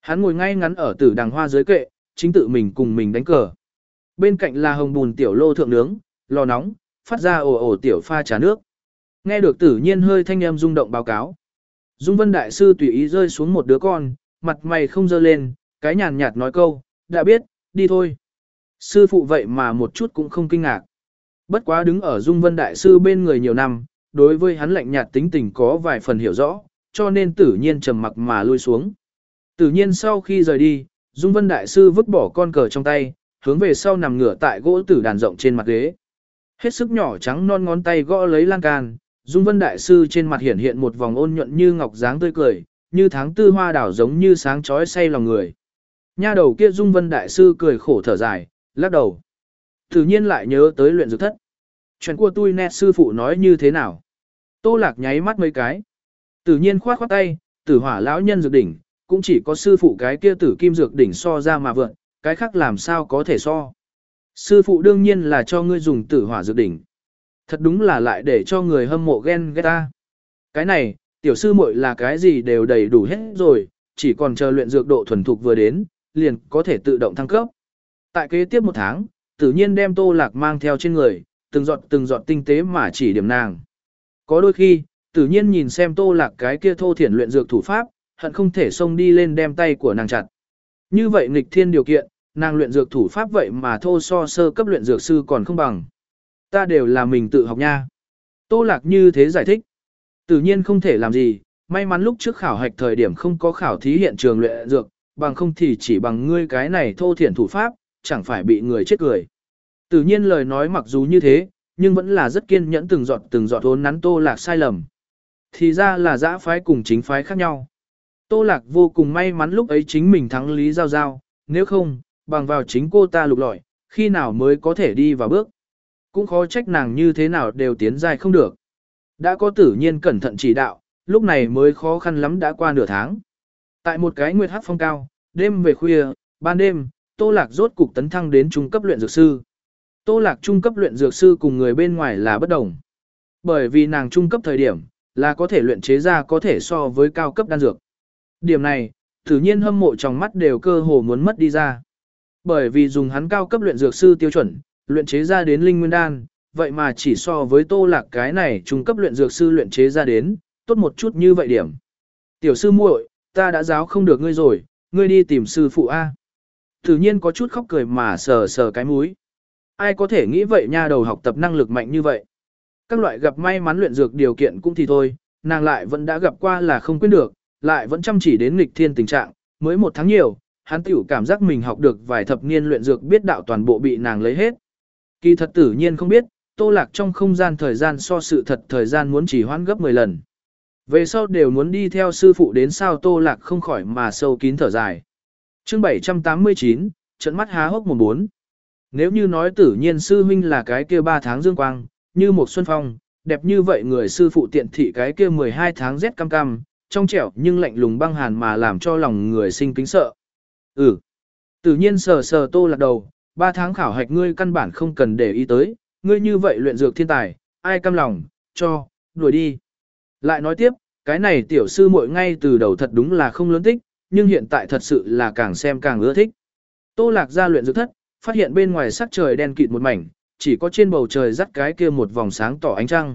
Hắn ngồi ngay ngắn ở tử đằng hoa dưới kệ, chính tự mình cùng mình đánh cờ. Bên cạnh là hồng bùn tiểu lô thượng nướng, lò nóng, phát ra ồ ồ tiểu pha trà nước. Nghe được Tử Nhiên hơi thanh em rung động báo cáo. Dung Vân Đại Sư tùy ý rơi xuống một đứa con, mặt mày không dơ lên, cái nhàn nhạt nói câu, đã biết, đi thôi. Sư phụ vậy mà một chút cũng không kinh ngạc. Bất quá đứng ở Dung Vân Đại Sư bên người nhiều năm, đối với hắn lạnh nhạt tính tình có vài phần hiểu rõ, cho nên Tử Nhiên trầm mặc mà lui xuống. Tử Nhiên sau khi rời đi, Dung Vân Đại Sư vứt bỏ con cờ trong tay, hướng về sau nằm ngửa tại gỗ tử đàn rộng trên mặt ghế. Hết sức nhỏ trắng non ngón tay gõ lấy lan can, Dung Vân Đại Sư trên mặt hiện hiện một vòng ôn nhuận như ngọc dáng tươi cười, như tháng tư hoa đảo giống như sáng chói say lòng người. Nha đầu kia Dung Vân Đại Sư cười khổ thở dài, lắc đầu. Tự nhiên lại nhớ tới luyện dược thất. Chuyện của tôi nè sư phụ nói như thế nào? Tô Lạc nháy mắt mấy cái. Tự nhiên khoát khoát tay, Tử Hỏa lão nhân dược đỉnh, cũng chỉ có sư phụ cái kia Tử Kim dược đỉnh so ra mà vượn, cái khác làm sao có thể so. Sư phụ đương nhiên là cho ngươi dùng Tử Hỏa dược đỉnh. Thật đúng là lại để cho người hâm mộ ghen ghét ta. Cái này, tiểu sư muội là cái gì đều đầy đủ hết rồi, chỉ còn chờ luyện dược độ thuần thục vừa đến, liền có thể tự động thăng cấp. Tại kế tiếp một tháng, Tự Nhiên đem Tô Lạc mang theo trên người, từng giọt từng giọt tinh tế mà chỉ điểm nàng. Có đôi khi, Tự Nhiên nhìn xem Tô Lạc cái kia thô thiển luyện dược thủ pháp, hận không thể xông đi lên đem tay của nàng chặt. Như vậy nghịch thiên điều kiện, nàng luyện dược thủ pháp vậy mà thô so sơ cấp luyện dược sư còn không bằng. Ta đều là mình tự học nha. Tô Lạc như thế giải thích. Tự Nhiên không thể làm gì, may mắn lúc trước khảo hạch thời điểm không có khảo thí hiện trường luyện dược, bằng không thì chỉ bằng ngươi cái này thô thiển thủ pháp, chẳng phải bị người chết cười. Tự Nhiên lời nói mặc dù như thế, nhưng vẫn là rất kiên nhẫn từng giọt từng giọt vốn nắn Tô Lạc sai lầm. Thì ra là giã phái cùng chính phái khác nhau. Tô Lạc vô cùng may mắn lúc ấy chính mình thắng Lý Giao Giao, nếu không, bằng vào chính cô ta lục lọi, khi nào mới có thể đi vào bước. Cũng khó trách nàng như thế nào đều tiến dài không được. Đã có Tử Nhiên cẩn thận chỉ đạo, lúc này mới khó khăn lắm đã qua nửa tháng. Tại một cái nguyệt hắc phong cao, đêm về khuya, ban đêm, Tô Lạc rốt cục tấn thăng đến trung cấp luyện dược sư. Tô Lạc trung cấp luyện dược sư cùng người bên ngoài là bất đồng. Bởi vì nàng trung cấp thời điểm, là có thể luyện chế ra có thể so với cao cấp đan dược. Điểm này, Tử Nhiên hâm mộ trong mắt đều cơ hồ muốn mất đi ra. Bởi vì dùng hắn cao cấp luyện dược sư tiêu chuẩn, luyện chế ra đến linh nguyên đan, vậy mà chỉ so với Tô Lạc cái này trung cấp luyện dược sư luyện chế ra đến, tốt một chút như vậy điểm. Tiểu sư muội, ta đã giáo không được ngươi rồi, ngươi đi tìm sư phụ A. Tử Nhiên có chút khóc cười mà sờ sờ cái mũi. Ai có thể nghĩ vậy nha đầu học tập năng lực mạnh như vậy. Các loại gặp may mắn luyện dược điều kiện cũng thì thôi, nàng lại vẫn đã gặp qua là không quên được, lại vẫn chăm chỉ đến nghịch thiên tình trạng, mới một tháng nhiều, hắn tiểu cảm giác mình học được vài thập niên luyện dược biết đạo toàn bộ bị nàng lấy hết. Kỳ thật Tử Nhiên không biết, Tô Lạc trong không gian thời gian so sự thật thời gian muốn chỉ hoãn gấp mười lần. Về sau đều muốn đi theo sư phụ đến sao Tô Lạc không khỏi mà sâu kín thở dài. Chương bảy trăm tám mươi chín, trận mắt há hốc mồm bốn. Nếu như nói Tử Nhiên sư huynh là cái kia ba tháng dương quang, như một xuân phong, đẹp như vậy người sư phụ tiện thị cái kia mười hai tháng rét cam cam, trong trẻo nhưng lạnh lùng băng hàn mà làm cho lòng người sinh kính sợ. Ừ. Tử Nhiên sờ sờ Tô Lạc đầu, ba tháng khảo hạch ngươi căn bản không cần để ý tới, ngươi như vậy luyện dược thiên tài, ai cam lòng, cho, đuổi đi. Lại nói tiếp, cái này tiểu sư muội ngay từ đầu thật đúng là không lớn thích, nhưng hiện tại thật sự là càng xem càng ưa thích. Tô Lạc ra luyện dược thất, phát hiện bên ngoài sắc trời đen kịt một mảnh, chỉ có trên bầu trời dắt cái kia một vòng sáng tỏ ánh trăng.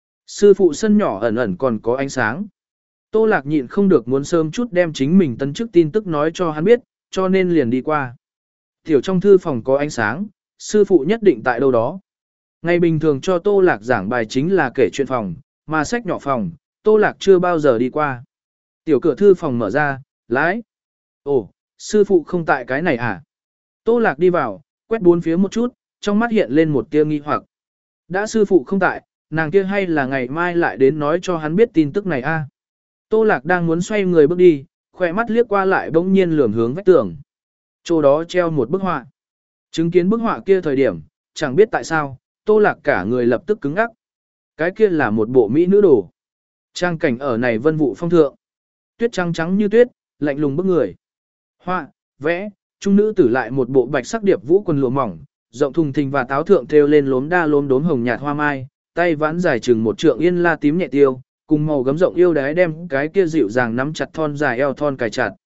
Sư phụ sân nhỏ ẩn ẩn còn có ánh sáng. Tô Lạc nhịn không được muốn sớm chút đem chính mình tân chức tin tức nói cho hắn biết, cho nên liền đi qua. Tiểu trong thư phòng có ánh sáng, sư phụ nhất định tại đâu đó. Ngày bình thường cho Tô Lạc giảng bài chính là kể chuyện phòng, mà sách nhỏ phòng, Tô Lạc chưa bao giờ đi qua. Tiểu cửa thư phòng mở ra, lái. Ồ, sư phụ không tại cái này à? Tô Lạc đi vào, quét bốn phía một chút, trong mắt hiện lên một tia nghi hoặc. Đã sư phụ không tại, nàng kia hay là ngày mai lại đến nói cho hắn biết tin tức này a? À? Tô Lạc đang muốn xoay người bước đi, khỏe mắt liếc qua lại bỗng nhiên lườm hướng vách tường. Chỗ đó treo một bức họa. Chứng kiến bức họa kia thời điểm, chẳng biết tại sao, Tô Lạc cả người lập tức cứng ngắc. Cái kia là một bộ mỹ nữ đồ. Trang cảnh ở này vân vụ phong thượng. Tuyết trắng trắng như tuyết, lạnh lùng bức người. Họa, vẽ, trung nữ tử lại một bộ bạch sắc điệp vũ quần lụa mỏng, rộng thùng thình và táo thượng thêu lên lốm đa lốm đốm hồng nhạt hoa mai, tay vãn dài chừng một trượng yên la tím nhẹ tiêu, cùng màu gấm rộng yêu đái đem cái kia dịu dàng nắm chặt thon dài eo thon cài chặt.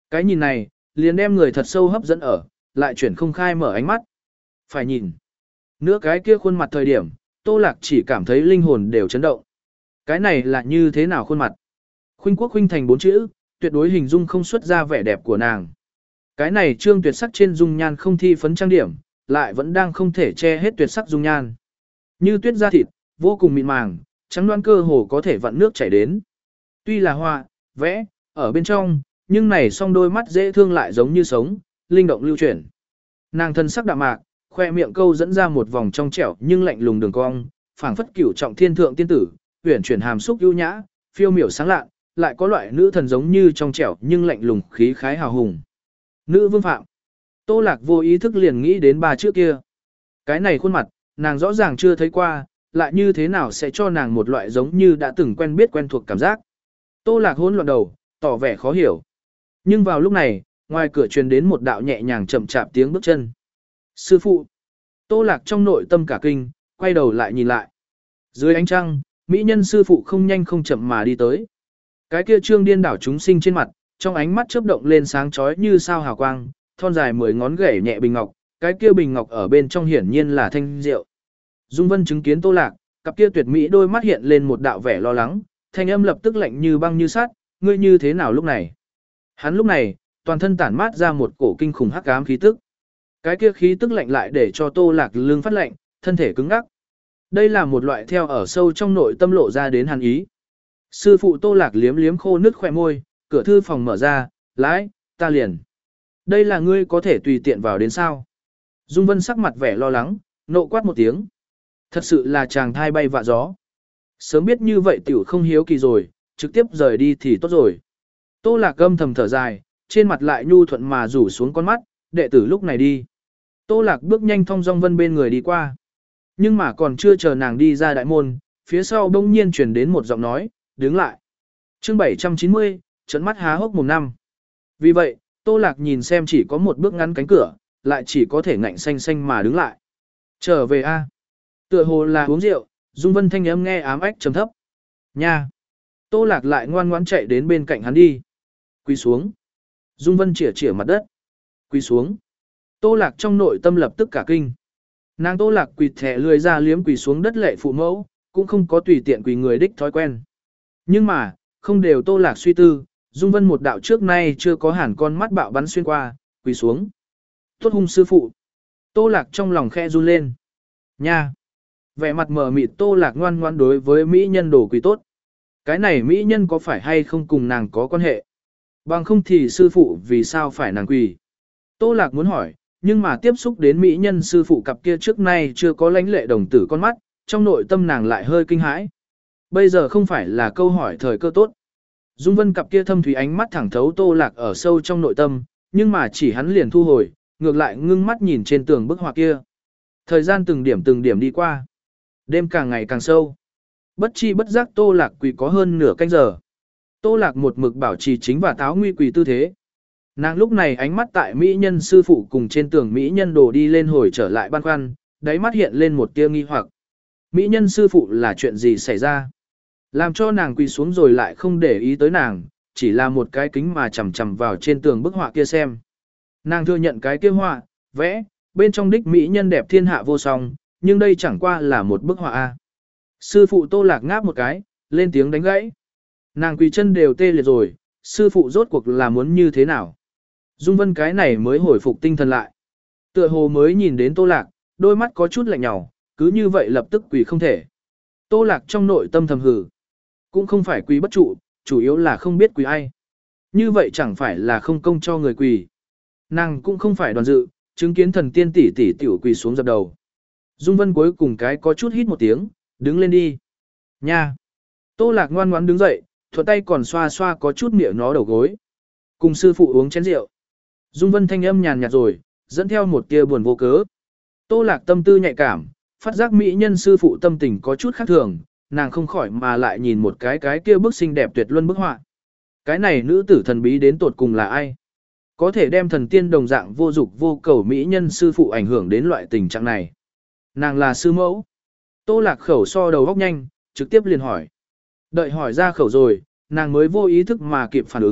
Cái nhìn này, liền đem người thật sâu hấp dẫn ở, lại chuyển không khai mở ánh mắt. Phải nhìn. Nữa cái kia khuôn mặt thời điểm, Tô Lạc chỉ cảm thấy linh hồn đều chấn động. Cái này là như thế nào khuôn mặt? Khuynh quốc khuynh thành bốn chữ, tuyệt đối hình dung không xuất ra vẻ đẹp của nàng. Cái này trương tuyệt sắc trên dung nhan không thi phấn trang điểm, lại vẫn đang không thể che hết tuyệt sắc dung nhan. Như tuyết da thịt, vô cùng mịn màng, trắng đoán cơ hồ có thể vặn nước chảy đến. Tuy là họa, vẽ, ở bên trong, nhưng này song đôi mắt dễ thương lại giống như sống, linh động lưu chuyển. Nàng thân sắc đạm mạc, khoe miệng câu dẫn ra một vòng trong trẻo nhưng lạnh lùng đường cong, phảng phất cửu trọng thiên thượng tiên tử, uyển chuyển hàm xúc ưu nhã, phiêu miểu sáng lạ, lại có loại nữ thần giống như trong trẻo nhưng lạnh lùng khí khái hào hùng. Nữ vương phạm. Tô Lạc vô ý thức liền nghĩ đến ba chữ kia. Cái này khuôn mặt, nàng rõ ràng chưa thấy qua, lại như thế nào sẽ cho nàng một loại giống như đã từng quen biết quen thuộc cảm giác. Tô Lạc hỗn loạn đầu, tỏ vẻ khó hiểu. Nhưng vào lúc này, ngoài cửa truyền đến một đạo nhẹ nhàng chậm chạp tiếng bước chân. Sư phụ. Tô Lạc trong nội tâm cả kinh, quay đầu lại nhìn lại. Dưới ánh trăng, mỹ nhân sư phụ không nhanh không chậm mà đi tới. Cái kia trương điên đảo chúng sinh trên mặt, trong ánh mắt chớp động lên sáng chói như sao hào quang, thon dài mười ngón gảy nhẹ bình ngọc, cái kia bình ngọc ở bên trong hiển nhiên là thanh rượu. Dung Vân chứng kiến Tô Lạc, cặp kia tuyệt mỹ đôi mắt hiện lên một đạo vẻ lo lắng, thanh âm lập tức lạnh như băng như sắt, ngươi như thế nào lúc này? Hắn lúc này, toàn thân tản mát ra một cổ kinh khủng hắc ám khí tức. Cái kia khí tức lạnh lại để cho Tô Lạc lưng phát lạnh, thân thể cứng ngắc. Đây là một loại theo ở sâu trong nội tâm lộ ra đến hàn ý. Sư phụ Tô Lạc liếm liếm khô nước khỏe môi, cửa thư phòng mở ra, lái, ta liền. Đây là ngươi có thể tùy tiện vào đến sao? Dung Vân sắc mặt vẻ lo lắng, nộ quát một tiếng. Thật sự là chàng thai bay vạ gió. Sớm biết như vậy tiểu không hiếu kỳ rồi, trực tiếp rời đi thì tốt rồi. Tô Lạc âm thầm thở dài, trên mặt lại nhu thuận mà rủ xuống con mắt, đệ tử lúc này đi. Tô Lạc bước nhanh thong dong Vân bên người đi qua. Nhưng mà còn chưa chờ nàng đi ra đại môn, phía sau đông nhiên truyền đến một giọng nói, đứng lại. Chương bảy trăm chín mươi, trấn mắt há hốc mồm năm. Vì vậy, Tô Lạc nhìn xem chỉ có một bước ngắn cánh cửa, lại chỉ có thể ngạnh xanh xanh mà đứng lại. Trở về a. Tựa hồ là uống rượu, Dung Vân thanh âm nghe ám ách trầm thấp. Nha. Tô Lạc lại ngoan ngoãn chạy đến bên cạnh hắn đi. Quỳ xuống. Dung Vân chĩa chĩa mặt đất. Quỳ xuống. Tô Lạc trong nội tâm lập tức cả kinh. Nàng Tô Lạc quỳ thẻ lười ra liếm quỳ xuống đất lệ phụ mẫu, cũng không có tùy tiện quỳ người đích thói quen. Nhưng mà, không đều Tô Lạc suy tư, Dung Vân một đạo trước nay chưa có hẳn con mắt bạo bắn xuyên qua, quỳ xuống. Tốt hung sư phụ. Tô Lạc trong lòng khe run lên. Nha. Vẻ mặt mờ mịt Tô Lạc ngoan ngoan đối với mỹ nhân đồ quỳ tốt. Cái này mỹ nhân có phải hay không cùng nàng có quan hệ? Bằng không thì sư phụ vì sao phải nàng quỳ? Tô Lạc muốn hỏi, nhưng mà tiếp xúc đến mỹ nhân sư phụ cặp kia trước nay chưa có lãnh lệ đồng tử con mắt, trong nội tâm nàng lại hơi kinh hãi. Bây giờ không phải là câu hỏi thời cơ tốt. Dung Vân cặp kia thâm thủy ánh mắt thẳng thấu Tô Lạc ở sâu trong nội tâm, nhưng mà chỉ hắn liền thu hồi, ngược lại ngưng mắt nhìn trên tường bức họa kia. Thời gian từng điểm từng điểm đi qua. Đêm càng ngày càng sâu. Bất chi bất giác Tô Lạc quỳ có hơn nửa canh giờ. Tô Lạc một mực bảo trì chính và táo nguy quỳ tư thế. Nàng lúc này ánh mắt tại mỹ nhân sư phụ cùng trên tường mỹ nhân đồ đi lên hồi trở lại băn khoăn, đáy mắt hiện lên một tia nghi hoặc. Mỹ nhân sư phụ là chuyện gì xảy ra? Làm cho nàng quỳ xuống rồi lại không để ý tới nàng, chỉ là một cái kính mà chầm chầm vào trên tường bức họa kia xem. Nàng thừa nhận cái kia họa, vẽ, bên trong đích mỹ nhân đẹp thiên hạ vô song, nhưng đây chẳng qua là một bức họa a. Sư phụ Tô Lạc ngáp một cái, lên tiếng đánh gãy. Nàng quỳ chân đều tê liệt rồi, sư phụ rốt cuộc là muốn như thế nào? Dung Vân cái này mới hồi phục tinh thần lại. Tựa hồ mới nhìn đến Tô Lạc, đôi mắt có chút lạnh nhàu, cứ như vậy lập tức quỳ không thể. Tô Lạc trong nội tâm thầm hừ. Cũng không phải quỳ bất trụ, chủ yếu là không biết quỳ ai. Như vậy chẳng phải là không công cho người quỳ. Nàng cũng không phải đoàn dự, chứng kiến thần tiên tỷ tỷ tiểu quỳ xuống dập đầu. Dung Vân cuối cùng cái có chút hít một tiếng, đứng lên đi. Nha. Tô Lạc ngoan ngoãn đứng dậy, thuận tay còn xoa xoa có chút miệng nó đầu gối. Cùng sư phụ uống chén rượu. Dung Vân thanh âm nhàn nhạt rồi, dẫn theo một tia buồn vô cớ. Tô Lạc tâm tư nhạy cảm, phát giác mỹ nhân sư phụ tâm tình có chút khác thường, nàng không khỏi mà lại nhìn một cái cái kia bức xinh đẹp tuyệt luân bức họa. Cái này nữ tử thần bí đến tột cùng là ai? Có thể đem thần tiên đồng dạng vô dục vô cầu mỹ nhân sư phụ ảnh hưởng đến loại tình trạng này. Nàng là sư mẫu. Tô Lạc khẩu so đầu góc nhanh, trực tiếp liền hỏi. Đợi hỏi ra khẩu rồi, nàng mới vô ý thức mà kịp phản ứng,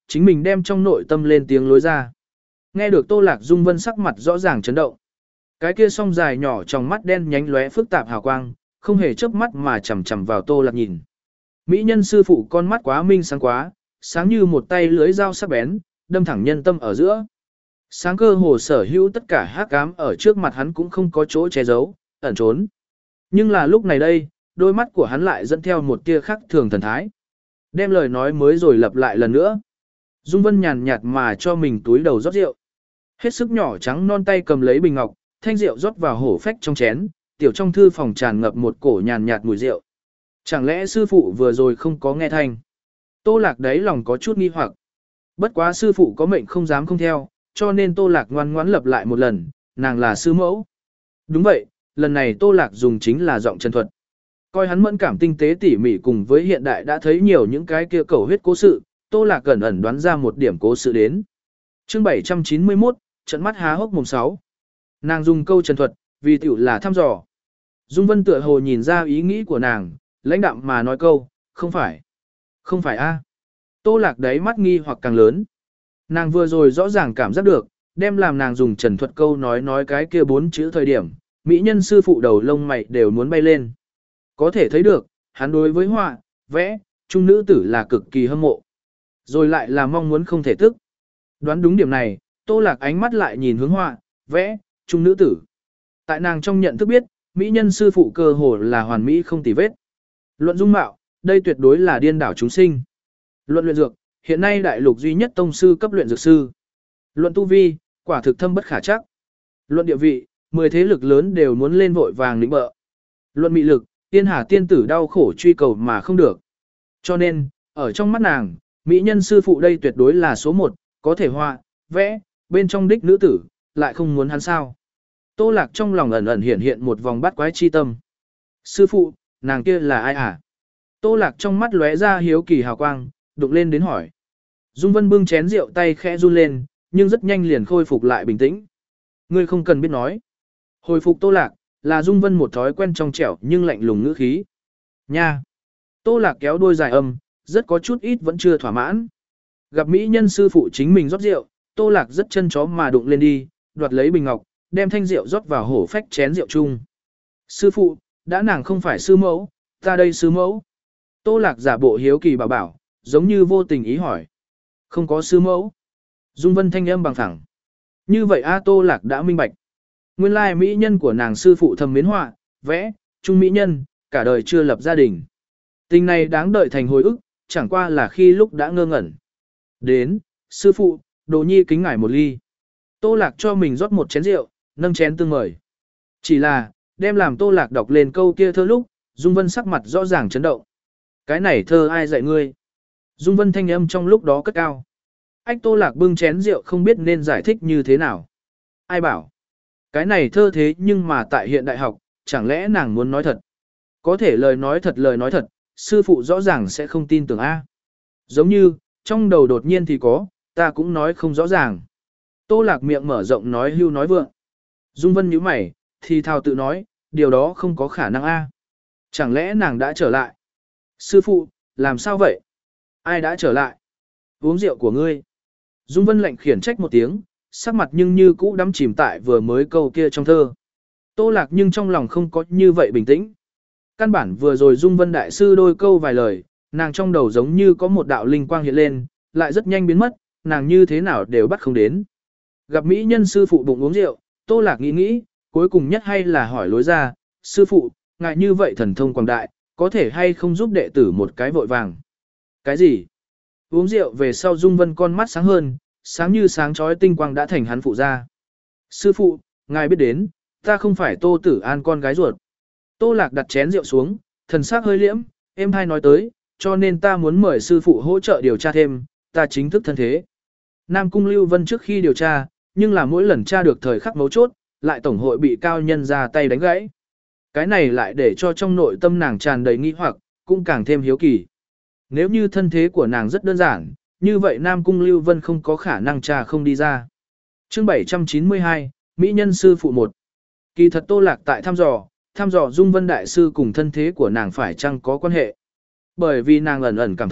chính mình đem trong nội tâm lên tiếng lối ra. Nghe được Tô Lạc Dung Vân sắc mặt rõ ràng chấn động. Cái kia song dài nhỏ trong mắt đen nhánh lóe phức tạp hào quang, không hề chớp mắt mà chằm chằm vào Tô Lạc nhìn. Mỹ nhân sư phụ con mắt quá minh sáng quá, sáng như một tay lưới dao sắc bén, đâm thẳng nhân tâm ở giữa. Sáng cơ hồ sở hữu tất cả hắc ám ở trước mặt hắn cũng không có chỗ che giấu, ẩn trốn. Nhưng là lúc này đây, đôi mắt của hắn lại dẫn theo một tia khắc thường thần thái. Đem lời nói mới rồi lặp lại lần nữa. Dung Vân nhàn nhạt mà cho mình túi đầu rót rượu. Hết sức nhỏ trắng non tay cầm lấy bình ngọc, thanh rượu rót vào hổ phách trong chén, tiểu trong thư phòng tràn ngập một cổ nhàn nhạt mùi rượu. Chẳng lẽ sư phụ vừa rồi không có nghe thanh? Tô Lạc đấy lòng có chút nghi hoặc. Bất quá sư phụ có mệnh không dám không theo, cho nên Tô Lạc ngoan ngoãn lặp lại một lần, nàng là sư mẫu. Đúng vậy, lần này Tô Lạc dùng chính là giọng chân thuật. Coi hắn mẫn cảm tinh tế tỉ mỉ cùng với hiện đại đã thấy nhiều những cái kia cầu huyết cố sự, Tô Lạc cẩn ẩn đoán ra một điểm cố sự đến. Chương bảy trăm chín mươi mốt, trận mắt há hốc mồm sáu. Nàng dùng câu trần thuật, vì tiểu là thăm dò. Dung Vân tựa hồ nhìn ra ý nghĩ của nàng, lãnh đạm mà nói câu, không phải. Không phải a. Tô Lạc đấy mắt nghi hoặc càng lớn. Nàng vừa rồi rõ ràng cảm giác được, đem làm nàng dùng trần thuật câu nói nói cái kia bốn chữ thời điểm, mỹ nhân sư phụ đầu lông mày đều muốn bay lên. Có thể thấy được, hắn đối với họa, vẽ, trung nữ tử là cực kỳ hâm mộ. Rồi lại là mong muốn không thể tức. Đoán đúng điểm này, Tô Lạc ánh mắt lại nhìn hướng họa, vẽ, trung nữ tử. Tại nàng trong nhận thức biết, mỹ nhân sư phụ cơ hồ là hoàn mỹ không tì vết. Luận dung mạo, đây tuyệt đối là điên đảo chúng sinh. Luận luyện dược, hiện nay đại lục duy nhất tông sư cấp luyện dược sư. Luận tu vi, quả thực thâm bất khả chắc. Luận địa vị, mười thế lực lớn đều muốn lên vội vàng lĩnh bợ. Luận mị lực, tiên hà tiên tử đau khổ truy cầu mà không được. Cho nên, ở trong mắt nàng, mỹ nhân sư phụ đây tuyệt đối là số một, có thể họa, vẽ, bên trong đích nữ tử, lại không muốn hắn sao. Tô Lạc trong lòng ẩn ẩn hiện hiện một vòng bắt quái chi tâm. Sư phụ, nàng kia là ai à? Tô Lạc trong mắt lóe ra hiếu kỳ hào quang, đụng lên đến hỏi. Dung Vân bưng chén rượu tay khẽ run lên, nhưng rất nhanh liền khôi phục lại bình tĩnh. Ngươi không cần biết nói. Hồi phục Tô Lạc, là Dung Vân một thói quen trong trẻo nhưng lạnh lùng ngữ khí. Nha! Tô Lạc kéo đôi dài âm, rất có chút ít vẫn chưa thỏa mãn. Gặp mỹ nhân sư phụ chính mình rót rượu, Tô Lạc rất chân chó mà đụng lên đi, đoạt lấy bình ngọc, đem thanh rượu rót vào hổ phách chén rượu chung. Sư phụ, đã nàng không phải sư mẫu, ta đây sư mẫu. Tô Lạc giả bộ hiếu kỳ bảo bảo, giống như vô tình ý hỏi. Không có sư mẫu. Dung Vân thanh âm bằng thẳng. Như vậy A Tô Lạc đã minh bạch. Nguyên lai mỹ nhân của nàng sư phụ thầm miến họa, vẽ, trung mỹ nhân, cả đời chưa lập gia đình. Tình này đáng đợi thành hồi ức, chẳng qua là khi lúc đã ngơ ngẩn. Đến, sư phụ, đồ nhi kính ngải một ly. Tô Lạc cho mình rót một chén rượu, nâng chén tương mời. Chỉ là, đem làm Tô Lạc đọc lên câu kia thơ lúc, Dung Vân sắc mặt rõ ràng chấn động. Cái này thơ ai dạy ngươi? Dung Vân thanh âm trong lúc đó cất cao. Ách Tô Lạc bưng chén rượu không biết nên giải thích như thế nào. Ai bảo? Cái này thơ thế nhưng mà tại hiện đại học, chẳng lẽ nàng muốn nói thật? Có thể lời nói thật lời nói thật, sư phụ rõ ràng sẽ không tin tưởng A. Giống như, trong đầu đột nhiên thì có, ta cũng nói không rõ ràng. Tô Lạc miệng mở rộng nói hưu nói vượng. Dung Vân nhíu mày, thì thào tự nói, điều đó không có khả năng A. Chẳng lẽ nàng đã trở lại? Sư phụ, làm sao vậy? Ai đã trở lại? Uống rượu của ngươi. Dung Vân lạnh khiển trách một tiếng, sắc mặt nhưng như cũ đắm chìm tại vừa mới câu kia trong thơ. Tô Lạc nhưng trong lòng không có như vậy bình tĩnh. Căn bản vừa rồi Dung Vân đại sư đôi câu vài lời, nàng trong đầu giống như có một đạo linh quang hiện lên, lại rất nhanh biến mất, nàng như thế nào đều bắt không đến. Gặp mỹ nhân sư phụ bụng uống rượu, Tô Lạc nghĩ nghĩ, cuối cùng nhất hay là hỏi lối ra, sư phụ, ngại như vậy thần thông quảng đại, có thể hay không giúp đệ tử một cái vội vàng. Cái gì? Uống rượu về sau Dung Vân con mắt sáng hơn, sáng như sáng chói tinh quang đã thành hắn phụ ra. Sư phụ, ngài biết đến, ta không phải Tô Tử An con gái ruột. Tô Lạc đặt chén rượu xuống, thần sắc hơi liễm, em hai nói tới, cho nên ta muốn mời sư phụ hỗ trợ điều tra thêm, ta chính thức thân thế. Nam Cung Lưu Vân trước khi điều tra, nhưng là mỗi lần tra được thời khắc mấu chốt, lại tổng hội bị cao nhân ra tay đánh gãy. Cái này lại để cho trong nội tâm nàng tràn đầy nghi hoặc, cũng càng thêm hiếu kỳ. Nếu như thân thế của nàng rất đơn giản, như vậy Nam Cung Lưu Vân không có khả năng tra không đi ra. Chương bảy trăm chín mươi hai, Mỹ nhân sư phụ một. Kỳ thật Tô Lạc tại thăm dò, thăm dò Dung Vân đại sư cùng thân thế của nàng phải chăng có quan hệ. Bởi vì nàng ẩn ẩn cảm thấy,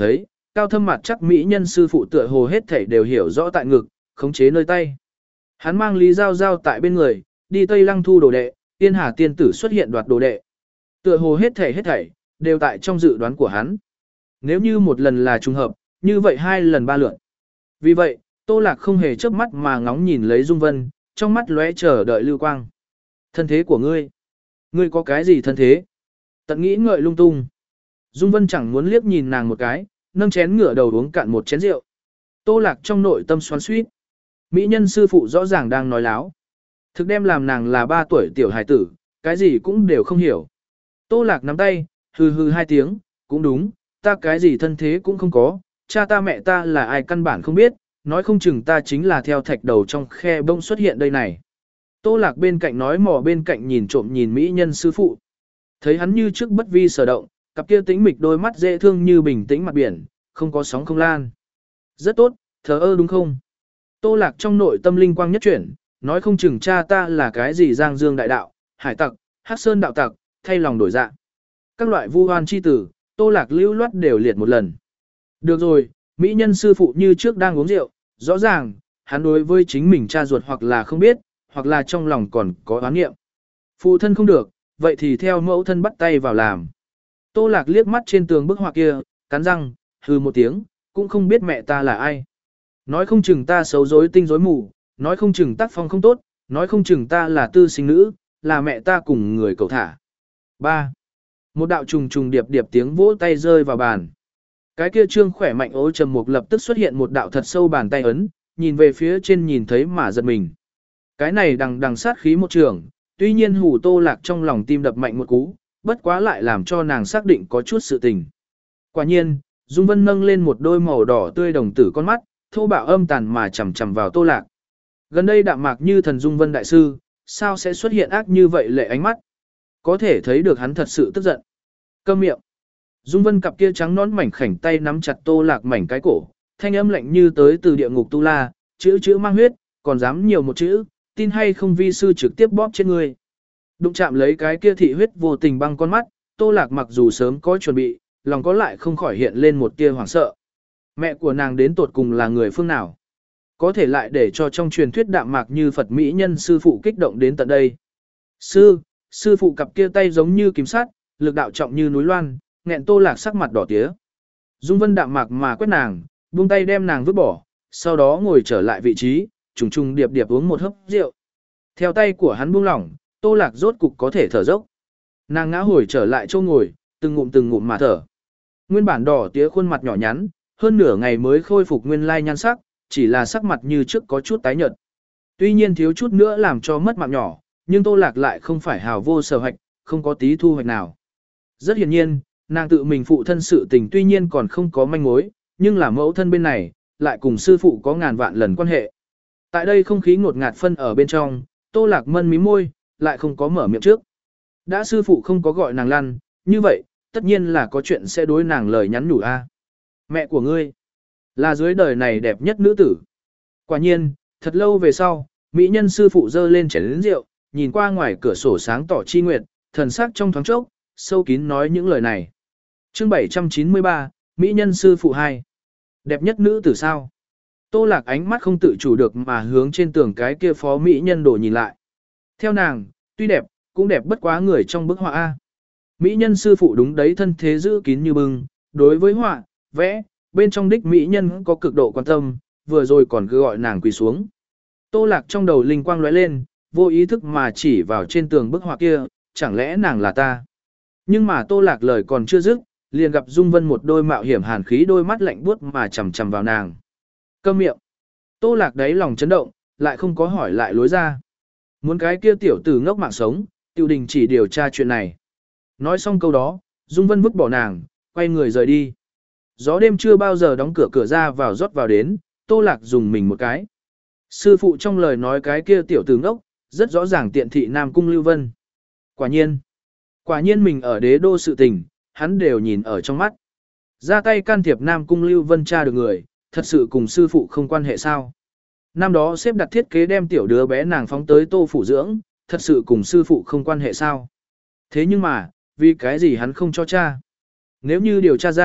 cao thâm mặt chắc mỹ nhân sư phụ tựa hồ hết thảy đều hiểu rõ tại ngực, khống chế nơi tay. Hắn mang Lý Giao Giao tại bên người, đi Tây Lăng thu đồ đệ, Tiên Hà tiên tử xuất hiện đoạt đồ đệ. Tựa hồ hết thảy hết thảy đều tại trong dự đoán của hắn. Nếu như một lần là trùng hợp, như vậy hai lần ba lượt. Vì vậy, Tô Lạc không hề chớp mắt mà ngóng nhìn lấy Dung Vân, trong mắt lóe chờ đợi lưu quang. Thân thế của ngươi? Ngươi có cái gì thân thế? Tận nghĩ ngợi lung tung. Dung Vân chẳng muốn liếc nhìn nàng một cái, nâng chén ngửa đầu uống cạn một chén rượu. Tô Lạc trong nội tâm xoắn xuýt. Mỹ nhân sư phụ rõ ràng đang nói láo. Thực đem làm nàng là ba tuổi tiểu hài tử, cái gì cũng đều không hiểu. Tô Lạc nắm tay, hừ hừ hai tiếng, cũng đúng, ta cái gì thân thế cũng không có, cha ta mẹ ta là ai căn bản không biết, nói không chừng ta chính là theo thạch đầu trong khe bông xuất hiện đây này. Tô Lạc bên cạnh nói mò bên cạnh nhìn trộm nhìn Mỹ nhân sư phụ. Thấy hắn như trước bất vi sở động, cặp kia tĩnh mịch đôi mắt dễ thương như bình tĩnh mặt biển, không có sóng không lan. Rất tốt, thờ ơ đúng không? Tô Lạc trong nội tâm linh quang nhất chuyển, nói không chừng cha ta là cái gì giang dương đại đạo, hải tặc, hắc sơn đạo tặc, thay lòng đổi dạ. Các loại vu hoan chi tử, Tô Lạc lưu loát đều liệt một lần. Được rồi, Mỹ nhân sư phụ như trước đang uống rượu, rõ ràng, hắn đối với chính mình cha ruột hoặc là không biết, hoặc là trong lòng còn có oán nghiệm. Phụ thân không được, vậy thì theo mẫu thân bắt tay vào làm. Tô Lạc liếc mắt trên tường bức họa kia, cắn răng, hừ một tiếng, cũng không biết mẹ ta là ai. Nói không chừng ta xấu rối tinh rối mù, nói không chừng tác phong không tốt, nói không chừng ta là tư sinh nữ, là mẹ ta cùng người cầu thả. ba. Một đạo trùng trùng điệp điệp tiếng vỗ tay rơi vào bàn. Cái kia trương khỏe mạnh ố trầm mục lập tức xuất hiện một đạo thật sâu bàn tay ấn, nhìn về phía trên nhìn thấy mà giật mình. Cái này đằng đằng sát khí một trường, tuy nhiên hù Tô Lạc trong lòng tim đập mạnh một cú, bất quá lại làm cho nàng xác định có chút sự tình. Quả nhiên, Dung Vân nâng lên một đôi màu đỏ tươi đồng tử con mắt, thô bạo âm tàn mà chầm chầm vào Tô Lạc. Gần đây đạm mạc như thần Dung Vân đại sư, sao sẽ xuất hiện ác như vậy lệ ánh mắt? Có thể thấy được hắn thật sự tức giận. Câm miệng. Dung Vân cặp kia trắng nón mảnh khảnh tay nắm chặt Tô Lạc mảnh cái cổ, thanh âm lạnh như tới từ địa ngục tu la, chữ chữ mang huyết, còn dám nhiều một chữ, tin hay không vi sư trực tiếp bóp trên người. Đụng chạm lấy cái kia thị huyết vô tình băng con mắt, Tô Lạc mặc dù sớm có chuẩn bị, lòng có lại không khỏi hiện lên một tia hoảng sợ. Mẹ của nàng đến tột cùng là người phương nào? Có thể lại để cho trong truyền thuyết đạm mạc như Phật Mỹ nhân sư phụ kích động đến tận đây. Sư, sư phụ cặp kia tay giống như kiếm sắt, lực đạo trọng như núi loan, nghẹn Tô Lạc sắc mặt đỏ tía. Dung Vân đạm mạc mà quét nàng, buông tay đem nàng vứt bỏ, sau đó ngồi trở lại vị trí, trùng trùng điệp điệp uống một hớp rượu. Theo tay của hắn buông lỏng, Tô Lạc rốt cục có thể thở dốc. Nàng ngã hồi trở lại chỗ ngồi, từng ngụm từng ngụm mà thở. Nguyên bản đỏ tía khuôn mặt nhỏ nhắn, hơn nửa ngày mới khôi phục nguyên lai nhan sắc, chỉ là sắc mặt như trước có chút tái nhợt. Tuy nhiên thiếu chút nữa làm cho mất mạng nhỏ, nhưng Tô Lạc lại không phải hào vô sở hoạch, không có tí thu hoạch nào. Rất hiển nhiên, nàng tự mình phụ thân sự tình tuy nhiên còn không có manh mối, nhưng là mẫu thân bên này, lại cùng sư phụ có ngàn vạn lần quan hệ. Tại đây không khí ngột ngạt phân ở bên trong, Tô Lạc mân mí môi, lại không có mở miệng trước. Đã sư phụ không có gọi nàng lăn, như vậy, tất nhiên là có chuyện sẽ đối nàng lời nhắn nhủ a. Mẹ của ngươi, là dưới đời này đẹp nhất nữ tử. Quả nhiên, thật lâu về sau, mỹ nhân sư phụ dơ lên chén lớn rượu, nhìn qua ngoài cửa sổ sáng tỏ chi nguyệt, thần sắc trong thoáng chốc, sâu kín nói những lời này. Chương bảy trăm chín mươi ba, mỹ nhân sư phụ hai. Đẹp nhất nữ tử sao? Tô Lạc ánh mắt không tự chủ được mà hướng trên tường cái kia phó mỹ nhân đồ nhìn lại. Theo nàng, tuy đẹp, cũng đẹp bất quá người trong bức họa A. Mỹ nhân sư phụ đúng đấy thân thế giữ kín như bưng, đối với họa, vẽ, bên trong đích mỹ nhân có cực độ quan tâm, vừa rồi còn cứ gọi nàng quỳ xuống. Tô Lạc trong đầu linh quang lóe lên, vô ý thức mà chỉ vào trên tường bức họa kia, chẳng lẽ nàng là ta? Nhưng mà Tô Lạc lời còn chưa dứt, liền gặp Dung Vân một đôi mạo hiểm hàn khí đôi mắt lạnh buốt mà chằm chằm vào nàng. Câm miệng. Tô Lạc đấy lòng chấn động, lại không có hỏi lại lối ra. Muốn cái kia tiểu tử ngốc mạng sống, Tiêu Đình chỉ điều tra chuyện này. Nói xong câu đó, Dung Vân vứt bỏ nàng, quay người rời đi. Gió đêm chưa bao giờ đóng cửa cửa ra vào rót vào đến, Tô Lạc dùng mình một cái. Sư phụ trong lời nói cái kia tiểu tử ngốc, rất rõ ràng tiện thị Nam Cung Lưu Vân. Quả nhiên, quả nhiên mình ở đế đô sự tình, hắn đều nhìn ở trong mắt. Ra tay can thiệp Nam Cung Lưu Vân tra được người, thật sự cùng sư phụ không quan hệ sao. Năm đó xếp đặt thiết kế đem tiểu đứa bé nàng phóng tới Tô Phủ dưỡng, thật sự cùng sư phụ không quan hệ sao. Thế nhưng mà, vì cái gì hắn không cho cha? Nếu như điều tra ra,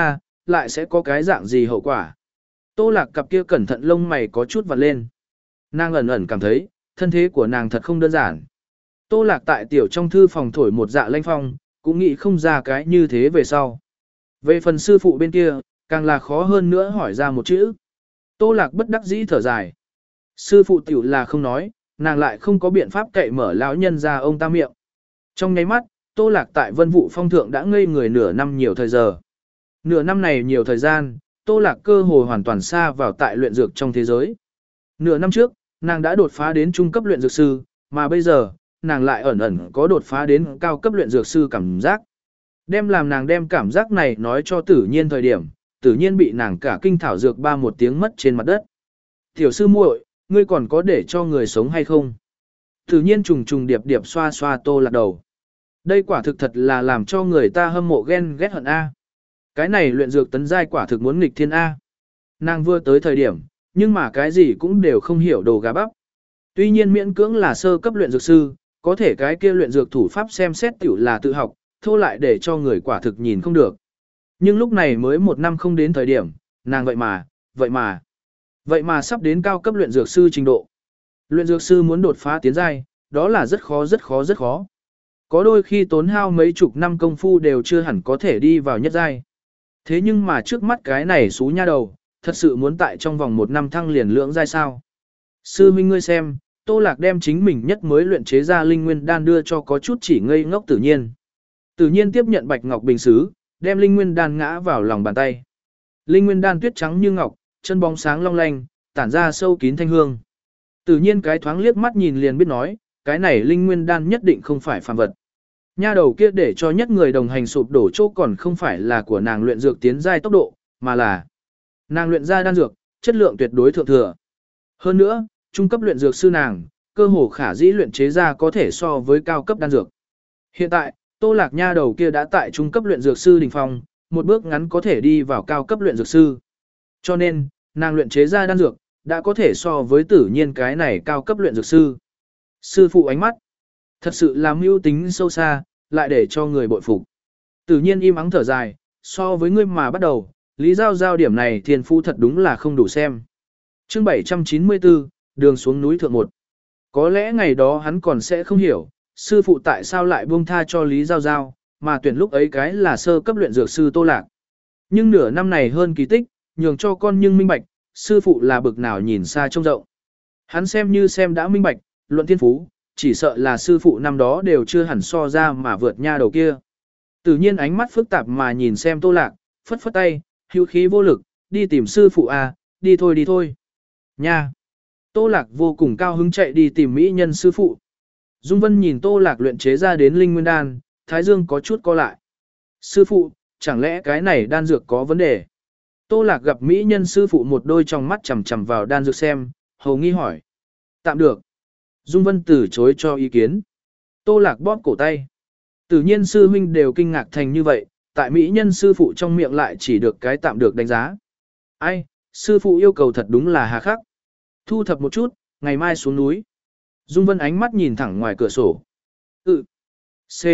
lại sẽ có cái dạng gì hậu quả. Tô Lạc cặp kia cẩn thận lông mày có chút vặn lên. Nàng ẩn ẩn cảm thấy, thân thế của nàng thật không đơn giản. Tô Lạc tại tiểu trong thư phòng thổi một dạ lanh phong, cũng nghĩ không ra cái như thế về sau. Về phần sư phụ bên kia, càng là khó hơn nữa hỏi ra một chữ. Tô Lạc bất đắc dĩ thở dài. Sư phụ tiểu là không nói, nàng lại không có biện pháp cậy mở lão nhân ra ông ta miệng. Trong nháy mắt, Tô Lạc tại Vân Vũ Phong thượng đã ngây người nửa năm nhiều thời giờ. Nửa năm này nhiều thời gian, Tô Lạc cơ hồ hoàn toàn xa vào tại luyện dược trong thế giới. Nửa năm trước, nàng đã đột phá đến trung cấp luyện dược sư, mà bây giờ, nàng lại ẩn ẩn có đột phá đến cao cấp luyện dược sư cảm giác. Đem làm nàng đem cảm giác này nói cho Tử Nhiên thời điểm, Tử Nhiên bị nàng cả kinh thảo dược ba một tiếng mất trên mặt đất. Tiểu sư muội, ngươi còn có để cho người sống hay không? Tử Nhiên trùng trùng điệp điệp xoa xoa Tô Lạc đầu. Đây quả thực thật là làm cho người ta hâm mộ ghen ghét hận A. Cái này luyện dược tấn giai quả thực muốn nghịch thiên A. Nàng vừa tới thời điểm, nhưng mà cái gì cũng đều không hiểu đồ gà bắp. Tuy nhiên miễn cưỡng là sơ cấp luyện dược sư, có thể cái kia luyện dược thủ pháp xem xét tiểu là tự học, thô lại để cho người quả thực nhìn không được. Nhưng lúc này mới một năm không đến thời điểm, nàng vậy mà, vậy mà, vậy mà sắp đến cao cấp luyện dược sư trình độ. Luyện dược sư muốn đột phá tiến giai, đó là rất khó rất khó rất khó. Có đôi khi tốn hao mấy chục năm công phu đều chưa hẳn có thể đi vào nhất giai. Thế nhưng mà trước mắt cái này xú nha đầu, thật sự muốn tại trong vòng một năm thăng liền lưỡng giai sao. Sư huynh ngươi xem, Tô Lạc đem chính mình nhất mới luyện chế ra linh nguyên đan đưa cho có chút chỉ ngây ngốc Tử Nhiên. Tử Nhiên tiếp nhận bạch ngọc bình sứ, đem linh nguyên đan ngã vào lòng bàn tay. Linh nguyên đan tuyết trắng như ngọc, chân bóng sáng long lanh, tản ra sâu kín thanh hương. Tử Nhiên cái thoáng liếc mắt nhìn liền biết nói, cái này linh nguyên đan nhất định không phải phàm vật. Nha đầu kia để cho nhất người đồng hành sụp đổ chỗ còn không phải là của nàng luyện dược tiến giai tốc độ, mà là nàng luyện ra đan dược, chất lượng tuyệt đối thượng thừa. Hơn nữa, trung cấp luyện dược sư nàng, cơ hồ khả dĩ luyện chế ra có thể so với cao cấp đan dược. Hiện tại, Tô Lạc nha đầu kia đã tại trung cấp luyện dược sư đỉnh phong, một bước ngắn có thể đi vào cao cấp luyện dược sư. Cho nên, nàng luyện chế ra đan dược, đã có thể so với Tử Nhiên cái này cao cấp luyện dược sư. Sư phụ ánh mắt, thật sự là mưu tính sâu xa, lại để cho người bội phục. Tử Nhiên im ắng thở dài, so với ngươi mà bắt đầu, Lý Giao Giao điểm này thiên phu thật đúng là không đủ xem. Chương bảy trăm chín mươi tư, đường xuống núi thượng một. Có lẽ ngày đó hắn còn sẽ không hiểu, sư phụ tại sao lại buông tha cho Lý Giao Giao, mà tuyển lúc ấy cái là sơ cấp luyện dược sư Tô Lạc. Nhưng nửa năm này hơn kỳ tích, nhường cho con nhưng minh bạch, sư phụ là bực nào nhìn xa trông rộng. Hắn xem như xem đã minh bạch, luận thiên phú, chỉ sợ là sư phụ năm đó đều chưa hẳn so ra mà vượt nha đầu kia. Tự nhiên ánh mắt phức tạp mà nhìn xem Tô Lạc, phất phất tay, hữu khí vô lực, đi tìm sư phụ à, đi thôi đi thôi. Nha! Tô Lạc vô cùng cao hứng chạy đi tìm mỹ nhân sư phụ. Dung Vân nhìn Tô Lạc luyện chế ra đến linh nguyên đan, thái dương có chút co lại. Sư phụ, chẳng lẽ cái này đan dược có vấn đề? Tô Lạc gặp mỹ nhân sư phụ một đôi trong mắt chằm chằm vào đan dược xem, hầu nghi hỏi. Tạm được. Dung Vân từ chối cho ý kiến. Tô Lạc bóp cổ tay. Tự nhiên sư huynh đều kinh ngạc thành như vậy, tại mỹ nhân sư phụ trong miệng lại chỉ được cái tạm được đánh giá. Ai, sư phụ yêu cầu thật đúng là hà khắc. Thu thập một chút, ngày mai xuống núi. Dung Vân ánh mắt nhìn thẳng ngoài cửa sổ. Ừ. C.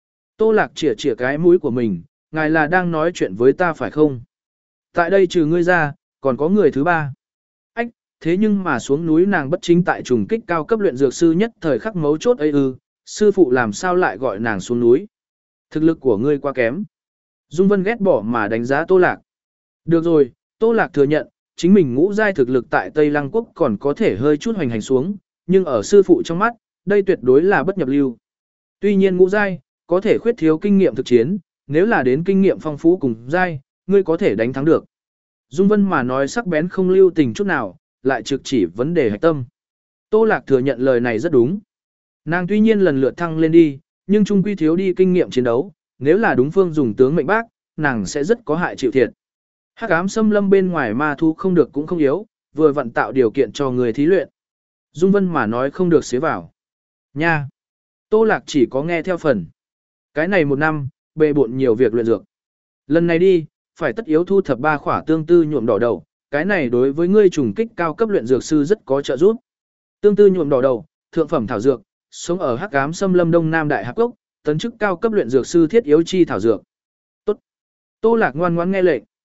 Tô Lạc chỉa chỉa cái mũi của mình, ngài là đang nói chuyện với ta phải không? Tại đây trừ ngươi ra, còn có người thứ ba. Ách, thế nhưng mà xuống núi nàng bất chính tại trùng kích cao cấp luyện dược sư nhất thời khắc mấu chốt ấy ư, sư phụ làm sao lại gọi nàng xuống núi? Thực lực của ngươi quá kém. Dung Vân ghét bỏ mà đánh giá Tô Lạc. Được rồi, Tô Lạc thừa nhận, chính mình ngũ giai thực lực tại Tây Lăng Quốc còn có thể hơi chút hoành hành xuống, nhưng ở sư phụ trong mắt, đây tuyệt đối là bất nhập lưu. Tuy nhiên ngũ giai, có thể khuyết thiếu kinh nghiệm thực chiến, nếu là đến kinh nghiệm phong phú cùng giai, ngươi có thể đánh thắng được. Dung Vân mà nói sắc bén không lưu tình chút nào, lại trực chỉ vấn đề hạch tâm. Tô Lạc thừa nhận lời này rất đúng. Nàng tuy nhiên lần lượt thăng lên đi, nhưng chung quy thiếu đi kinh nghiệm chiến đấu, nếu là đúng phương dùng tướng mệnh bác, nàng sẽ rất có hại chịu thiệt. Hắc ám xâm lâm bên ngoài ma thu không được cũng không yếu, vừa vận tạo điều kiện cho người thí luyện. Dung Vân mà nói không được xế vào. Nha! Tô Lạc chỉ có nghe theo phần. Cái này một năm, bề bộn nhiều việc luyện dược. Lần này đi, phải tất yếu thu thập ba khỏa tương tư nhuộm đỏ đầu, cái này đối với ngươi trùng kích cao cấp luyện dược sư rất có trợ giúp. Tương tư nhuộm đỏ đầu, thượng phẩm thảo dược, sống ở Hắc ám xâm lâm Đông Nam Đại Hạp Cốc, tấn chức cao cấp luyện dược sư thiết yếu chi thảo dược. Tốt. Tô Lạc ngoan ngoãn nghe lệnh.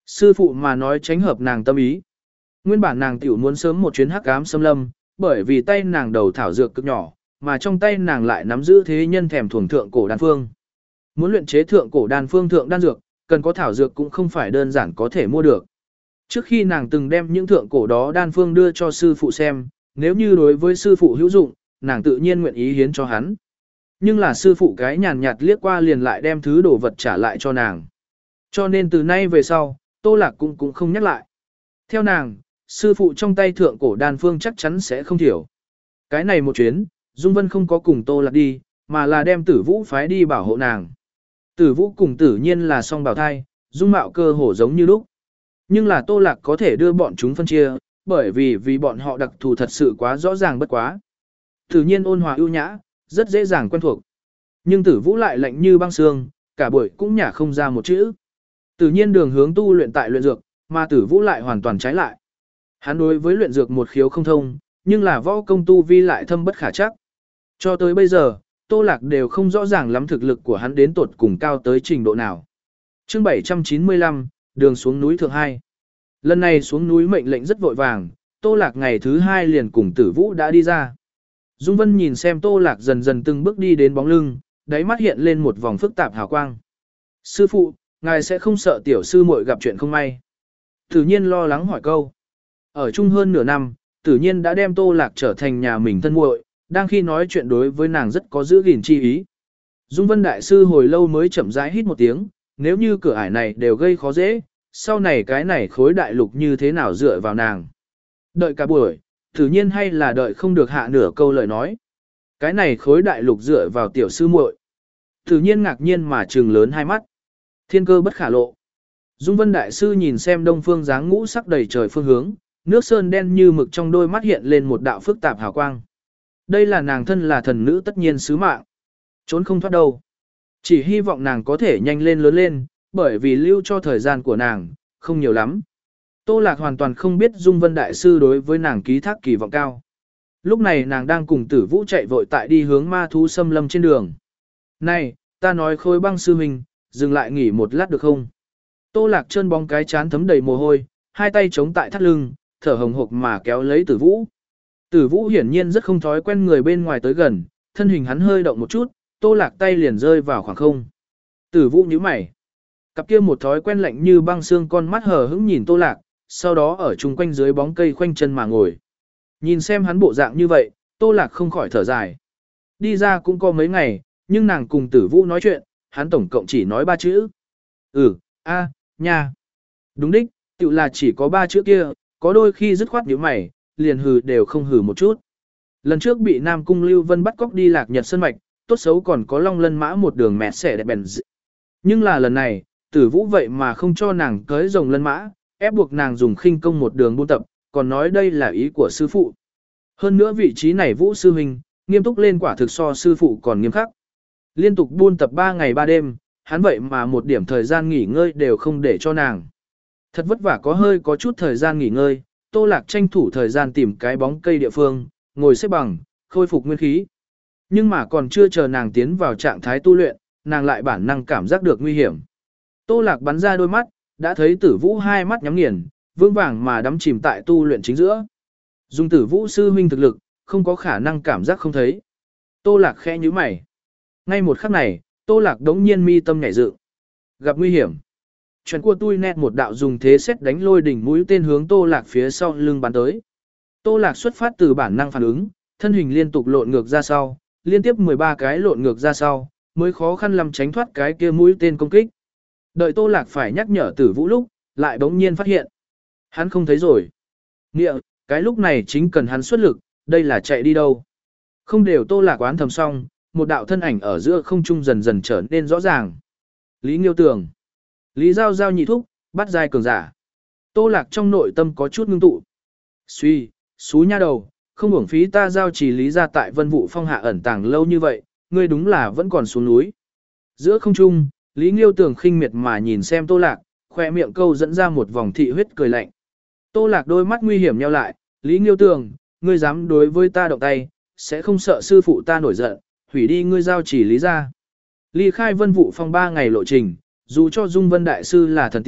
Sư phụ mà nói tránh hợp nàng tâm ý. Nguyên bản nàng tiểu muốn sớm một chuyến hắc ám xâm lâm, bởi vì tay nàng đầu thảo dược cực nhỏ, mà trong tay nàng lại nắm giữ thế nhân thèm thuồng thượng cổ đan phương. Muốn luyện chế thượng cổ đan phương thượng đan dược, cần có thảo dược cũng không phải đơn giản có thể mua được. Trước khi nàng từng đem những thượng cổ đó đan phương đưa cho sư phụ xem, nếu như đối với sư phụ hữu dụng, nàng tự nhiên nguyện ý hiến cho hắn. Nhưng là sư phụ cái nhàn nhạt liếc qua liền lại đem thứ đồ vật trả lại cho nàng. Cho nên từ nay về sau, Tô Lạc cũng cũng không nhắc lại. Theo nàng, sư phụ trong tay thượng cổ đan phương chắc chắn sẽ không thiểu. Cái này một chuyến, Dung Vân không có cùng Tô Lạc đi, mà là đem Tử Vũ phái đi bảo hộ nàng. Tử Vũ cùng Tử Nhiên là song bào thai, dung mạo cơ hồ giống như lúc. Nhưng là Tô Lạc có thể đưa bọn chúng phân chia, bởi vì vì bọn họ đặc thù thật sự quá rõ ràng bất quá. Tử Nhiên ôn hòa ưu nhã, rất dễ dàng quen thuộc. Nhưng Tử Vũ lại lạnh như băng xương, cả buổi cũng nhả không ra một chữ. Tử Nhiên đường hướng tu luyện tại luyện dược, mà Tử Vũ lại hoàn toàn trái lại. Hắn đối với luyện dược một khiếu không thông, nhưng là võ công tu vi lại thâm bất khả chắc. Cho tới bây giờ, Tô Lạc đều không rõ ràng lắm thực lực của hắn đến tột cùng cao tới trình độ nào. Chương bảy trăm chín mươi lăm, đường xuống núi thượng hai. Lần này xuống núi mệnh lệnh rất vội vàng, Tô Lạc ngày thứ hai liền cùng Tử Vũ đã đi ra. Dung Vân nhìn xem Tô Lạc dần dần từng bước đi đến bóng lưng, đáy mắt hiện lên một vòng phức tạp hào quang. Sư phụ, ngài sẽ không sợ tiểu sư muội gặp chuyện không may. Tự nhiên lo lắng hỏi câu. Ở chung hơn nửa năm, tự nhiên đã đem Tô Lạc trở thành nhà mình thân muội, đang khi nói chuyện đối với nàng rất có giữ gìn chi ý. Dung Vân Đại Sư hồi lâu mới chậm rãi hít một tiếng, nếu như cửa ải này đều gây khó dễ, sau này cái này khối đại lục như thế nào dựa vào nàng. Đợi cả buổi, tự nhiên hay là đợi không được hạ nửa câu lời nói. Cái này khối đại lục dựa vào tiểu sư muội. Tự nhiên ngạc nhiên mà trừng lớn hai mắt. Thiên cơ bất khả lộ. Dung Vân Đại Sư nhìn xem đông phương dáng ngũ sắc đầy trời phương hướng, nước sơn đen như mực trong đôi mắt hiện lên một đạo phức tạp hào quang. Đây là nàng thân là thần nữ tất nhiên sứ mạng. Trốn không thoát đâu. Chỉ hy vọng nàng có thể nhanh lên lớn lên, bởi vì lưu cho thời gian của nàng, không nhiều lắm. Tô Lạc hoàn toàn không biết Dung Vân Đại Sư đối với nàng ký thác kỳ vọng cao. Lúc này nàng đang cùng Tử Vũ chạy vội tại đi hướng ma thú xâm lâm trên đường. Này, ta nói Khôi Băng sư huynh, dừng lại nghỉ một lát được không? Tô Lạc chân bóng cái chán thấm đầy mồ hôi, hai tay chống tại thắt lưng, thở hồng hộc mà kéo lấy Tử Vũ. Tử Vũ hiển nhiên rất không thói quen người bên ngoài tới gần, thân hình hắn hơi động một chút, Tô Lạc tay liền rơi vào khoảng không. Tử Vũ nhíu mày. Cặp kia một thói quen lạnh như băng xương con mắt hờ hững nhìn Tô Lạc, sau đó ở chung quanh dưới bóng cây khoanh chân mà ngồi. Nhìn xem hắn bộ dạng như vậy, Tô Lạc không khỏi thở dài. Đi ra cũng có mấy ngày, nhưng nàng cùng Tử Vũ nói chuyện, hắn tổng cộng chỉ nói ba chữ. Ừ, a, nha. Đúng đích, tự là chỉ có ba chữ kia, có đôi khi dứt khoát nhíu mày, liền hừ đều không hừ một chút. Lần trước bị Nam Cung Lưu Vân bắt cóc đi Lạc Nhật Sơn Mạch, tốt xấu còn có Long Lân Mã một đường mẹ xẻ đẹp bèn dị. Nhưng là lần này, Tử Vũ vậy mà không cho nàng cưới rồng lân mã, ép buộc nàng dùng khinh công một đường buôn tập, còn nói đây là ý của sư phụ. Hơn nữa vị trí này Vũ sư huynh, nghiêm túc lên quả thực so sư phụ còn nghiêm khắc. Liên tục buôn tập ba ngày ba đêm, hắn vậy mà một điểm thời gian nghỉ ngơi đều không để cho nàng. Thật vất vả có hơi có chút thời gian nghỉ ngơi, Tô Lạc tranh thủ thời gian tìm cái bóng cây địa phương, ngồi xếp bằng, khôi phục nguyên khí. Nhưng mà còn chưa chờ nàng tiến vào trạng thái tu luyện, nàng lại bản năng cảm giác được nguy hiểm. Tô Lạc bắn ra đôi mắt, đã thấy Tử Vũ hai mắt nhắm nghiền, vững vàng mà đắm chìm tại tu luyện chính giữa. Dùng Tử Vũ sư huynh thực lực, không có khả năng cảm giác không thấy. Tô Lạc khẽ nhíu mày. Ngay một khắc này, Tô Lạc đống nhiên mi tâm nhảy dựng. Gặp nguy hiểm. Chuyện của tôi nét một đạo dùng thế xét đánh lôi đỉnh mũi tên hướng Tô Lạc phía sau lưng bắn tới. Tô Lạc xuất phát từ bản năng phản ứng, thân hình liên tục lộn ngược ra sau, liên tiếp mười ba cái lộn ngược ra sau, mới khó khăn lắm tránh thoát cái kia mũi tên công kích. Đợi Tô Lạc phải nhắc nhở Tử Vũ lúc, lại bỗng nhiên phát hiện. Hắn không thấy rồi. Nghĩa, cái lúc này chính cần hắn xuất lực, đây là chạy đi đâu. Không đều Tô Lạc oán thầm xong, một đạo thân ảnh ở giữa không trung dần dần trở nên rõ ràng. Lý Nghiêu Tường. Lý Giao Giao nhị thúc, bắt giai cường giả. Tô Lạc trong nội tâm có chút ngưng tụ. Suy, xú nha đầu, không uổng phí ta giao chỉ Lý ra tại Vân Vũ Phong hạ ẩn tàng lâu như vậy, ngươi đúng là vẫn còn xuống núi. Giữa không trung, Lý Nghiêu Tường khinh miệt mà nhìn xem Tô Lạc, khoe miệng câu dẫn ra một vòng thị huyết cười lạnh. Tô Lạc đôi mắt nguy hiểm nheo lại, Lý Nghiêu Tường, ngươi dám đối với ta động tay, sẽ không sợ sư phụ ta nổi giận, hủy đi ngươi giao chỉ Lý ra. Ly khai Vân Vũ Phong ba ngày lộ trình, dù cho Dung Vân Đại Sư là thần tiên,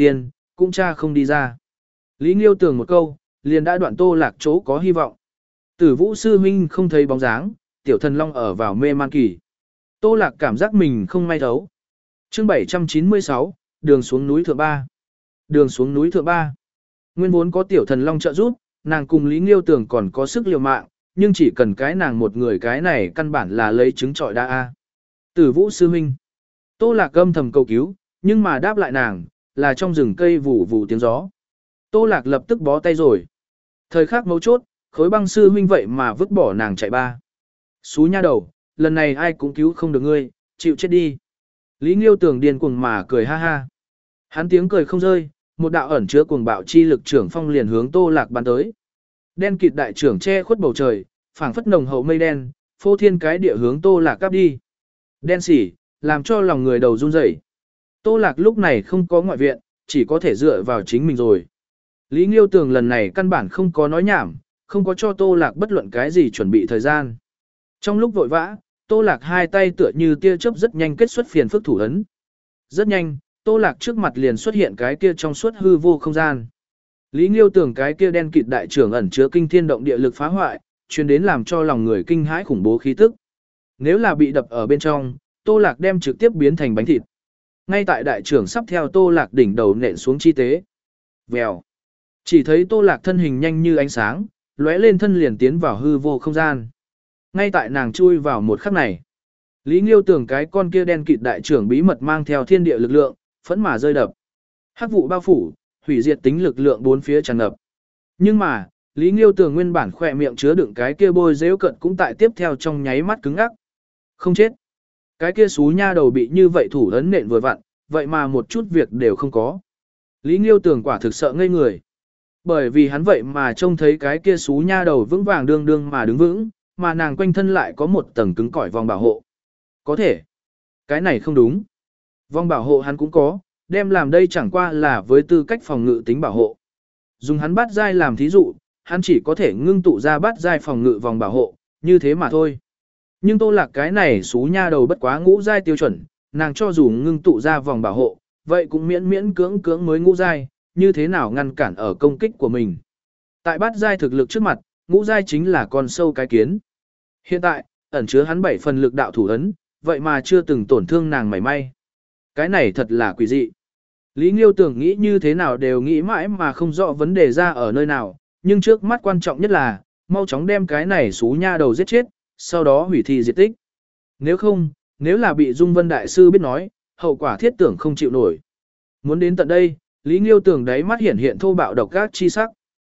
cũng tra không đi ra. Lý Nghiêu tưởng một câu, liền đã đoạn Tô Lạc chỗ có hy vọng. Tử Vũ sư huynh không thấy bóng dáng, tiểu thần long ở vào mê man kỳ. Tô Lạc cảm giác mình không may thấu. Chương bảy trăm chín mươi sáu, đường xuống núi thượng ba. Đường xuống núi thượng ba. Nguyên vốn có tiểu thần long trợ giúp, nàng cùng Lý Nghiêu tưởng còn có sức liều mạng, nhưng chỉ cần cái nàng một người cái này căn bản là lấy trứng trọi đa a. Tử Vũ sư huynh. Tô Lạc âm thầm cầu cứu, nhưng mà đáp lại nàng, là trong rừng cây vụ vụ tiếng gió. Tô Lạc lập tức bó tay rồi. Thời khắc mấu chốt, khối băng sư huynh vậy mà vứt bỏ nàng chạy ba. Xú nha đầu, lần này ai cũng cứu không được ngươi, chịu chết đi. Lý Nghiêu tưởng điên cuồng mà cười ha ha. Hắn tiếng cười không rơi, một đạo ẩn chứa cuồng bạo chi lực trưởng phong liền hướng Tô Lạc bắn tới. Đen kịt đại trưởng che khuất bầu trời, phảng phất nồng hậu mây đen, phô thiên cái địa hướng Tô Lạc cắp đi. Đen xỉ, làm cho lòng người đầu run rẩy. Tô Lạc lúc này không có ngoại viện, chỉ có thể dựa vào chính mình rồi. Lý Nghiêu tưởng lần này căn bản không có nói nhảm, không có cho Tô Lạc bất luận cái gì chuẩn bị thời gian. Trong lúc vội vã, Tô Lạc hai tay tựa như tia chớp rất nhanh kết xuất phiền phức thủ ấn. Rất nhanh, Tô Lạc trước mặt liền xuất hiện cái kia trong suốt hư vô không gian. Lý Nghiêu tưởng cái kia đen kịt đại trưởng ẩn chứa kinh thiên động địa lực phá hoại, truyền đến làm cho lòng người kinh hãi khủng bố khí tức. Nếu là bị đập ở bên trong, Tô Lạc đem trực tiếp biến thành bánh thịt. Ngay tại đại trưởng sắp theo Tô Lạc đỉnh đầu nện xuống chi tế. Vèo. Chỉ thấy Tô Lạc thân hình nhanh như ánh sáng, lóe lên thân liền tiến vào hư vô không gian. Ngay tại nàng chui vào một khắc này, Lý Nghiêu tưởng cái con kia đen kịt đại trưởng bí mật mang theo thiên địa lực lượng, phẫn mà rơi đập. Hắc vụ bao phủ, hủy diệt tính lực lượng bốn phía tràn ngập. Nhưng mà, Lý Nghiêu tưởng nguyên bản khỏe miệng chứa đựng cái kia bôi dễu cận cũng tại tiếp theo trong nháy mắt cứng ngắc. Không chết. Cái kia xú nha đầu bị như vậy thủ ấn nện vừa vặn, vậy mà một chút việc đều không có. Lý Nghiêu tưởng quả thực sợ ngây người. Bởi vì hắn vậy mà trông thấy cái kia xú nha đầu vững vàng đương đương mà đứng vững, mà nàng quanh thân lại có một tầng cứng cỏi vòng bảo hộ. Có thể. Cái này không đúng. Vòng bảo hộ hắn cũng có, đem làm đây chẳng qua là với tư cách phòng ngự tính bảo hộ. Dùng hắn bát giai làm thí dụ, hắn chỉ có thể ngưng tụ ra bát giai phòng ngự vòng bảo hộ, như thế mà thôi. Nhưng Tô Lạc cái này xú nha đầu bất quá ngũ giai tiêu chuẩn, nàng cho dù ngưng tụ ra vòng bảo hộ, vậy cũng miễn miễn cưỡng cưỡng mới ngũ giai, như thế nào ngăn cản ở công kích của mình. Tại bát giai thực lực trước mặt, ngũ giai chính là con sâu cái kiến. Hiện tại, ẩn chứa hắn bảy phần lực đạo thủ ấn, vậy mà chưa từng tổn thương nàng mảy may. Cái này thật là quỷ dị. Lý Nghiêu tưởng nghĩ như thế nào đều nghĩ mãi mà không rõ vấn đề ra ở nơi nào, nhưng trước mắt quan trọng nhất là, mau chóng đem cái này xú nha đầu giết chết, sau đó hủy thi diệt tích. Nếu không, nếu là bị Dung Vân Đại Sư biết nói, hậu quả thiết tưởng không chịu nổi. Muốn đến tận đây, Lý Nghiêu tưởng đáy mắt hiện hiện thô bạo độc ác chi sắc.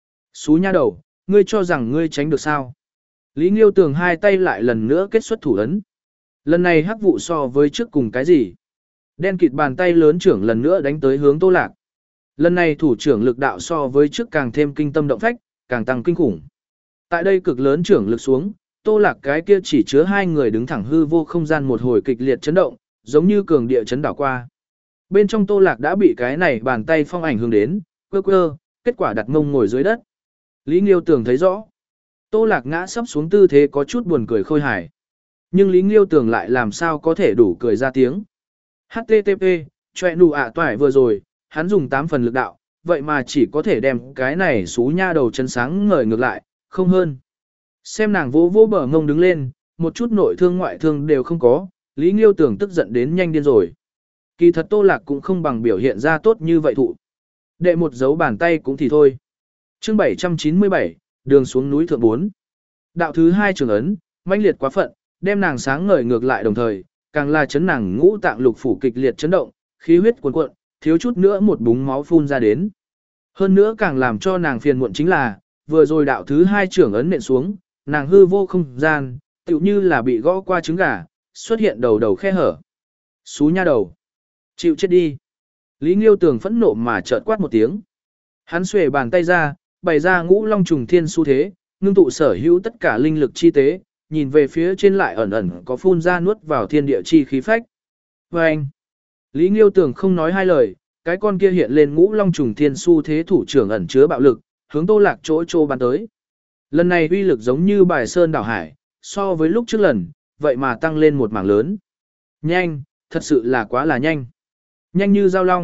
Xú nha đầu, ngươi cho rằng ngươi tránh được sao? Lý Nghiêu tưởng hai tay lại lần nữa kết xuất thủ ấn. Lần này hắc vụ so với trước cùng cái gì? Đen kịt bàn tay lớn trưởng lần nữa đánh tới hướng Tô Lạc. Lần này thủ trưởng lực đạo so với trước càng thêm kinh tâm động phách, càng tăng kinh khủng. Tại đây cực lớn trưởng lực xuống, Tô Lạc cái kia chỉ chứa hai người đứng thẳng hư vô không gian một hồi kịch liệt chấn động, giống như cường địa chấn đảo qua. Bên trong Tô Lạc đã bị cái này bàn tay phong ảnh hướng đến, quơ quơ, kết quả đặt mông ngồi dưới đất. Lý Nghiêu tưởng thấy rõ. Tô Lạc ngã sấp xuống tư thế có chút buồn cười khôi hài. Nhưng Lý Nghiêu tưởng lại làm sao có thể đủ cười ra tiếng. hát tê tê pê, chọe nụ ạ toại vừa rồi, hắn dùng tám phần lực đạo, vậy mà chỉ có thể đem cái này xú nha đầu chân sáng ngời ngược lại, không hơn. Xem nàng vỗ vỗ bờ ngông đứng lên, một chút nội thương ngoại thương đều không có, Lý Nghiêu tưởng tức giận đến nhanh điên rồi. Kỳ thật Tô Lạc cũng không bằng biểu hiện ra tốt như vậy thụ. Đệ một dấu bàn tay cũng thì thôi. Chương bảy trăm chín mươi bảy, đường xuống núi thượng bốn. Đạo thứ hai trường ấn, mãnh liệt quá phận, đem nàng sáng ngời ngược lại đồng thời, càng là chấn nàng ngũ tạng lục phủ kịch liệt chấn động, khí huyết cuồn cuộn, thiếu chút nữa một búng máu phun ra đến. Hơn nữa càng làm cho nàng phiền muộn chính là, vừa rồi đạo thứ hai trưởng ấn nện xuống, nàng hư vô không gian, tựu như là bị gõ qua trứng gà, xuất hiện đầu đầu khe hở. Xú nha đầu, chịu chết đi. Lý Nghiêu tưởng phẫn nộ mà chợt quát một tiếng. Hắn xuề bàn tay ra, bày ra ngũ long trùng thiên xu thế, ngưng tụ sở hữu tất cả linh lực chi tế, nhìn về phía trên lại ẩn ẩn có phun ra nuốt vào thiên địa chi khí phách. Và anh, Lý Nghiêu tưởng không nói hai lời, cái con kia hiện lên ngũ long trùng thiên xu thế thủ trưởng ẩn chứa bạo lực, hướng Tô Lạc chỗ trô bắn tới. Lần này uy lực giống như bài sơn đảo hải, so với lúc trước lần, vậy mà tăng lên một mảng lớn. Nhanh, thật sự là quá là nhanh. Nhanh như dao long,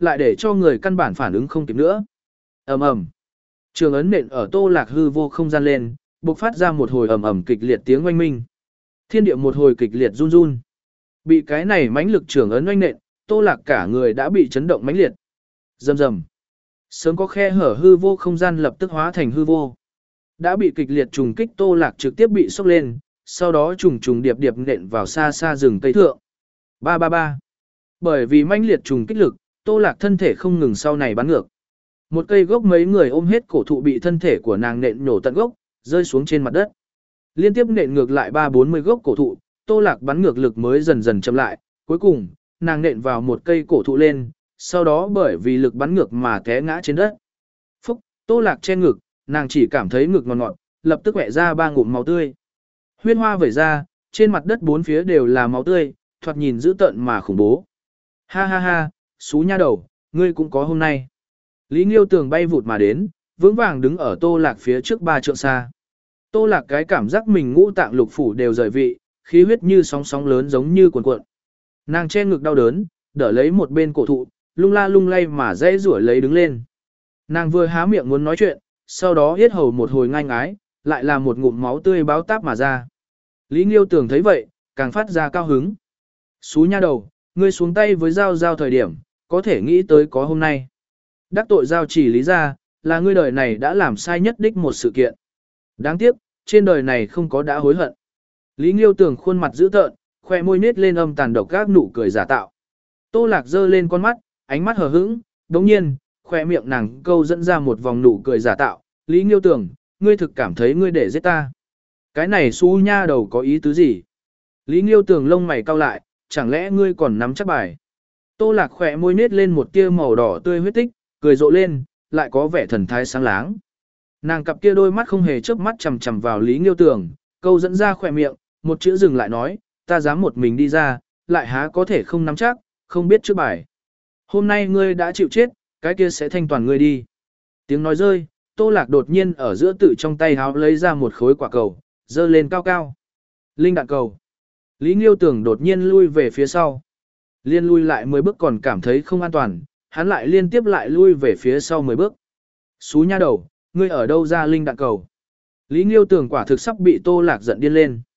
lại để cho người căn bản phản ứng không kịp nữa. Ầm ầm. Trường ấn nện ở Tô Lạc hư vô không gian lên, bộc phát ra một hồi ầm ầm kịch liệt tiếng oanh minh. Thiên địa một hồi kịch liệt run run. Bị cái này mãnh lực trường ấn oanh nện, Tô Lạc cả người đã bị chấn động mãnh liệt. Rầm rầm. Sớm có khe hở hư vô không gian lập tức hóa thành hư vô. Đã bị kịch liệt trùng kích Tô Lạc trực tiếp bị sốc lên, sau đó trùng trùng điệp điệp nện vào xa xa rừng cây thượng. Ba ba ba. Bởi vì mãnh liệt trùng kích lực, Tô Lạc thân thể không ngừng sau này bắn ngược. Một cây gốc mấy người ôm hết cổ thụ bị thân thể của nàng nện nhổ tận gốc, rơi xuống trên mặt đất. Liên tiếp nện ngược lại ba bốn mươi gốc cổ thụ, Tô Lạc bắn ngược lực mới dần dần chậm lại, cuối cùng, nàng nện vào một cây cổ thụ lên, sau đó bởi vì lực bắn ngược mà té ngã trên đất. Phúc, Tô Lạc che ngực, nàng chỉ cảm thấy ngực ngọt ngọt, lập tức quẹ ra ba ngụm máu tươi. Huyết hoa vẩy ra, trên mặt đất bốn phía đều là máu tươi, thoạt nhìn dữ tợn mà khủng bố. Ha ha ha, xú nha đầu, ngươi cũng có hôm nay. Lý Nghiêu Tường bay vụt mà đến, vững vàng đứng ở Tô Lạc phía trước ba trượng xa. Tô Lạc cái cảm giác mình ngũ tạng lục phủ đều rời vị, khí huyết như sóng sóng lớn giống như cuồn cuộn. Nàng che ngực đau đớn, đỡ lấy một bên cổ thụ, lung la lung lay mà dễ rủa lấy đứng lên. Nàng vừa há miệng muốn nói chuyện, sau đó yết hầu một hồi ngang ái, lại là một ngụm máu tươi báo táp mà ra. Lý Nghiêu Tường thấy vậy, càng phát ra cao hứng. Xú nha đầu, ngươi xuống tay với Giao Giao thời điểm, có thể nghĩ tới có hôm nay. Đắc tội Giao Chỉ Lý ra, là ngươi đời này đã làm sai nhất đích một sự kiện. Đáng tiếc, trên đời này không có đã hối hận. Lý Nghiêu Tường khuôn mặt dữ tợn, khoe môi nết lên âm tàn độc các nụ cười giả tạo. Tô Lạc giơ lên con mắt, ánh mắt hờ hững, đồng nhiên, khoe miệng nàng câu dẫn ra một vòng nụ cười giả tạo. Lý Nghiêu Tường, ngươi thực cảm thấy ngươi để giết ta. Cái này xú nha đầu có ý tứ gì? Lý Nghiêu Tường lông mày cau lại, chẳng lẽ ngươi còn nắm chắc bài? Tô Lạc khỏe môi nết lên một tia màu đỏ tươi huyết tích, cười rộ lên, lại có vẻ thần thái sáng láng. Nàng cặp kia đôi mắt không hề chớp mắt chằm chằm vào Lý Nghiêu Tường, câu dẫn ra khỏe miệng, một chữ dừng lại nói, ta dám một mình đi ra, lại há có thể không nắm chắc, không biết trước bài. Hôm nay ngươi đã chịu chết, cái kia sẽ thanh toàn ngươi đi. Tiếng nói rơi, Tô Lạc đột nhiên ở giữa tự trong tay háo lấy ra một khối quả cầu, dơ lên cao cao. Linh đạn cầu. Lý Nghiêu Tường đột nhiên lui về phía sau. Liên lui lại mười bước còn cảm thấy không an toàn, hắn lại liên tiếp lại lui về phía sau mười bước. Xú nha đầu, ngươi ở đâu ra linh đạn cầu? Lý Nghiêu Tường quả thực sắp bị Tô Lạc giận điên lên.